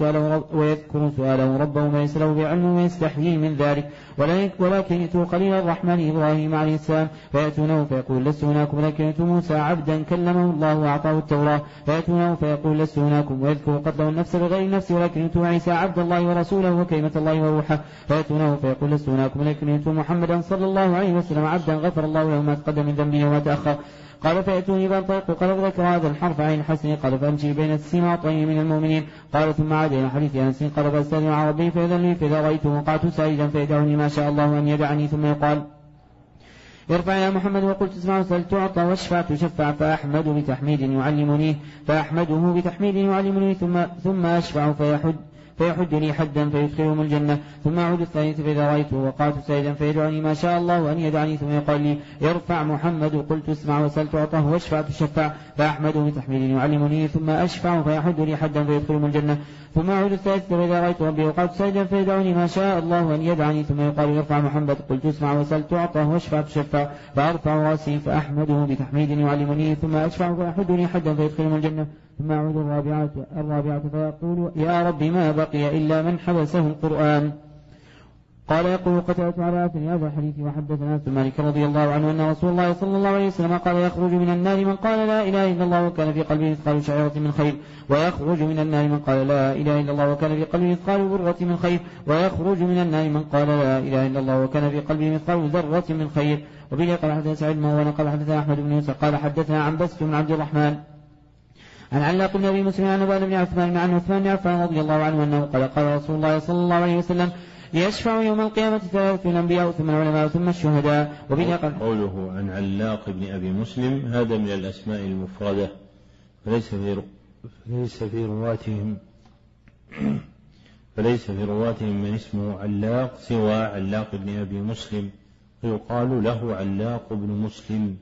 ويذكر سؤاله ربه ما ليس له بعلم ويستحيي من ذلك ولكن ائتوا خليل الرحمن إبراهيم عليه السلام فيأتونه فيقول لست هناكم ولكن ائتوا موسى عبدا كلمه الله وأعطاه التوراة فيأتونه فيقول لست هناكم ويذكر قتله النفس بغير النفس ولكن ائتوا عيسى عبد الله ورسوله وكلمة الله وروحه فيأتونه فيقول لست هناكم ولكن ائتوا محمدا صلى الله عليه وسلم عبدا غفر الله له ما تقدم من ذنبه وما تأخر. قال فيأتوني فانطلق قال فذكر هذا الحرف عين الحسن قال فأمشي بين السماطين من المؤمنين قال ثم عاد إلى حديث أنس قال فأستأذن على ربي فإذن لي فإذا رأيته وقعت سائلا فيدعني ما شاء الله أن يدعني ثم يقال ارفع يا محمد وقلت اسمع وسأل تعطى واشفع تشفع فأحمد بتحميد يعلمني فأحمده بتحميد يعلمني ثم أشفع فيحد لي حدا فيدخلهم الجنة ثم أعود الثالث فإذا رأيته وقعت سائدا فيدعني ما شاء الله أن يدعني ثم يقال لي ارفع محمد قلت اسمع وسأل تعطه واشفع تشفع فأحمده بتحميد يعلمني ثم أشفع فيحد لي حدا فيدخلهم الجنة ثم أعود الثالث فإذا رأيت ربي وقعت سائدا فيدعني ما شاء الله أن يدعني ثم يقال ارفع محمد قلت اسمع وسأل تعطه واشفع تشفع فأرفع رأسي فأحمده بتحميد يعلمني ثم أشفع فيحد لي حدا فيدخلهم الجنة ثم أعود الرابعة فيقول يا رب ما بقي إلا من حبسه القرآن. قال يقول قتلت على آخر هذا الحديث وحدثنا أنس مالك رضي الله عنه أن رسول الله صلى الله عليه وسلم قال يخرج من النار من قال لا إله إلا الله وكان في قلبه مثقال شعيرة من خير ويخرج من النار من قال لا إله إلا الله وكان في قلبه مثقال ذرة من خير ويخرج من النار من قال لا إله إلا الله وكان في قلبه مثقال ذرة من خير. وبه قال حدثنا سعيد بن قال حدثنا أحمد بن يوسف قال حدثنا عن بسط بن عبد الرحمن عن علاق بن أبي مسلم عن أبان بن عثمان عن عثمان بن عفان رضي الله عنه أنه قال رسول الله صلى الله عليه وسلم يشفع يوم القيامة 3 الأنبياء ثم العلماء ثم الشهداء. وبه قوله عن علاق بن أبي مسلم هذا من الأسماء المفردة فليس في رواتهم من اسمه علاق سوى علاق بن أبي مسلم فيقال له علاق بن مسلم.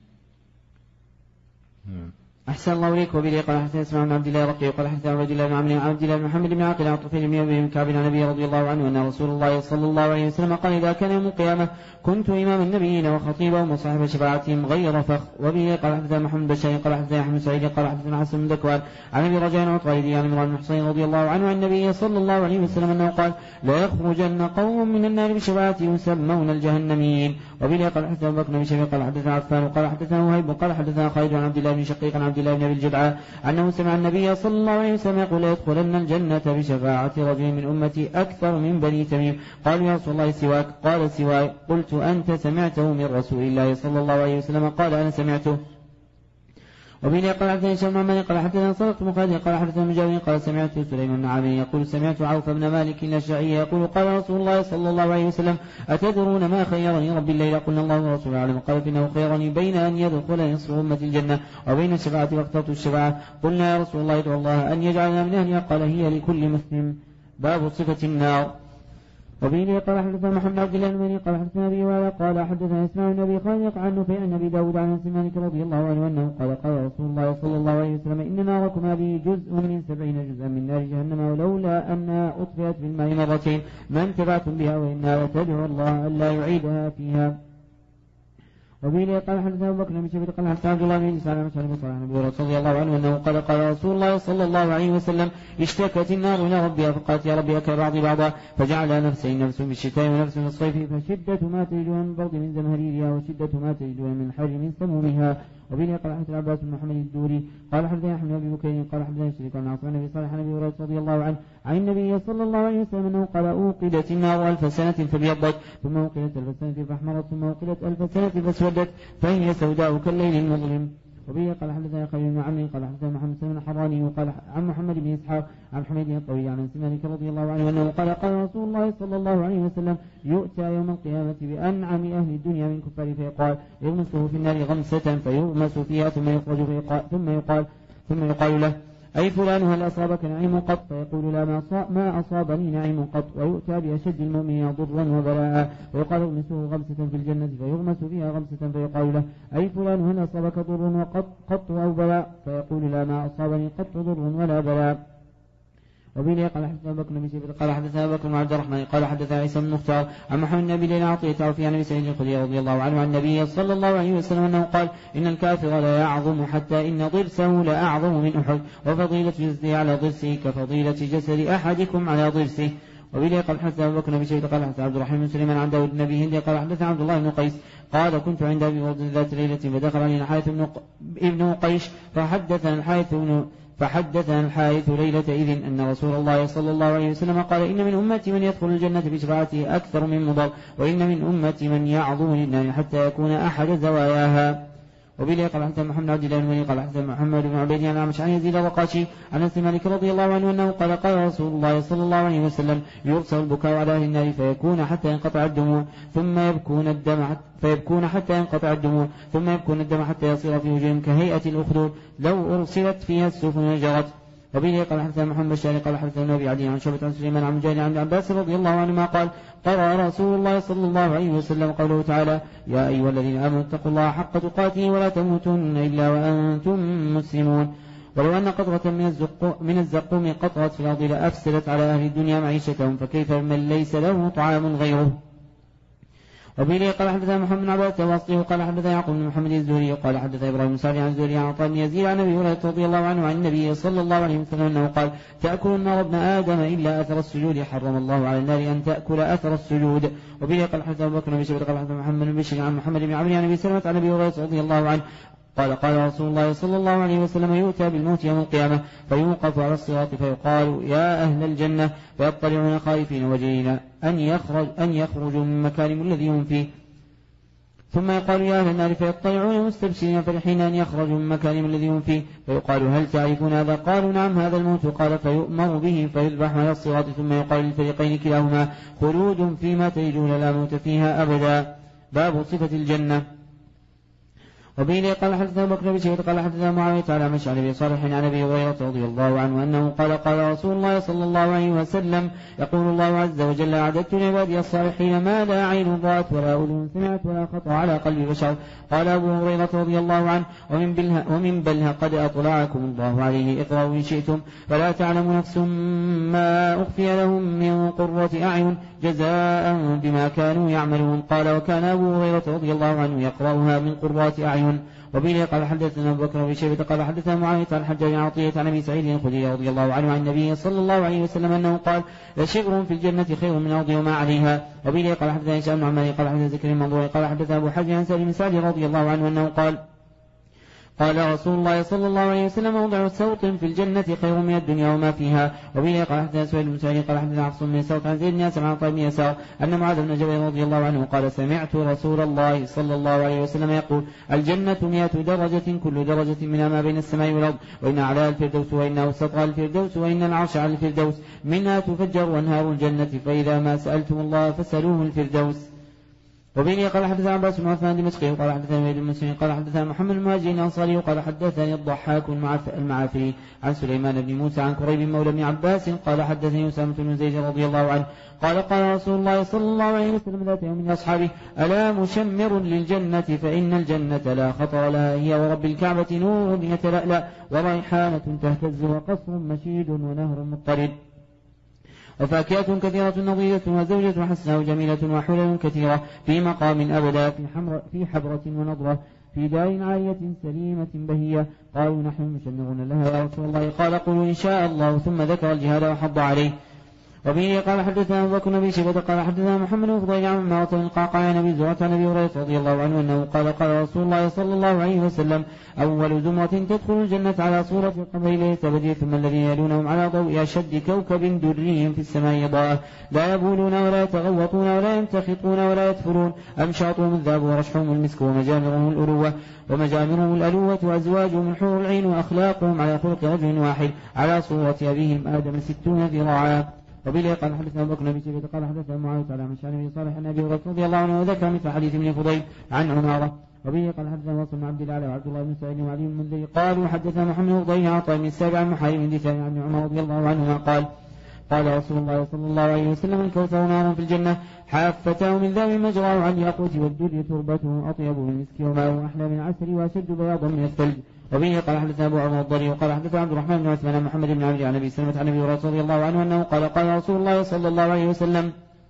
أحسن الله إليك. وبه قال حدثنا اسماعيل بن عبد الله رقي قال حدثنا عبد الله بن عمرو عبد الله بن محمد بن عاقل عن طفيل بن أبي كعب عن النبي رضي الله عنه أن رسول الله صلى الله عليه وسلم قال إذا كان يوم القيامة كنت إمام النبيين وخطيبهم وصاحب شفاعتهم غير فخر. وبه قال حدثنا محمد بن بشير قال حدثنا أحمد سعيد قال حدثنا حسن بن ذكوان عن أبي رجاء عطاردي عن عمران بن حصين رضي الله عنه عن النبي صلى الله عليه وسلم أنه قال لا يخرجن قوم من النار بشفاعتي يسمون الجهنميين. وبه قال حدثنا أبو بكر بن شيبة قال حدثنا عفان قال حدثنا وهيب قال حدثنا خالد عن عبد الله بن شقيق عن عبد الله بن أبي الجدعاء أنه سمع النبي صلى الله عليه وسلم يقول لا يدخلن الجنة بشفاعة رجل من أمتي أكثر من بني تميم. قالوا يا رسول الله سواك قال سواي قلت أنت سمعته من رسول الله صلى الله عليه وسلم قال أنا سمعته. وبه قال حدثنا هشام بن عمار قال حدثنا صدقت مخالد قال حدثنا مجاهد قال سمعت سليمان بن عامر يقول سمعت عوف بن مالك الأشجعي يقول قال رسول الله صلى الله عليه وسلم أتدرون ما خيرني ربي الليل؟ قلنا الله ورسوله أعلم. قال فإنه خيرني بين أن يدخل نصف أمة الجنة وبين الشفاعة واخترت الشفاعة. قلنا يا رسول الله ادعو الله أن يجعلنا من أهلها قال هي لكل مسلم باب صفة النار. وبه قال حدثنا محمد عبد الله المني قال حدثنا ابي وعلى قال حدثنا اسماعيل بن ابي خالد عن نفيع عن ابي داود عن سمانك رضي الله عنه انه قال قال رسول الله صلى الله عليه وسلم ان ناركم هذه جزء من 70 جزءا من نار جهنم ولولا انها اطفئت بالماء مرتين ما انتفعتم بها وانها لتدعو الله الا يعيدها فيها. وبه قال حدثنا ابو بكر بن شيبه قال حدثنا عبد الله بن سلام عن ابي هريره رضي الله عنه انه قال قال رسول الله صلى الله عليه وسلم اشتكت النار الى ربها فقالت يا ربي اكل بعضي بعضا فجعل نفسين نفس بالشتاء ونفس في الصيف فشده ما تجدها من برد من زمهريرها وشده ما تجدها من حر من سمومها. وبه قال حدثنا العباس بن محمد الدوري قال حدثنا احمد بن بكير قال حدثنا شريك عن عاصم بن صالح عن ابي هريره رضي الله عنه عن النبي صلى الله عليه وسلم انه قال اوقدت النار 1000 سنه فابيضت ثم اوقدت 1000 سنه فاحمرت ثم اوقدت 1000 سنه فاسودت فهي سوداء كالليل المظلم. وبه قال حدثنا خالد بن عمرو قال حدثنا محمد بن الحراني وقال عن محمد بن اسحاق عن حميد الطويل عن سمانك رضي الله عنه انه قال قال رسول الله صلى الله عليه وسلم يؤتى يوم القيامه بانعم اهل الدنيا من كفار فيقال يغمسه في النار غمسه فيغمس فيها ثم يخرج ثم يقال له أي فلان هل أصابك نعيم قط فيقول لا ما أصابني نعيم قط ويؤتى بأشد المؤمنين ضرا وبلاء ويقال اغمسه غمسة في الجنة فيغمس فيها غمسة فيقال له أي فلان هل أصابك ضر وقط قط أو بلاء فيقول لا ما أصابني قط ضر ولا بلاء. وبه قال حدثنا ابو بكر بن شيبه قال حدثنا ابو بكر بن عبد الرحمن قال حدثنا عيسى بن مختار عن محمد بن ابي عطيه عن ابي سعيد الخدري رضي الله عنه عن النبي صلى الله عليه وسلم انه قال ان الكافر لا يعظم حتى ان ضرسه لاعظم من احد وفضيله جسده على ضرسه كفضيله جسد احدكم على ضرسه. وبه قال حدثنا ابو بكر بن شيبه قال حدثنا عبد الرحمن بن سليمان عن داود بن ابي هند قال حدثنا عبد الله بن قيس قال كنت عند ابي ورد ذات ليله فدخل علينا الحارث ابن قيش فحدثنا الحارث ليلة إذن أن رسول الله صلى الله عليه وسلم قال إن من أمتي من يدخل الجنة بشفاعته أكثر من مضر وإن من أمتي من يعظم للنار حتى يكون أحد زواياها. وبه قال حدثنا محمد عبد الله بن قال حدثنا محمد بن عبيد عن عمش عن يزيد الرقاشي عن انس مالك رضي الله عنه انه قال قال رسول الله صلى الله عليه وسلم يرسل البكاء على اهل النار فيكون حتى ينقطع الدموع ثم يبكون الدم حتى يصير في وجوههم كهيئة الأخدود لو أرسلت فيها السفن جرت. وبه قال حدثنا محمد الشاري قال حدثنا ابي عدي عن شعبة عن سليمان عن مجاهد عن عباس رضي الله عنهما قال قرأ رسول الله صلى الله عليه وسلم قوله تعالى يا أيها الذين آمنوا اتقوا الله حق تقاته ولا تموتن إلا وأنتم مسلمون. ولو أن قطرة من الزقوم قطرت في الأرض لأفسدت على أهل الدنيا معيشتهم فكيف من ليس له طعام غيره. وبه قال حدثنا محمد بن عباس الواسطي قال حدثنا يعقوب بن محمد الزهري قال حدثنا ابراهيم بن سعد عن الزهري عن عطاء بن يزيد عن ابي هريره رضي الله عنه عن النبي صلى الله عليه وسلم انه قال تاكل النار ابن ادم الا اثر السجود حرم الله على النار ان تاكل اثر السجود. وبه قال حدثنا ابو بكر بن شيبه قال حدثنا محمد بن بشير عن محمد بن عمرو عن ابي سلمة عن ابي هريره رضي الله عنه قال رسول الله صلى الله عليه وسلم يؤتى بالموت يوم القيامة فيوقف على الصراط فيقال يا أهل الجنة فيطلعون خائفين وجلين أن يخرجوا من مكانهم الذي هم فيه ثم يقال يا أهل النار فيطلعون مستبشرين فرحين أن يخرجوا من مكانهم الذي هم فيه فيقال هل تعرفون هذا قالوا نعم هذا الموت قال فيؤمر به فيذبح على الصراط ثم يقال للفريقين كلاهما خلود فيما تجدون لا موت فيها أبدا. باب صفة الجنة. وبه قال حدثنا بكر بن شيبة قال حدثنا معاوية على مشعل بن صالح عن ابي هريرة رضي الله عنه انه قال رسول الله صلى الله عليه وسلم يقول الله عز وجل اعددت لعبادي الصالحين ما لا عين رأت ولا اذن سمعت ولا خطر على قلب بشر. قال ابو هريرة رضي الله عنه ومن بلها قد اطلعكم الله عليه اقرأوا ان شئتم فلا تعلم نفس ما اخفي لهم من قرة اعين جزاء بما كانوا يعملون. قال وكان ابو هريرة رضي الله عنه يقرأها من قرات اعين. وبه قال حدثنا ابو بكر بن شيبة قال حدثنا معاوية عن حجاج عن عطية عن ابي سعيد الخدري رضي الله عنه عن النبي صلى الله عليه وسلم انه قال لشبر في الجنة خير من الارض وما عليها. وبه قال حدثنا هشام بن عمار قال حدثنا زكريا المنظور قال حدثنا ابو حجر عن سالم بن سعد رضي الله عنه انه قال رسول الله صلى الله عليه وسلم موضع سوط في الجنة خير من الدنيا وما فيها. وبه قال حدثنا سهيل بن سعيد قال حدثنا حفص بن سوط عن زيد بن أسلم عن طيب بن يسار أن معاذ بن جبل رضي الله عنه قال سمعت رسول الله صلى الله عليه وسلم يقول الجنة 100 درجة كل درجة منها ما بين السماء والأرض وإن أعلى الفردوس وإن أوسطها الفردوس وإن العرش على الفردوس منها تفجر أنهار الجنة فإذا ما سألتم الله فسألوه الفردوس. وبه قال حدثنا عباس بن عثمان دمشقي قال حدثنا وليد بن مسلم قال حدثنا محمد المهاجر الأنصاري قال حدثني الضحاك المعافري عن سليمان بن موسى عن كريب مولى بن عباس قال حدثني أسامة بن زيد رضي الله عنه قال رسول الله صلى الله عليه وسلم ذات يوم لأصحابه ألا مشمر للجنة فإن الجنة لا خطر لها هي ورب الكعبة نور يتلألأ وريحانة تهتز وقصر مشيد ونهر مضطرد وفاكهة كثيرة نضيدة وزوجة حسنة جميلة وحلل كثيرة في مقام أبدا في حبرة ونضرة في دار عالية سليمة بهية. قالوا نحن مشمرون لها يا رسول الله قال قولوا إن شاء الله ثم ذكر الجهاد وحض عليه. وبه قال حدثنا أبو بكر بن شيبة قال حدثنا محمد بن فضيل عن عمارة بن القعقاع عن أبي زرعة عن أبي هريرة رضي الله عنه أنه قال رسول الله صلى الله عليه وسلم أول زمرة تدخل الجنة على صورة القمر ليلة بدر ثم الذين يلونهم على ضوء أشد كوكب دري في السماء ضاءة لا يبولون ولا يتغوطون ولا يمتخطون ولا يدفرون أمشاطهم الذهب ورشحهم المسك ومجامرهم الألوة وأزواجهم الحور العين وأخلاقهم على خلق رجل واحد على صورة أبيهم آدم 60 ذراعا. وبه قال حدثنا أبو بكر بن شيبة قال حدثنا معاوية على مشان بن صالح عن أبي هريرة رضي الله عنه وذكر مثل حديث ابن فضيل عن عمارة. وبه قال حدثنا واصل بن عبد الله وعبد الله بن سعيد وعلي بن المنذر قالوا حدثنا محمد بن فضيل عن عطاء بن السابع عن محارب بن دثار عن عمر رضي الله عنهما قال رسول الله صلى الله عليه وسلم الكوثر نار في الجنة حافتاه من ذهب مجراه عن الياقوت والدر تربته أطيب من المسك وماءه أحلى من العسل وأشد بياضا من الثلج. وبه قال حدثنا أبو عمر الضري وقال حدثنا عبد الرحمن بن عثمان عن محمد بن عمرو عن أبي سلمة عن أبي هريرة رضي الله عنه أنه قال رسول الله صلى الله عليه وسلم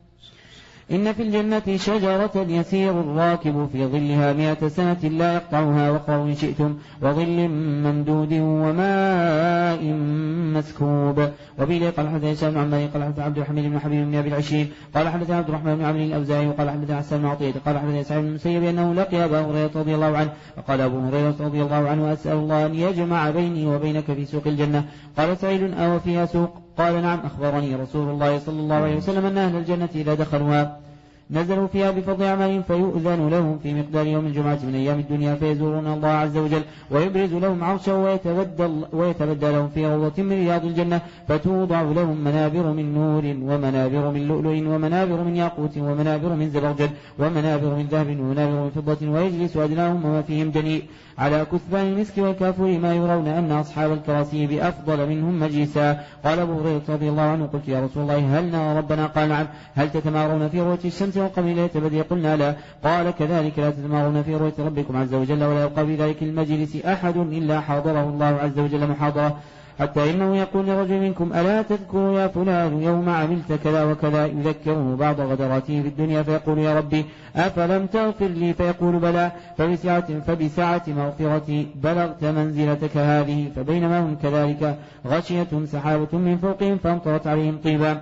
إن في الجنة شجرة يسير الراكب في ظلها 100 سنة لا يقطعها وقروا إن شئتم وظل ممدود وماء مسكوب. وبه قال حدثنا هشام بن عمار قال حدثنا عبد الحميد بن حبيب بن أبي العشير قال حدثنا عبد الرحمن بن عمرو الأوزاعي وقال حدثنا حسن بن عطية قال حدثنا سعيد بن المسيب أنه لقي أبا هريرة رضي الله عنه فقال أبو هريرة رضي الله عنه أسأل الله أن يجمع بيني وبينك في سوق الجنة. قال سعيد أو فيها سوق؟ قال نعم أخبرني رسول الله صلى الله عليه وسلم أن أهل الجنة إذا دخلوها نزلوا فيها بفضل أعمالهم فيؤذن لهم في مقدار يوم الجمعة من أيام الدنيا فيزورون الله عز وجل ويبرز لهم عرشه ويتبدى لهم في روضة من رياض الجنة فتوضع لهم منابر من نور ومنابر من لؤلؤ ومنابر من ياقوت ومنابر من زبرجد ومنابر من ذهب ومنابر من فضة ويجلس أدناهم وما فيهم دنيء على كثبان المسك والكافور ما يرون أن أصحاب الكراسي بأفضل منهم مجلسا. قال أبو هريرة رضي الله عنه قلت يا رسول الله هل نرى ربنا؟ قال نعم. هل تتمارون في رؤية الشمس والقمر ليلة بدر؟ قلنا لا. قال كذلك لا تتمارون في رؤية ربكم عز وجل ولا يبقى في ذلك المجلس أحد إلا حاضره الله عز وجل محاضرة حتى إنه يقول لرجل منكم ألا تذكر يا فلان يوم عملت كذا وكذا يذكره بعض غدراته في الدنيا فيقول يا ربي أفلم تغفر لي؟ فيقول بلى فبسعة مغفرتي بلغت منزلتك هذه. فبينما هم كذلك غشيتهم سحابة من فوقهم فامطرت عليهم طيبا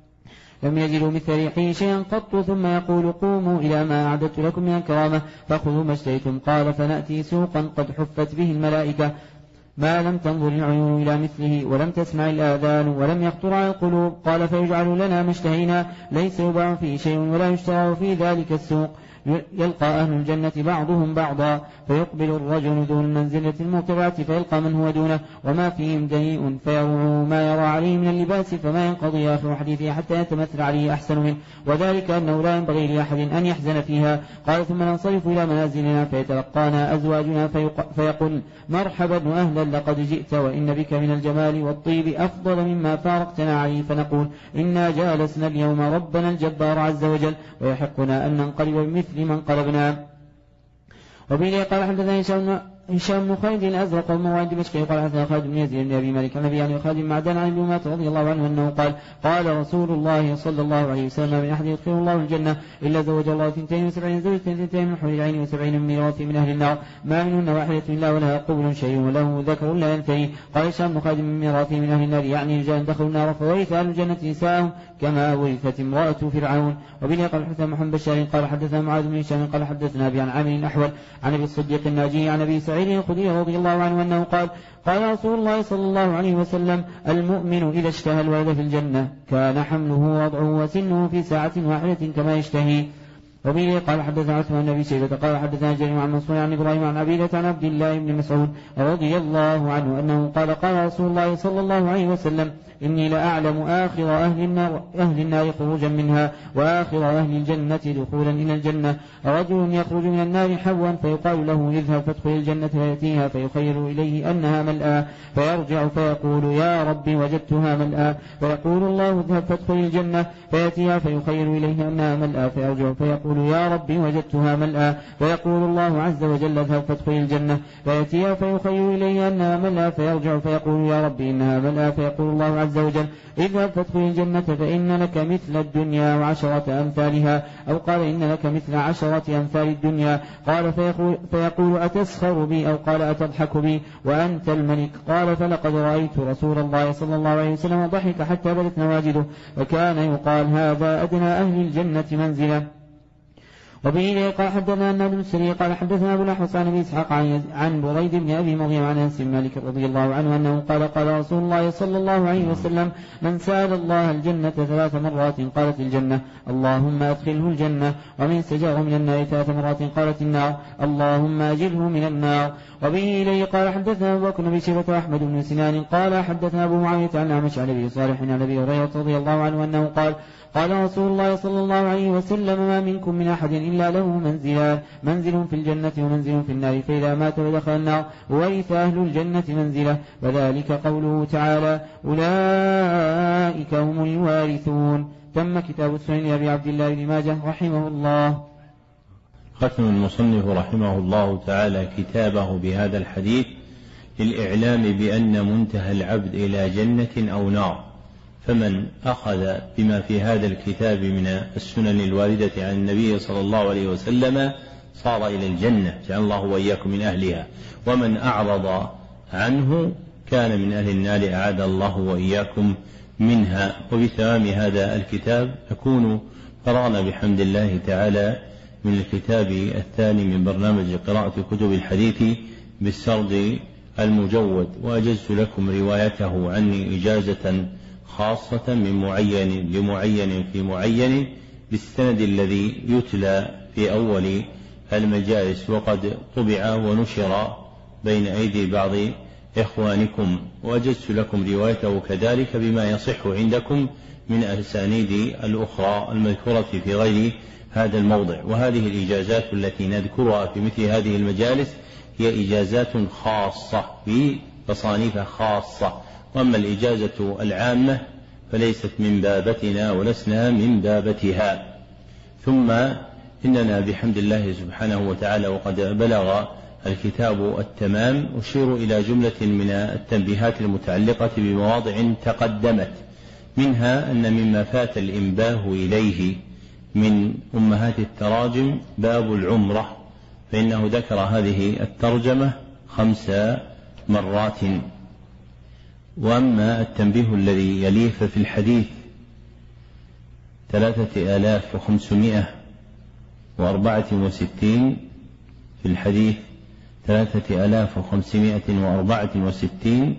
لم يجدوا مثل ريحه شيئا قط ثم يقول قوموا إلى ما أعددت لكم من الكرامة فخذوا ما اشتريتم. قال فنأتي سوقا قد حفت به الملائكة ما لم تنظر العيون إلى مثله ولم تسمع الآذان ولم يخطر على القلوب. قال فيجعل لنا ما اشتهينا ليس يباع فيه شيء ولا يشترى في ذلك السوق. يلقى أهل الجنة بعضهم بعضا فيقبل الرجل ذو المنزلة المرتفعة فيلقى من هو دونه وما فيهم دنيء فيروع ما يرى عليه من اللباس فما ينقضي آخر حديثه حتى يتمثل عليه أحسن منه وذلك أنه لا ينبغي لأحد أن يحزن فيها. قال ثم ننصرف إلى منازلنا فيتلقانا أزواجنا فيقول مرحبا أهلا لقد جئت وإن بك من الجمال والطيب أفضل مما فارقتنا عليه فنقول إنا جالسنا اليوم ربنا الجبار عز وجل ويحقنا أن ننقلب بمثل من قلبنا. وبه قال حدثنا هشام بن خالد الأزرق وموعد دمشق قال حدثنا خالد بن يزيد بن أبي مالك عن أبي خالد بن معدان عن ابن رضي الله عنه أنه قال رسول الله صلى الله عليه وسلم من أحد يدخل الله الجنة إلا زوج الله 72 زوجة 2 من حور العين و70 من ميراث من أهل النار ما منهن واحدة إلا ولها قبل شيء وله ذكر لا ينتهي. قال هشام بن خالد من ميراث من أهل النار يعني رجال دخلوا النار فورث أهل الجنة نساءهم كما ورثت امرأة فرعون. وبه قال حدثنا محمد بشار قال حدثنا معاذ بن هشام قال حدثنا أبي عن عامر الأحول عن أبي الصديق الناجي عن أبي سعيد الخدري رضي الله عنه أنه قال رسول الله صلى الله عليه وسلم المؤمن إذا اشتهى الولد في الجنة كان حمله ووضعه وسنه في ساعة واحدة كما يشتهي. وبه قال حدثنا عثمان بن أبي شيبة قال حدثنا جرير عن منصور عن إبراهيم عن عبيدة عن عبد الله بن مسعود رضي الله عنه أنه قال رسول الله صلى الله عليه وسلم إني لأعلم آخر أهل النار خروجا منها وآخر أهل الجنة دخولا إلى الجنة رجل يخرج من النار حوا فيقال له اذهب فادخل الجنة فيأتيها فيخير إليه أنها ملأى فيرجع فيقول يا رب وجدتها ملأى فيقول الله اذهب فادخل الجنة فيأتيها فيخير إليه أنها ملأى فيرجع فيقول يا رب وجدتها ملأى فيقول الله عز وجل اذهب فادخل الجنة فيأتيها فيخير إليه أنها ملأى فيرجع فيقول يا رب إنها ملأى فيقول الله عز وجل اذهب فادخل الجنة فإن لك مثل الدنيا وعشرة أمثالها أو قال إن لك مثل 10 أمثال الدنيا قال فيقول أتسخر بي أو قال أتضحك بي وأنت الملك قال فلقد رأيت رسول الله صلى الله عليه وسلم ضحك حتى بدت نواجده وكان يقال هذا أدنى أهل الجنة منزلا. وبه قال حدثنا أن بن السري قال حدثنا أبو الأحوص عن أبي إسحاق عن بريد بن أبي مريم عن أنس بن مالك رضي الله عنه أنه قال رسول الله صلى الله عليه وسلم من سأل الله الجنة 3 مرات قالت الجنة اللهم أدخله الجنة ومن استجاره من النار 3 مرات قالت النار اللهم أجره من النار. وبه إليه قال حدثنا أبو بكر بن شيبة وأحمد بن سنان قال حدثنا أبو معاوية عن أعمش عن أبي صالح عن أبي هريرة رضي الله عنه أنه قال رسول الله صلى الله عليه وسلم ما منكم من أحد إلا له منزلان منزل في الجنة ومنزل في النار فإذا مات ودخل النار ورث أهل الجنة منزله وذلك قوله تعالى أولئك هم الوارثون. تم كتاب السنن لأبي عبد الله بن ماجه رحمه الله. ختم المصنف رحمه الله تعالى كتابه بهذا الحديث للإعلام بأن منتهى العبد إلى جنة أو نار، فمن أخذ بما في هذا الكتاب من السنن الواردة عن النبي صلى الله عليه وسلم صار إلى الجنة، جعل الله وإياكم من أهلها، ومن أعرض عنه كان من أهل النار أعاد الله وإياكم منها. وبتمام هذا الكتاب نكون فرغنا بحمد الله تعالى من الكتاب الثاني من برنامج قراءة كتب الحديث بالسرد المجود، وأجزت لكم روايته عني إجازة خاصة من معين لمعين في معين بالسند الذي يتلى في أول المجالس، وقد طبع ونشر بين أيدي بعض إخوانكم، وأجزت لكم روايته كذلك بما يصح عندكم من الأسانيد الأخرى المذكورة في غير هذا الموضع. وهذه الإجازات التي نذكرها في مثل هذه المجالس هي إجازات خاصة بتصانيف خاصة، وأما الإجازة العامة فليست من بابتنا ولسنا من بابتها. ثم إننا بحمد الله سبحانه وتعالى وقد بلغ الكتاب التمام أشير إلى جملة من التنبيهات المتعلقة بمواضع تقدمت، منها أن مما فات الإنباه إليه من أمهات التراجم باب العمرة، فإنه ذكر هذه الترجمة 5 مرات. وأما التنبيه الذي يليه ففي الحديث 3564 في الحديث 3564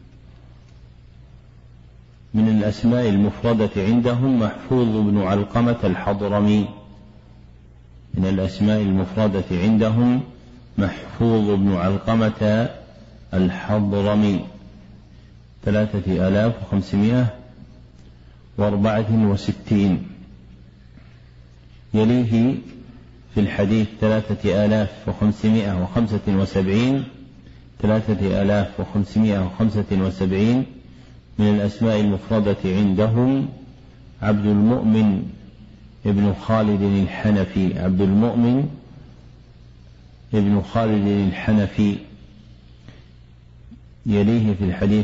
من الأسماء المفردة عندهم محفوظ بن علقمة الحضرمي، من الأسماء المفردة عندهم محفوظ بن علقمة الحضرمي 3564. يليه في الحديث 3575 من الأسماء المفردة عندهم عبد المؤمن ابن خالد الحنفي، عبد المؤمن ابن خالد الحنفي. يليه في الحديث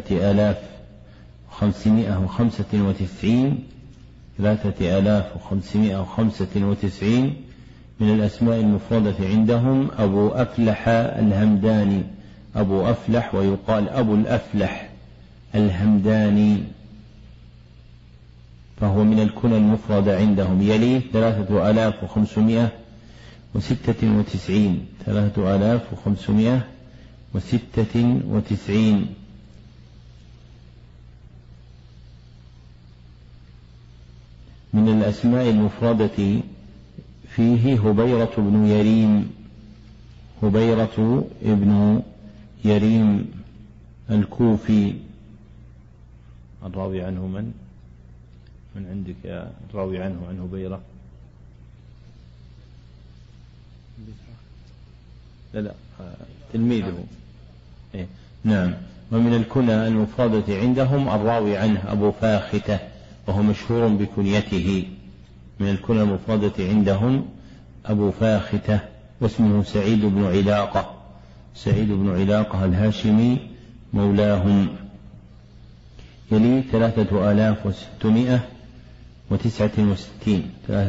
3595 من الأسماء المفردة عندهم أبو أفلح الهمداني، أبو أفلح ويقال أبو الأفلح الهمداني، فهو من الكنى المفردة عندهم. يليه 3596 من الأسماء المفردة فيه هبيرة بن يريم، هبيرة ابن يريم الكوفي. الراوي عنه من عندك يا الراوي عنه عن هبيرة؟ لا تلميذه. نعم. ومن الكنى المفردة عندهم الراوي عنه أبو فاختة، وهو مشهور بكنيته. من الكنى المفردة عندهم أبو فاختة، واسمه سعيد بن علاقة، سعيد بن علاقة الهاشمي مولاهم. يلي 3669،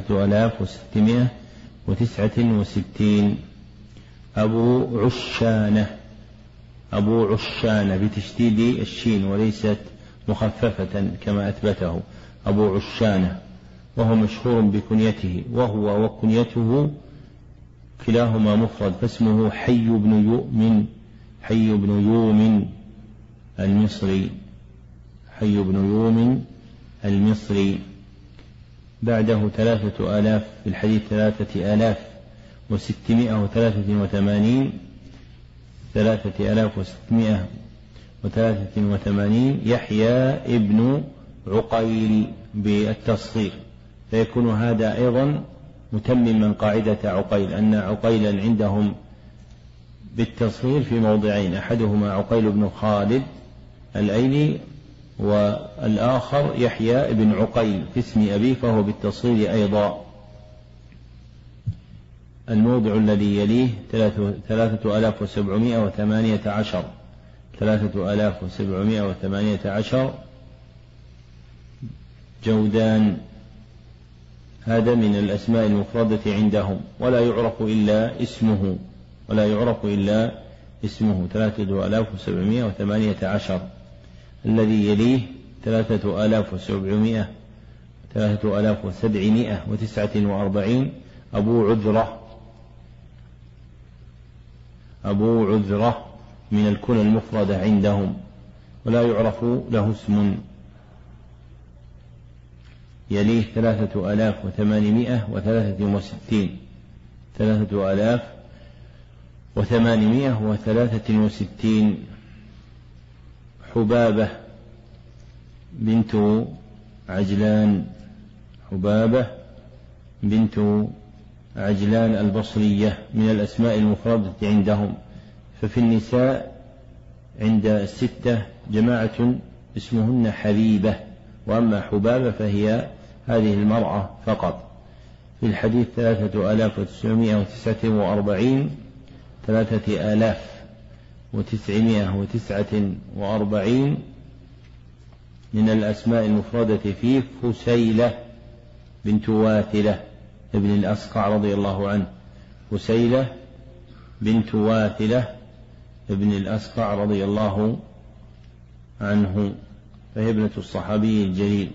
3669 أبو عشانة، أبو عشانة بتشديد الشين وليست مخففة كما أثبته، أبو عشانة، وهو مشهور بكنيته، وهو وكنيته كلاهما مفرد، فاسمه حي بن يوم المصري، حي بن يوم المصري. بعده 3000 في الحديث 3683 3683 يحيى ابن عقيل بالتصغير، فيكون هذا أيضا متمما قاعدة عقيل، أن عقيلا عندهم بالتصغير في موضعين، أحدهما عقيل بن خالد الأيلي، والآخر يحيى بن عقيل في اسم أبيه، فهو بالتصغير أيضا. الموضع الذي يليه 3718 جودان، هذا من الأسماء المفردة عندهم، ولا يعرف إلا اسمه 3718. الذي يليه 3749 أبو عذرة من الكنى المفردة عندهم، ولا يعرف له اسم. يليه 3863 حبابة بنت عجلان البصرية من الأسماء المفردة عندهم. ففي النساء عند 6 جماعة اسمهن حبيبة، وأما حبابة فهي هذه المرأة فقط. في الحديث 3949 3949 من الأسماء المفردة فيه فسيلة بنت واثلة ابن الأسقع رضي الله عنه، فسيلة بنت واثلة ابن الأسقع رضي الله عنه، فهي ابنة الصحابي الجليل.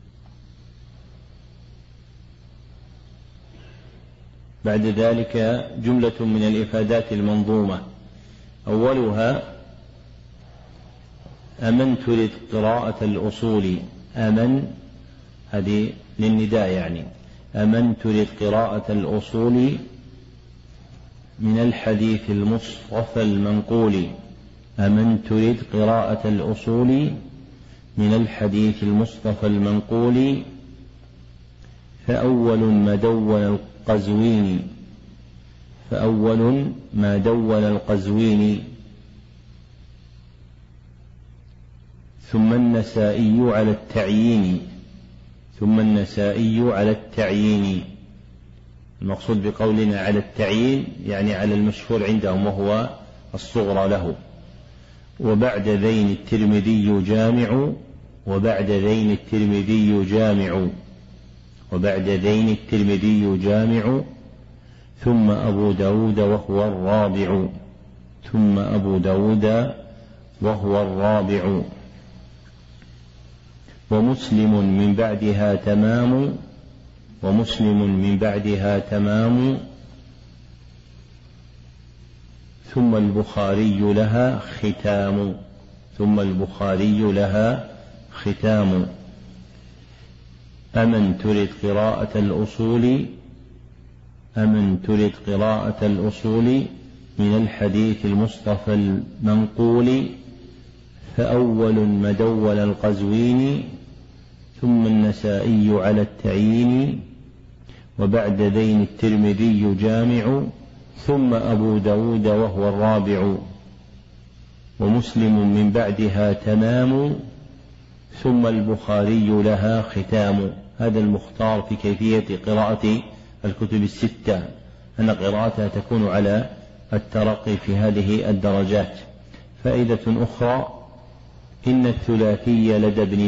بعد ذلك جملة من الإفادات المنظومة، أولها أمن تريد قراءة الأصول، أمن هذه للنداء يعني، أمن تريد قراءة الأصول من الحديث المصطفى المنقول، أمن تريد قراءة الأصول من الحديث المصطفى المنقول، فأول ما دون القزويني، ثم النسائي على التعيين، المقصود بقولنا على التعيين يعني على المشهور عندهم وهو الصغرى له. وبعد ذين الترمذي جامع، ثم أبو داود وهو الرابع، ومسلم من بعدها تمام، ثم البخاري لها ختام. أمن تريد قراءة الأصول أمن ترد قراءة الأصول من الحديث المصطفى المنقول، فأول مدول القزوين، ثم النسائي على التعيين، وبعد ذين الترمذي جامع، ثم أبو داود وهو الرابع، ومسلم من بعدها تمام، ثم البخاري لها ختام. هذا المختار في كيفية قراءة الكتب الستة، أن قراءتها تكون على الترقي في هذه الدرجات. فائدة أخرى: إن الثلاثي لدى ابن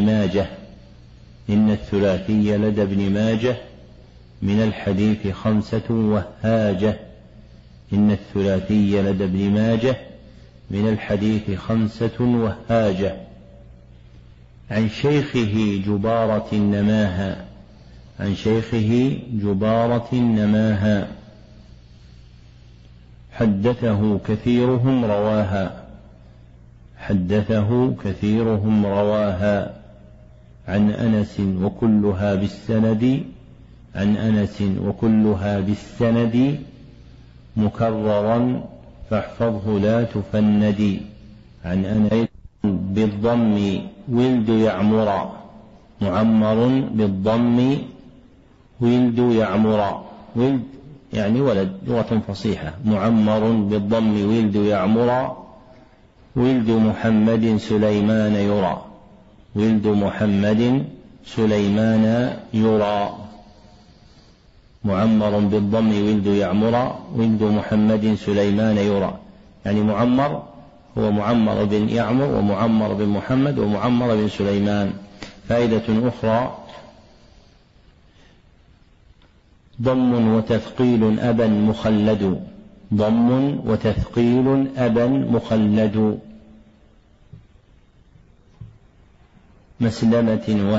ماجه من الحديث 5 وهاجة. إن الثلاثي لدى ابن ماجه من الحديث 5 وهاجة. عن شيخه جبارة نماها، حدثه كثيرهم رواها، عن أنس وكلها بالسند، مكررا فاحفظه لا تفندي. عن أنس بالضم ولد يعمر، معمر بالضم ولد يعمر، ولد يعني ولد لغة فصيحة، معمر بالضم ولد يعمر، ولد محمد سليمان يرى، معمر بالضم ولد يعمر، ولد محمد سليمان يرى. يعني معمر هو معمر بن يعمر، ومعمر بن محمد، ومعمر بن سليمان. فائدة أخرى: ضم وتثقيل أبا مخلد، مسلمة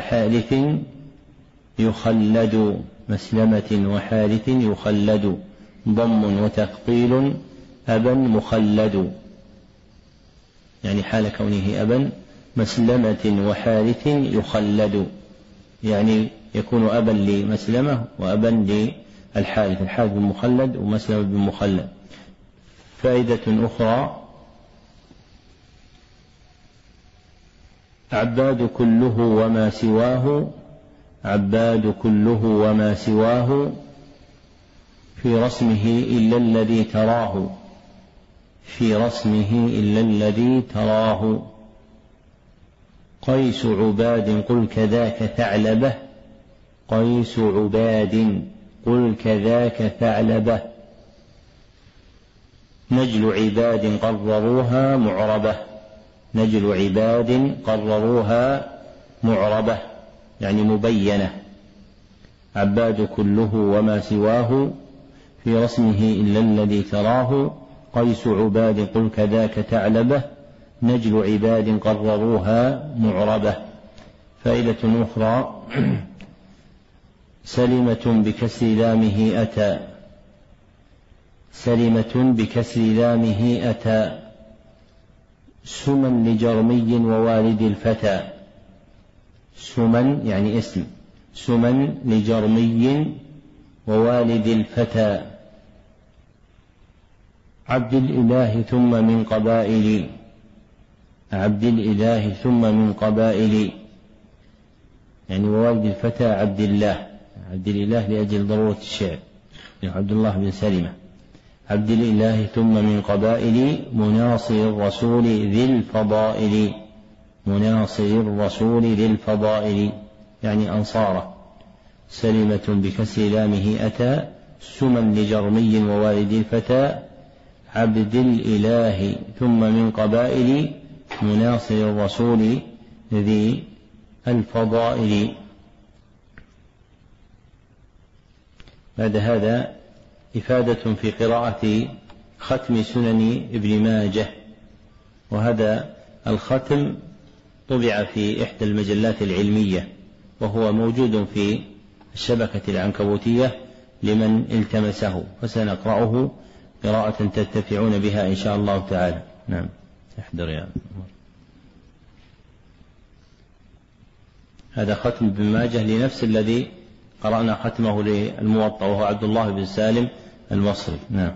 وحارث يخلد، ضم وتثقيل أبا مخلد، يعني حال كونه أبا، مسلمة وحارث يخلد، يعني يكون أبا لمسلمة وأبا للحارث، الحارث بن مخلد ومسلمة بن مخلد. فائدة أخرى: عباد كله وما سواه، في رسمه إلا الذي تراه، قيس عباد قل كذاك ثعلبة، نجل عباد قرروها معربة، يعني مبينة. عباد كله وما سواه، في رسمه إلا الذي تراه، قيس عباد قل كذاك ثعلبة، نجل عباد قرروها معربة. فائدة أخرى: سلمة بكسر لامه أتى، سمن لجرمي ووالد الفتى، سمن يعني اسم، سمن لجرمي ووالد الفتى، عبد الإله ثم من قبائل، يعني ووالد الفتى عبد الإله لأجل ضرورة الشعر، يعني عبد الله بن سلمة، عبد الإله ثم من قبائل، مناصر الرسول ذي الفضائل، يعني أنصاره. سلمة بكسر لامه أتى، سمن لجرمي ووالد الفتى، عبد الإله ثم من قبائل، مناصر الرسول ذي الفضائل. بعد هذا إفادة في قراءة ختم سنن ابن ماجه، وهذا الختم طبع في إحدى المجلات العلمية، وهو موجود في الشبكة العنكبوتية لمن التمسه، فسنقرأه قراءة تنتفعون بها إن شاء الله تعالى. نعم، احضر يا هذا ختم ابن ماجه لنفس الذي قرأنا ختمه للموطأ وهو عبد الله بن سالم المصري. نعم.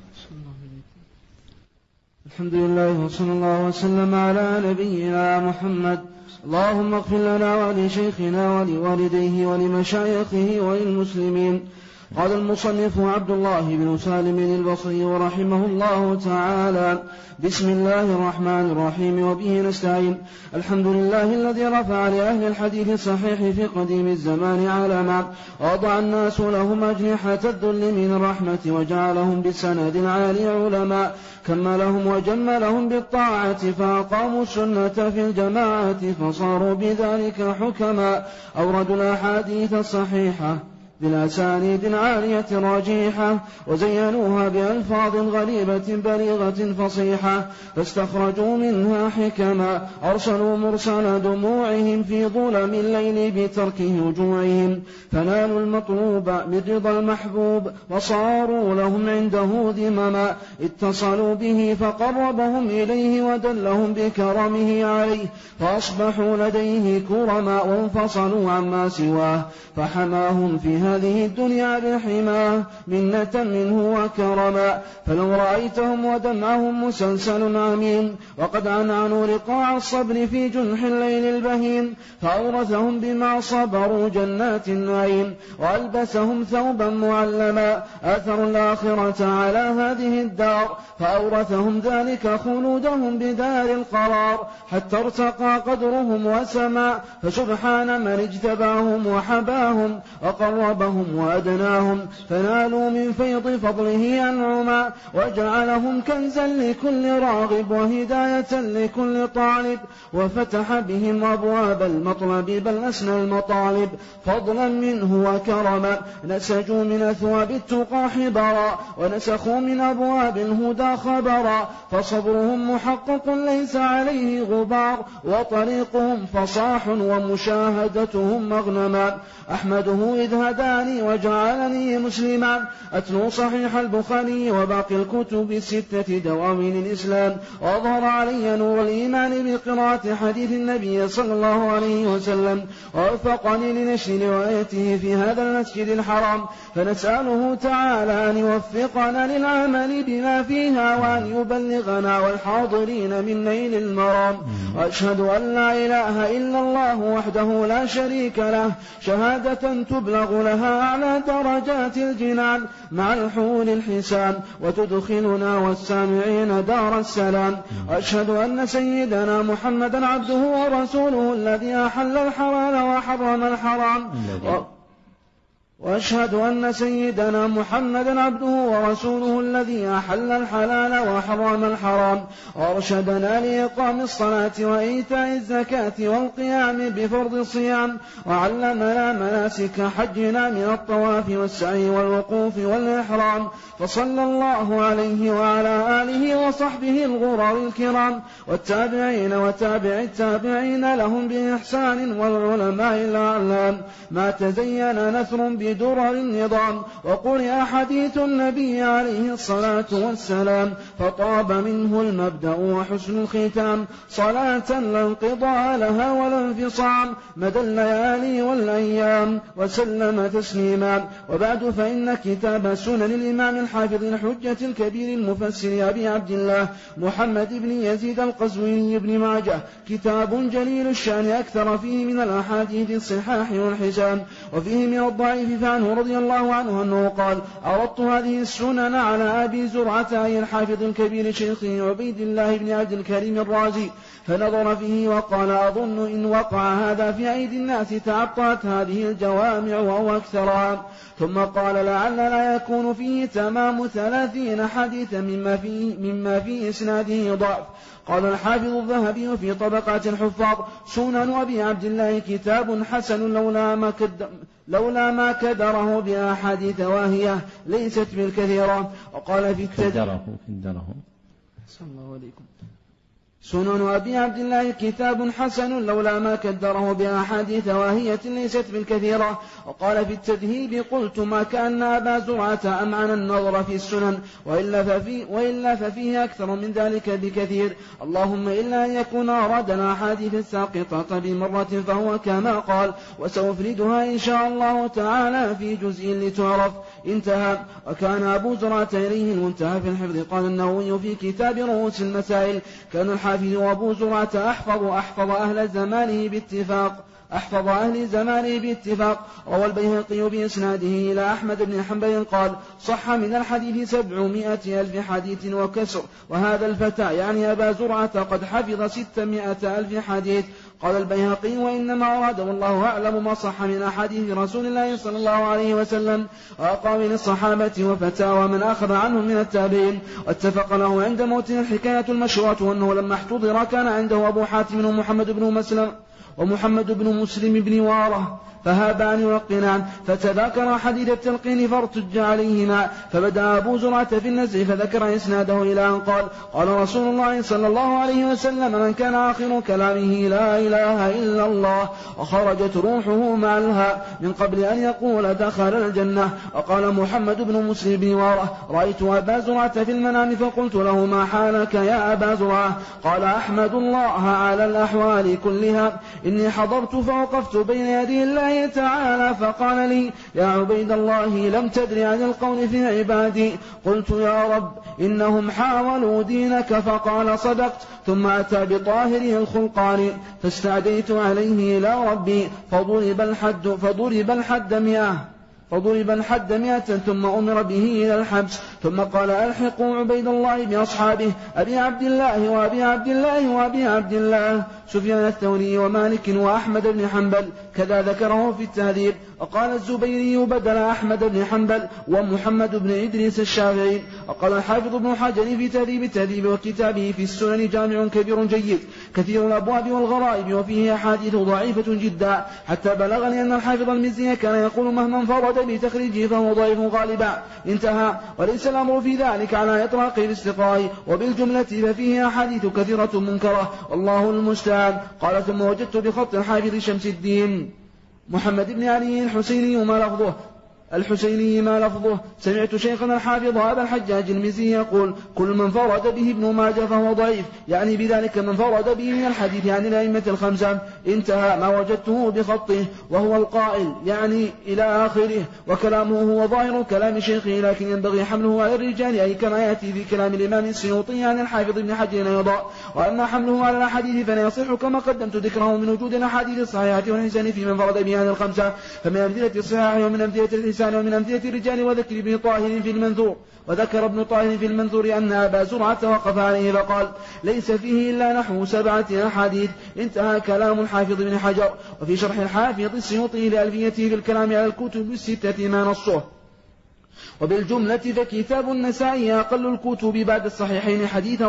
الحمد لله وصلى الله وسلم على نبينا محمد. اللهم اغفر لنا ولشيخنا ولوالديه ولمشايخه وللمسلمين. قال المصنف عبد الله بن سالم البصري رحمه الله تعالى: بسم الله الرحمن الرحيم، وبه نستعين. الحمد لله الذي رفع لأهل الحديث الصحيح في قديم الزمان علما، ووضع الناس لهم أجنحة الذل من الرحمة، وجعلهم بالسند العالي علماء، كملهم وجملهم بالطاعة، فأقاموا السنة في الجماعة، فصاروا بذلك حكما. أوردوا الأحاديث الصحيحة بالأسانيد عالية رجيحة، وزينوها بألفاظ غريبة بليغة فصيحة، فاستخرجوا منها حكما. أرسلوا مرسل دموعهم في ظلم الليل بترك هجوعهم، فنالوا المطلوب من رضا المحبوب، وصاروا لهم عنده ذمما. اتصلوا به فقربهم إليه ودلهم بكرمه عليه، فأصبحوا لديه كرما، وانفصلوا عما سواه، فحماهم في هذه الدنيا بحماه منة منه وكرما. فلو رأيتهم ودمعهم مسلسل عميم، وقد عنعنوا رقاع الصبر في جنح الليل البهيم، فأورثهم بما صبروا جنات النعيم، وألبسهم ثوبا معلما. آثروا الآخرة على هذه الدار، فأورثهم ذلك خلودهم بدار القرار، حتى ارتقى قدرهم وسما. فسبحان من اجتباهم وحباهم وقربهم وأدناهم، فنالوا من فيض فضله أنعما، وجعلهم كنزا لكل راغب وهداية لكل طالب، وفتح بهم أبواب المطلب بل أسنى المطالب، فضلا منه وكرما. نسجوا من أثواب التقى حبرا، ونسخوا من أبواب الهدى خبرا، فصبرهم محقق ليس عليه غبار، وطريقهم فصاح ومشاهدتهم مغنما. أحمده إذ هداني وجعلني مسلما، أتلو صحيح البخاري وباقي الكتب الستة دواوين الإسلام، وأظهر علي نور الإيمان بقراءة حديث النبي صلى الله عليه وسلم، ووفقني لنشر روايته في هذا المسجد الحرام. فنسأله تعالى أن يوفقنا للعمل بما فيها، وأن يبلغنا والحاضرين من نيل المرام. وأشهد أن لا إله إلا الله وحده لا شريك له، شهادة تبلغ لها أعلى درجات الجنان مع الحور الحسان، وتدخلنا والسامعين دار السلام. وأشهد أن سيدنا محمدا عبده ورسوله الذي أحل الحلال وحرم الحرام. وأشهد أن سيدنا محمدا عبده ورسوله الذي أحل الحلال وحرم الحرام، وأرشدنا لإقام الصلاة وإيتاء الزكاة والقيام بفرض الصيام، وعلمنا مناسك حجنا من الطواف والسعي والوقوف والإحرام. فصلى الله عليه وعلى آله وصحبه الغرر الكرام، والتابعين وتابع التابعين لهم بإحسان، والعلماء الأعلام. ما تزين نثر بدرر النظام، وقرئ حديث النبي عليه الصلاة والسلام، فطاب منه المبدأ وحسن الختام، صلاة لا انقضاء لها ولا انفصام، مدى الليالي والأيام، وسلم تسليما. وبعد، فإن كتاب سنن الإمام الحافظ الحجة الكبير المفسر أبي عبد الله محمد بن يزيد القزويني بن ماجه كتاب جليل الشأن، أكثر فيه من الأحاديث الصحاح والحسان، وفيه من الضعيف فعنه رضي الله عنه أنه قال: أردت هذه السنن على أبي زرعة أي الحافظ الكبير شيخه عبيد الله بن عبد الكريم الرازي، فنظر فيه وقال: أظن إن وقع هذا في أيدي الناس تعطت هذه الجوامع وهو أكثرها. ثم قال: لعل لا يكون فيه تمام 30 حديثا مما في إسناده ضعف. قال الحافظ الذهبي في طبقات الحفاظ: سنن أبي عبد الله كتاب حسن لولا ما كدره بأحاديث واهية ليست بالكثيرة. وقال في التدريب: سنن أبي عبد الله كتاب حسن لولا ما كدره بأحاديث واهية ليست بالكثيرة. وقال في التذهيب قلت ما كأن أبا زرعة أمعن النظر في السنن وإلا ففيه أكثر من ذلك بكثير. اللهم إلا أن يكون أرادنا أحاديث الساقطة بمرة فهو كما قال وسأفردها إن شاء الله تعالى في جزء لتعرف. انتهى. وكان أبو زرعة إليه المنتهى في الحفظ. قال النووي في كتاب رؤوس المسائل كان الحافظ أبو زرعة أحفظ أهل زمانه باتفاق. روى البيهقي بإسناده إلى أحمد بن حنبل قال صح من الحديث 700,000 حديث وكسر. وهذا الفتى يعني أبا زرعة قد حفظ 600,000 حديث. قال البيهقي وإنما أراد والله أعلم ما صح من أحاديث رسول الله صلى الله عليه وسلم وأقاويل الصحابة وفتاوى من أخذ عنهم من التابعين. واتفق له عند موته الحكاية المشهورة أنه لما احتضر كان عنده أبو حاتم ومحمد بن مسلم بن واره فهابان يلقنان فتذاكر حديث التلقين فارتج عليهما. فبدأ أبو زرعة في النزع فذكر إسناده إلى أن قال قال رسول الله صلى الله عليه وسلم من كان آخر كلامه لا إله إلا الله وخرجت روحه مع الهاء من قبل أن يقول دخل الجنة. وقال محمد بن مسلم بن واره رأيت أبا زرعة في المنام فقلت له ما حالك يا أبا زرعة؟ قال أحمد الله على الأحوال كلها إني حضرت فوقفت بين يدي الله تعالى فقال لي يا عبيد الله لم تدري عن القول في عبادي. قلت يا رب إنهم حاولوا دينك فقال صدقت. ثم أتى بطاهره الخلقان فاستعديت عليه إلى ربي فضرب الحد 100 ثم أمر به إلى الحبس. ثم قال ألحقوا عبيد الله بأصحابه أبي عبد الله سفيان الثوري ومالك وأحمد بن حنبل كذا ذكره في التهذيب. وقال الزبيري بدل أحمد بن حنبل ومحمد بن إدريس الشافعي. وقال الحافظ ابن حجر في تهذيب التهذيب وكتابه في السنن جامع كبير جيد كثير الأبواب والغرائب وفيه أحاديث ضعيفة جدا حتى بلغني أن الحافظ المزي كان يقول مهما انفرد بتخريجه فهو ضعيف غالبا. انتهى. وليس الأمر في ذلك على إطلاق الاستقراء وبالجملة ففيه أحاديث كثيرة منكرة والله المستعان. قال ثم وجدت بخط الحافظ شمس الدين محمد بن علي الحسيني ما لفظه سمعت شيخنا الحافظ أبا الحجاج المزي يقول كل من فرد به ابن ماجه فهو ضعيف يعني بذلك من فرد به من الحديث عن الأئمة الخمسة. انتهى. ما وجدته بخطه وهو القائل يعني إلى آخره. وكلامه هو ظاهر كلام شيخه لكن ينبغي حمله على الرجال أي كما يأتي في كلام الإمام السيوطي عن الحافظ ابن حجر أيضا. وأما حمله على الأحاديث فلا يصح كما قدمت ذكره من وجود الأحاديث الصحيحة والحسن في من فرد به عن الخمسة فمن أمثلة الصحاح ومن أمثلة الحسن ومن أمثلة الرجال. وذكر ابن طاهر في المنثور وذكر ابن طاهر في المنثور أن أبا زرعة وقف عليه فقال ليس فيه إلا نحو 7 أحاديث. انتهى كلام الحافظ بن حجر. وفي شرح الحافظ السيوطي لألفيته في الكلام على الكتب الستة ما نصه. وبالجملة فكتاب النسائي أقل الكتب بعد الصحيحين حديثا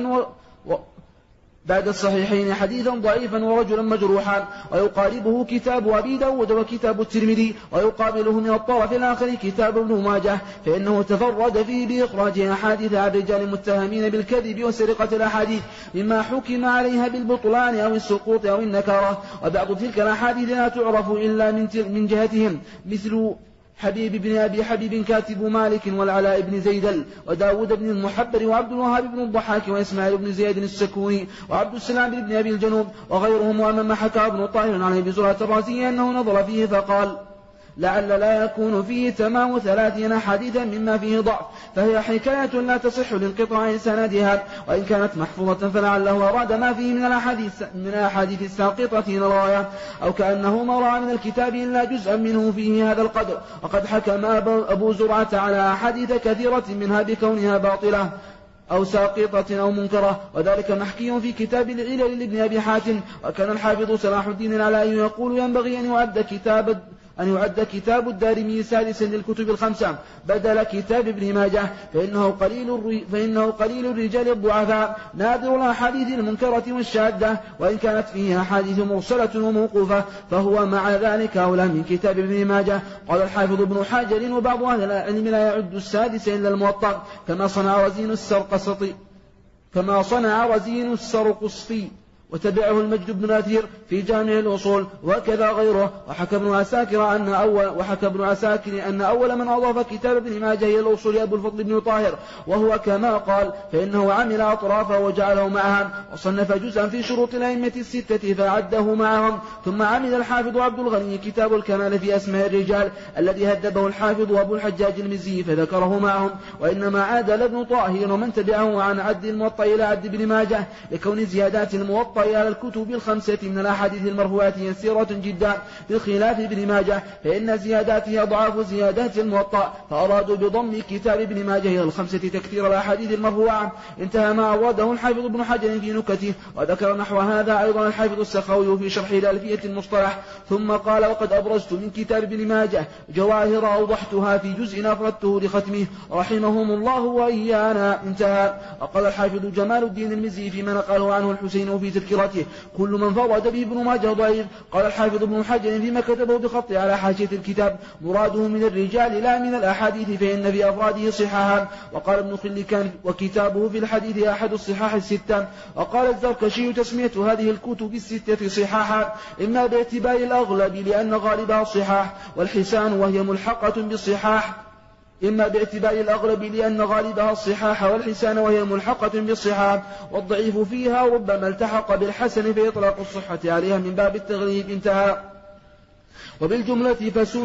ضعيفا ورجلا مجروحا. ويقاربه كتاب أبي داود وكتاب الترمذي ويقابله من الطرف الآخر كتاب ابن ماجه فإنه تفرد فيه بإخراج أحاديث عن الرجال المتهمين بالكذب وسرقة الأحاديث مما حكم عليها بالبطلان أو السقوط أو النكارة. وبعض تلك الأحاديث لا تعرف إلا من جهتهم مثل حبيب بن أبي حبيب كاتب مالك والعلاء بن زيدل وداود بن المحبر وعبد الوهاب بن الضحاك وإسماعيل بن زياد السكوني وعبد السلام بن أبي الجنوب وغيرهم. وأما حكى ابن طاهر عن أبي زرعة الرازي أنه نظر فيه فقال لعل لا يكون فيه تمام 30 حديثا مما فيه ضعف فهي حكاية لا تصح لانقطاع سندها وإن كانت محفوظة فلعله أراد ما فيه من الأحاديث الساقطة الراية أو كأنه ما رأى من الكتاب إلا جزءا منه فيه هذا القدر. وقد حكم أبو زرعة على أحاديث كثيرة منها بكونها باطلة أو ساقطة أو منكرة وذلك محكي في كتاب العلل لابن أبي حاتم. وكان الحافظ صلاح الدين العلائي يقول ينبغي أن يعد كتاب الدارمي سادسا للكتب الخمسة بدل كتاب ابن ماجه فإنه قليل الرجال الضعفاء نادر الأحاديث المنكرة والشاذة وإن كانت فيها أحاديث مرسلة وموقوفة فهو مع ذلك أولى من كتاب ابن ماجه. قال الحافظ ابن حجر وبعض أهل العلم لا يعد السادس إلا الموطأ كما صنع وزين السرقسطي كما صنع رزين السرقسطي، وتبعه المجد بن الأثير في جامع الأصول وكذا غيره. وحكى ابن عساكر أن أول من أضاف كتاب ابن ماجه إلى الأصول أبو الفضل بن طاهر، وهو كما قال، فإنه عمل أطرافه وجعله معها، وصنف جزءا في شروط الأئمة الستة فعده معهم. ثم عمل الحافظ عبد الغني كتاب الكمال في أسماء الرجال الذي هذبه الحافظ أبو الحجاج المزي فذكره معهم. وإنما عادل ابن طاهر ومن تبعه عن عد الموطأ إلى عد ابن ماجه، لكون زيادات الموطأ على الكتب الخمسة من الأحاديث المرفوعة يسيرة جدا، بخلاف ابن ماجه فإن زياداته أضعاف زيادات الموطأ، فأرادوا بضم كتاب ابن ماجه إلى الخمسة تكثير الأحاديث المرفوعة. انتهى ما أورده الحافظ ابن حجر في نكته، وذكر نحو هذا أيضا الحافظ السخاوي في شرح الألفية المصطلح. ثم قال: وقد أبرزت من كتاب ابن ماجه جواهر أوضحتها في جزء أفردته لختمه رحمهم الله وإيانا. انتهى. وقال الحافظ جمال الدين المزي فيما نقله عنه الحسين في تذكرته: كل من فرد به ابن ماجه ضعيف. قال الحافظ ابن حجر فيما كتبه بخطه على حاشية الكتاب: مراده من الرجال لا من الأحاديث، فإن في أفراده صحاحا. وقال ابن خلكان: وكتابه في الحديث أحد الصحاح الستة. وقال الزركشي: تسمية هذه الكتب الستة صحاحا إما باعتبار الأغلب لأن غالبها الصحاح والحسان وهي ملحقة بالصحاح، إما باعتبار الأغلب لأن غالبها الصحاح والحسان وهي ملحقة بالصحاح، والضعيف فيها ربما التحق بالحسن فيطلق الصحة عليها من باب التغليب. انتهى. وبالجملة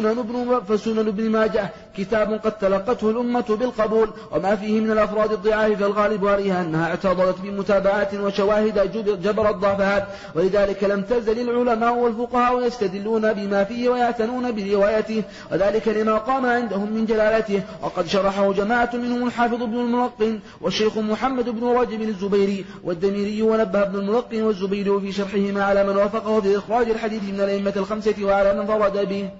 فسنن ابن ماجه كتاب قد تلقته الأمة بالقبول، وما فيه من الأفراد الضعاف فالغالب عليها أنها اعتضلت بمتابعات وشواهد جبرت ضعفها، ولذلك لم تزل العلماء والفقهاء يستدلون بما فيه ويعتنون بروايته، وذلك لما قام عندهم من جلالته. وقد شرحه جماعة منهم الحافظ ابن الملقن والشيخ محمد بن رجب الزبيري والدميري، ونبه ابن الملقن والزبيري في شرحهما على من وافقه في إخراج الحديث من الأئمة الخمسة وعلى من فرد به.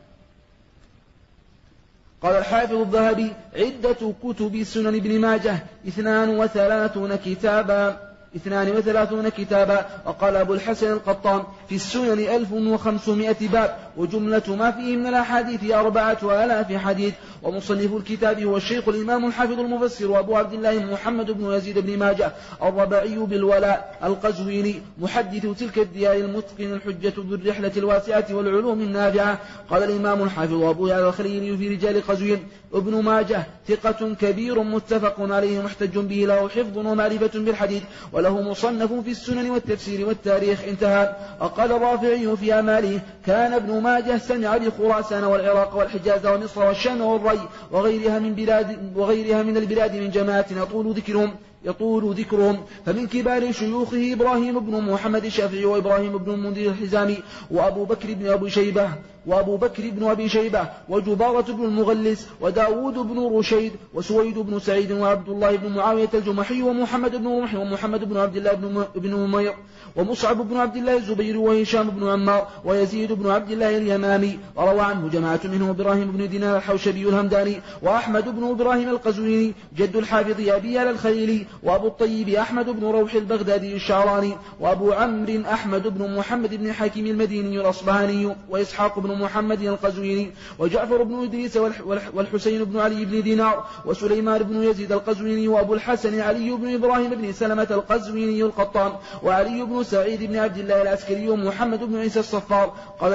قال الحافظ الذهبي: عدة كتب سنن ابن ماجه 32 كتابا. وقال أبو الحسن القطان: في السنن 1500 باب، وجملة ما فيه من الأحاديث 4000 حديث. ومصنف الكتاب هو الشيخ الإمام الحافظ المفسر أبو عبد الله محمد بن يزيد بن ماجه الربعي بالولاء القزويني، محدث تلك الديار المتقن الحجة ذو الرحلة الواسعة والعلوم النافعة. قال الإمام الحافظ أبو يعلى الخليلي في رجال قزوين: ابن ماجه ثقة كبير متفق عليه محتج به، له حفظ ومعرفة بالحديث، وله مصنف في السنن والتفسير والتاريخ. انتهى. وقال الرافعي في أماله: كان ابن ماجه سمع بخراسان والعراق والحجاز ومصر والشام والري وغيرها من البلاد من جماعة يطول ذكرهم، فمن كبار شيوخه إبراهيم بن محمد الشافعي، وإبراهيم بن المنذر الحزامي، وأبو بكر بن أبي شيبة، وجبارة بن المغلس، وداود بن رشيد، وسويد بن سعيد، وعبد الله بن معاوية الجمحي، ومحمد بن رمح، ومحمد بن عبد الله بن أمير، ومصعب بن عبد الله الزبير، وهشام بن عمار، ويزيد بن عبد الله اليمامي. وروى عنه جماعة منهم إبراهيم بن دينار الحوشبي الهمداني، وأحمد بن إبراهيم القزويني جد الحافظ أبي على الخليلي، وأبو الطيب أحمد بن روح البغدادي الشعراني، وأبو عمرو أحمد بن محمد بن حكيم المديني الأصبهاني، وإسحاق بن محمد القزويني، وجعفر بن إدريس، والحسين بن علي بن دينار، وسليمان بن يزيد القزويني، وأبو الحسن علي بن إبراهيم بن سلمة القزويني القطان، وعلي بن سعيد بن عبد الله العسكري، ومحمد بن عيسى الصفار. قال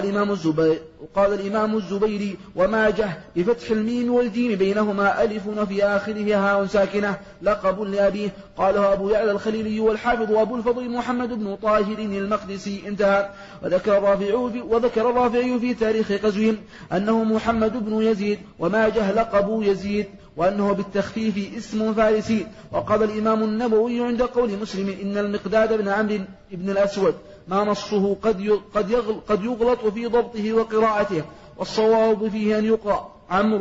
الإمام الزبيري: وماجه بفتح الميم والجيم بينهما ألف وفي آخره هاء ساكنة، لقب لأبيه. قاله أبو يعلى الخليلي والحافظ أبو الفضل محمد بن طاهر المقدسي. انتهى. وذكر الرافعي في تاريخ قزوين أنه محمد بن يزيد، وماجه لقب يزيد، وأنه بالتخفيف اسم فارسي. وقال الإمام النووي عند قول مسلم: إن المقداد بن عمرو بن الأسود ما نصه قد يغلط في ضبطه وقراءته، والصواب فيه أن يقرأ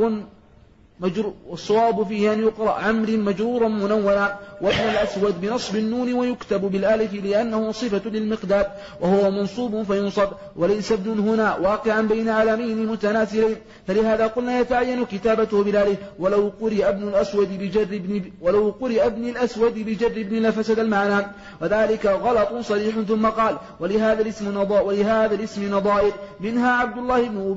عمرو مجرورا منونا، وابن الأسود بنصب النون ويكتب بالالف لأنه صفة للمقداد، وهو منصوب فينصب، وليس ابن هنا واقعا بين علمين متناسلين، فلهذا قلنا يتعين كتابته بالالف. ولو قرئ ابن الأسود بجر ابن لفسد المعنى، وذلك غلط صريح. ثم قال: ولهذا الاسم نظائر، منها عبد الله بن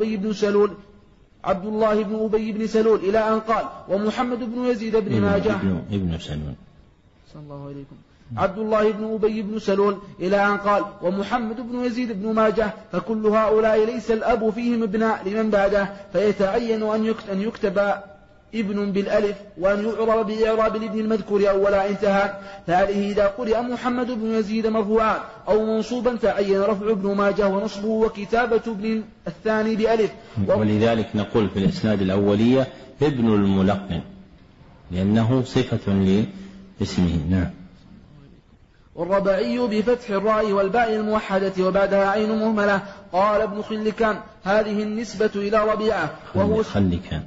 أبي بن سلول إلى أن قال: ومحمد بن يزيد بن ماجه ابن سلول صلى الله عليكم عبد الله بن أبي بن سلول إلى أن قال ومحمد بن يزيد بن ماجه، فكل هؤلاء ليس الأب فيهم ابناء لمن بعده، فيتعين أن يكتب ابن بالألف وأن يعرب بإعراب الابن المذكور أولا انتهى. فعليه إذا قرئ محمد بن يزيد مرفوعا أو منصوبا تعين رفع ابن ماجه ونصبه وكتابة ابن الثاني بألف. ولذلك نقول في الإسناد الأولية ابن الملقن لأنه صفة لاسمه. نعم. والربعي بفتح الراء والباء الموحدة وبعدها عين مهملة. قال ابن خلكان هذه النسبة إلى ربيعة وهو خلكان.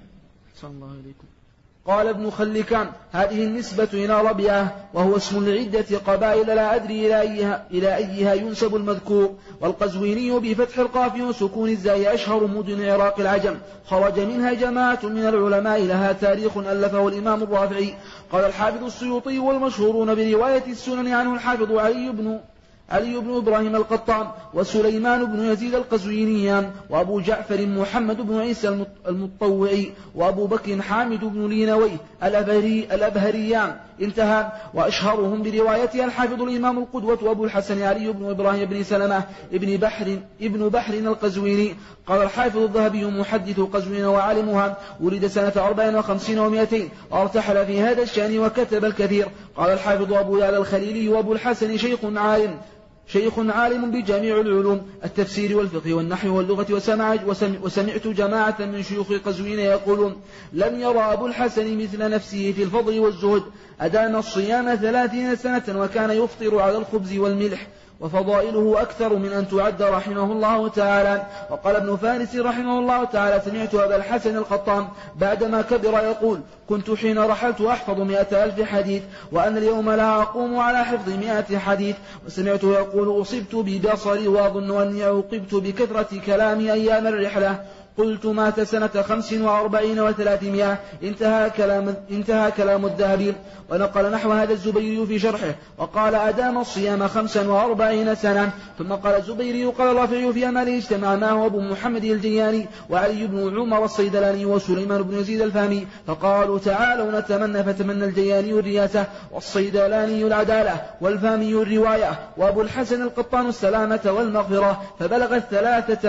قال ابن خلكان هذه النسبة إلى ربيعة وهو اسم لعدة قبائل لا أدري إلى أيها ينسب المذكور. والقزويني بفتح القاف وسكون الزاي أشهر مدن عراق العجم، خرج منها جماعة من العلماء لها تاريخ ألفه الإمام الرافعي. قال الحافظ السيوطي والمشهورون برواية السنن عنه الحافظ علي بن إبراهيم القطان وسليمان بن يزيد القزوينيان وأبو جعفر محمد بن عيسى المطوعي وأبو بكر حامد بن لينوي الأبهريان انتهى. وأشهرهم بروايتها الحافظ الإمام القدوة وأبو الحسن علي بن إبراهيم بن سلمة ابن بحر القزويني. قال الحافظ الذهبي محدث قزوين وعالمها ولد سنة 54 و200 وارتحل في هذا الشأن وكتب الكثير. قال الحافظ أبو يعلى الخليلي وأبو الحسن شيخ عالم بجميع العلوم التفسير والفقه والنحو واللغة وسمعت جماعة من شيوخ قزوين يقولون لم يرى أبو الحسن مثل نفسه في الفضل والزهد، أدام الصيام 30 سنة وكان يفطر على الخبز والملح وفضائله أكثر من أن تعد رحمه الله تعالى. وقال ابن فارس رحمه الله تعالى سمعت أبا الحسن القطان بعدما كبر يقول كنت حين رحلت أحفظ 100,000 حديث وأنا اليوم لا أقوم على حفظ 100 حديث. وسمعته يقول أصبت ببصري وأظن أني عوقبت بكثرة كلامي أيام الرحلة. قلت مات سنة 45 و300. انتهى كلام الذهبي. ونقل نحو هذا الزبيري في شرحه وقال أدام الصيام 45 سنة. ثم قال الزبيري قال الرافعي في أماله اجتمع معه أبو محمد الجياني وعلي بن عمر الصيدلاني وسليمان بن يزيد الفهمي فقالوا تعالوا نتمنى، فتمنى الجياني الرياسة والصيدلاني العدالة والفهمي الرواية وأبو الحسن القطان السلامة والمغفرة، فبلغ الثلاثة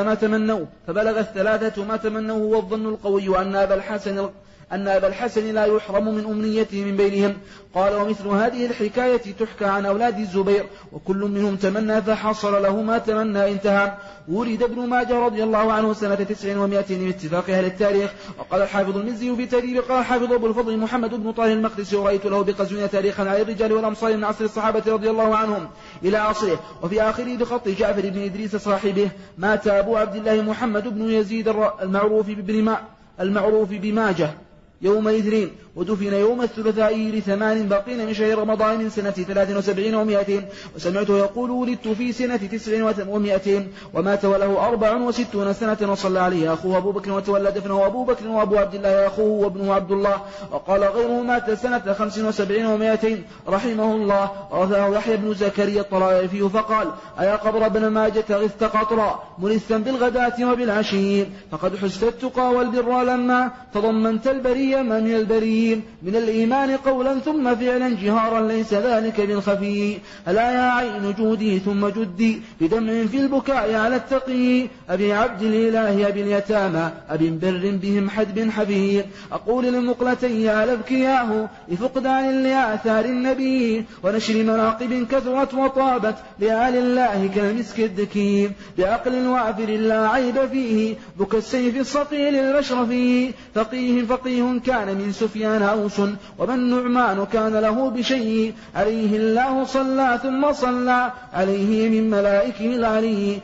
ما تمنوا والظن القوي أن أبا الحسن لا يحرم من أمنيته من بينهم. قال ومثل هذه الحكاية تحكى عن أولاد الزبير وكل منهم تمنى فحصل له ما تمنى انتهى. ولد ابن ماجه رضي الله عنه سنة 900 باتفاق أهل التاريخ. وقال الحافظ المزي في تدريب قال الحافظ أبو الفضل محمد بن طاهر المقدسي ورأيت له بقزوين تاريخا على الرجال والأمصار من عصر الصحابة رضي الله عنهم إلى عصره. وفي آخره بخط جعفر بن إدريس صاحبه مات أبو عبد الله محمد بن يزيد المعروف بماجه يوم الاثنين ودفن يوم الثلاثاء ل8 باقين من شهر رمضان من سنة 73 و200. وسمعته يقول ولدت في سنة 9 و200 ومات وله 64 سنة وصلى عليه أخوه أبو بكر وتولى دفنه أبو بكر وأبو عبد الله أخوه وابنه عبد الله. وقال غيره مات سنة 75 و200 رحمه الله. ورثه يحيى بن زكريا الطرائفي فقال أيا قبر ابن ماجة غثت قطرا منثا بالغداة وبالعشي فقد حزت التقى والبر لما تضمنت البرية من البري من الإيمان قولا ثم فعلا جهارا ليس ذلك بالخفي. ألا يا عين جودي ثم جدي بدمع في البكاء على التقي أبي عبد الإله أبي اليتامى أبي بر بهم حدب حفي. أقول للمقلتين يا لبكياه لفقدان لآثار النبي ونشر مناقب كثرت وطابت لآل الله كالمسك الدكي بعقل وافر لا عيب فيه بك السيف الصقيل الأشرفي. فقيه كان من سفيان أوس ومن نعمان كان له بشيء عليه الله صلى ثم صلى عليه من ملائكه العلي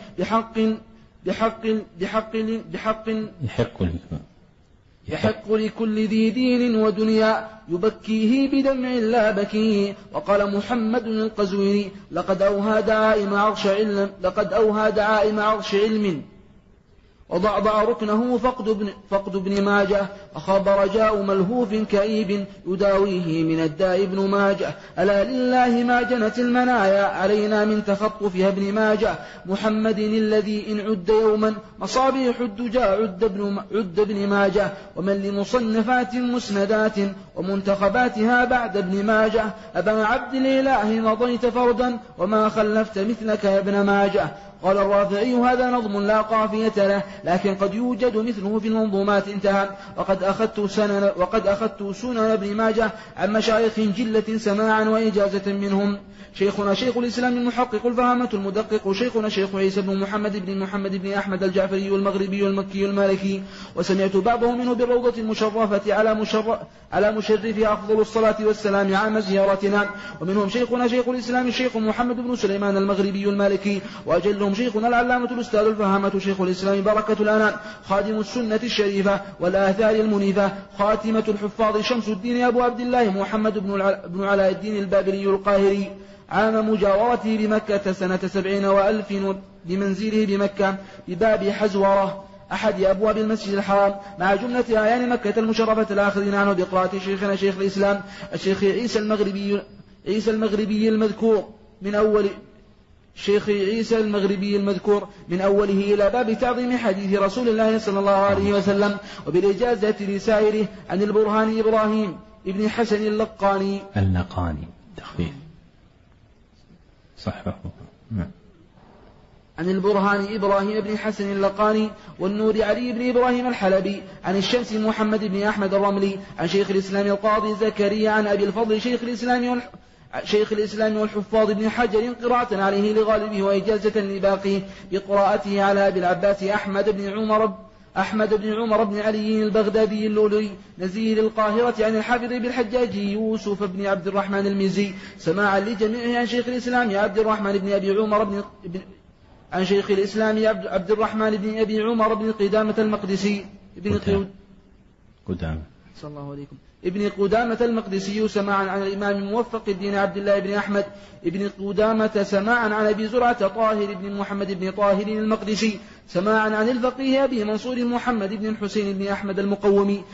يحق لكل ذي دين ودنيا يبكيه بدمع لا بكيه. وقال محمد القزويني لقد أوهى دعائم عرش علم وضعضع ركنه فقد ابن ماجه، وخبر جاء ملهوف كئيب يداويه من الداء ابن ماجه. ألا لله ما جنت المنايا علينا من تخطفها ابن ماجه محمد الذي إن عد يوما مصابيح الدجى عد ابن ماجه. ومن لمصنفات مسندات ومنتخباتها بعد ابن ماجه أبا عبد الإله مضيت فردا وما خلفت مثلك يا ابن ماجه. قال الرافعي هذا نظم لا قافية له لكن قد يوجد مثله في المنظومات انتهى. وقد أخذت سنن ابن ماجه عن مشايخ جلة سماعا وإجازة منهم. شيخنا شيخ الإسلام المحقق الفهامة المدقق، شيخنا شيخ عيسى بن محمد بن أحمد الجعفري المغربي المكي المالكي، وسمعت بعضه منه بالروضة المشرفة على مشرفها أفضل الصلاة والسلام عام زيارتنا. ومنهم شيخنا شيخ الإسلام الشيخ محمد بن سليمان المغربي المالكي، وأجلهم شيخنا العلامة الأستاذ الفهامة شيخ الإسلام بركة الأنام خادم السنة الشريفة والآثار المنيفة، خاتمة الحفاظ شمس الدين أبو عبد الله محمد بن علاء الدين البابلي القاهري، عام مجاورته بمكة سنة 70 و1000 بمنزله بمكة بباب حزورة أحد أبواب المسجد الحرام، مع جملة أعيان مكة المشرفة الآخذين عنه بقراءة شيخنا شيخ الإسلام الشيخ عيسى المغربي المذكور من أوله إلى باب تعظيم حديث رسول الله صلى الله عليه وسلم، وبالإجازة لسائره عن البرهان إبراهيم ابن حسن اللقاني تخفيف صححه عن البرهان إبراهيم بن حسن اللقاني، والنور علي بن إبراهيم الحلبي، عن الشمس محمد بن أحمد الرملي، عن شيخ الإسلام القاضي زكريا، عن أبي الفضل شيخ الإسلام والحفاظ بن حجر قراءة عليه لغالبه وإجازة لباقيه بقراءته على أبي العباس أحمد بن عمر بن علي البغدادي اللؤلؤي نزيل القاهرة، عن الحافظ بالحجاج يوسف بن عبد الرحمن المزي سماعا لجميعه، عن شيخ الإسلام عبد الرحمن بن أبي عمر بن قدامة المقدسي ابن قدامة المقدسي سماعا عن الإمام موفق الدين عبد الله بن أحمد ابن قدامة سماعا عن أبي زرعة طاهر بن محمد بن طاهر المقدسي سماعا عن الفقيه أبي منصور محمد بن الحسين بن أحمد المقومي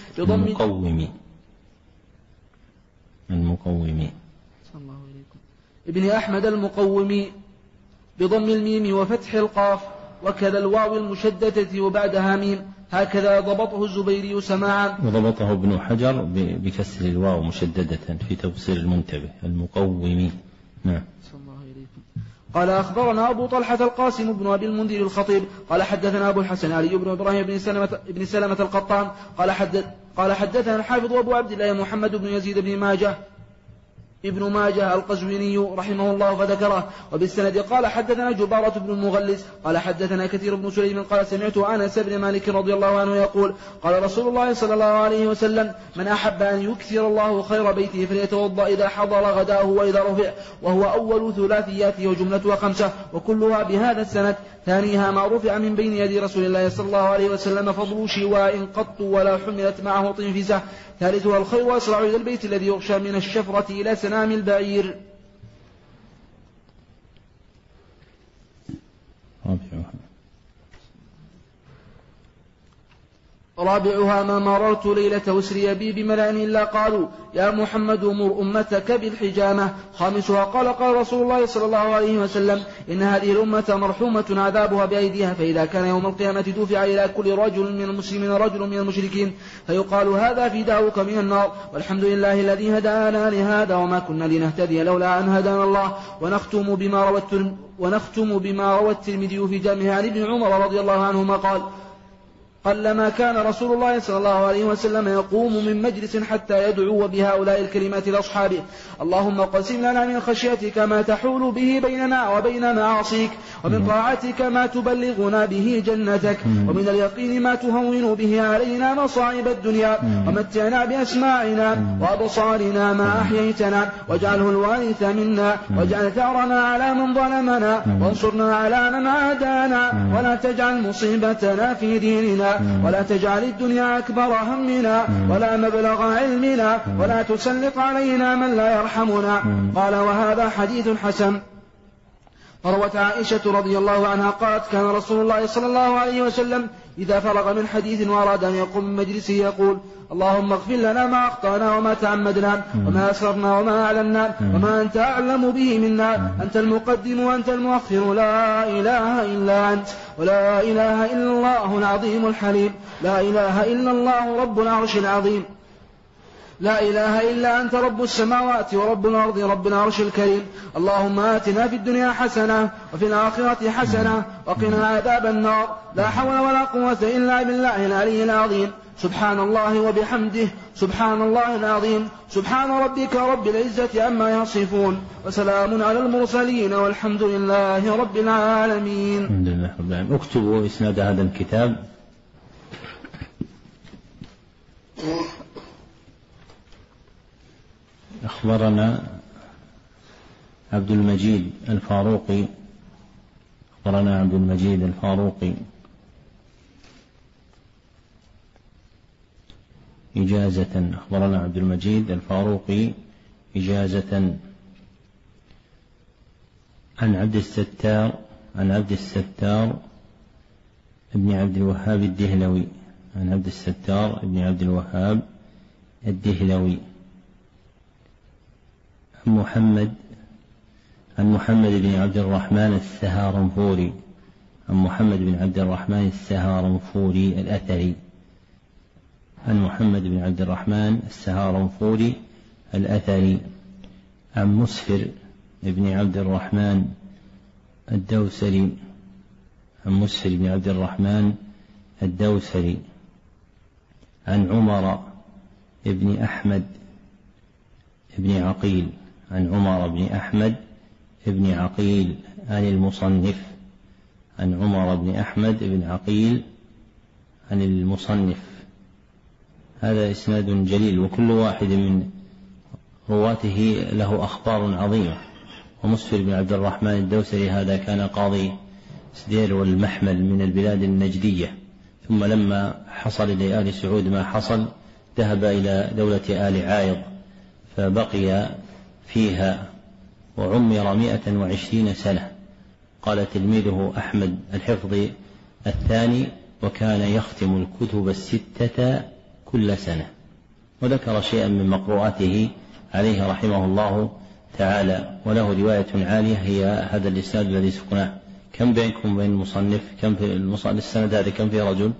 ابن أحمد المقومي بضم الميم وفتح القاف وكذا الواو المشددة وبعدها ميم، هكذا ضبطه الزبيري سماعا، وضبطه ابن حجر بكسر الواو مشددة في تفسير المنتبه المقومي. نعم. قال أخبرنا أبو طلحة القاسم بن أبي المنذر الخطيب قال حدثنا أبو الحسن علي بن إبراهيم بن سلمة القطان قال حدثنا الحافظ أبو عبد الله محمد بن يزيد ابن ماجه القزويني رحمه الله فذكره، وبالسند قال حدثنا جبارة بن المغلس قال حدثنا كثير بن سليم قال سمعت أنس بن مالك رضي الله عنه يقول قال رسول الله صلى الله عليه وسلم من أحب أن يكثر الله خير بيته فليتوضأ إذا حضر غداه وإذا رفع، وهو أول ثلاثياته وجملتها 5 وكلها بهذا السند. ثانيها ما رفع من بين يدي رسول الله صلى الله عليه وسلم فضل شواء قط ولا حملت معه طنفسة. ثالثها الخير وأسرع إلى البيت الذي يغشى من الشفرة إلى سنام البعير. رابعها ما مررت ليلة وسري بي بملأ إلا قالوا يا محمد مر أمتك بالحجامة. خامسها قال رسول الله صلى الله عليه وسلم إن هذه الأمة مرحومة عذابها بأيديها، فإذا كان يوم القيامة دفع إلى كل رجل من المسلمين رجل من المشركين فيقال هذا فداؤك من النار، والحمد لله الذي هدانا لهذا وما كنا لنهتدي لولا أن هدانا الله. ونختم بما روى الترمذي في جامعه عن ابن عمر رضي الله عنهما قال قلما كان رسول الله صلى الله عليه وسلم يقوم من مجلس حتى يدعو بهؤلاء الكلمات لأصحابه اللهم قسم لنا من خشيتك ما تحول به بيننا وبين معاصيك، ومن طاعتك ما تبلغنا به جنتك، ومن اليقين ما تهون به علينا مصائب الدنيا، ومتعنا بأسماعنا وأبصارنا ما أحييتنا، واجعله الوارث منا، واجعل ثأرنا على من ظلمنا، وانصرنا على من عادانا، ولا تجعل مصيبتنا في ديننا، ولا تجعل الدنيا أكبر همنا ولا مبلغ علمنا، ولا تسلط علينا من لا يرحمنا. قال وهذا حديث حسن. وروت عائشة رضي الله عنها قالت كان رسول الله صلى الله عليه وسلم إذا فرغ من حديث وأراد أن يقوم من مجلسه يقول اللهم اغفر لنا ما أخطأنا وما تعمدنا وما أسررنا وما أعلنا وما أنت أعلم به منا أنت المقدم وأنت المؤخر لا إله إلا أنت ولا إله إلا الله العظيم الحليم لا إله إلا الله رب العرش العظيم لا إله إلا أنت رب السماوات ورب الأرض رب العرش الكريم اللهم آتنا في الدنيا حسنة وفي الآخرة حسنة وقنا عذاب النار لا حول ولا قوة إلا بالله العلي العظيم سبحان الله وبحمده سبحان الله العظيم سبحان ربك رب العزة عما يصفون وسلام على المرسلين والحمد لله رب العالمين. الحمد لله رب العالمين. اكتبوا إسناد هذا الكتاب. أخبرنا عبد المجيد الفاروقي إجازة. أخبرنا عبد المجيد الفاروقي إجازة عن عبد الستار ابن عبد الوهاب الدهلوي عن محمد بن عبد الرحمن السهارنفوري الأثري عن مسفر بن عبد الرحمن الدوسري عن عمر بن أحمد بن عقيل عن المصنف. هذا إسناد جليل وكل واحد من رواته له أخبار عظيمة. ومسفر بن عبد الرحمن الدوسري هذا كان قاضي سدير والمحمل من البلاد النجدية، ثم لما حصل لآل سعود ما حصل ذهب إلى دولة آل عايض فبقي فيها وعمر 120 سنة. قال تلميذه أحمد الحفظي الثاني وكان يختم الكتب 6 كل سنة. وذكر شيئا من مقروءاته عليه رحمه الله تعالى. وله رواية عالية هي هذا الإسناد الذي سقناه. كم بينكم بين المصنف؟ كم في السند هذا؟ كم في رجل؟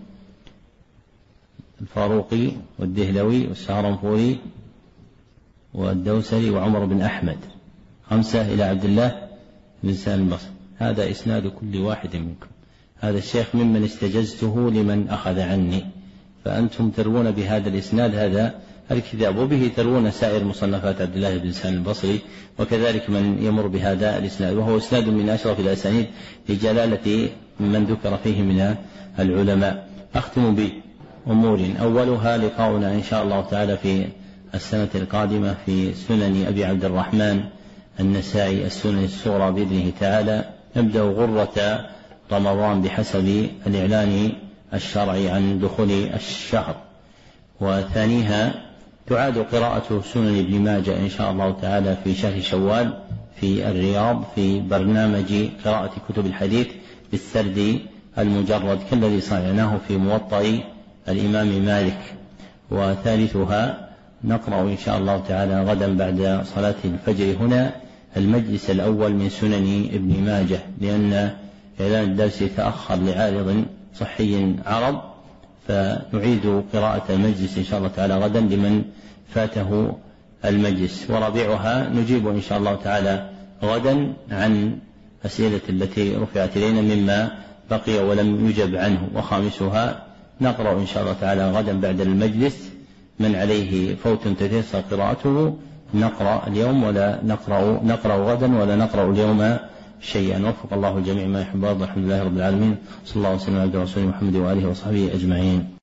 الفاروقي والدهلوي والسهرنفوري والدوسري وعمر بن أحمد، 5 إلى عبد الله بن سالم البصري. هذا إسناد كل واحد منكم. هذا الشيخ ممن استجزته لمن أخذ عني، فأنتم تروون بهذا الإسناد هذا الكتاب، وبه تروون سائر مصنفات عبد الله بن سالم البصري، وكذلك من يمر بهذا الإسناد، وهو إسناد من أشرف الأسانيد لجلالة من ذكر فيه من العلماء. أختم بأمور أولها لقاؤنا إن شاء الله تعالى في السنة القادمة في سنن أبي عبد الرحمن النسائي السنن الصغرى بإذنه تعالى. نبدأ غرة رمضان بحسب الإعلان الشرعي عن دخول الشهر، وثانيها تعاد قراءة سنن ابن ماجه إن شاء الله تعالى في شهر شوال في الرياض في برنامج قراءة كتب الحديث بالسرد المجرد كالذي صنعناه في موطأ الإمام مالك. وثالثها نقرأ إن شاء الله تعالى غدا بعد صلاة الفجر هنا المجلس الأول من سنن ابن ماجه، لأن إعلان الدرس تأخر لعارض صحي عرض، فنعيد قراءة المجلس إن شاء الله تعالى غدا لمن فاته المجلس. ورابعها نجيب إن شاء الله تعالى غدا عن أسئلة التي رفعت إلينا مما بقي ولم يجب عنه. وخامسها نقرأ إن شاء الله تعالى غدا بعد المجلس من عليه فوت تتيسر قراءته نقرأ اليوم ولا نقرأ غدا ولا نقرأ اليوم شيئا. وفق الله الجميع ما يحب والحمد لله رب العالمين. صلى الله وسلم على رسول محمد وآله وصحبه أجمعين.